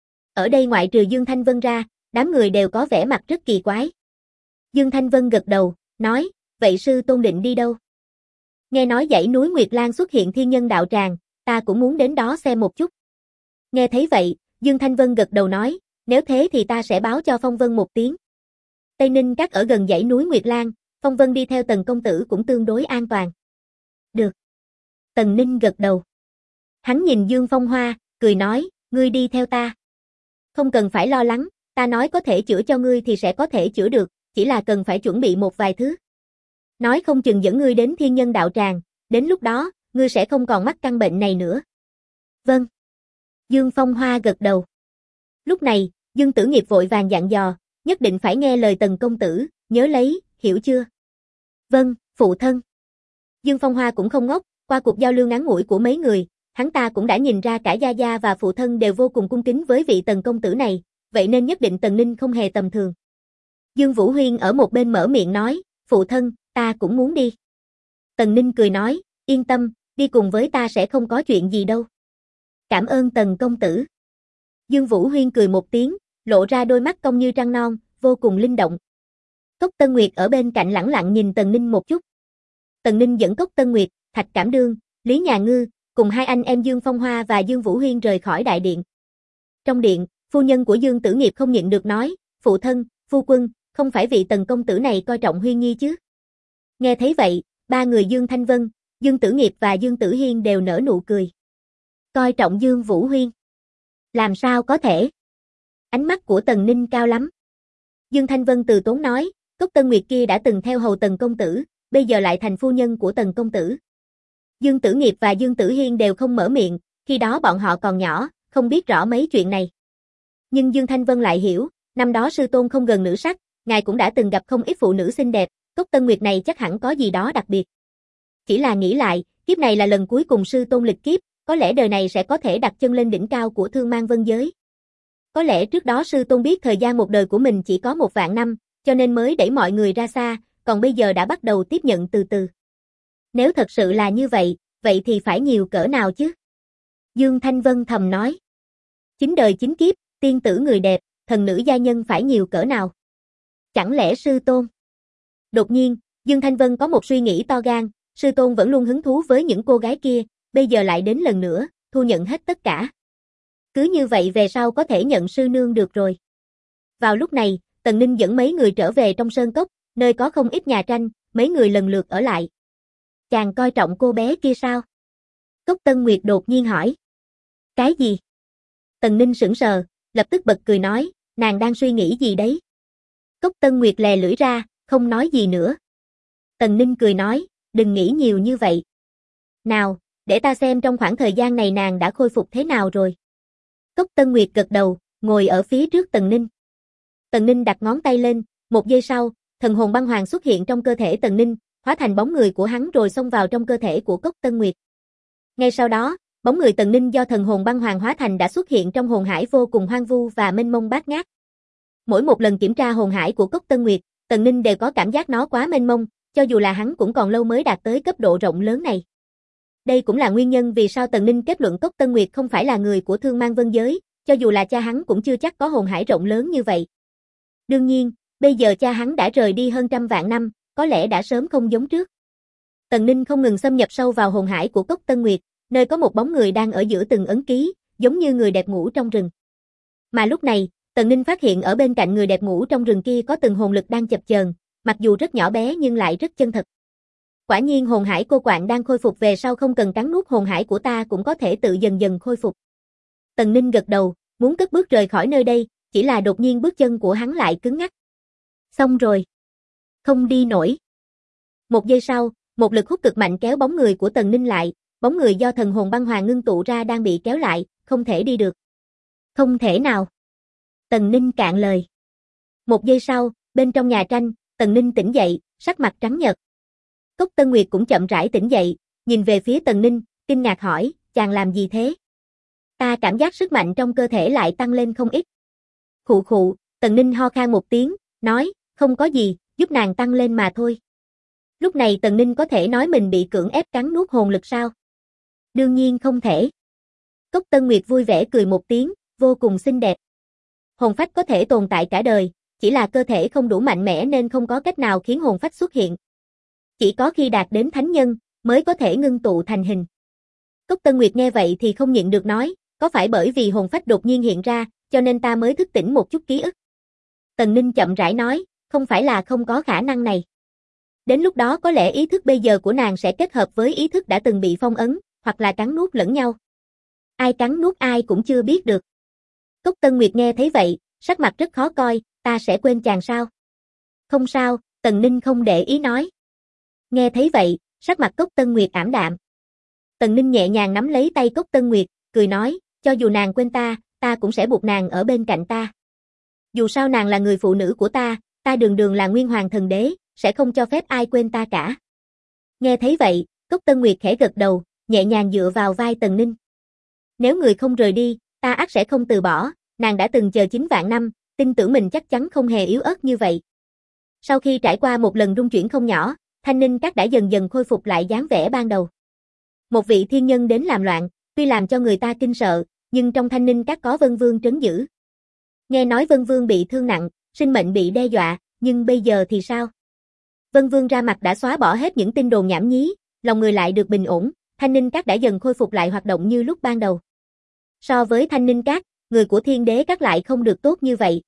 Ở đây ngoại trừ Dương Thanh Vân ra, đám người đều có vẻ mặt rất kỳ quái. Dương Thanh Vân gật đầu, nói, vậy sư tôn định đi đâu? Nghe nói dãy núi Nguyệt Lan xuất hiện thiên nhân đạo tràng, ta cũng muốn đến đó xem một chút. Nghe thấy vậy, Dương Thanh Vân gật đầu nói, nếu thế thì ta sẽ báo cho Phong Vân một tiếng. Tây Ninh Các ở gần dãy núi Nguyệt Lan, Phong Vân đi theo Tần công tử cũng tương đối an toàn. Được. Tần Ninh gật đầu. Hắn nhìn Dương Phong Hoa, cười nói, ngươi đi theo ta. Không cần phải lo lắng, ta nói có thể chữa cho ngươi thì sẽ có thể chữa được, chỉ là cần phải chuẩn bị một vài thứ. Nói không chừng dẫn ngươi đến thiên nhân đạo tràng, đến lúc đó, ngươi sẽ không còn mắc căn bệnh này nữa. Vâng. Dương Phong Hoa gật đầu. Lúc này, Dương Tử Nghiệp vội vàng dặn dò, nhất định phải nghe lời Tần công tử, nhớ lấy, hiểu chưa? Vâng, phụ thân. Dương Phong Hoa cũng không ngốc, qua cuộc giao lưu ngắn ngủi của mấy người, hắn ta cũng đã nhìn ra cả Gia Gia và phụ thân đều vô cùng cung kính với vị Tần công tử này, vậy nên nhất định Tần Ninh không hề tầm thường. Dương Vũ Huyên ở một bên mở miệng nói, phụ thân, ta cũng muốn đi. Tần Ninh cười nói, yên tâm, đi cùng với ta sẽ không có chuyện gì đâu. Cảm ơn Tần công tử. Dương Vũ Huyên cười một tiếng, lộ ra đôi mắt cong như trăng non, vô cùng linh động. Cốc Tân Nguyệt ở bên cạnh lẳng lặng nhìn Tần Ninh một chút. Tần Ninh dẫn Cốc Tân Nguyệt, Thạch Cảm Đương, Lý Nhà Ngư, cùng hai anh em Dương Phong Hoa và Dương Vũ Huyên rời khỏi đại điện. Trong điện, phu nhân của Dương Tử Nghiệp không nhịn được nói, phụ thân, phu quân, không phải vị Tần công tử này coi trọng Huyên Nhi chứ? Nghe thấy vậy, ba người Dương Thanh Vân, Dương Tử Nghiệp và Dương Tử Hiên đều nở nụ cười. Coi trọng Dương Vũ Huyên? Làm sao có thể? Ánh mắt của Tần Ninh cao lắm. Dương Thanh Vân từ tốn nói, Cốc Tân Nguyệt kia đã từng theo hầu Tần công tử, bây giờ lại thành phu nhân của Tần công tử. Dương Tử Nghiệp và Dương Tử Hiên đều không mở miệng, khi đó bọn họ còn nhỏ, không biết rõ mấy chuyện này. Nhưng Dương Thanh Vân lại hiểu, năm đó sư tôn không gần nữ sắc, ngài cũng đã từng gặp không ít phụ nữ xinh đẹp, Cốc Tân Nguyệt này chắc hẳn có gì đó đặc biệt. Chỉ là nghĩ lại, kiếp này là lần cuối cùng sư tôn lịch kiếp, có lẽ đời này sẽ có thể đặt chân lên đỉnh cao của Thương Mang Vân giới. Có lẽ trước đó sư tôn biết thời gian một đời của mình chỉ có 1.000 năm, cho nên mới đẩy mọi người ra xa, còn bây giờ đã bắt đầu tiếp nhận từ từ. Nếu thật sự là như vậy, vậy thì phải nhiều cỡ nào chứ? Dương Thanh Vân thầm nói. 9 đời 9 kiếp, tiên tử người đẹp, thần nữ gia nhân phải nhiều cỡ nào? Chẳng lẽ sư tôn? Đột nhiên, Dương Thanh Vân có một suy nghĩ to gan, sư tôn vẫn luôn hứng thú với những cô gái kia, bây giờ lại đến lần nữa, thu nhận hết tất cả. Cứ như vậy về sau có thể nhận sư nương được rồi. Vào lúc này, Tần Ninh dẫn mấy người trở về trong sơn cốc, nơi có không ít nhà tranh, mấy người lần lượt ở lại. Chàng coi trọng cô bé kia sao? Cốc Tân Nguyệt đột nhiên hỏi. Cái gì? Tần Ninh sững sờ, lập tức bật cười nói, nàng đang suy nghĩ gì đấy? Cốc Tân Nguyệt lè lưỡi ra, không nói gì nữa. Tần Ninh cười nói, đừng nghĩ nhiều như vậy. Nào, để ta xem trong khoảng thời gian này nàng đã khôi phục thế nào rồi. Cốc Tân Nguyệt gật đầu, ngồi ở phía trước Tần Ninh. Tần Ninh đặt ngón tay lên, một giây sau, thần hồn băng hoàng xuất hiện trong cơ thể Tần Ninh, hóa thành bóng người của hắn rồi xông vào trong cơ thể của Cốc Tân Nguyệt. Ngay sau đó, bóng người Tần Ninh do thần hồn băng hoàng hóa thành đã xuất hiện trong hồn hải vô cùng hoang vu và mênh mông bát ngát. Mỗi một lần kiểm tra hồn hải của Cốc Tân Nguyệt, Tần Ninh đều có cảm giác nó quá mênh mông, cho dù là hắn cũng còn lâu mới đạt tới cấp độ rộng lớn này. Đây cũng là nguyên nhân vì sao Tần Ninh kết luận Cốc Tân Nguyệt không phải là người của Thương Mang Vân giới, cho dù là cha hắn cũng chưa chắc có hồn hải rộng lớn như vậy. Đương nhiên, bây giờ cha hắn đã rời đi hơn 100.000 năm, có lẽ đã sớm không giống trước. Tần Ninh không ngừng xâm nhập sâu vào hồn hải của Cốc Tân Nguyệt, nơi có một bóng người đang ở giữa từng ấn ký, giống như người đẹp ngủ trong rừng. Mà lúc này, Tần Ninh phát hiện ở bên cạnh người đẹp ngủ trong rừng kia có từng hồn lực đang chập chờn, mặc dù rất nhỏ bé nhưng lại rất chân thật. Quả nhiên hồn hải cô quạng đang khôi phục về sau không cần cắn nuốt hồn hải của ta cũng có thể tự dần dần khôi phục. Tần Ninh gật đầu, muốn cất bước rời khỏi nơi đây, chỉ là đột nhiên bước chân của hắn lại cứng ngắc. Xong rồi. Không đi nổi. Một giây sau, một lực hút cực mạnh kéo bóng người của Tần Ninh lại, bóng người do thần hồn băng hoàng ngưng tụ ra đang bị kéo lại, không thể đi được. Không thể nào. Tần Ninh cạn lời. Một giây sau, bên trong nhà tranh, Tần Ninh tỉnh dậy, sắc mặt trắng nhợt. Cốc Tân Nguyệt cũng chậm rãi tỉnh dậy, nhìn về phía Tần Ninh, kinh ngạc hỏi, chàng làm gì thế? Ta cảm giác sức mạnh trong cơ thể lại tăng lên không ít. Khụ khụ, Tần Ninh ho khan một tiếng, nói, không có gì, giúp nàng tăng lên mà thôi. Lúc này Tần Ninh có thể nói mình bị cưỡng ép cắn nuốt hồn lực sao? Đương nhiên không thể. Cốc Tân Nguyệt vui vẻ cười một tiếng, vô cùng xinh đẹp. Hồn phách có thể tồn tại cả đời, chỉ là cơ thể không đủ mạnh mẽ nên không có cách nào khiến hồn phách xuất hiện. Chỉ có khi đạt đến thánh nhân, mới có thể ngưng tụ thành hình. Cốc Tân Nguyệt nghe vậy thì không nhịn được nói, có phải bởi vì hồn phách đột nhiên hiện ra, cho nên ta mới thức tỉnh một chút ký ức? Tần Ninh chậm rãi nói, không phải là không có khả năng này. Đến lúc đó có lẽ ý thức bây giờ của nàng sẽ kết hợp với ý thức đã từng bị phong ấn, hoặc là cắn nuốt lẫn nhau. Ai cắn nuốt ai cũng chưa biết được. Cốc Tân Nguyệt nghe thấy vậy, sắc mặt rất khó coi, ta sẽ quên chàng sao? Không sao, Tần Ninh không để ý nói. Nghe thấy vậy, sắc mặt Cốc Tân Nguyệt ảm đạm. Tần Ninh nhẹ nhàng nắm lấy tay Cốc Tân Nguyệt, cười nói, cho dù nàng quên ta, ta cũng sẽ buộc nàng ở bên cạnh ta. Dù sao nàng là người phụ nữ của ta, ta đường đường là Nguyên Hoàng Thần Đế, sẽ không cho phép ai quên ta cả. Nghe thấy vậy, Cốc Tân Nguyệt khẽ gật đầu, nhẹ nhàng dựa vào vai Tần Ninh. Nếu người không rời đi, ta ắt sẽ không từ bỏ, nàng đã từng chờ 9.000 năm, tin tưởng mình chắc chắn không hề yếu ớt như vậy. Sau khi trải qua một lần rung chuyển không nhỏ, Thanh Ninh Các đã dần dần khôi phục lại dáng vẻ ban đầu. Một vị thiên nhân đến làm loạn, tuy làm cho người ta kinh sợ, nhưng trong Thanh Ninh Các có Vân Vương trấn giữ. Nghe nói Vân Vương bị thương nặng, sinh mệnh bị đe dọa, nhưng bây giờ thì sao? Vân Vương ra mặt đã xóa bỏ hết những tin đồn nhảm nhí, lòng người lại được bình ổn, Thanh Ninh Các đã dần khôi phục lại hoạt động như lúc ban đầu. So với Thanh Ninh Các, người của Thiên Đế Các lại không được tốt như vậy.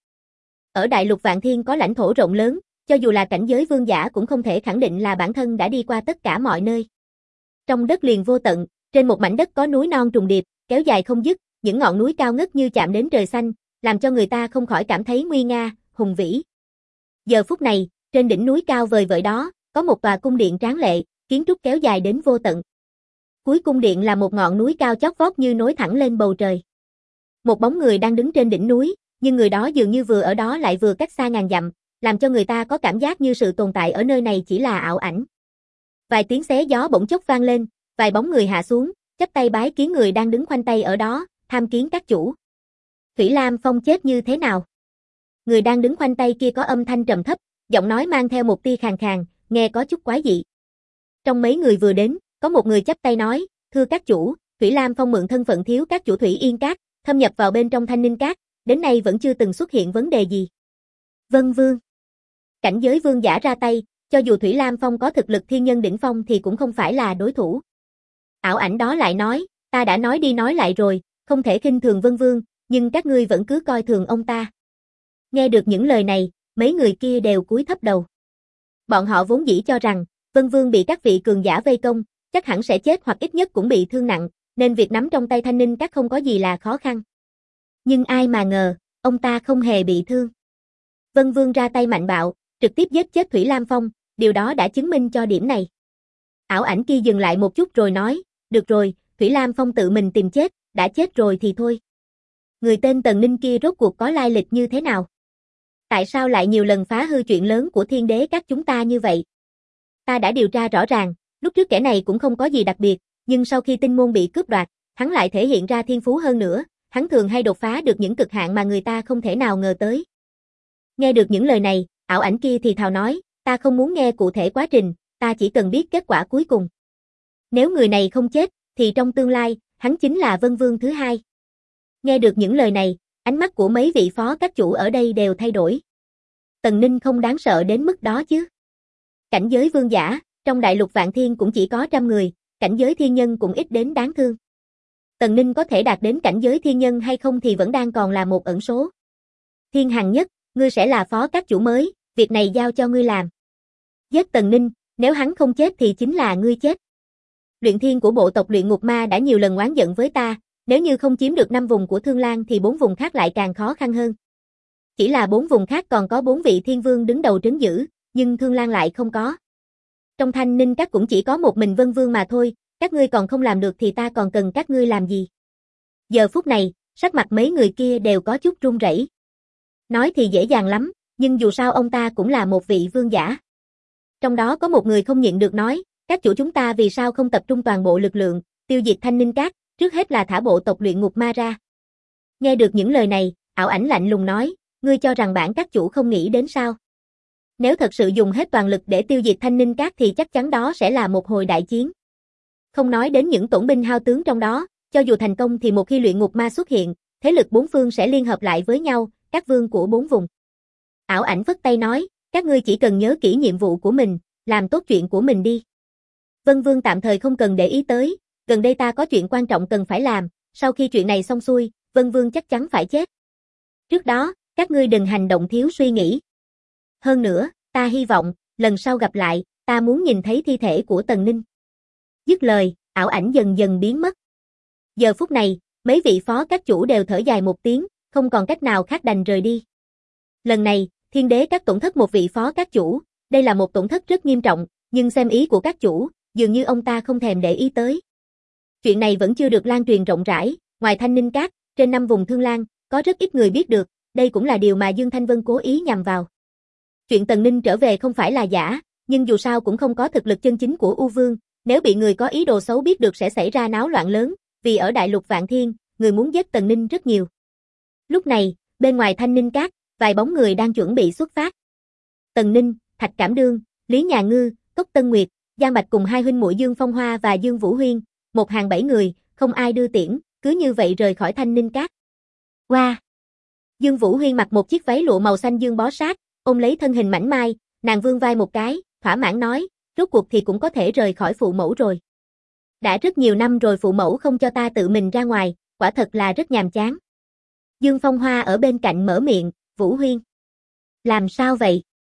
Ở Đại Lục Vạn Thiên có lãnh thổ rộng lớn, cho dù là cảnh giới vương giả cũng không thể khẳng định là bản thân đã đi qua tất cả mọi nơi. Trong đất liền vô tận, trên một mảnh đất có núi non trùng điệp, kéo dài không dứt, những ngọn núi cao ngất như chạm đến trời xanh, làm cho người ta không khỏi cảm thấy nguy nga, hùng vĩ. Giờ phút này, trên đỉnh núi cao vời vợi đó, có một tòa cung điện tráng lệ, kiến trúc kéo dài đến vô tận. Cuối cung điện là một ngọn núi cao chót vót như nối thẳng lên bầu trời. Một bóng người đang đứng trên đỉnh núi, nhưng người đó dường như vừa ở đó lại vừa cách xa ngàn dặm, làm cho người ta có cảm giác như sự tồn tại ở nơi này chỉ là ảo ảnh. Vài tiếng xé gió bỗng chốc vang lên, vài bóng người hạ xuống, chắp tay bái kiến người đang đứng khoanh tay ở đó, tham kiến các chủ. Thủy Lam Phong chết như thế nào? Người đang đứng khoanh tay kia có âm thanh trầm thấp, giọng nói mang theo một tia khàn khàn, nghe có chút quái dị. Trong mấy người vừa đến, có một người chắp tay nói, thưa các chủ, Thủy Lam Phong mượn thân phận thiếu các chủ Thủy Yên Các, thâm nhập vào bên trong Thanh Ninh Các, đến nay vẫn chưa từng xuất hiện vấn đề gì. Vân Vương. Cảnh giới vương giả ra tay, cho dù Thủy Lam Phong có thực lực thiên nhân đỉnh phong thì cũng không phải là đối thủ. Ảo ảnh đó lại nói, ta đã nói đi nói lại rồi, không thể khinh thường Vân Vương, nhưng các ngươi vẫn cứ coi thường ông ta. Nghe được những lời này, mấy người kia đều cúi thấp đầu. Bọn họ vốn dĩ cho rằng, Vân Vương bị các vị cường giả vây công, chắc hẳn sẽ chết hoặc ít nhất cũng bị thương nặng, nên việc nắm trong tay Thanh Ninh Các không có gì là khó khăn. Nhưng ai mà ngờ, ông ta không hề bị thương. Vân Vương ra tay mạnh bạo, trực tiếp giết chết Thủy Lam Phong, điều đó đã chứng minh cho điểm này. Ảo ảnh kia dừng lại một chút rồi nói, được rồi, Thủy Lam Phong tự mình tìm chết, đã chết rồi thì thôi. Người tên Tần Ninh kia rốt cuộc có lai lịch như thế nào? Tại sao lại nhiều lần phá hư chuyện lớn của Thiên Đế Các chúng ta như vậy? Ta đã điều tra rõ ràng, lúc trước kẻ này cũng không có gì đặc biệt, nhưng sau khi tinh môn bị cướp đoạt, hắn lại thể hiện ra thiên phú hơn nữa, hắn thường hay đột phá được những cực hạn mà người ta không thể nào ngờ tới. Nghe được những lời này, ảo ảnh kia thì thào nói, ta không muốn nghe cụ thể quá trình, ta chỉ cần biết kết quả cuối cùng. Nếu người này không chết, thì trong tương lai, hắn chính là Vân Vương thứ hai. Nghe được những lời này, ánh mắt của mấy vị phó các chủ ở đây đều thay đổi. Tần Ninh không đáng sợ đến mức đó chứ. Cảnh giới vương giả, trong đại lục Vạn Thiên cũng chỉ có 100 người, cảnh giới thiên nhân cũng ít đến đáng thương. Tần Ninh có thể đạt đến cảnh giới thiên nhân hay không thì vẫn đang còn là một ẩn số. Thiên Hằng Nhất, ngươi sẽ là phó các chủ mới, việc này giao cho ngươi làm. Giết Tần Ninh, nếu hắn không chết thì chính là ngươi chết. Luyện thiên của bộ tộc Luyện Ngục Ma đã nhiều lần oán giận với ta, nếu như không chiếm được 5 vùng của Thương Lan thì 4 vùng khác lại càng khó khăn hơn. Chỉ là 4 vùng khác còn có 4 vị thiên vương đứng đầu trấn giữ, nhưng Thương Lan lại không có. Trong Thanh Ninh Các cũng chỉ có một mình Vân Vương mà thôi, các ngươi còn không làm được thì ta còn cần các ngươi làm gì? Giờ phút này, sắc mặt mấy người kia đều có chút run rẩy. Nói thì dễ dàng lắm, nhưng dù sao ông ta cũng là một vị vương giả. Trong đó có một người không nhịn được nói, các chủ chúng ta vì sao không tập trung toàn bộ lực lượng, tiêu diệt Thanh Ninh Các, trước hết là thả bộ tộc Luyện Ngục Ma ra. Nghe được những lời này, ảo ảnh lạnh lùng nói, ngươi cho rằng bản các chủ không nghĩ đến sao? Nếu thật sự dùng hết toàn lực để tiêu diệt Thanh Ninh Các thì chắc chắn đó sẽ là một hồi đại chiến. Không nói đến những tổn binh hao tướng trong đó, cho dù thành công thì một khi Luyện Ngục Ma xuất hiện, thế lực bốn phương sẽ liên hợp lại với nhau, các vương của 4 vùng. Ảo ảnh phất tay nói, các ngươi chỉ cần nhớ kỹ nhiệm vụ của mình, làm tốt chuyện của mình đi. Vân Vương tạm thời không cần để ý tới, gần đây ta có chuyện quan trọng cần phải làm, sau khi chuyện này xong xuôi, Vân Vương chắc chắn phải chết. Trước đó, các ngươi đừng hành động thiếu suy nghĩ. Hơn nữa, ta hy vọng, lần sau gặp lại, ta muốn nhìn thấy thi thể của Tần Ninh. Dứt lời, ảo ảnh dần dần biến mất. Giờ phút này, mấy vị phó các chủ đều thở dài một tiếng, không còn cách nào khác đành rời đi. Lần này, Thiên Đế Các tổn thất một vị phó các chủ, đây là một tổn thất rất nghiêm trọng, nhưng xem ý của các chủ, dường như ông ta không thèm để ý tới. Chuyện này vẫn chưa được lan truyền rộng rãi, ngoài Thanh Ninh Các, trên 5 vùng Thương Lan, có rất ít người biết được, đây cũng là điều mà Dương Thanh Vân cố ý nhằm vào. Chuyện Tần Ninh trở về không phải là giả, nhưng dù sao cũng không có thực lực chân chính của U Vương, nếu bị người có ý đồ xấu biết được sẽ xảy ra náo loạn lớn, vì ở đại lục Vạn Thiên, người muốn giết Tần Ninh rất nhiều. Lúc này, bên ngoài Thanh Ninh Các, vài bóng người đang chuẩn bị xuất phát. Tần Ninh, Thạch Cảm Đương, Lý Nhà Ngư, Cốc Tân Nguyệt, Giang Bạch cùng hai huynh muội Dương Phong Hoa và Dương Vũ Huyên, một hàng 7 người, không ai đưa tiễn, cứ như vậy rời khỏi Thanh Ninh Các. Wow! Dương Vũ Huyên mặc một chiếc váy lụa màu xanh dương bó sát, ôm lấy thân hình mảnh mai, nàng vươn vai một cái, thỏa mãn nói, rốt cuộc thì cũng có thể rời khỏi phụ mẫu rồi. Đã rất nhiều năm rồi phụ mẫu không cho ta tự mình ra ngoài, quả thật là rất nhàm chán. Dương Phong Hoa ở bên cạnh mở miệng, Vũ Huyên. Làm sao vậy?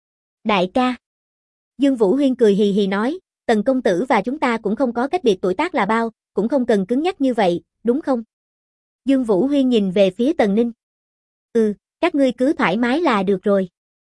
Đại ca. Dương Vũ Huyên cười hì hì nói, Tần công tử và chúng ta cũng không có cách biệt tuổi tác là bao, cũng không cần cứng nhắc như vậy, đúng không? Dương Vũ Huyên nhìn về phía Tần Ninh. Các ngươi cứ thoải mái là được rồi.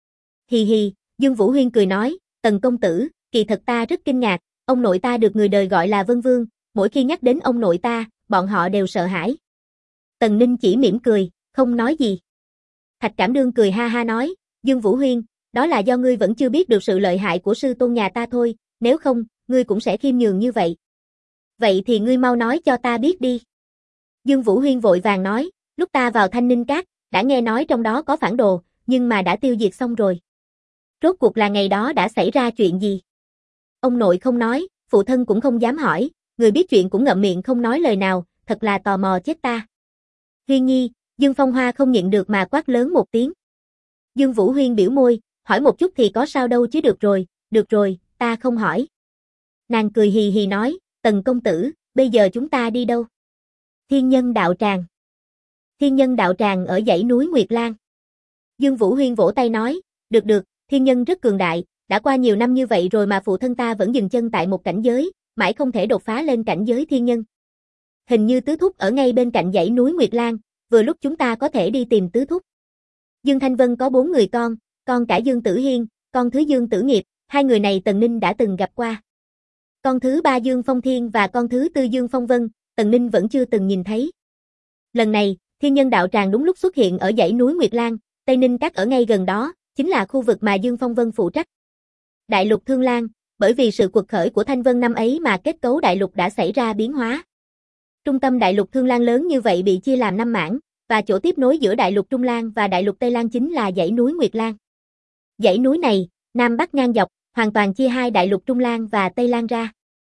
Hì hì, Dương Vũ Huyên cười nói, Tần công tử, kỳ thật ta rất kinh ngạc, ông nội ta được người đời gọi là Vân Vương, mỗi khi nhắc đến ông nội ta, bọn họ đều sợ hãi. Tần Ninh chỉ mỉm cười, không nói gì. Thạch Cảm Đương cười ha ha nói, Dương Vũ Huyên, đó là do ngươi vẫn chưa biết được sự lợi hại của sư tôn nhà ta thôi, nếu không, ngươi cũng sẽ khiêm nhường như vậy. Vậy thì ngươi mau nói cho ta biết đi. Dương Vũ Huyên vội vàng nói, lúc ta vào Thanh Ninh Các, đã nghe nói trong đó có phản đồ, nhưng mà đã tiêu diệt xong rồi. Rốt cuộc là ngày đó đã xảy ra chuyện gì? Ông nội không nói, phụ thân cũng không dám hỏi, người biết chuyện cũng ngậm miệng không nói lời nào, thật là tò mò chết ta. Huyên nhi, Dương Phong Hoa không nhịn được mà quát lớn một tiếng. Dương Vũ Huyên biểu môi, hỏi một chút thì có sao đâu chứ được rồi, ta không hỏi. Nàng cười hì hì nói, Tần công tử, bây giờ chúng ta đi đâu? Thiên Nhân Đạo Tràng. Thiên Nhân Đạo Tràng ở dãy núi Nguyệt Lan. Dương Vũ Huyên vỗ tay nói, được, thiên nhân rất cường đại, đã qua nhiều năm như vậy rồi mà phụ thân ta vẫn dừng chân tại một cảnh giới, mãi không thể đột phá lên cảnh giới thiên nhân. Hình như tứ thúc ở ngay bên cạnh dãy núi Nguyệt Lan, vừa lúc chúng ta có thể đi tìm tứ thúc. Dương Thanh Vân có 4 người con cả Dương Tử Hiên, con thứ Dương Tử Nghiệp, hai người này Tần Ninh đã từng gặp qua. Con thứ 3 Dương Phong Thiên và con thứ 4 Dương Phong Vân, Tần Ninh vẫn chưa từng nhìn thấy. Lần này, Thiên Nhân Đạo Tràng đúng lúc xuất hiện ở dãy núi Nguyệt Lan, Tây Ninh Các ở ngay gần đó, chính là khu vực mà Dương Phong Vân phụ trách. Đại lục Thương Lan, bởi vì sự quật khởi của Thanh Vân năm ấy mà kết cấu đại lục đã xảy ra biến hóa. Trung tâm đại lục Thương Lan lớn như vậy bị chia làm 5 mảng, và chỗ tiếp nối giữa đại lục Trung Lan và đại lục Tây Lan chính là dãy núi Nguyệt Lan. Dãy núi này, nam bắc ngang dọc, hoàn toàn chia hai đại lục Trung Lan và Tây Lan ra.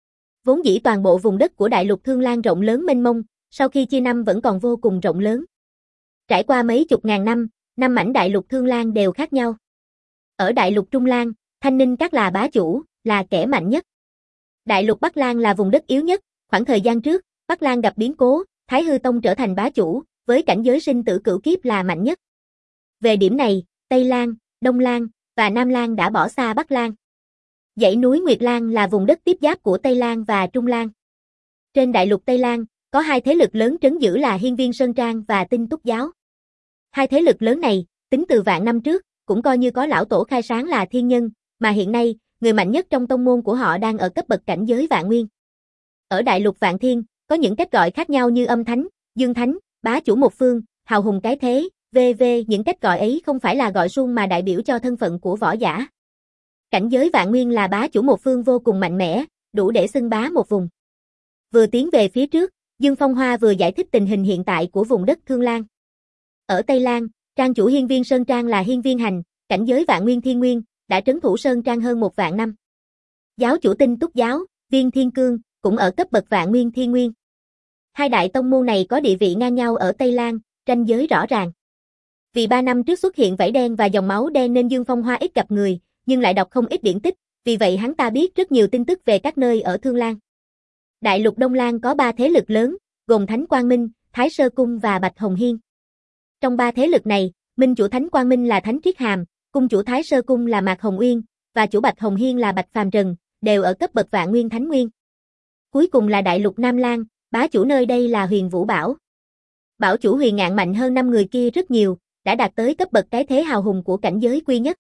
Vốn dĩ toàn bộ vùng đất của đại lục Thương Lan rộng lớn mênh mông, sau khi chia năm vẫn còn vô cùng rộng lớn. Trải qua mấy chục ngàn năm, 5 mảnh đại lục Thương Lan đều khác nhau. Ở đại lục Trung Lan, Thanh Ninh Các là bá chủ, là kẻ mạnh nhất. Đại lục Bắc Lan là vùng đất yếu nhất, khoảng thời gian trước, Bắc Lan gặp biến cố, Thái Hư Tông trở thành bá chủ, với cảnh giới sinh tử cửu kiếp là mạnh nhất. Về điểm này, Tây Lan, Đông Lan và Nam Lan đã bỏ xa Bắc Lan. Dãy núi Nguyệt Lan là vùng đất tiếp giáp của Tây Lan và Trung Lan. Trên đại lục Tây Lan, có hai thế lực lớn trấn giữ là Hiên Viên Sơn Trang và Tinh Túc Giáo. Hai thế lực lớn này, tính từ vạn năm trước, cũng coi như có lão tổ khai sáng là thiên nhân, mà hiện nay, người mạnh nhất trong tông môn của họ đang ở cấp bậc cảnh giới vạn nguyên. Ở đại lục Vạn Thiên, có những cách gọi khác nhau như Âm Thánh, Dương Thánh, bá chủ một phương, hào hùng cái thế, v.v. Những cách gọi ấy không phải là gọi suông mà đại biểu cho thân phận của võ giả. Cảnh giới vạn nguyên là bá chủ một phương vô cùng mạnh mẽ, đủ để xưng bá một vùng. Vừa tiến về phía trước, Dương Phong Hoa vừa giải thích tình hình hiện tại của vùng đất Thương Lan. Ở Tây Lan, trang chủ Hiên Viên Sơn Trang là Hiên Viên Hành, cảnh giới vạn nguyên thiên nguyên, đã trấn thủ Sơn Trang hơn 1 vạn năm. Giáo chủ Tinh Túc Giáo, Viên Thiên Cương, cũng ở cấp bậc vạn nguyên thiên nguyên. Hai đại tông môn này có địa vị ngang nhau ở Tây Lan, ranh giới rõ ràng. Vì 3 năm trước xuất hiện vảy đen và dòng máu đen nên Dương Phong Hoa ít gặp người, nhưng lại đọc không ít điển tích, vì vậy hắn ta biết rất nhiều tin tức về các nơi ở Thương Lan. Đại lục Đông Lan có 3 thế lực lớn, gồm Thánh Quang Minh, Thái Sơ Cung và Bạch Hồng Hiên. Trong 3 thế lực này, minh chủ Thánh Quang Minh là Thánh Triết Hàm, cung chủ Thái Sơ Cung là Mạc Hồng Uyên, và chủ Bạch Hồng Hiên là Bạch Phàm Trần, đều ở cấp bậc vạn nguyên thánh nguyên. Cuối cùng là đại lục Nam Lan, bá chủ nơi đây là Huyền Vũ Bảo. Bảo chủ Huyền Ngạn mạnh hơn 5 người kia rất nhiều, đã đạt tới cấp bậc cái thế hào hùng của cảnh giới quy nhất.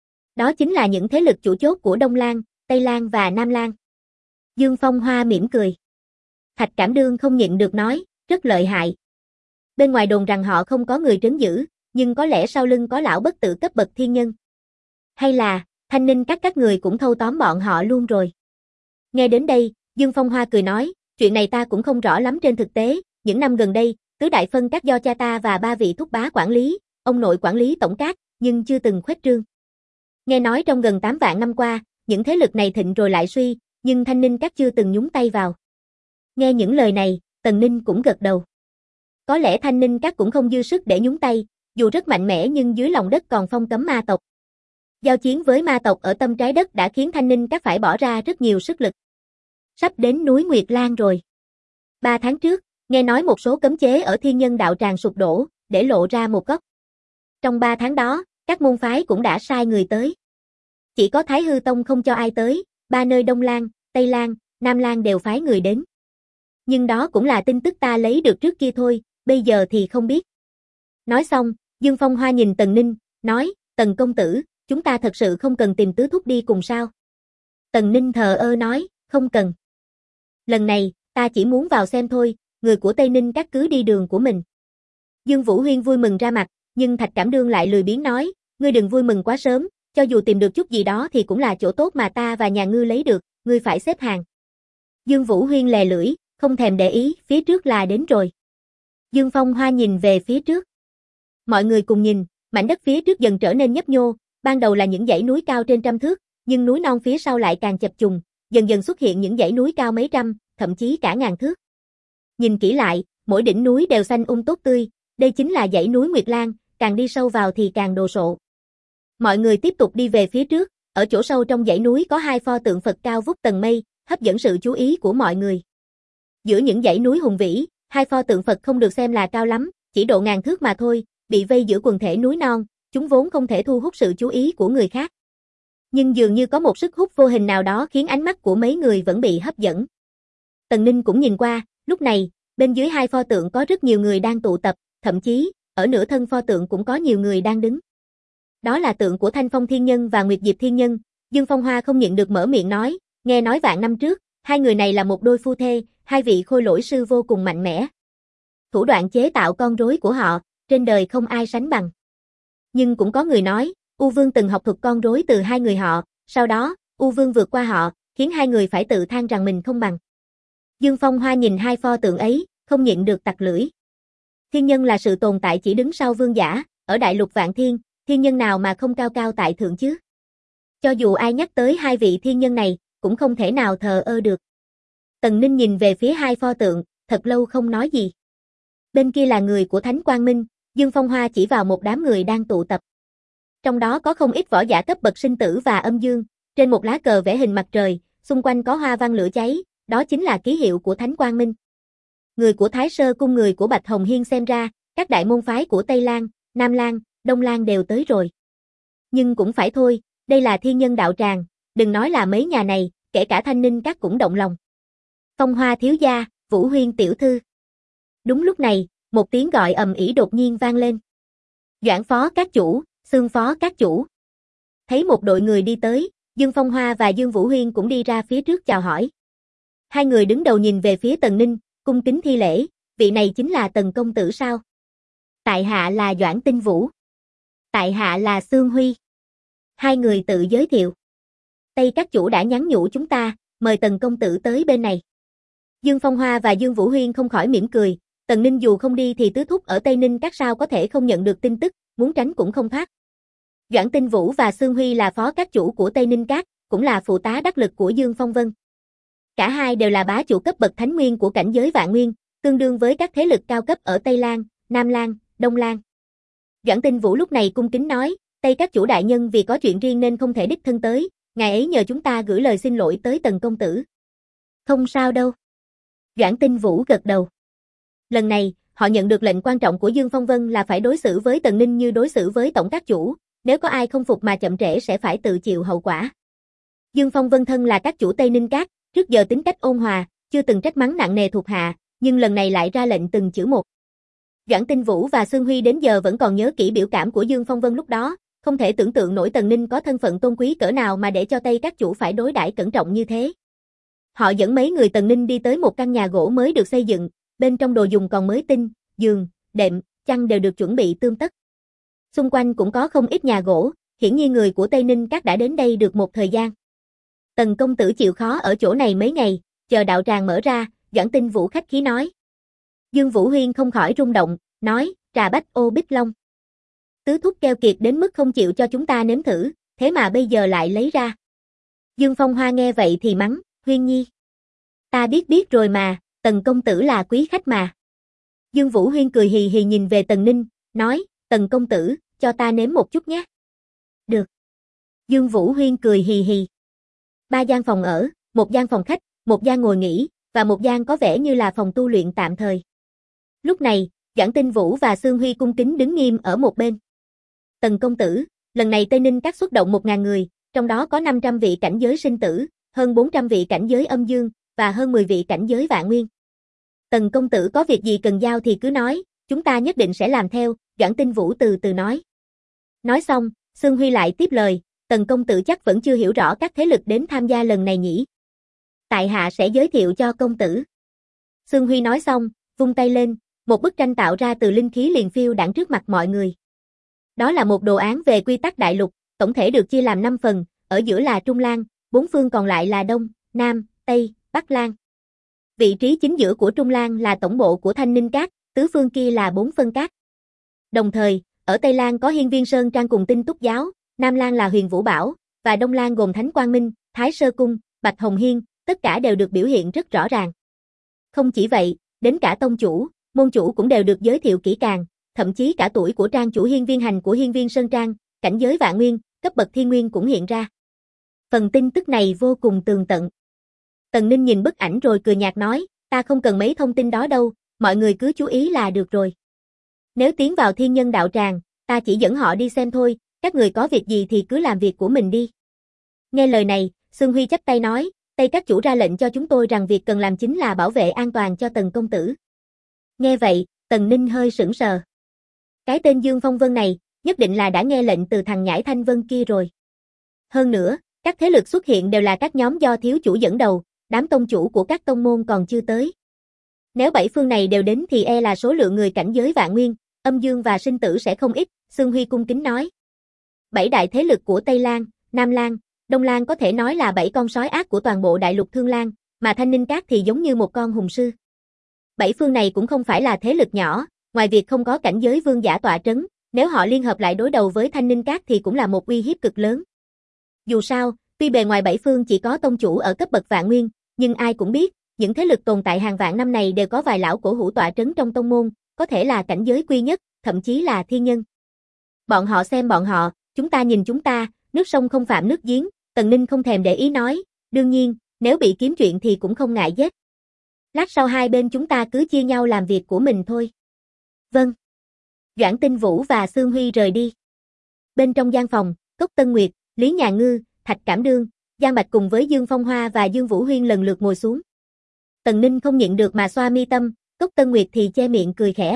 Đó chính là những thế lực chủ chốt của Đông Lan, Tây Lan và Nam Lan. Dương Phong Hoa mỉm cười. Thạch Cảm Đương không nhịn được nói, rất lợi hại. Bên ngoài đồn rằng họ không có người trấn giữ, nhưng có lẽ sau lưng có lão bất tử cấp bậc thiên nhân. Hay là, Thanh Ninh các người cũng thâu tóm bọn họ luôn rồi. Nghe đến đây, Dương Phong Hoa cười nói, chuyện này ta cũng không rõ lắm trên thực tế, những năm gần đây, tứ đại phân các do cha ta và 3 vị thúc bá quản lý, ông nội quản lý tổng các, nhưng chưa từng khuếch trương. Nghe nói trong gần 8 vạn năm qua, những thế lực này thịnh rồi lại suy, nhưng Thanh Ninh các chưa từng nhúng tay vào. Nghe những lời này, Tần Ninh cũng gật đầu. Có lẽ Thanh Ninh các cũng không dư sức để nhúng tay, dù rất mạnh mẽ nhưng dưới lòng đất còn phong cấm ma tộc. Giao chiến với ma tộc ở tâm trái đất đã khiến Thanh Ninh các phải bỏ ra rất nhiều sức lực. Sắp đến núi Nguyệt Lan rồi. 3 tháng trước, nghe nói một số cấm chế ở Thiên Nhân Đạo Tràng sụp đổ, để lộ ra một góc. Trong 3 tháng đó, các môn phái cũng đã sai người tới. Chỉ có Thái Hư Tông không cho ai tới, 3 nơi Đông Lan, Tây Lan, Nam Lan đều phái người đến. Nhưng đó cũng là tin tức ta lấy được trước kia thôi, bây giờ thì không biết. Nói xong, Dương Phong Hoa nhìn Tần Ninh, nói, Tần công tử, chúng ta thật sự không cần tìm tứ thúc đi cùng sao? Tần Ninh thờ ơ nói, không cần. Lần này, ta chỉ muốn vào xem thôi, người của Tây Ninh các cứ đi đường của mình. Dương Vũ Huyên vui mừng ra mặt, nhưng Thạch Cảm Đương lại lười biếng nói, ngươi đừng vui mừng quá sớm, cho dù tìm được chút gì đó thì cũng là chỗ tốt mà ta và nhà ngươi lấy được, ngươi phải xếp hàng. Dương Vũ Huyên lè lưỡi, không thèm để ý, phía trước là đến rồi. Dương Phong Hoa nhìn về phía trước. Mọi người cùng nhìn, mảnh đất phía trước dần trở nên nhấp nhô, ban đầu là những dãy núi cao trên trăm thước, nhưng núi non phía sau lại càng chập trùng, dần dần xuất hiện những dãy núi cao mấy trăm, thậm chí cả ngàn thước. Nhìn kỹ lại, mỗi đỉnh núi đều xanh tốt tươi, đây chính là dãy núi Nguyệt Lan, càng đi sâu vào thì càng đồ sộ. Mọi người tiếp tục đi về phía trước, ở chỗ sâu trong dãy núi có hai pho tượng Phật cao vút tầng mây, hấp dẫn sự chú ý của mọi người. Giữa những dãy núi hùng vĩ, hai pho tượng Phật không được xem là cao lắm, chỉ độ ngàn thước mà thôi, bị vây giữa quần thể núi non, chúng vốn không thể thu hút sự chú ý của người khác. Nhưng dường như có một sức hút vô hình nào đó khiến ánh mắt của mấy người vẫn bị hấp dẫn. Tần Ninh cũng nhìn qua, lúc này, bên dưới hai pho tượng có rất nhiều người đang tụ tập, thậm chí, ở nửa thân pho tượng cũng có nhiều người đang đứng. Đó là tượng của Thanh Phong Thiên Nhân và Nguyệt Diệp Thiên Nhân, Dương Phong Hoa không nhịn được mở miệng nói, nghe nói vạn năm trước, hai người này là một đôi phu thê, hai vị khôi lỗi sư vô cùng mạnh mẽ. Thủ đoạn chế tạo con rối của họ, trên đời không ai sánh bằng. Nhưng cũng có người nói, U Vương từng học thuật con rối từ hai người họ, sau đó, U Vương vượt qua họ, khiến hai người phải tự than rằng mình không bằng. Dương Phong Hoa nhìn hai pho tượng ấy, không nhịn được tặc lưỡi. Thiên nhân là sự tồn tại chỉ đứng sau vương giả, ở đại lục vạn thiên, thiên nhân nào mà không cao cao tại thượng chứ? Cho dù ai nhắc tới hai vị thiên nhân này, cũng không thể nào thờ ơ được. Tần Ninh nhìn về phía hai pho tượng, thật lâu không nói gì. Bên kia là người của Thánh Quang Minh, Dương Phong Hoa chỉ vào một đám người đang tụ tập. Trong đó có không ít võ giả cấp bậc sinh tử và âm dương, trên một lá cờ vẽ hình mặt trời, xung quanh có hoa văn lửa cháy, đó chính là ký hiệu của Thánh Quang Minh. Người của Thái Sơ Cung, người của Bạch Hồng Hiên xem ra, các đại môn phái của Tây Lan, Nam Lan, Đông Lan đều tới rồi. Nhưng cũng phải thôi, đây là thiên nhân đạo tràng, đừng nói là mấy nhà này, kể cả Thanh Ninh các cũng động lòng. Phong Hoa thiếu gia, Vũ Huyên tiểu thư. Đúng lúc này, một tiếng gọi ầm ĩ đột nhiên vang lên. Doãn phó các chủ, Xương phó các chủ. Thấy một đội người đi tới, Dương Phong Hoa và Dương Vũ Huyên cũng đi ra phía trước chào hỏi. Hai người đứng đầu nhìn về phía Tần Ninh, cung kính thi lễ, vị này chính là Tần công tử sao? Tại hạ là Doãn Tinh Vũ. Tại hạ là Xương Huy. Hai người tự giới thiệu. Tây các chủ đã nhắn nhủ chúng ta, mời Tần công tử tới bên này. Dương Phong Hoa và Dương Vũ Huyên không khỏi mỉm cười, Tần Ninh dù không đi thì tứ thúc ở Tây Ninh các sao có thể không nhận được tin tức, muốn tránh cũng không thoát. Doãn Tinh Vũ và Xương Huy là phó các chủ của Tây Ninh các, cũng là phụ tá đắc lực của Dương Phong Vân. Cả hai đều là bá chủ cấp bậc thánh nguyên của cảnh giới vạn nguyên, tương đương với các thế lực cao cấp ở Tây Lan, Nam Lan, Đông Lan. Doãn Tinh Vũ lúc này cung kính nói, Tây các chủ đại nhân vì có chuyện riêng nên không thể đích thân tới, ngài ấy nhờ chúng ta gửi lời xin lỗi tới Tần công tử. Không sao đâu. Doãn Tinh Vũ gật đầu. Lần này, họ nhận được lệnh quan trọng của Dương Phong Vân là phải đối xử với Tần Ninh như đối xử với tổng các chủ, nếu có ai không phục mà chậm trễ sẽ phải tự chịu hậu quả. Dương Phong Vân thân là các chủ Tây Ninh các, trước giờ tính cách ôn hòa, chưa từng trách mắng nặng nề thuộc hạ, nhưng lần này lại ra lệnh từng chữ một. Doãn Tinh Vũ và Xương Huy đến giờ vẫn còn nhớ kỹ biểu cảm của Dương Phong Vân lúc đó, không thể tưởng tượng nổi Tần Ninh có thân phận tôn quý cỡ nào mà để cho Tây các chủ phải đối đãi cẩn trọng như thế. Họ dẫn mấy người Tần Ninh đi tới một căn nhà gỗ mới được xây dựng, bên trong đồ dùng còn mới tinh, giường, đệm, chăn đều được chuẩn bị tươm tất. Xung quanh cũng có không ít nhà gỗ, hiển nhiên người của Tây Ninh các đã đến đây được một thời gian. Tần công tử chịu khó ở chỗ này mấy ngày, chờ đạo tràng mở ra, Doãn Tinh Vũ khách khí nói. Dương Vũ Huyên không khỏi rung động, nói, trà bách ô bích long. Tứ thúc keo kiệt đến mức không chịu cho chúng ta nếm thử, thế mà bây giờ lại lấy ra. Dương Phong Hoa nghe vậy thì mắng, Huyên nhi. Ta biết rồi mà, Tần công tử là quý khách mà. Dương Vũ Huyên cười hì hì nhìn về Tần Ninh, nói, Tần công tử, cho ta nếm một chút nhé. Được. Dương Vũ Huyên cười hì hì. 3 gian phòng ở, một gian phòng khách, một gian ngồi nghỉ, và một gian có vẻ như là phòng tu luyện tạm thời. Lúc này, Doãn Tinh Vũ và Xương Huy cung kính đứng nghiêm ở một bên. Tần công tử, lần này Tây Ninh các xuất động 1000 người, trong đó có 500 vị cảnh giới sinh tử, hơn 400 vị cảnh giới âm dương, và hơn 10 vị cảnh giới vạn nguyên. Tần công tử có việc gì cần giao thì cứ nói, chúng ta nhất định sẽ làm theo, Doãn Tinh Vũ từ từ nói. Nói xong, Sương Huy lại tiếp lời, Tần công tử chắc vẫn chưa hiểu rõ các thế lực đến tham gia lần này nhỉ. Tại hạ sẽ giới thiệu cho công tử. Sương Huy nói xong, vung tay lên, một bức tranh tạo ra từ linh khí liền phiêu đãng trước mặt mọi người. Đó là một đồ án về quy tắc đại lục, tổng thể được chia làm 5 phần, ở giữa là Trung Lan, 4 phương còn lại là Đông, Nam, Tây, Bắc Lan. Vị trí chính giữa của Trung Lan là tổng bộ của Thanh Ninh Các, tứ phương kia là 4 phân các. Đồng thời, ở Tây Lan có Hiên Viên Sơn Trang cùng Tinh Túc Giáo, Nam Lan là Huyền Vũ Bảo, và Đông Lan gồm Thánh Quang Minh, Thái Sơ Cung, Bạch Hồng Hiên, tất cả đều được biểu hiện rất rõ ràng. Không chỉ vậy, đến cả tông chủ, môn chủ cũng đều được giới thiệu kỹ càng, thậm chí cả tuổi của trang chủ Hiên Viên Hành của Hiên Viên Sơn Trang, cảnh giới vạn nguyên, cấp bậc thiên nguyên cũng hiện ra. Phần tin tức này vô cùng tường tận. Tần Ninh nhìn bức ảnh rồi cười nhạt nói, ta không cần mấy thông tin đó đâu, mọi người cứ chú ý là được rồi. Nếu tiến vào thiên nhân đạo tràng, ta chỉ dẫn họ đi xem thôi, các người có việc gì thì cứ làm việc của mình đi. Nghe lời này, Sương Huy chắp tay nói, Tây các chủ ra lệnh cho chúng tôi rằng việc cần làm chính là bảo vệ an toàn cho Tần công tử. Nghe vậy, Tần Ninh hơi sững sờ. Cái tên Dương Phong Vân này, nhất định là đã nghe lệnh từ thằng nhãi Thanh Vân kia rồi. Hơn nữa, các thế lực xuất hiện đều là các nhóm do thiếu chủ dẫn đầu, đám tông chủ của các tông môn còn chưa tới. Nếu 7 phương này đều đến thì e là số lượng người cảnh giới vạn nguyên, âm dương và sinh tử sẽ không ít, Sương Huy cung kính nói. 7 đại thế lực của Tây Lan, Nam Lan, Đông Lan có thể nói là 7 con sói ác của toàn bộ đại lục Thương Lan, mà Thanh Ninh Các thì giống như một con hùng sư. 7 phương này cũng không phải là thế lực nhỏ, ngoài việc không có cảnh giới vương giả tọa trấn, nếu họ liên hợp lại đối đầu với Thanh Ninh Các thì cũng là một uy hiếp cực lớn. Dù sao, tuy bề ngoài 7 phương chỉ có tông chủ ở cấp bậc vạn nguyên, nhưng ai cũng biết, những thế lực tồn tại hàng vạn năm này đều có vài lão cổ hủ tọa trấn trong tông môn, có thể là cảnh giới quy nhất, thậm chí là thiên nhân. Bọn họ xem bọn họ, chúng ta nhìn chúng ta, nước sông không phạm nước giếng, Tần Ninh không thèm để ý nói, đương nhiên, nếu bị kiếm chuyện thì cũng không ngại giết. Lát sau hai bên chúng ta cứ chia nhau làm việc của mình thôi. Vâng. Doãn Tinh Vũ và Sương Huy rời đi. Bên trong gian phòng, Cốc Tân Nguyệt, Lý Nhà Ngư, Thạch Cảm Đương, Giang Bạch cùng với Dương Phong Hoa và Dương Vũ Huyên lần lượt ngồi xuống. Tần Ninh không nhịn được mà xoa mi tâm, Cốc Tân Nguyệt thì che miệng cười khẽ.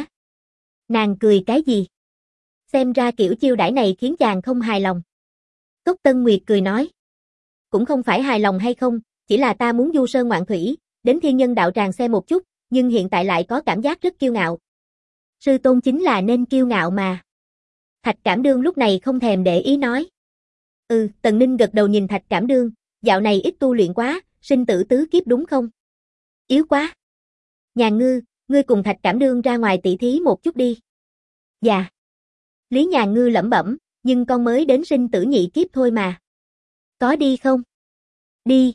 Nàng cười cái gì? Xem ra kiểu chiêu đãi này khiến chàng không hài lòng. Cốc Tân Nguyệt cười nói. Cũng không phải hài lòng hay không, chỉ là ta muốn du sơn ngoạn thủy, đến thiên nhân đạo tràng xem một chút, nhưng hiện tại lại có cảm giác rất kiêu ngạo. Sư tôn chính là nên kiêu ngạo mà. Thạch Cảm Đương lúc này không thèm để ý nói. Tần Ninh gật đầu nhìn Thạch Cảm Đương, dạo này ít tu luyện quá, sinh tử tứ kiếp đúng không? Yếu quá. Nhà Ngư, ngươi cùng Thạch Cảm Đương ra ngoài tỉ thí một chút đi. Dạ. Lý Nhà Ngư lẩm bẩm, nhưng con mới đến sinh tử nhị kiếp thôi mà. Có đi không? Đi.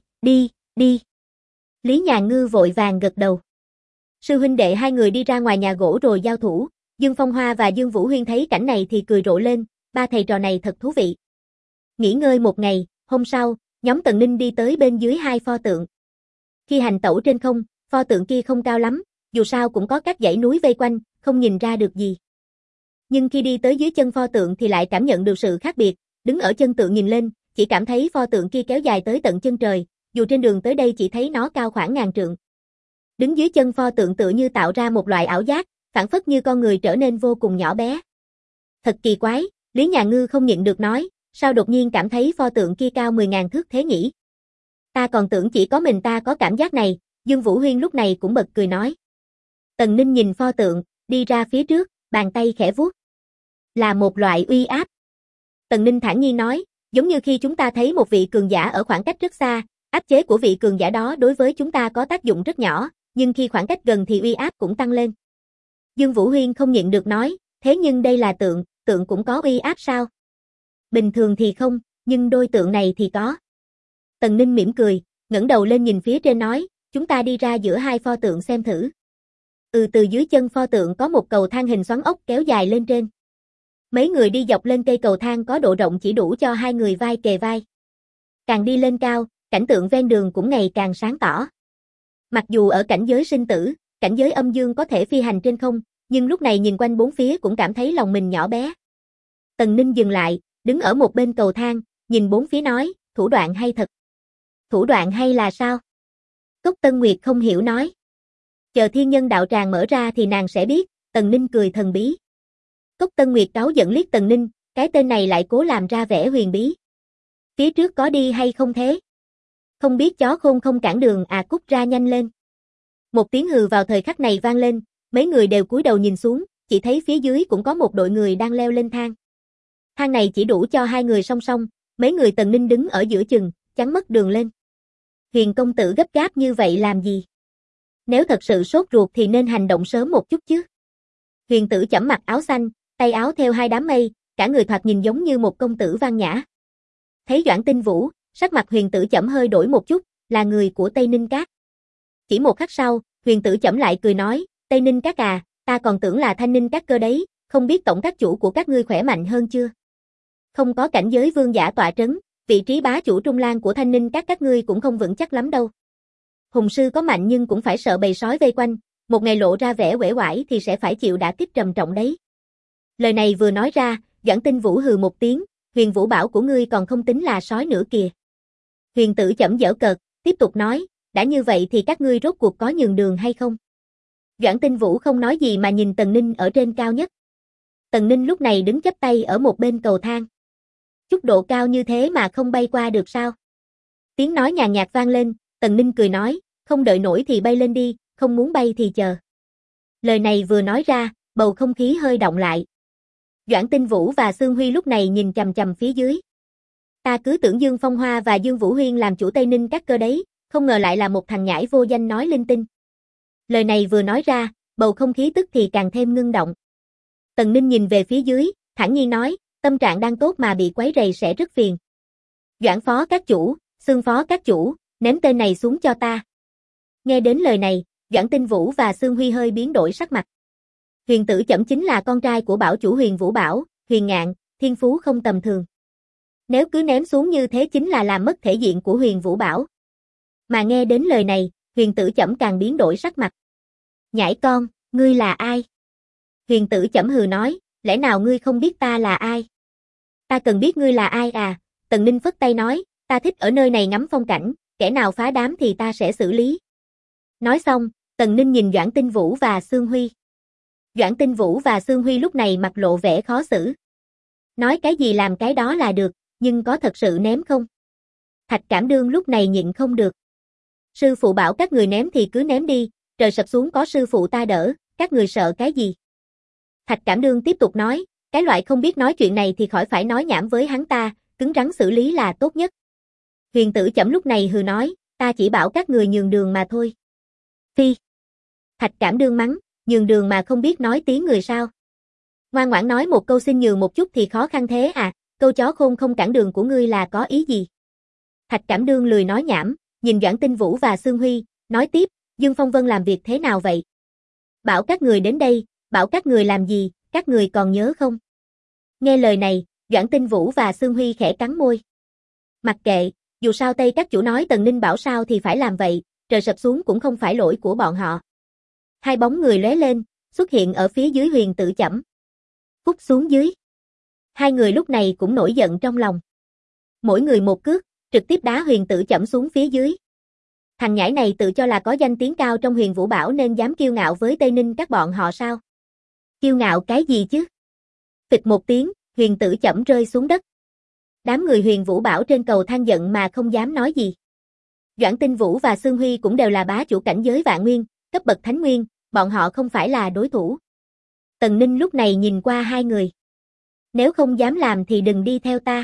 Lý Nhà Ngư vội vàng gật đầu. Sư huynh đệ hai người đi ra ngoài nhà gỗ rồi giao thủ, Dương Phong Hoa và Dương Vũ Huyên thấy cảnh này thì cười rộ lên, ba thầy trò này thật thú vị. Nghỉ ngơi một ngày, hôm sau, nhóm Tần Ninh đi tới bên dưới hai pho tượng. Khi hành tẩu trên không, pho tượng kia không cao lắm, dù sao cũng có các dãy núi vây quanh, không nhìn ra được gì. Nhưng khi đi tới dưới chân pho tượng thì lại cảm nhận được sự khác biệt, đứng ở chân tượng nhìn lên, chỉ cảm thấy pho tượng kia kéo dài tới tận chân trời, dù trên đường tới đây chỉ thấy nó cao khoảng ngàn trượng. Đứng dưới chân pho tượng tựa như tạo ra một loại ảo giác, phảng phất như con người trở nên vô cùng nhỏ bé. Thật kỳ quái, Lý Nhà Ngư không nhịn được nói, sao đột nhiên cảm thấy pho tượng kia cao 10.000 thước thế nhỉ? Ta còn tưởng chỉ có mình ta có cảm giác này, Dương Vũ Huyên lúc này cũng bật cười nói. Tần Ninh nhìn pho tượng, đi ra phía trước, bàn tay khẽ vuốt. Là một loại uy áp. Tần Ninh thản nhiên nói, giống như khi chúng ta thấy một vị cường giả ở khoảng cách rất xa, áp chế của vị cường giả đó đối với chúng ta có tác dụng rất nhỏ, nhưng khi khoảng cách gần thì uy áp cũng tăng lên. Dương Vũ Huyên không nhịn được nói, thế nhưng đây là tượng, tượng cũng có uy áp sao? Bình thường thì không, nhưng đôi tượng này thì có. Tần Ninh mỉm cười, ngẩng đầu lên nhìn phía trên nói, chúng ta đi ra giữa hai pho tượng xem thử. Từ dưới chân pho tượng có một cầu thang hình xoắn ốc kéo dài lên trên. Mấy người đi dọc lên cây cầu thang có độ rộng chỉ đủ cho hai người vai kề vai. Càng đi lên cao, cảnh tượng ven đường cũng ngày càng sáng tỏ. Mặc dù ở cảnh giới sinh tử, cảnh giới âm dương có thể phi hành trên không, nhưng lúc này nhìn quanh bốn phía cũng cảm thấy lòng mình nhỏ bé. Tần Ninh dừng lại, đứng ở một bên cầu thang, nhìn bốn phía nói, thủ đoạn hay thật. Thủ đoạn hay là sao? Cốc Tân Nguyệt không hiểu nói. Chờ thiên nhân đạo tràng mở ra thì nàng sẽ biết, Tần Ninh cười thần bí. Cốc Tân Nguyệt cáu giận liếc Tần Ninh, cái tên này lại cố làm ra vẻ huyền bí. Phía trước có đi hay không thế? Không biết chó khôn không cản đường à, cút ra nhanh lên. Một tiếng hừ vào thời khắc này vang lên, mấy người đều cúi đầu nhìn xuống, chỉ thấy phía dưới cũng có một đội người đang leo lên thang. Thang này chỉ đủ cho hai người song song, mấy người Tần Ninh đứng ở giữa chừng, chắn mất đường lên. Huyền công tử gấp gáp như vậy làm gì? Nếu thật sự sốt ruột thì nên hành động sớm một chút chứ. Huyền tử chẩm mặc áo xanh, tay áo theo hai đám mây, cả người thoạt nhìn giống như một công tử văn nhã. Thấy Doãn Tinh Vũ, sắc mặt Huyền tử chẩm hơi đổi một chút, là người của Tây Ninh Các. Chỉ một khắc sau, Huyền tử chẩm lại cười nói, Tây Ninh Các à, ta còn tưởng là Thanh Ninh Các cơ đấy, không biết tổng các chủ của các ngươi khỏe mạnh hơn chưa? Không có cảnh giới vương giả tọa trấn, vị trí bá chủ Trung Lan của Thanh Ninh các ngươi cũng không vững chắc lắm đâu. Hùng sư có mạnh nhưng cũng phải sợ bầy sói vây quanh, một ngày lộ ra vẻ uể oải thì sẽ phải chịu đả kích trầm trọng đấy. Lời này vừa nói ra, Doãn Tinh Vũ hừ một tiếng, Huyền Vũ Bảo của ngươi còn không tính là sói nữa kìa. Huyền tử chẩm giễu cợt, tiếp tục nói, đã như vậy thì các ngươi rốt cuộc có nhường đường hay không? Doãn Tinh Vũ không nói gì mà nhìn Tần Ninh ở trên cao nhất. Tần Ninh lúc này đứng chắp tay ở một bên cầu thang. Chút độ cao như thế mà không bay qua được sao? Tiếng nói nhàn nhạt vang lên, Tần Ninh cười nói, không đợi nổi thì bay lên đi, không muốn bay thì chờ. Lời này vừa nói ra, bầu không khí hơi động lại. Doãn Tinh Vũ và Xương Huy lúc này nhìn chằm chằm phía dưới. Ta cứ tưởng Dương Phong Hoa và Dương Vũ Huyên làm chủ Tây Ninh các cơ đấy, không ngờ lại là một thằng nhãi vô danh nói linh tinh. Lời này vừa nói ra, bầu không khí tức thì càng thêm ngưng động. Tần Ninh nhìn về phía dưới, thản nhiên nói, tâm trạng đang tốt mà bị quấy rầy sẽ rất phiền. Doãn phó các chủ, Xương phó các chủ, ném tên này xuống cho ta. Nghe đến lời này, Doãn Tinh Vũ và Xương Huy hơi biến đổi sắc mặt. Huyền tử chẩm chính là con trai của bảo chủ Huyền Vũ Bảo, Huyền Ngạn, thiên phú không tầm thường. Nếu cứ ném xuống như thế chính là làm mất thể diện của Huyền Vũ Bảo. Mà nghe đến lời này, Huyền tử chẩm càng biến đổi sắc mặt. Nhãi con, ngươi là ai? Huyền tử chẩm hừ nói, lẽ nào ngươi không biết ta là ai? Ta cần biết ngươi là ai à? Tần Ninh phất tay nói, ta thích ở nơi này ngắm phong cảnh, kẻ nào phá đám thì ta sẽ xử lý. Nói xong, Tần Ninh nhìn Doãn Tinh Vũ và Xương Huy. Doãn Tinh Vũ và Xương Huy lúc này mặt lộ vẻ khó xử. Nói cái gì làm cái đó là được, nhưng có thật sự ném không? Thạch Cảm Đương lúc này nhịn không được. Sư phụ bảo các người ném thì cứ ném đi, trời sập xuống có sư phụ ta đỡ, các người sợ cái gì? Thạch Cảm Đương tiếp tục nói, cái loại không biết nói chuyện này thì khỏi phải nói nhảm với hắn ta, cứng rắn xử lý là tốt nhất. Huyền tử chẩm lúc này hừ nói, ta chỉ bảo các người nhường đường mà thôi. Phi. Thạch Cảm Đương mắng, nhường đường mà không biết nói tiếng người sao? Ngoan ngoãn nói một câu xin nhường một chút thì khó khăn thế à, câu chó khôn không cản đường của ngươi là có ý gì? Thạch Cảm Đương lười nói nhảm, nhìn Doãn Tinh Vũ và Xương Huy, nói tiếp, Dương Phong Vân làm việc thế nào vậy? Bảo các người đến đây, bảo các người làm gì, các người còn nhớ không? Nghe lời này, Doãn Tinh Vũ và Xương Huy khẽ cắn môi. Mặc kệ, dù sao Tây các chủ nói Tần Ninh bảo sao thì phải làm vậy, trời sập xuống cũng không phải lỗi của bọn họ. Hai bóng người lóe lên, xuất hiện ở phía dưới Huyền tử chẩm. Phút xuống dưới. Hai người lúc này cũng nổi giận trong lòng. Mỗi người một cước, trực tiếp đá Huyền tử chẩm xuống phía dưới. Thằng nhãi này tự cho là có danh tiếng cao trong Huyền Vũ Bảo nên dám kiêu ngạo với Tây Ninh các bọn họ sao? Kiêu ngạo cái gì chứ? Phịch một tiếng, Huyền tử chẩm rơi xuống đất. Đám người Huyền Vũ Bảo trên cầu thang giận mà không dám nói gì. Doãn Tinh Vũ và Xương Huy cũng đều là bá chủ cảnh giới vạn nguyên, cấp bậc thánh nguyên, bọn họ không phải là đối thủ. Tần Ninh lúc này nhìn qua hai người. Nếu không dám làm thì đừng đi theo ta.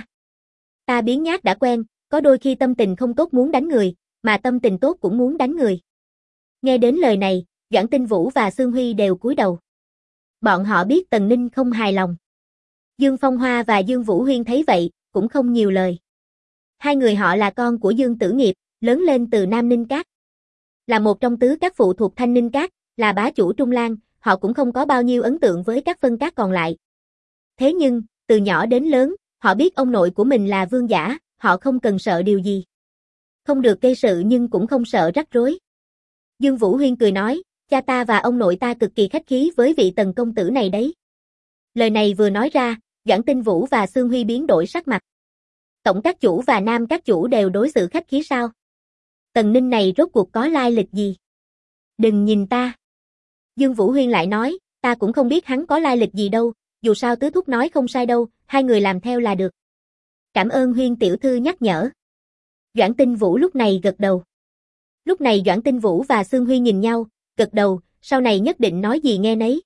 Ta biến nhát đã quen, có đôi khi tâm tình không tốt muốn đánh người, mà tâm tình tốt cũng muốn đánh người. Nghe đến lời này, Doãn Tinh Vũ và Xương Huy đều cúi đầu. Bọn họ biết Tần Ninh không hài lòng. Dương Phong Hoa và Dương Vũ Huyên thấy vậy, cũng không nhiều lời. Hai người họ là con của Dương Tử Nghiệp, lớn lên từ Nam Ninh Các. Là một trong tứ các phụ thuộc Thanh Ninh Các, là bá chủ Trung Lan, họ cũng không có bao nhiêu ấn tượng với các phân các còn lại. Thế nhưng, từ nhỏ đến lớn, họ biết ông nội của mình là vương giả, họ không cần sợ điều gì. Không được gây sự nhưng cũng không sợ rắc rối. Dương Vũ Huyên cười nói, cha ta và ông nội ta cực kỳ khách khí với vị Tần công tử này đấy. Lời này vừa nói ra, Doãn Tinh Vũ và Xương Huy biến đổi sắc mặt. Tổng các chủ và Nam các chủ đều đối xử khách khí sao? Tần Ninh này rốt cuộc có lai lịch gì? Đừng nhìn ta. Dương Vũ Huyên lại nói, ta cũng không biết hắn có lai lịch gì đâu, dù sao tứ thúc nói không sai đâu, hai người làm theo là được. Cảm ơn Huyên tiểu thư nhắc nhở. Doãn Tinh Vũ lúc này gật đầu. Lúc này Doãn Tinh Vũ và Xương Huy nhìn nhau, gật đầu, sau này nhất định nói gì nghe nấy.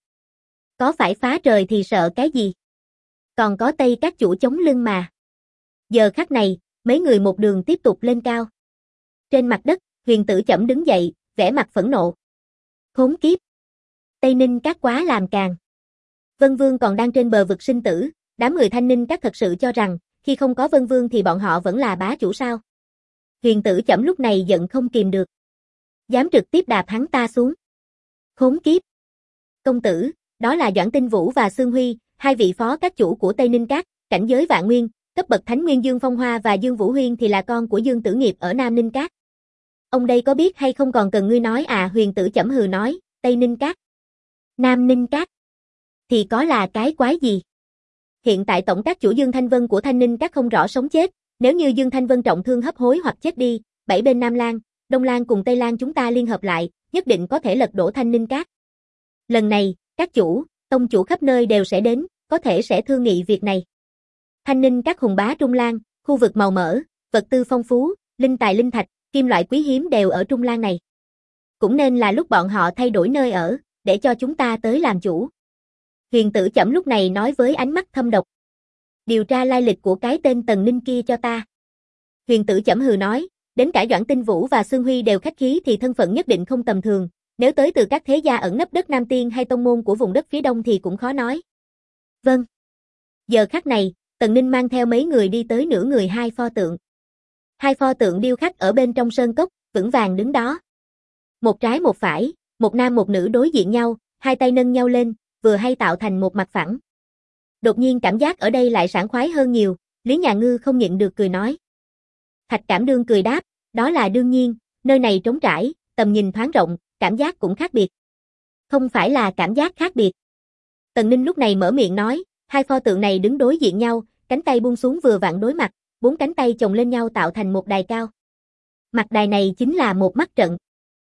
Có phải phá trời thì sợ cái gì? Còn có Tây các chủ chống lưng mà. Giờ khắc này, mấy người một đường tiếp tục lên cao. Trên mặt đất, Huyền Tử Chẩm đứng dậy, vẻ mặt phẫn nộ. Khốn kiếp! Tây Ninh các quá làm càng. Vân Vương còn đang trên bờ vực sinh tử, đám người Thanh Ninh các thật sự cho rằng, khi không có Vân Vương thì bọn họ vẫn là bá chủ sao? Huyền Tử Chẩm lúc này giận không kìm được. Dám trực tiếp đạp hắn ta xuống. Khốn kiếp! Công tử, đó là Doãn Tinh Vũ và Xương Huy, hai vị phó các chủ của Tây Ninh Các, cảnh giới vạn nguyên, cấp bậc Thánh Nguyên Dương Phong Hoa và Dương Vũ Huyên thì là con của Dương Tử Nghiệp ở Nam Ninh Các. Ông đây có biết hay không còn cần ngươi nói à? Huyền Tử Chẩm hừ nói, Tây Ninh Các, Nam Ninh Các, thì có là cái quái gì? Hiện tại tổng các chủ Dương Thanh Vân của Thanh Ninh Các không rõ sống chết, nếu như Dương Thanh Vân trọng thương hấp hối hoặc chết đi, bảy bên Nam Lan, Đông Lan cùng Tây Lan chúng ta liên hợp lại, nhất định có thể lật đổ Thanh Ninh Các. Lần này, các chủ, tông chủ khắp nơi đều sẽ đến, có thể sẽ thương nghị việc này. Thanh Ninh Các hùng bá Trung Lan, khu vực màu mỡ, vật tư phong phú, linh tài linh thạch, kim loại quý hiếm đều ở Trung Lan này. Cũng nên là lúc bọn họ thay đổi nơi ở, để cho chúng ta tới làm chủ. Huyền Tử Chẩm lúc này nói với ánh mắt thâm độc. Điều tra lai lịch của cái tên Tần Ninh kia cho ta. Huyền Tử Chẩm hừ nói, đến cả Doãn Tinh Vũ và Xương Huy đều khách khí thì thân phận nhất định không tầm thường, nếu tới từ các thế gia ẩn nấp đất Nam Tiên hay tông môn của vùng đất phía đông thì cũng khó nói. Vâng. Giờ khắc này, Tần Ninh mang theo mấy người đi tới nửa người hai pho tượng. Hai pho tượng điêu khắc ở bên trong sơn cốc, vững vàng đứng đó. Một trái một phải, một nam một nữ đối diện nhau, hai tay nâng nhau lên, vừa hay tạo thành một mặt phẳng. Đột nhiên cảm giác ở đây lại sảng khoái hơn nhiều, Lý Nhà Ngư không nhịn được cười nói. Thạch Cảm Đương cười đáp, đó là đương nhiên, nơi này trống trải, tầm nhìn thoáng rộng, cảm giác cũng khác biệt. Không phải là cảm giác khác biệt. Tần Ninh lúc này mở miệng nói, hai pho tượng này đứng đối diện nhau, cánh tay buông xuống vừa vặn đối mặt, bốn cánh tay chồng lên nhau tạo thành một đài cao. Mặt đài này chính là một mắt trận.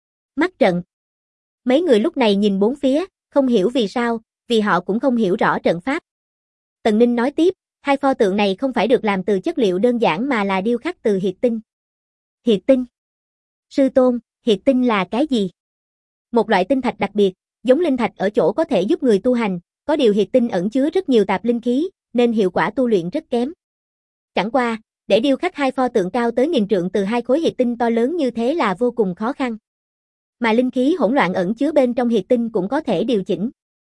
Mắt trận. Mấy người lúc này nhìn bốn phía, không hiểu vì sao, vì họ cũng không hiểu rõ trận pháp. Tần Ninh nói tiếp, hai pho tượng này không phải được làm từ chất liệu đơn giản mà là điêu khắc từ hiệt tinh. Hiệt tinh? Sư tôn, hiệt tinh là cái gì? Một loại tinh thạch đặc biệt, giống linh thạch ở chỗ có thể giúp người tu hành, có điều hiệt tinh ẩn chứa rất nhiều tạp linh khí, nên hiệu quả tu luyện rất kém. Chẳng qua, để điêu khắc hai pho tượng cao tới 1000 trượng từ hai khối hiệt tinh to lớn như thế là vô cùng khó khăn. Mà linh khí hỗn loạn ẩn chứa bên trong hiệt tinh cũng có thể điều chỉnh.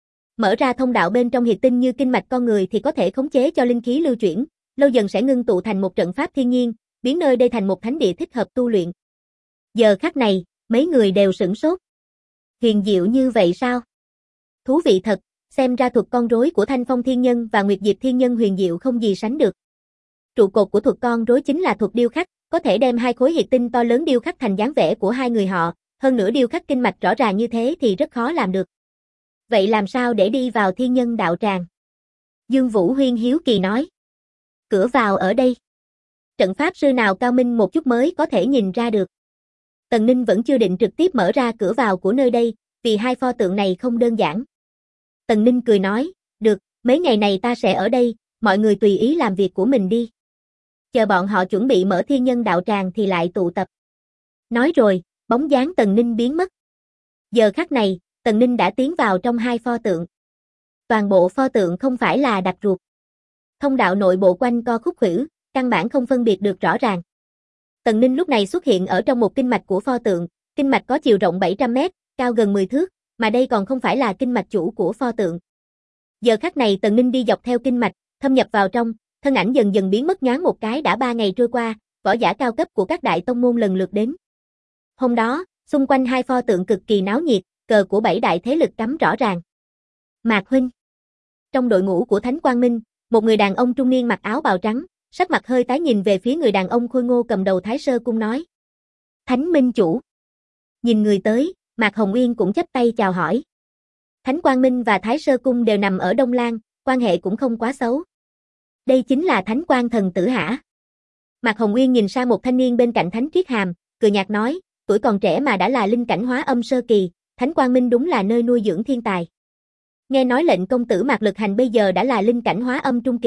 Mở ra thông đạo bên trong hiệt tinh như kinh mạch con người thì có thể khống chế cho linh khí lưu chuyển, lâu dần sẽ ngưng tụ thành một trận pháp thiên nhiên, biến nơi đây thành một thánh địa thích hợp tu luyện. Giờ khắc này, mấy người đều sửng sốt. Huyền diệu như vậy sao? Thú vị thật, xem ra thuật con rối của Thanh Phong Thiên Nhân và Nguyệt Diệp Thiên Nhân huyền diệu không gì sánh được. Trụ cột của thuật con rối chính là thuật điêu khắc, có thể đem hai khối hiệt tinh to lớn điêu khắc thành dáng vẻ của hai người họ, hơn nữa điêu khắc kinh mạch rõ ràng như thế thì rất khó làm được. Vậy làm sao để đi vào Thiên Nhân đạo tràng? Dương Vũ Huyên hiếu kỳ nói. Cửa vào ở đây. Trận pháp sư nào cao minh một chút mới có thể nhìn ra được. Tần Ninh vẫn chưa định trực tiếp mở ra cửa vào của nơi đây, vì hai pho tượng này không đơn giản. Tần Ninh cười nói, được, mấy ngày này ta sẽ ở đây, mọi người tùy ý làm việc của mình đi. Chờ bọn họ chuẩn bị mở Thiên Nhân đạo tràng thì lại tụ tập. Nói rồi, bóng dáng Tần Ninh biến mất. Giờ khắc này, Tần Ninh đã tiến vào trong hai pho tượng. Toàn bộ pho tượng không phải là đặt ruột. Thông đạo nội bộ quanh co khúc khuỷu, căn bản không phân biệt được rõ ràng. Tần Ninh lúc này xuất hiện ở trong một kinh mạch của pho tượng, kinh mạch có chiều rộng 700 mét, cao gần 10 thước, mà đây còn không phải là kinh mạch chủ của pho tượng. Giờ khắc này Tần Ninh đi dọc theo kinh mạch, thâm nhập vào trong, thân ảnh dần dần biến mất nhoáng một cái đã 3 ngày trôi qua, võ giả cao cấp của các đại tông môn lần lượt đến. Hôm đó, xung quanh hai pho tượng cực kỳ náo nhiệt, cờ của 7 đại thế lực cắm rõ ràng. Mạc huynh. Trong đội ngũ của Thánh Quang Minh, một người đàn ông trung niên mặc áo bào trắng, sắc mặt hơi tái nhìn về phía người đàn ông khôi ngô cầm đầu Thái Sơ Cung nói. Thánh Minh chủ. Nhìn người tới, Mạc Hồng Uyên cũng chắp tay chào hỏi. Thánh Quang Minh và Thái Sơ Cung đều nằm ở Đông Lan, quan hệ cũng không quá xấu. Đây chính là Thánh Quang thần tử hả? Mạc Hồng Uyên nhìn sang một thanh niên bên cạnh Thánh Triết Hàm, cười nhạt nói, tuổi còn trẻ mà đã là linh cảnh hóa âm sơ kỳ, Thánh Quang Minh đúng là nơi nuôi dưỡng thiên tài. Nghe nói lệnh công tử Mạc Lực Hành bây giờ đã là linh cảnh hóa âm trung kỳ,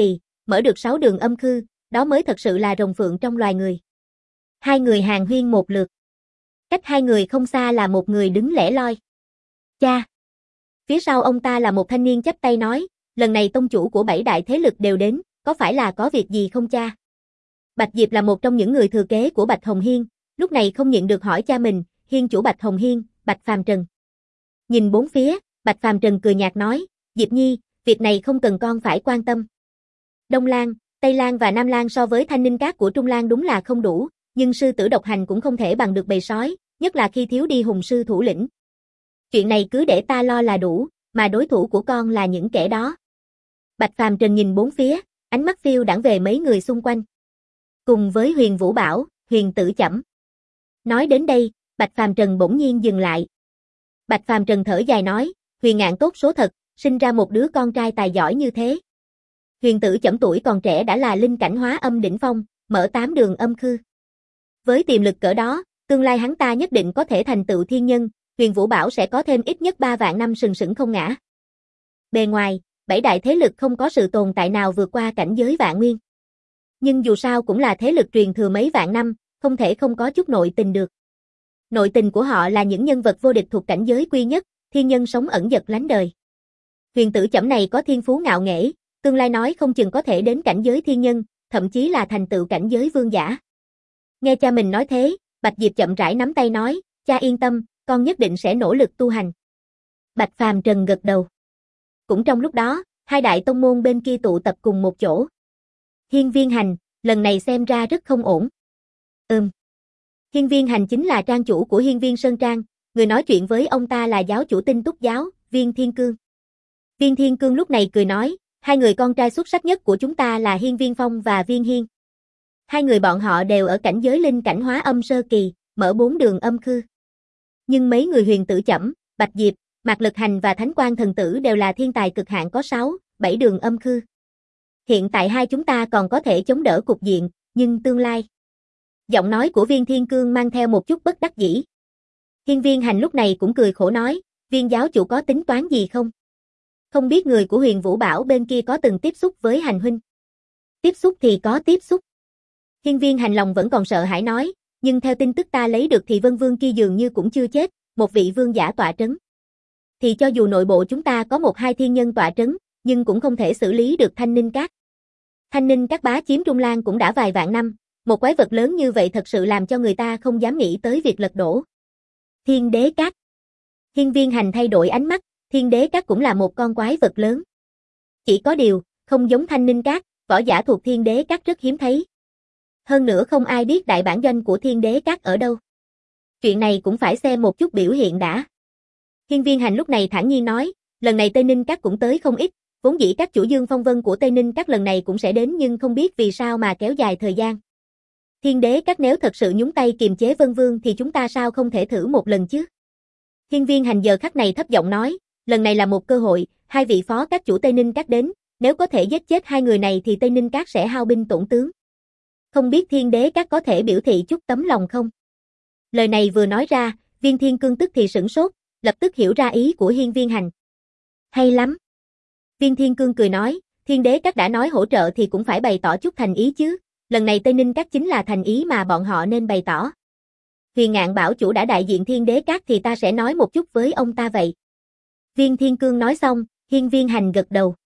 mở được 6 đường âm khư, đó mới thật sự là rồng phượng trong loài người. Hai người hàn huyên một lượt. Cách hai người không xa là một người đứng lẻ loi. Cha! Phía sau ông ta là một thanh niên chắp tay nói, lần này tông chủ của 7 đại thế lực đều đến, có phải là có việc gì không cha? Bạch Diệp là một trong những người thừa kế của Bạch Hồng Hiên, lúc này không nhịn được hỏi cha mình, Hiên chủ Bạch Hồng Hiên, Bạch Phàm Trần. Nhìn bốn phía, Bạch Phàm Trần cười nhạt nói, Diệp Nhi, việc này không cần con phải quan tâm. Đông Lan, Tây Lan và Nam Lan so với Thanh Ninh Các của Trung Lan đúng là không đủ, nhưng sư tử độc hành cũng không thể bằng được bầy sói, nhất là khi thiếu đi hùng sư thủ lĩnh. Chuyện này cứ để ta lo là đủ, mà đối thủ của con là những kẻ đó. Bạch Phàm Trần nhìn bốn phía, ánh mắt phiêu đãng về mấy người xung quanh. Cùng với Huyền Vũ Bảo, Huyền Tử Chẩm. Nói đến đây, Bạch Phàm Trần bỗng nhiên dừng lại. Bạch Phàm Trần thở dài nói, Huyền Ngạn tốt số thật, sinh ra một đứa con trai tài giỏi như thế. Huyền Tử Chẩm tuổi còn trẻ đã là linh cảnh hóa âm đỉnh phong, mở 8 đường âm khư. Với tiềm lực cỡ đó, tương lai hắn ta nhất định có thể thành tựu thiên nhân, Huyền Vũ Bảo sẽ có thêm ít nhất 3 vạn năm sừng sững không ngã. Bề ngoài, 7 đại thế lực không có sự tồn tại nào vượt qua cảnh giới vạn nguyên. Nhưng dù sao cũng là thế lực truyền thừa mấy vạn năm, không thể không có chút nội tình được. Nội tình của họ là những nhân vật vô địch thuộc cảnh giới quy nhất, thiên nhân sống ẩn dật lánh đời. Huyền Tử Chẩm này có thiên phú ngạo nghễ, tương lai nói không chừng có thể đến cảnh giới thiên nhân, thậm chí là thành tựu cảnh giới vương giả. Nghe cha mình nói thế, Bạch Diệp chậm rãi nắm tay nói, cha yên tâm, con nhất định sẽ nỗ lực tu hành. Bạch Phàm Trần gật đầu. Cũng trong lúc đó, hai đại tông môn bên kia tụ tập cùng một chỗ. Hiên Viên Hành, lần này xem ra rất không ổn. Hiên Viên Hành chính là trang chủ của Hiên Viên Sơn Trang, người nói chuyện với ông ta là giáo chủ Tinh Túc giáo, Viên Thiên Cương. Viên Thiên Cương lúc này cười nói, hai người con trai xuất sắc nhất của chúng ta là Hiên Viên Phong và Viên Hiên. Hai người bọn họ đều ở cảnh giới linh cảnh hóa âm sơ kỳ, mở 4 đường âm khư. Nhưng mấy người Huyền Tử Chẩm, Bạch Diệp, Mạc Lực Hành và Thánh Quang Thần Tử đều là thiên tài cực hạn có 6, 7 đường âm khư. Hiện tại hai chúng ta còn có thể chống đỡ cục diện, nhưng tương lai. Giọng nói của Viên Thiên Cương mang theo một chút bất đắc dĩ. Hiên Viên Hành lúc này cũng cười khổ nói, Viên giáo chủ có tính toán gì không? Không biết người của Huyền Vũ Bảo bên kia có từng tiếp xúc với Hành huynh. Tiếp xúc thì có tiếp xúc. Hiên Viên Hành lòng vẫn còn sợ hãi nói, nhưng theo tin tức ta lấy được thì Vân Vương kia dường như cũng chưa chết, một vị vương giả tọa trấn. Thì cho dù nội bộ chúng ta có 1-2 thiên nhân tọa trấn, nhưng cũng không thể xử lý được Thanh Ninh Các. Thanh Ninh Các bá chiếm Trung Lan cũng đã vài vạn năm, một quái vật lớn như vậy thật sự làm cho người ta không dám nghĩ tới việc lật đổ. Thiên Đế Các. Hiên Viên Hành thay đổi ánh mắt, Thiên Đế Các cũng là một con quái vật lớn. Chỉ có điều, không giống Thanh Ninh Các, võ giả thuộc Thiên Đế Các rất hiếm thấy. Hơn nữa không ai biết đại bản doanh của Thiên Đế Các ở đâu. Chuyện này cũng phải xem một chút biểu hiện đã. Hiên Viên Hành lúc này thản nhiên nói, lần này Tây Ninh Các cũng tới không ít, vốn dĩ các chủ Dương Phong Vân của Tây Ninh Các lần này cũng sẽ đến nhưng không biết vì sao mà kéo dài thời gian. Thiên Đế Các nếu thật sự nhúng tay kiềm chế Vân Vương thì chúng ta sao không thể thử một lần chứ? Hiên Viên Hành giờ khắc này thấp giọng nói, lần này là một cơ hội, hai vị phó các chủ Tây Ninh Các đến, nếu có thể giết chết hai người này thì Tây Ninh Các sẽ hao binh tổn tướng. Không biết Thiên Đế Các có thể biểu thị chút tấm lòng không? Lời này vừa nói ra, Viên Thiên Cương tức thì sửng sốt, lập tức hiểu ra ý của Hiên Viên Hành. Hay lắm. Viên Thiên Cương cười nói, Thiên Đế Các đã nói hỗ trợ thì cũng phải bày tỏ chút thành ý chứ, lần này Tây Ninh Các chính là thành ý mà bọn họ nên bày tỏ. Huyền Ngạn bảo chủ đã đại diện Thiên Đế Các thì ta sẽ nói một chút với ông ta vậy. Viên Thiên Cương nói xong, Hiên Viên Hành gật đầu.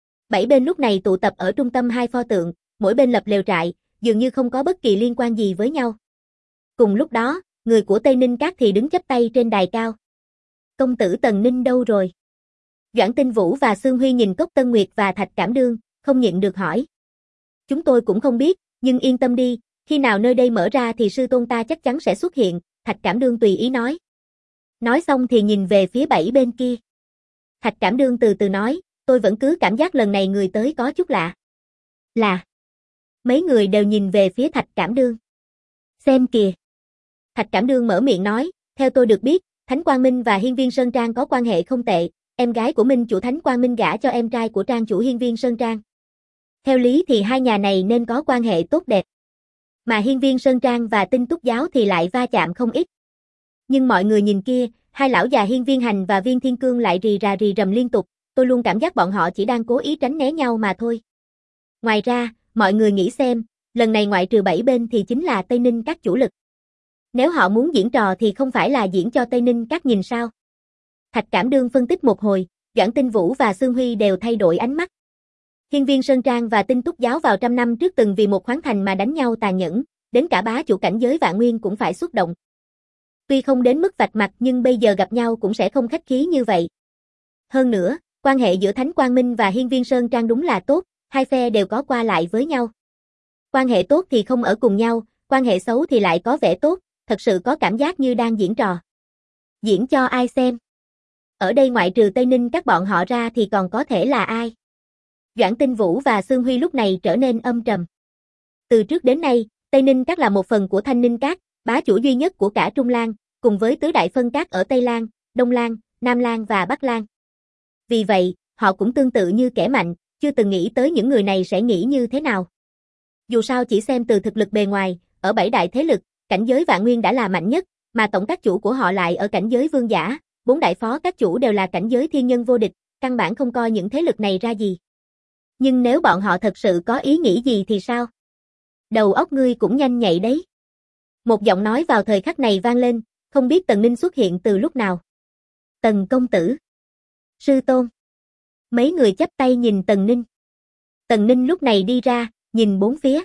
7 bên lúc này tụ tập ở trung tâm 2 pho tượng, mỗi bên lập lều trại, dường như không có bất kỳ liên quan gì với nhau. Cùng lúc đó, người của Tây Ninh Các thì đứng chắp tay trên đài cao. Công tử Tần Ninh đâu rồi? Doãn Tinh Vũ và Sương Huy nhìn Cốc Tân Nguyệt và Thạch Cảm Đương, không nhịn được hỏi. Chúng tôi cũng không biết, nhưng yên tâm đi, khi nào nơi đây mở ra thì sư tôn ta chắc chắn sẽ xuất hiện, Thạch Cảm Đương tùy ý nói. Nói xong thì nhìn về phía 7 bên kia. Thạch Cảm Đương từ từ nói, tôi vẫn cứ cảm giác lần này người tới có chút lạ. Là. Mấy người đều nhìn về phía Thạch Cảm Đương. Xem kìa. Thạch Cảm Đương mở miệng nói, theo tôi được biết, Thánh Quang Minh và Hiên Viên Sơn Trang có quan hệ không tệ, em gái của Minh chủ Thánh Quang Minh gả cho em trai của trang chủ Hiên Viên Sơn Trang. Theo lý thì hai nhà này nên có quan hệ tốt đẹp. Mà Hiên Viên Sơn Trang và Tinh Túc giáo thì lại va chạm không ít. Nhưng mọi người nhìn kia, hai lão già Hiên Viên Hành và Viên Thiên Cương lại rì rà rì rầm liên tục, tôi luôn cảm giác bọn họ chỉ đang cố ý tránh né nhau mà thôi. Ngoài ra, mọi người nghĩ xem, lần này ngoại trừ 7 bên thì chính là Tây Ninh các chủ lực. Nếu họ muốn diễn trò thì không phải là diễn cho Tây Ninh các nhìn sao? Thạch Cảm Đương phân tích một hồi, Doãn Tinh Vũ và Xương Huy đều thay đổi ánh mắt. Hiên Viên Sơn Trang và Tinh Túc Giáo vào trăm năm trước từng vì một khoáng thành mà đánh nhau tàn nhẫn, đến cả bá chủ cảnh giới Vạn Nguyên cũng phải xuất động. Tuy không đến mức vạch mặt nhưng bây giờ gặp nhau cũng sẽ không khách khí như vậy. Hơn nữa, quan hệ giữa Thánh Quang Minh và Hiên Viên Sơn Trang đúng là tốt, hai phe đều có qua lại với nhau. Quan hệ tốt thì không ở cùng nhau, quan hệ xấu thì lại có vẻ tốt, thật sự có cảm giác như đang diễn trò. Diễn cho ai xem? Ở đây ngoại trừ Tây Ninh các bọn họ ra thì còn có thể là ai? Doãn Tinh Vũ và Xương Huy lúc này trở nên âm trầm. Từ trước đến nay, Tây Ninh các là một phần của Thanh Ninh các, bá chủ duy nhất của cả Trung Lan, cùng với tứ đại phân các ở Tây Lan, Đông Lan, Nam Lan và Bắc Lan. Vì vậy, họ cũng tương tự như kẻ mạnh, chưa từng nghĩ tới những người này sẽ nghĩ như thế nào. Dù sao chỉ xem từ thực lực bề ngoài, ở 7 đại thế lực, cảnh giới Vạn Nguyên đã là mạnh nhất, mà tổng các chủ của họ lại ở cảnh giới vương giả, 4 đại phó các chủ đều là cảnh giới thiên nhân vô địch, căn bản không coi những thế lực này ra gì. Nhưng nếu bọn họ thật sự có ý nghĩ gì thì sao? Đầu óc ngươi cũng nhanh nhạy đấy. Một giọng nói vào thời khắc này vang lên, không biết Tần Ninh xuất hiện từ lúc nào. Tần công tử. Sư tôn. Mấy người chắp tay nhìn Tần Ninh. Tần Ninh lúc này đi ra, nhìn bốn phía.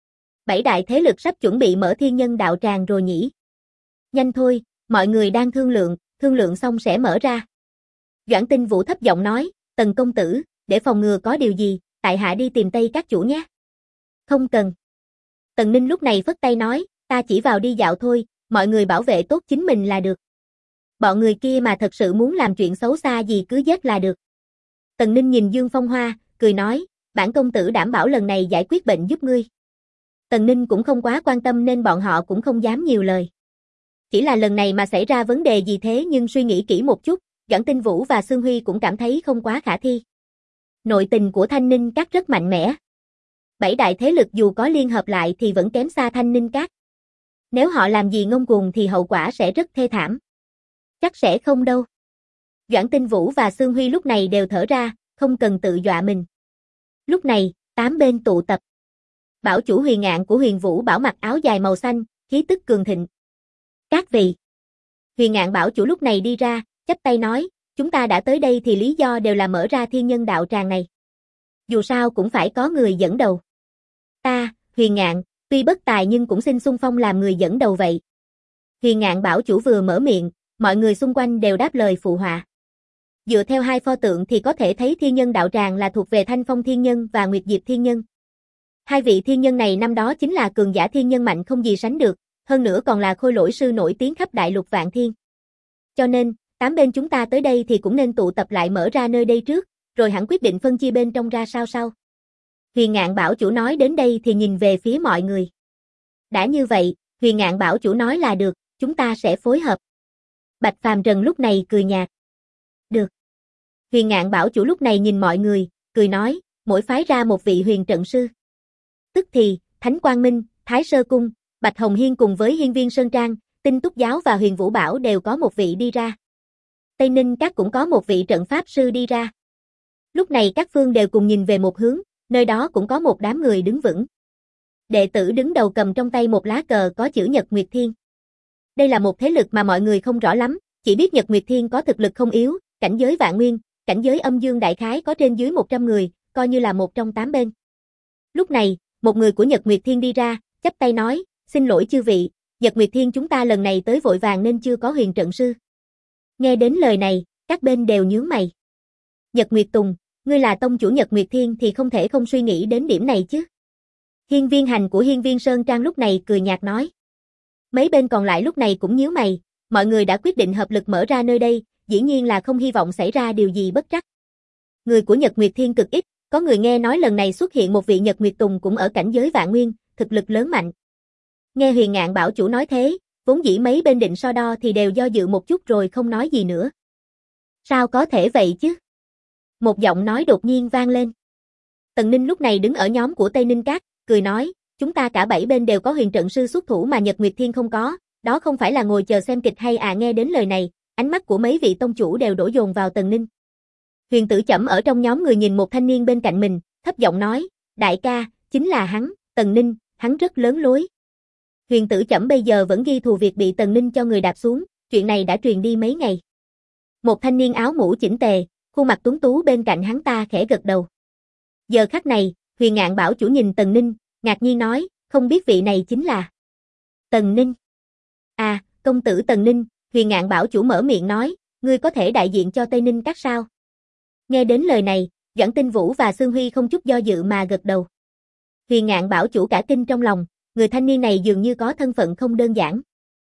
7 đại thế lực sắp chuẩn bị mở thiên nhân đạo tràng rồi nhỉ. Nhanh thôi, mọi người đang thương lượng xong sẽ mở ra. Doãn Tinh Vũ thấp giọng nói, Tần công tử, để phòng ngừa có điều gì, tại hạ đi tìm Tây các chủ nhé. Không cần. Tần Ninh lúc này phất tay nói, ta chỉ vào đi dạo thôi, mọi người bảo vệ tốt chính mình là được. Bọn người kia mà thật sự muốn làm chuyện xấu xa gì cứ giết là được. Tần Ninh nhìn Dương Phong Hoa, cười nói, bản công tử đảm bảo lần này giải quyết bệnh giúp ngươi. Tần Ninh cũng không quá quan tâm nên bọn họ cũng không dám nhiều lời. Chỉ là lần này mà xảy ra vấn đề gì thế nhưng suy nghĩ kỹ một chút, Doãn Tinh Vũ và Xương Huy cũng cảm thấy không quá khả thi. Nội tình của Thanh Ninh các rất mạnh mẽ. 7 đại thế lực dù có liên hợp lại thì vẫn kém xa Thanh Ninh các. Nếu họ làm gì ngông cuồng thì hậu quả sẽ rất thê thảm. Chắc sẽ không đâu. Doãn Tinh Vũ và Xương Huy lúc này đều thở ra, không cần tự dọa mình. Lúc này, 8 bên tụ tập. Bảo chủ Huyền Ngạn của Huyền Vũ Bảo mặc áo dài màu xanh, khí tức cường thịnh. Các vị. Huyền Ngạn Bảo chủ lúc này đi ra, chắp tay nói, chúng ta đã tới đây thì lý do đều là mở ra thiên nhân đạo tràng này. Dù sao cũng phải có người dẫn đầu. Ta, Huyền Ngạn, tuy bất tài nhưng cũng xin xung phong làm người dẫn đầu vậy. Huyền Ngạn Bảo chủ vừa mở miệng, mọi người xung quanh đều đáp lời phụ họa. Dựa theo hai pho tượng thì có thể thấy thiên nhân đạo tràng là thuộc về Thanh Phong Thiên Nhân và Nguyệt Diệp Thiên Nhân. Hai vị thiên nhân này năm đó chính là cường giả thiên nhân mạnh không gì sánh được, hơn nữa còn là khôi lỗi sư nổi tiếng khắp đại lục Vạn Thiên. Cho nên, 8 bên chúng ta tới đây thì cũng nên tụ tập lại mở ra nơi đây trước, rồi hẳn quyết định phân chia bên trong ra sao sau. Huyền Ngạn Bảo chủ nói đến đây thì nhìn về phía mọi người. Đã như vậy, Huyền Ngạn Bảo chủ nói là được, chúng ta sẽ phối hợp. Bạch Phàm Trần lúc này cười nhạt. Được. Huyền Ngạn Bảo chủ lúc này nhìn mọi người, cười nói, mỗi phái ra một vị huyền trận sư. Tức thì, Thánh Quang Minh, Thái Sơ Cung, Bạch Hồng Hiên cùng với Hiên Viên Sơn Trang, Tinh Túc Giáo và Huyền Vũ Bảo đều có một vị đi ra. Tây Ninh các cũng có một vị trận pháp sư đi ra. Lúc này các phương đều cùng nhìn về một hướng, nơi đó cũng có một đám người đứng vững. Đệ tử đứng đầu cầm trong tay một lá cờ có chữ Nhật Nguyệt Thiên. Đây là một thế lực mà mọi người không rõ lắm, chỉ biết Nhật Nguyệt Thiên có thực lực không yếu, cảnh giới Vạn Nguyên, cảnh giới âm dương đại khái có trên dưới 100 người, coi như là một trong 8 bên. Lúc này, một người của Nhật Nguyệt Thiên đi ra, chắp tay nói, xin lỗi chư vị, Nhật Nguyệt Thiên chúng ta lần này tới vội vàng nên chưa có huyền trận sư. Nghe đến lời này, các bên đều nhướng mày. Nhật Nguyệt Tùng, ngươi là tông chủ Nhật Nguyệt Thiên thì không thể không suy nghĩ đến điểm này chứ. Hiên Viên Hành của Hiên Viên Sơn Trang lúc này cười nhạt nói. Mấy bên còn lại lúc này cũng nhíu mày, mọi người đã quyết định hợp lực mở ra nơi đây, dĩ nhiên là không hy vọng xảy ra điều gì bất trắc. Người của Nhật Nguyệt Thiên cực ít, có người nghe nói lần này xuất hiện một vị Nhật Nguyệt Tùng cũng ở cảnh giới Vạn Nguyên, thực lực lớn mạnh. Nghe Huyền Ngạn Bảo chủ nói thế, vốn dĩ mấy bên định so đo thì đều do dự một chút rồi không nói gì nữa. Sao có thể vậy chứ? Một giọng nói đột nhiên vang lên. Tần Ninh lúc này đứng ở nhóm của Tây Ninh Các, cười nói, chúng ta cả 7 bên đều có huyền trận sư xuất thủ mà Nhật Nguyệt Thiên không có, đó không phải là ngồi chờ xem kịch hay à? Nghe đến lời này, ánh mắt của mấy vị tông chủ đều đổ dồn vào Tần Ninh. Huyền Tử Chẩm ở trong nhóm người nhìn một thanh niên bên cạnh mình, thấp giọng nói, Đại ca, chính là hắn, Tần Ninh, hắn rất lớn lối. Huyền Tử Chẩm bây giờ vẫn ghi thù việc bị Tần Ninh cho người đạp xuống, chuyện này đã truyền đi mấy ngày. Một thanh niên áo mũ chỉnh tề, khuôn mặt tuấn tú bên cạnh hắn ta khẽ gật đầu. Giờ khắc này, Huyền Ngạn bảo chủ nhìn Tần Ninh, ngạc nhiên nói, không biết vị này chính là Tần Ninh. À, công tử Tần Ninh, Huyền Ngạn bảo chủ mở miệng nói, ngươi có thể đại diện cho Tây Ninh Các sao? Nghe đến lời này, Doãn Tinh Vũ và Sương Huy không chút do dự mà gật đầu. Huyền Ngạn bảo chủ cả kinh trong lòng, người thanh niên này dường như có thân phận không đơn giản.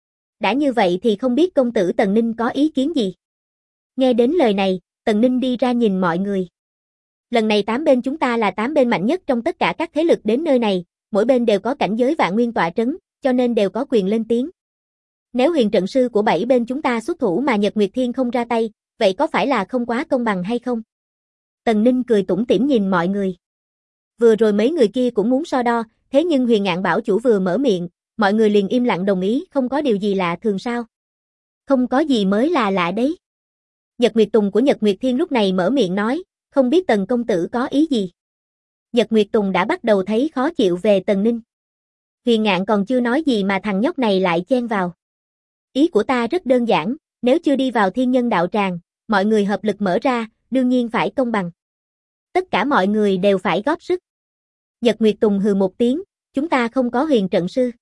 Đã như vậy thì không biết công tử Tần Ninh có ý kiến gì? Nghe đến lời này, Tần Ninh đi ra nhìn mọi người. Lần này 8 bên chúng ta là 8 bên mạnh nhất trong tất cả các thế lực đến nơi này, mỗi bên đều có cảnh giới vạn nguyên tọa trấn, cho nên đều có quyền lên tiếng. Nếu huyền trận sư của 7 bên chúng ta xuất thủ mà Nhật Nguyệt Thiên không ra tay, vậy có phải là không quá công bằng hay không? Tần Ninh cười tủm tỉm nhìn mọi người. Vừa rồi mấy người kia cũng muốn so đo, thế nhưng Huyền Ngạn bảo chủ vừa mở miệng, mọi người liền im lặng đồng ý, không có điều gì lạ thường sao? Không có gì mới là lạ đấy. Nhật Nguyệt Tùng của Nhật Nguyệt Thiên lúc này mở miệng nói, không biết Tần công tử có ý gì? Nhật Nguyệt Tùng đã bắt đầu thấy khó chịu về Tần Ninh. Huyền Ngạn còn chưa nói gì mà thằng nhóc này lại chen vào. Ý của ta rất đơn giản, nếu chưa đi vào thiên nhân đạo tràng, mọi người hợp lực mở ra, đương nhiên phải công bằng. Tất cả mọi người đều phải góp sức. Nhật Nguyệt Tùng hừ một tiếng, chúng ta không có huyền trận sư.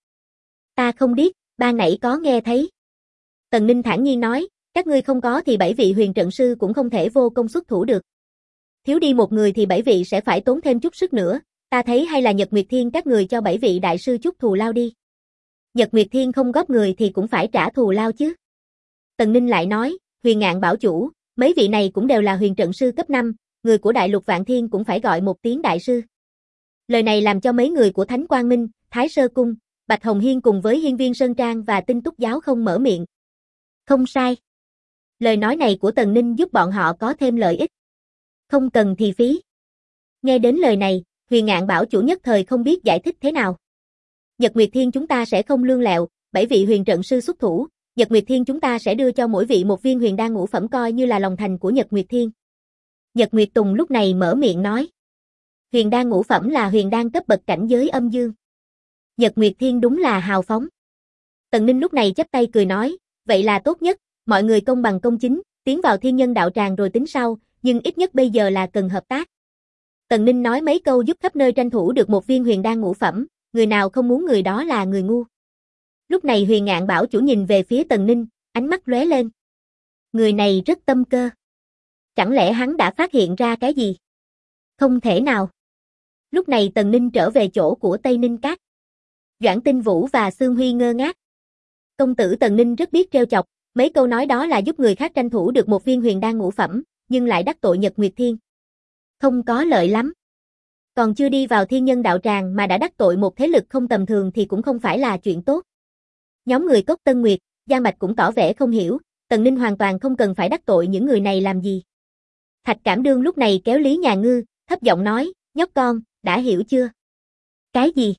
Ta không biết, ban nãy có nghe thấy. Tần Ninh thản nhiên nói, các ngươi không có thì 7 vị huyền trận sư cũng không thể vô công xuất thủ được. Thiếu đi một người thì 7 vị sẽ phải tốn thêm chút sức nữa, ta thấy hay là Nhật Nguyệt Thiên các người cho 7 vị đại sư chút thù lao đi. Nhật Nguyệt Thiên không góp người thì cũng phải trả thù lao chứ. Tần Ninh lại nói, Huyền Ngạn bảo chủ, mấy vị này cũng đều là huyền trận sư cấp 5, người của Đại Lục Vạn Thiên cũng phải gọi một tiếng đại sư. Lời này làm cho mấy người của Thánh Quang Minh, Thái Sơ Cung, Bạch Hồng Hiên cùng với Hiên Viên Sơn Trang và Tinh Túc Giáo không mở miệng. Không sai. Lời nói này của Tần Ninh giúp bọn họ có thêm lợi ích. Không cần thì phí. Nghe đến lời này, Huyền Ngạn bảo chủ nhất thời không biết giải thích thế nào. Nhật Nguyệt Thiên chúng ta sẽ không lương lẹo, 7 vị huyền trận sư xuất thủ, Nhật Nguyệt Thiên chúng ta sẽ đưa cho mỗi vị một viên huyền đan ngũ phẩm coi như là lòng thành của Nhật Nguyệt Thiên. Nhật Nguyệt Tùng lúc này mở miệng nói. Huyền đan ngũ phẩm là huyền đan cấp bậc cảnh giới âm dương. Nhật Nguyệt Thiên đúng là hào phóng. Tần Ninh lúc này chắp tay cười nói, vậy là tốt nhất, mọi người công bằng công chính, tiến vào thiên nhân đạo tràng rồi tính sau, nhưng ít nhất bây giờ là cần hợp tác. Tần Ninh nói mấy câu giúp khắp nơi tranh thủ được một viên huyền đan ngũ phẩm, người nào không muốn người đó là người ngu. Lúc này Huyền Ngạn bảo chủ nhìn về phía Tần Ninh, ánh mắt lóe lên. Người này rất tâm cơ. Chẳng lẽ hắn đã phát hiện ra cái gì? Không thể nào. Lúc này Tần Ninh trở về chỗ của Tây Ninh Các. Doãn Tinh Vũ và Sương Huy ngơ ngác. Công tử Tần Ninh rất biết trêu chọc, mấy câu nói đó là giúp người khác tranh thủ được một viên huyền đan ngũ phẩm, nhưng lại đắc tội Nhật Nguyệt Thiên. Không có lợi lắm. Còn chưa đi vào thiên nhân đạo tràng mà đã đắc tội một thế lực không tầm thường thì cũng không phải là chuyện tốt. Nhóm người Cốc Tân Nguyệt, Giang Bạch cũng tỏ vẻ không hiểu, Tần Ninh hoàn toàn không cần phải đắc tội những người này làm gì. Thạch Cảm Đương lúc này kéo Lý Nhà Ngư, thấp giọng nói, nhóc con, đã hiểu chưa? Cái gì?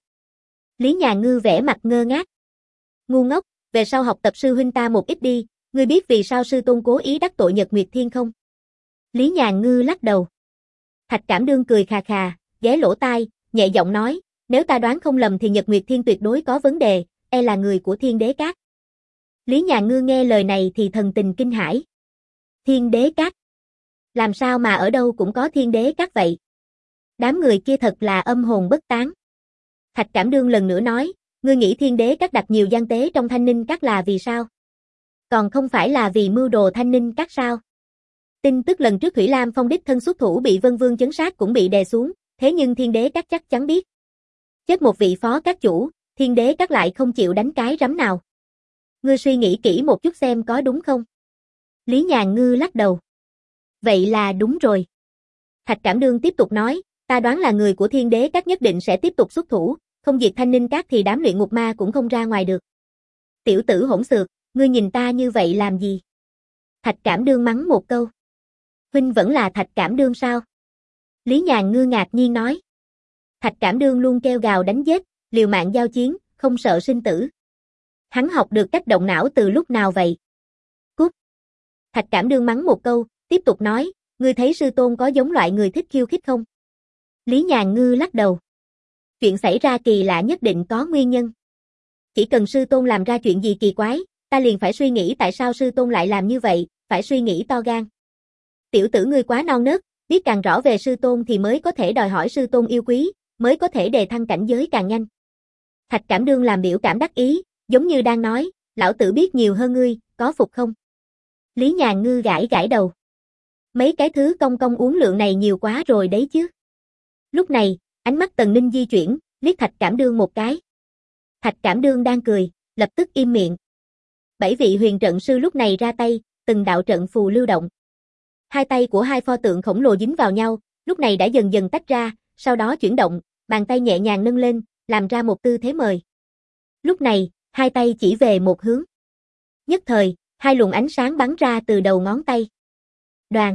Lý Nhà Ngư vẻ mặt ngơ ngác. Ngu ngốc, về sau học tập sư huynh ta một ít đi, ngươi biết vì sao sư tôn cố ý đắc tội Nhật Nguyệt Thiên không? Lý Nhà Ngư lắc đầu. Thạch Cảm Đương cười khà khà, ghé lỗ tai, nhẹ giọng nói, nếu ta đoán không lầm thì Nhật Nguyệt Thiên tuyệt đối có vấn đề, e là người của Thiên Đế Các. Lý Nhà Ngư nghe lời này thì thần tình kinh hãi. Thiên Đế Các? Làm sao mà ở đâu cũng có Thiên Đế Các vậy? Đám người kia thật là âm hồn bất tán. Thạch Cảm Đương lần nữa nói, ngươi nghĩ Thiên Đế Các đặt nhiều gian tế trong Thanh Ninh Các là vì sao? Còn không phải là vì mưu đồ Thanh Ninh Các sao? Tin tức lần trước Thủy Lam Phong đích thân xuất thủ bị Vân Vương chấn sát cũng bị đè xuống, thế nhưng Thiên Đế Các chắc chắn biết. Chết một vị phó các chủ, Thiên Đế Các lại không chịu đánh cái rắm nào. Ngươi suy nghĩ kỹ một chút xem có đúng không? Lý Nhà Ngư lắc đầu. Vậy là đúng rồi. Thạch Cảm Đương tiếp tục nói, ta đoán là người của Thiên Đế Các nhất định sẽ tiếp tục xuất thủ, không diệt Thanh Ninh Các thì đám luyện ngục ma cũng không ra ngoài được. Tiểu tử hỗn xược, ngươi nhìn ta như vậy làm gì? Thạch Cảm Đương mắng một câu. Huynh vẫn là Thạch Cảm Đương sao? Lý Nhà Ngư ngạc nhiên nói. Thạch Cảm Đương luôn kêu gào đánh giết, liều mạng giao chiến, không sợ sinh tử. Hắn học được cách động não từ lúc nào vậy? Cút. Thạch Cảm Đương mắng một câu, tiếp tục nói, ngươi thấy sư tôn có giống loại người thích khiêu khích không? Lý Nhàn Ngư lắc đầu. Chuyện xảy ra kỳ lạ nhất định có nguyên nhân. Chỉ cần sư tôn làm ra chuyện gì kỳ quái, ta liền phải suy nghĩ tại sao sư tôn lại làm như vậy, phải suy nghĩ to gan. Tiểu tử ngươi quá non nớt, biết càng rõ về sư tôn thì mới có thể đòi hỏi sư tôn yêu quý, mới có thể đề thăng cảnh giới càng nhanh. Thạch Cảm Đương làm biểu cảm đắc ý, giống như đang nói, lão tử biết nhiều hơn ngươi, có phục không? Lý Nhàn Ngư gãi gãi đầu. Mấy cái thứ công công uống lượng này nhiều quá rồi đấy chứ. Lúc này, ánh mắt Tần Ninh di chuyển, liếc Thạch Cảm Đương một cái. Thạch Cảm Đương đang cười, lập tức im miệng. 7 vị huyền trận sư lúc này ra tay, từng đạo trận phù lưu động. Hai tay của hai pho tượng khổng lồ dính vào nhau, lúc này đã dần dần tách ra, sau đó chuyển động, bàn tay nhẹ nhàng nâng lên, làm ra một tư thế mời. Lúc này, hai tay chỉ về một hướng. Nhất thời, hai luồng ánh sáng bắn ra từ đầu ngón tay. Đoàn.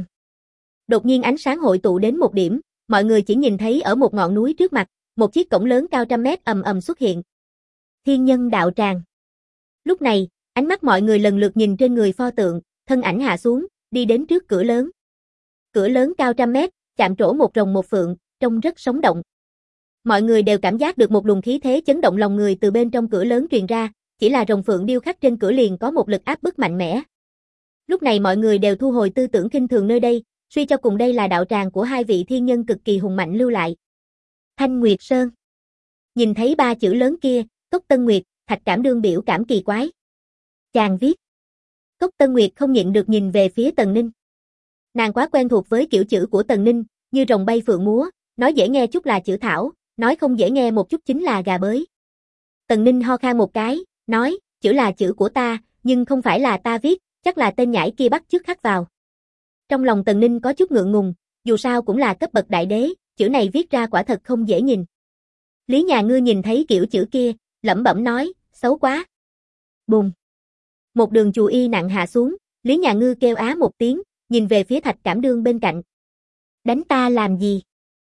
Đột nhiên ánh sáng hội tụ đến một điểm, mọi người chỉ nhìn thấy ở một ngọn núi trước mặt, một chiếc cổng lớn cao trăm mét ầm ầm xuất hiện. Thiên Nhân Đạo Tràng. Lúc này, ánh mắt mọi người lần lượt nhìn trên người pho tượng, thân ảnh hạ xuống, đi đến trước cửa lớn. Cửa lớn cao trăm mét, chạm trổ một rồng một phượng, trông rất sống động. Mọi người đều cảm giác được một luồng khí thế chấn động lòng người từ bên trong cửa lớn truyền ra, chỉ là rồng phượng điêu khắc trên cửa liền có một lực áp bức mạnh mẽ. Lúc này mọi người đều thu hồi tư tưởng khinh thường nơi đây, suy cho cùng đây là đạo tràng của hai vị thiên nhân cực kỳ hùng mạnh lưu lại. Thanh Nguyệt Sơn. Nhìn thấy ba chữ lớn kia, Cốc Tân Nguyệt, Thạch Cảm Đương biểu cảm kỳ quái. Chàng viết. Cốc Tân Nguyệt không nhịn được nhìn về phía Tần Ninh. Nàng quá quen thuộc với kiểu chữ của Tần Ninh, như rồng bay phượng múa, nói dễ nghe chút là chữ thảo, nói không dễ nghe một chút chính là gà bới. Tần Ninh ho khan một cái, nói, chữ là chữ của ta, nhưng không phải là ta viết, chắc là tên nhãi kia bắt chước khắc vào. Trong lòng Tần Ninh có chút ngượng ngùng, dù sao cũng là cấp bậc đại đế, chữ này viết ra quả thật không dễ nhìn. Lý Nhàn Ngư nhìn thấy kiểu chữ kia, lẩm bẩm nói, xấu quá. Bùm. Một đường chù y nặng hạ xuống, Lý Nhàn Ngư kêu á một tiếng, nhìn về phía Thạch Cảm Đương bên cạnh. Đánh ta làm gì?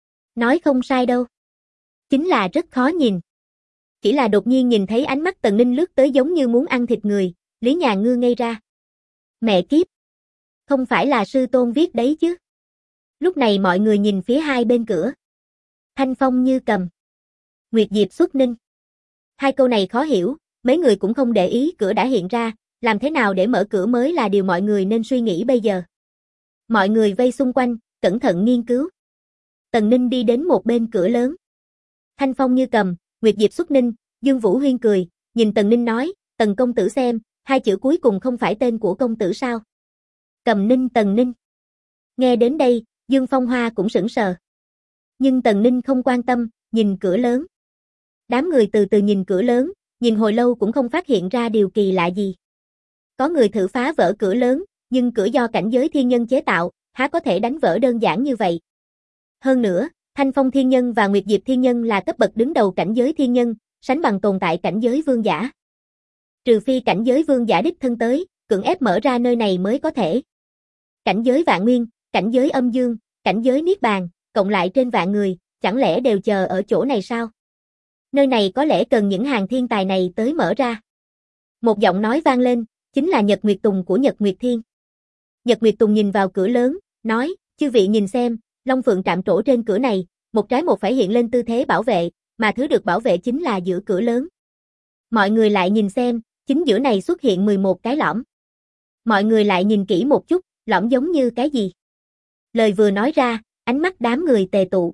Nói không sai đâu. Chính là rất khó nhìn. Chỉ là đột nhiên nhìn thấy ánh mắt Tần Ninh lướt tới giống như muốn ăn thịt người, Lý Nhàn Ngư ngây ra. Mẹ kiếp. Không phải là sư tôn viết đấy chứ. Lúc này mọi người nhìn phía hai bên cửa. Thanh phong như cầm. Nguyệt diệp xuất ninh. Hai câu này khó hiểu, mấy người cũng không để ý, cửa đã hiện ra, làm thế nào để mở cửa mới là điều mọi người nên suy nghĩ bây giờ. Mọi người vây xung quanh, cẩn thận nghiên cứu. Tần Ninh đi đến một bên cửa lớn. Thanh phong như cầm, Nguyệt diệp xuất ninh, Dương Vũ Huyên cười, nhìn Tần Ninh nói, Tần công tử xem, hai chữ cuối cùng không phải tên của công tử sao? Cầm Ninh Tần Ninh. Nghe đến đây, Dương Phong Hoa cũng sững sờ. Nhưng Tần Ninh không quan tâm, nhìn cửa lớn. Đám người từ từ nhìn cửa lớn, nhìn hồi lâu cũng không phát hiện ra điều kỳ lạ gì. Có người thử phá vỡ cửa lớn, nhưng cửa do cảnh giới thiên nhân chế tạo, há có thể đánh vỡ đơn giản như vậy. Hơn nữa, Thanh Phong Thiên Nhân và Nguyệt Diệp Thiên Nhân là cấp bậc đứng đầu cảnh giới thiên nhân, sánh bằng tồn tại cảnh giới vương giả. Trừ phi cảnh giới vương giả đích thân tới, cưỡng ép mở ra nơi này mới có thể. Cảnh giới vạn nguyên, cảnh giới âm dương, cảnh giới niết bàn, cộng lại trên vạn người, chẳng lẽ đều chờ ở chỗ này sao? Nơi này có lẽ cần những hàng thiên tài này tới mở ra. Một giọng nói vang lên, chính là Nhật Nguyệt Tùng của Nhật Nguyệt Thiên. Nhật Nguyệt Tùng nhìn vào cửa lớn, nói, chư vị nhìn xem, Long Phượng trạm trổ trên cửa này, một trái một phải hiện lên tư thế bảo vệ, mà thứ được bảo vệ chính là giữa cửa lớn. Mọi người lại nhìn xem, chính giữa này xuất hiện 11 cái lõm. Mọi người lại nhìn kỹ một chút, lõm giống như cái gì? Lời vừa nói ra, ánh mắt đám người tề tụ.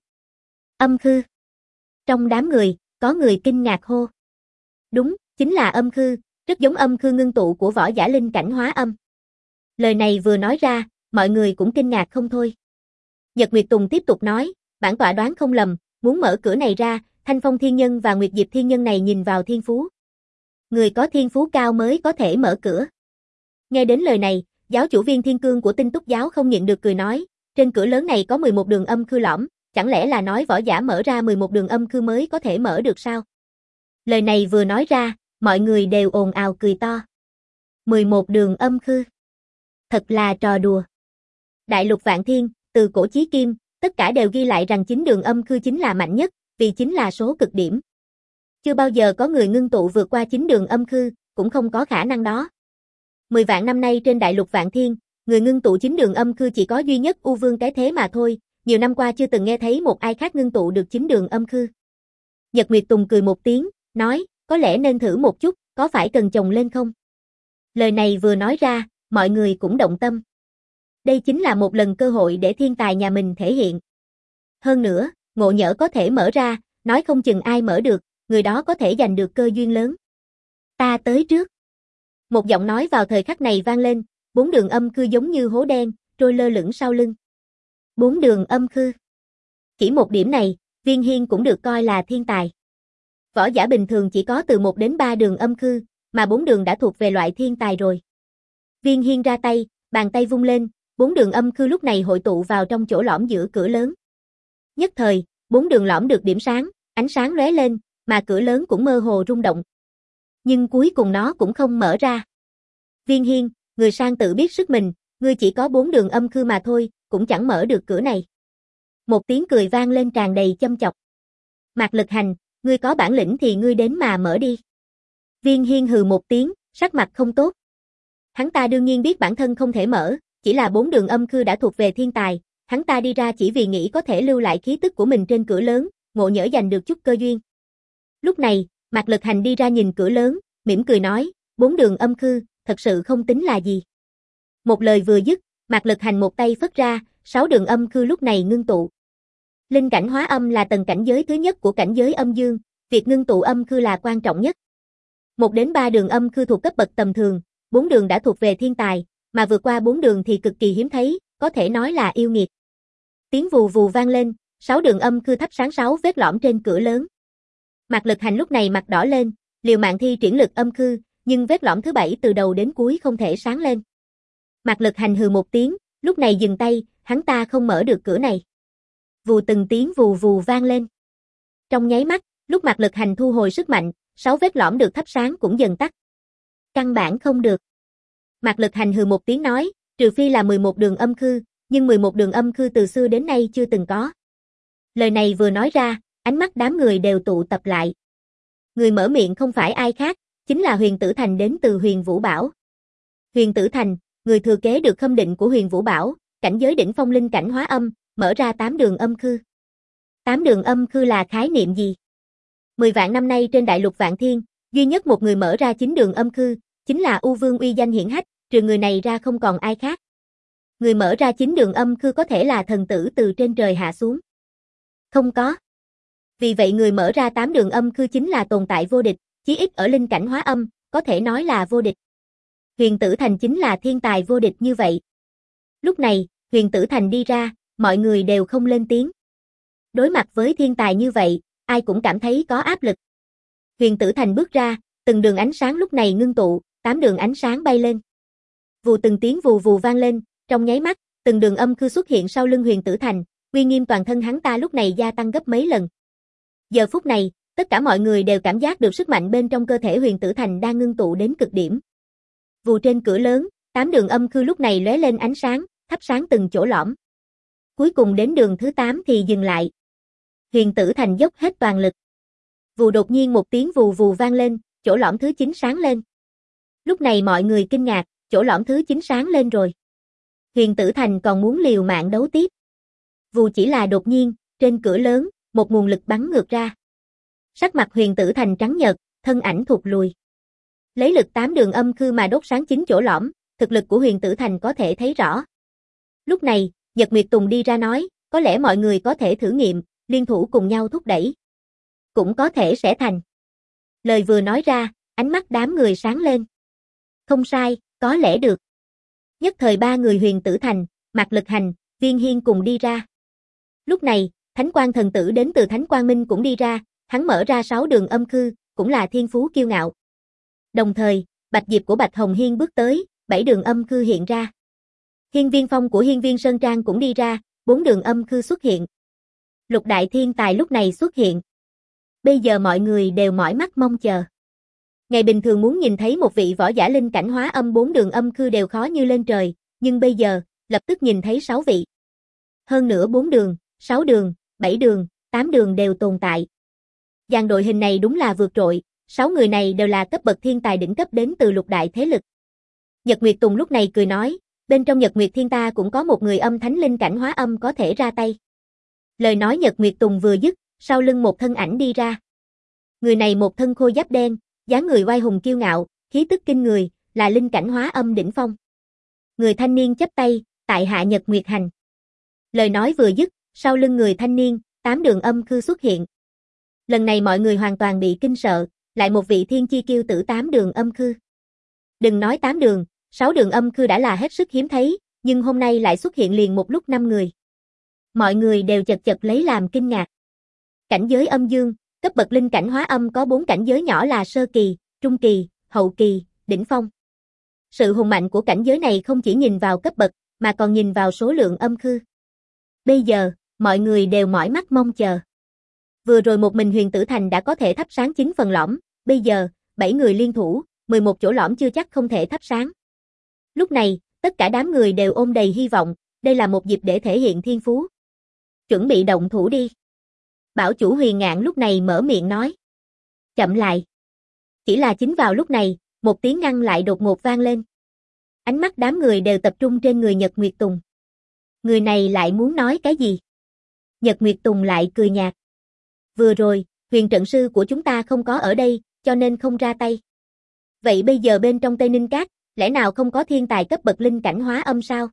Âm khư. Trong đám người, có người kinh ngạc hô. Đúng, chính là âm khư, rất giống âm khư ngưng tụ của võ giả linh cảnh hóa âm. Lời này vừa nói ra, mọi người cũng kinh ngạc không thôi. Nhật Nguyệt Tùng tiếp tục nói, bản tọa đoán không lầm, muốn mở cửa này ra, Thanh Phong Thiên Nhân và Nguyệt Diệp Thiên Nhân này nhìn vào thiên phú. Người có thiên phú cao mới có thể mở cửa. Nghe đến lời này, giáo chủ Viên Thiên Cương của Tinh Túc giáo không nhịn được cười nói, trên cửa lớn này có 11 đường âm khư lõm, chẳng lẽ là nói võ giả mở ra 11 đường âm khư mới có thể mở được sao? Lời này vừa nói ra, mọi người đều ồn ào cười to. 11 đường âm khư. Thật là trò đùa. Đại lục vạn thiên, từ cổ chí kim, tất cả đều ghi lại rằng 9 đường âm khư chính là mạnh nhất, vì chính là số cực điểm. Chưa bao giờ có người ngưng tụ vượt qua 9 đường âm khư, cũng không có khả năng đó. 10 vạn năm nay trên đại lục vạn thiên, người ngưng tụ 9 đường âm khư chỉ có duy nhất U Vương cái thế mà thôi, nhiều năm qua chưa từng nghe thấy một ai khác ngưng tụ được 9 đường âm khư. Nhật Nguyệt Tùng cười một tiếng, nói, có lẽ nên thử một chút, có phải cần chồng lên không? Lời này vừa nói ra, mọi người cũng động tâm. Đây chính là một lần cơ hội để thiên tài nhà mình thể hiện. Hơn nữa, ngộ nhỡ có thể mở ra, nói không chừng ai mở được, người đó có thể giành được cơ duyên lớn. Ta tới trước. Một giọng nói vào thời khắc này vang lên, 4 đường âm khư giống như hố đen, trôi lơ lửng sau lưng. 4 đường âm khư. Chỉ một điểm này, Viên Hiên cũng được coi là thiên tài. Võ giả bình thường chỉ có từ 1 đến 3 đường âm khư, mà 4 đường đã thuộc về loại thiên tài rồi. Viên Hiên ra tay, bàn tay vung lên, 4 đường âm khư lúc này hội tụ vào trong chỗ lõm giữa cửa lớn. Nhất thời, 4 đường lõm được điểm sáng, ánh sáng lóe lên, mà cửa lớn cũng mơ hồ rung động. Nhưng cuối cùng nó cũng không mở ra. Viên Hiên, người sang tự biết sức mình, ngươi chỉ có 4 đường âm khư mà thôi, cũng chẳng mở được cửa này. Một tiếng cười vang lên tràn đầy châm chọc. Mạc Lực Hành, ngươi có bản lĩnh thì ngươi đến mà mở đi. Viên Hiên hừ một tiếng, sắc mặt không tốt. Hắn ta đương nhiên biết bản thân không thể mở, chỉ là 4 đường âm khư đã thuộc về thiên tài, hắn ta đi ra chỉ vì nghĩ có thể lưu lại khí tức của mình trên cửa lớn, ngộ nhỡ giành được chút cơ duyên. Lúc này, Mạc Lực Hành đi ra nhìn cửa lớn, mỉm cười nói, 4 đường âm khư, thật sự không tính là gì. Một lời vừa dứt, Mạc Lực Hành một tay phất ra, 6 đường âm khư lúc này ngưng tụ. Linh cảnh hóa âm là tầng cảnh giới thứ nhất của cảnh giới âm dương, việc ngưng tụ âm khư là quan trọng nhất. 1 đến 3 đường âm khư thuộc cấp bậc tầm thường, 4 đường đã thuộc về thiên tài, mà vượt qua 4 đường thì cực kỳ hiếm thấy, có thể nói là yêu nghiệt. Tiếng vù vù vang lên, 6 đường âm khư thắp sáng 6 vết lõm trên cửa lớn. Mạc Lực Hành lúc này mặt đỏ lên, liều mạng thi triển lực âm khư, nhưng vết lõm thứ 7 từ đầu đến cuối không thể sáng lên. Mạc Lực Hành hừ một tiếng, lúc này dừng tay, hắn ta không mở được cửa này. Vù từng tiếng vù vù vang lên. Trong nháy mắt, lúc Mạc Lực Hành thu hồi sức mạnh, 6 vết lõm được thắp sáng cũng dần tắt. Căn bản không được. Mạc Lực Hành hừ một tiếng nói, trừ phi là 11 đường âm khư, nhưng 11 đường âm khư từ xưa đến nay chưa từng có. Lời này vừa nói ra, ánh mắt đám người đều tụ tập lại. Người mở miệng không phải ai khác, chính là Huyền Tử Thành đến từ Huyền Vũ Bảo. Huyền Tử Thành, người thừa kế được khâm định của Huyền Vũ Bảo, cảnh giới đỉnh phong linh cảnh hóa âm, mở ra 8 đường âm khư. 8 đường âm khư là khái niệm gì? 10 vạn năm nay trên đại lục Vạn Thiên, duy nhất một người mở ra 9 đường âm khư, chính là U Vương uy danh hiển hách, trừ người này ra không còn ai khác. Người mở ra 9 đường âm khư có thể là thần tử từ trên trời hạ xuống. Không có. Vì vậy người mở ra 8 đường âm khư chính là tồn tại vô địch, chí ít ở linh cảnh hóa âm, có thể nói là vô địch. Huyền Tử Thành chính là thiên tài vô địch như vậy. Lúc này, Huyền Tử Thành đi ra, mọi người đều không lên tiếng. Đối mặt với thiên tài như vậy, ai cũng cảm thấy có áp lực. Huyền Tử Thành bước ra, từng đường ánh sáng lúc này ngưng tụ, 8 đường ánh sáng bay lên. Vù từng tiếng vù vù vang lên, trong nháy mắt, từng đường âm khư xuất hiện sau lưng Huyền Tử Thành, uy nghiêm toàn thân hắn ta lúc này gia tăng gấp mấy lần. Giờ phút này, tất cả mọi người đều cảm giác được sức mạnh bên trong cơ thể Huyền Tử Thành đang ngưng tụ đến cực điểm. Vù trên cửa lớn, 8 đường âm khư lúc này lóe lên ánh sáng, thắp sáng từng chỗ lõm. Cuối cùng đến đường thứ 8 thì dừng lại. Huyền Tử Thành dốc hết toàn lực. Vù đột nhiên một tiếng vù vù vang lên, chỗ lõm thứ 9 sáng lên. Lúc này mọi người kinh ngạc, chỗ lõm thứ 9 sáng lên rồi. Huyền Tử Thành còn muốn liều mạng đấu tiếp. Vù chỉ là đột nhiên, trên cửa lớn, một nguồn lực bắn ngược ra. Sắc mặt Huyền Tử Thành trắng nhợt, thân ảnh thụt lùi. Lấy lực 8 đường âm khư mà đốt sáng 9 chỗ lõm, thực lực của Huyền Tử Thành có thể thấy rõ. Lúc này, Nhật Nguyệt Tùng đi ra nói, có lẽ mọi người có thể thử nghiệm, liên thủ cùng nhau thúc đẩy. Cũng có thể sẽ thành. Lời vừa nói ra, ánh mắt đám người sáng lên. Không sai, có lẽ được. Nhất thời 3 người Huyền Tử Thành, Mạc Lực Hành, Viên Hiên cùng đi ra. Lúc này, Thánh Quang thần tử đến từ Thánh Quang Minh cũng đi ra, hắn mở ra 6 đường âm khư, cũng là thiên phú kiêu ngạo. Đồng thời, Bạch Diệp của Bạch Hồng Hiên bước tới, 7 đường âm khư hiện ra. Hiên Viên Phong của Hiên Viên Sơn Trang cũng đi ra, 4 đường âm khư xuất hiện. Lục đại thiên tài lúc này xuất hiện. Bây giờ mọi người đều mỏi mắt mong chờ. Ngày bình thường muốn nhìn thấy một vị võ giả linh cảnh hóa âm 4 đường âm khư đều khó như lên trời, nhưng bây giờ, lập tức nhìn thấy 6 vị. Hơn nữa 4 đường, 6 đường, 7 đường, 8 đường đều tồn tại. Dàn đội hình này đúng là vượt trội, 6 người này đều là cấp bậc thiên tài đỉnh cấp đến từ lục đại thế lực. Nhật Nguyệt Tùng lúc này cười nói, bên trong Nhật Nguyệt Thiên ta cũng có một người âm thánh linh cảnh hóa âm có thể ra tay. Lời nói Nhật Nguyệt Tùng vừa dứt, sau lưng một thân ảnh đi ra. Người này một thân khôi giáp đen, dáng người oai hùng kiêu ngạo, khí tức kinh người, là linh cảnh hóa âm đỉnh phong. Người thanh niên chắp tay, tại hạ Nhật Nguyệt Hành. Lời nói vừa dứt, sau lưng người thanh niên, 8 đường âm khư xuất hiện. Lần này mọi người hoàn toàn bị kinh sợ, lại một vị thiên chi kiêu tử 8 đường âm khư. Đừng nói 8 đường, 6 đường âm khư đã là hết sức hiếm thấy, nhưng hôm nay lại xuất hiện liền một lúc 5 người. Mọi người đều chật chật lấy làm kinh ngạc. Cảnh giới âm dương, cấp bậc linh cảnh hóa âm có 4 cảnh giới nhỏ là sơ kỳ, trung kỳ, hậu kỳ, đỉnh phong. Sự hùng mạnh của cảnh giới này không chỉ nhìn vào cấp bậc, mà còn nhìn vào số lượng âm khư. Bây giờ, mọi người đều mỏi mắt mong chờ. Vừa rồi một mình Huyền Tử Thành đã có thể thắp sáng 9 phần lõm, bây giờ, 7 người liên thủ, 11 chỗ lõm chưa chắc không thể thắp sáng. Lúc này, tất cả đám người đều ôm đầy hy vọng, đây là một dịp để thể hiện thiên phú. Chuẩn bị động thủ đi. Bảo chủ Huyền Ngạn lúc này mở miệng nói. Chậm lại. Chỉ là chính vào lúc này, một tiếng ngăn lại đột ngột vang lên. Ánh mắt đám người đều tập trung trên người Nhật Nguyệt Tùng. Người này lại muốn nói cái gì? Nhật Nguyệt Tùng lại cười nhạt. Vừa rồi, huyền trận sư của chúng ta không có ở đây, cho nên không ra tay. Vậy bây giờ bên trong Tây Ninh Các, lẽ nào không có thiên tài cấp bậc linh cảnh hóa âm sao?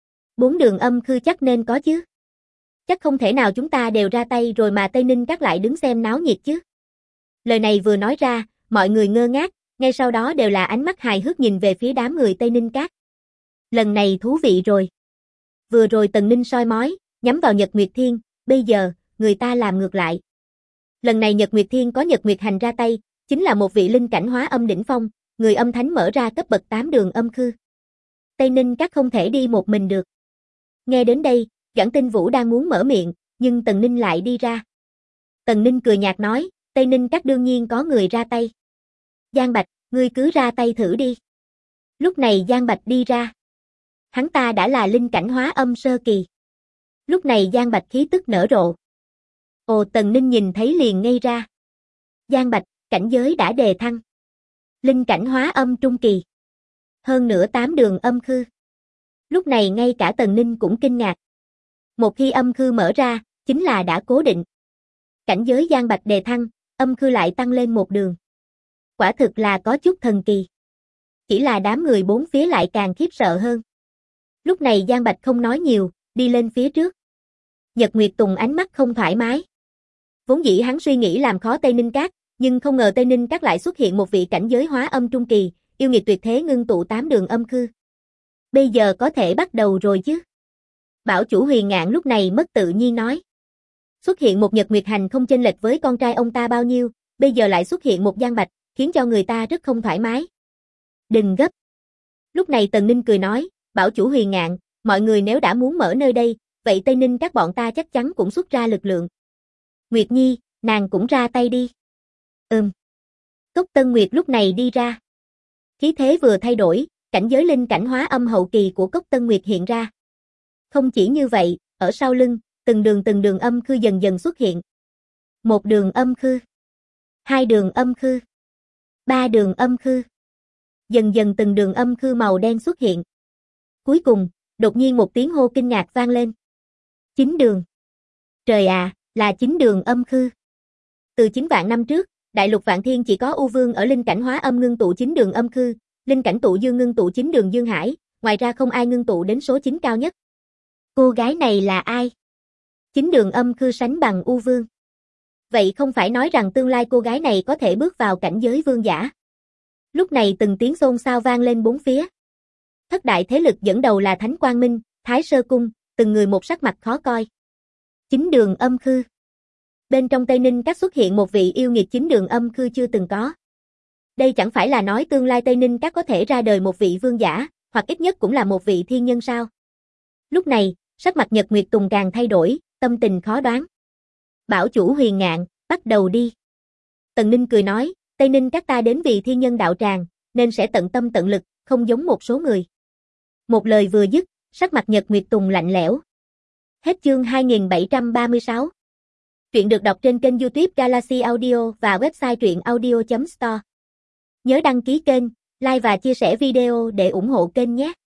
4 đường âm khư chắc nên có chứ. Chắc không thể nào chúng ta đều ra tay rồi mà Tây Ninh Các lại đứng xem náo nhiệt chứ. Lời này vừa nói ra, mọi người ngơ ngác, ngay sau đó đều là ánh mắt hài hước nhìn về phía đám người Tây Ninh Các. Lần này thú vị rồi. Vừa rồi Tần Ninh soi mói, nhắm vào Nhật Nguyệt Thiên, bây giờ, người ta làm ngược lại. Lần này Nhật Nguyệt Thiên có Nhật Nguyệt Hành ra tay, chính là một vị linh cảnh hóa âm đỉnh phong, người âm thánh mở ra cấp bậc 8 đường âm khư. Tây Ninh Các không thể đi một mình được. Nghe đến đây, Doãn Tinh Vũ đang muốn mở miệng, nhưng Tần Ninh lại đi ra. Tần Ninh cười nhạt nói, Tây Ninh Các đương nhiên có người ra tay. Giang Bạch, ngươi cứ ra tay thử đi. Lúc này Giang Bạch đi ra. Hắn ta đã là linh cảnh hóa âm sơ kỳ. Lúc này Giang Bạch khí tức nở rộ. Ồ, Tần Ninh nhìn thấy liền ngây ra. Giang Bạch, cảnh giới đã đề thăng. Linh cảnh hóa âm trung kỳ. Hơn nữa 8 đường âm khư. Lúc này ngay cả Tần Ninh cũng kinh ngạc. Một khi âm khư mở ra, chính là đã cố định. Cảnh giới Giang Bạch đề thăng, âm khư lại tăng lên một đường. Quả thực là có chút thần kỳ. Chỉ là đám người bốn phía lại càng khiếp sợ hơn. Lúc này Giang Bạch không nói nhiều, đi lên phía trước. Nhật Nguyệt Tùng ánh mắt không thoải mái. Vốn dĩ hắn suy nghĩ làm khó Tây Ninh Các, nhưng không ngờ Tây Ninh Các lại xuất hiện một vị cảnh giới hóa âm trung kỳ, yêu nghiệt tuyệt thế ngưng tụ 8 đường âm khư. Bây giờ có thể bắt đầu rồi chứ? Bảo chủ Huyền Ngạn lúc này mất tự nhiên nói. Xuất hiện một Nhật Nguyệt Hành không chênh lệch với con trai ông ta bao nhiêu, bây giờ lại xuất hiện một Giang Bạch, khiến cho người ta rất không thoải mái. Đừng gấp. Lúc này Tần Ninh cười nói, bảo chủ Huyền Ngạn, mọi người nếu đã muốn mở nơi đây, vậy Tây Ninh Các bọn ta chắc chắn cũng xuất ra lực lượng. Nguyệt Nhi, nàng cũng ra tay đi. Cốc Tân Nguyệt lúc này đi ra. Khí thế vừa thay đổi, cảnh giới linh cảnh hóa âm hậu kỳ của Cốc Tân Nguyệt hiện ra. Không chỉ như vậy, ở sau lưng, từng đường âm khư dần dần xuất hiện. 1 đường âm khư, 2 đường âm khư, 3 đường âm khư. Dần dần từng đường âm khư màu đen xuất hiện. Cuối cùng, đột nhiên một tiếng hô kinh ngạc vang lên. 9 đường. Trời à, là 9 đường âm khư. Từ 9 vạn năm trước, Đại Lục Vạn Thiên chỉ có U Vương ở linh cảnh hóa âm ngưng tụ 9 đường âm khư, linh cảnh tụ dương ngưng tụ 9 đường dương hải, ngoài ra không ai ngưng tụ đến số 9 cao nhất. Cô gái này là ai? 9 đường âm khư sánh bằng U Vương. Vậy không phải nói rằng tương lai cô gái này có thể bước vào cảnh giới vương giả. Lúc này từng tiếng xôn xao vang lên bốn phía. Thất đại thế lực dẫn đầu là Thánh Quang Minh, Thái Sơ Cung, từng người một sắc mặt khó coi. 9 đường âm khư. Bên trong Tây Ninh Các xuất hiện một vị yêu nghiệt 9 đường âm khư chưa từng có. Đây chẳng phải là nói tương lai Tây Ninh Các có thể ra đời một vị vương giả, hoặc ít nhất cũng là một vị thiên nhân sao? Lúc này, sắc mặt Nhật Nguyệt Tùng càng thay đổi, tâm tình khó đoán. Bảo chủ Huyền Ngạn, bắt đầu đi. Tần Ninh cười nói, Tây Ninh Các ta đến vì thiên nhân đạo tràng, nên sẽ tận tâm tận lực, không giống một số người. Một lời vừa dứt, sắc mặt Nhật Nguyệt Tùng lạnh lẽo. Hết chương 2736. Truyện được đọc trên kênh YouTube Galaxy Audio và website truyệnaudio.store. Nhớ đăng ký kênh, like và chia sẻ video để ủng hộ kênh nhé.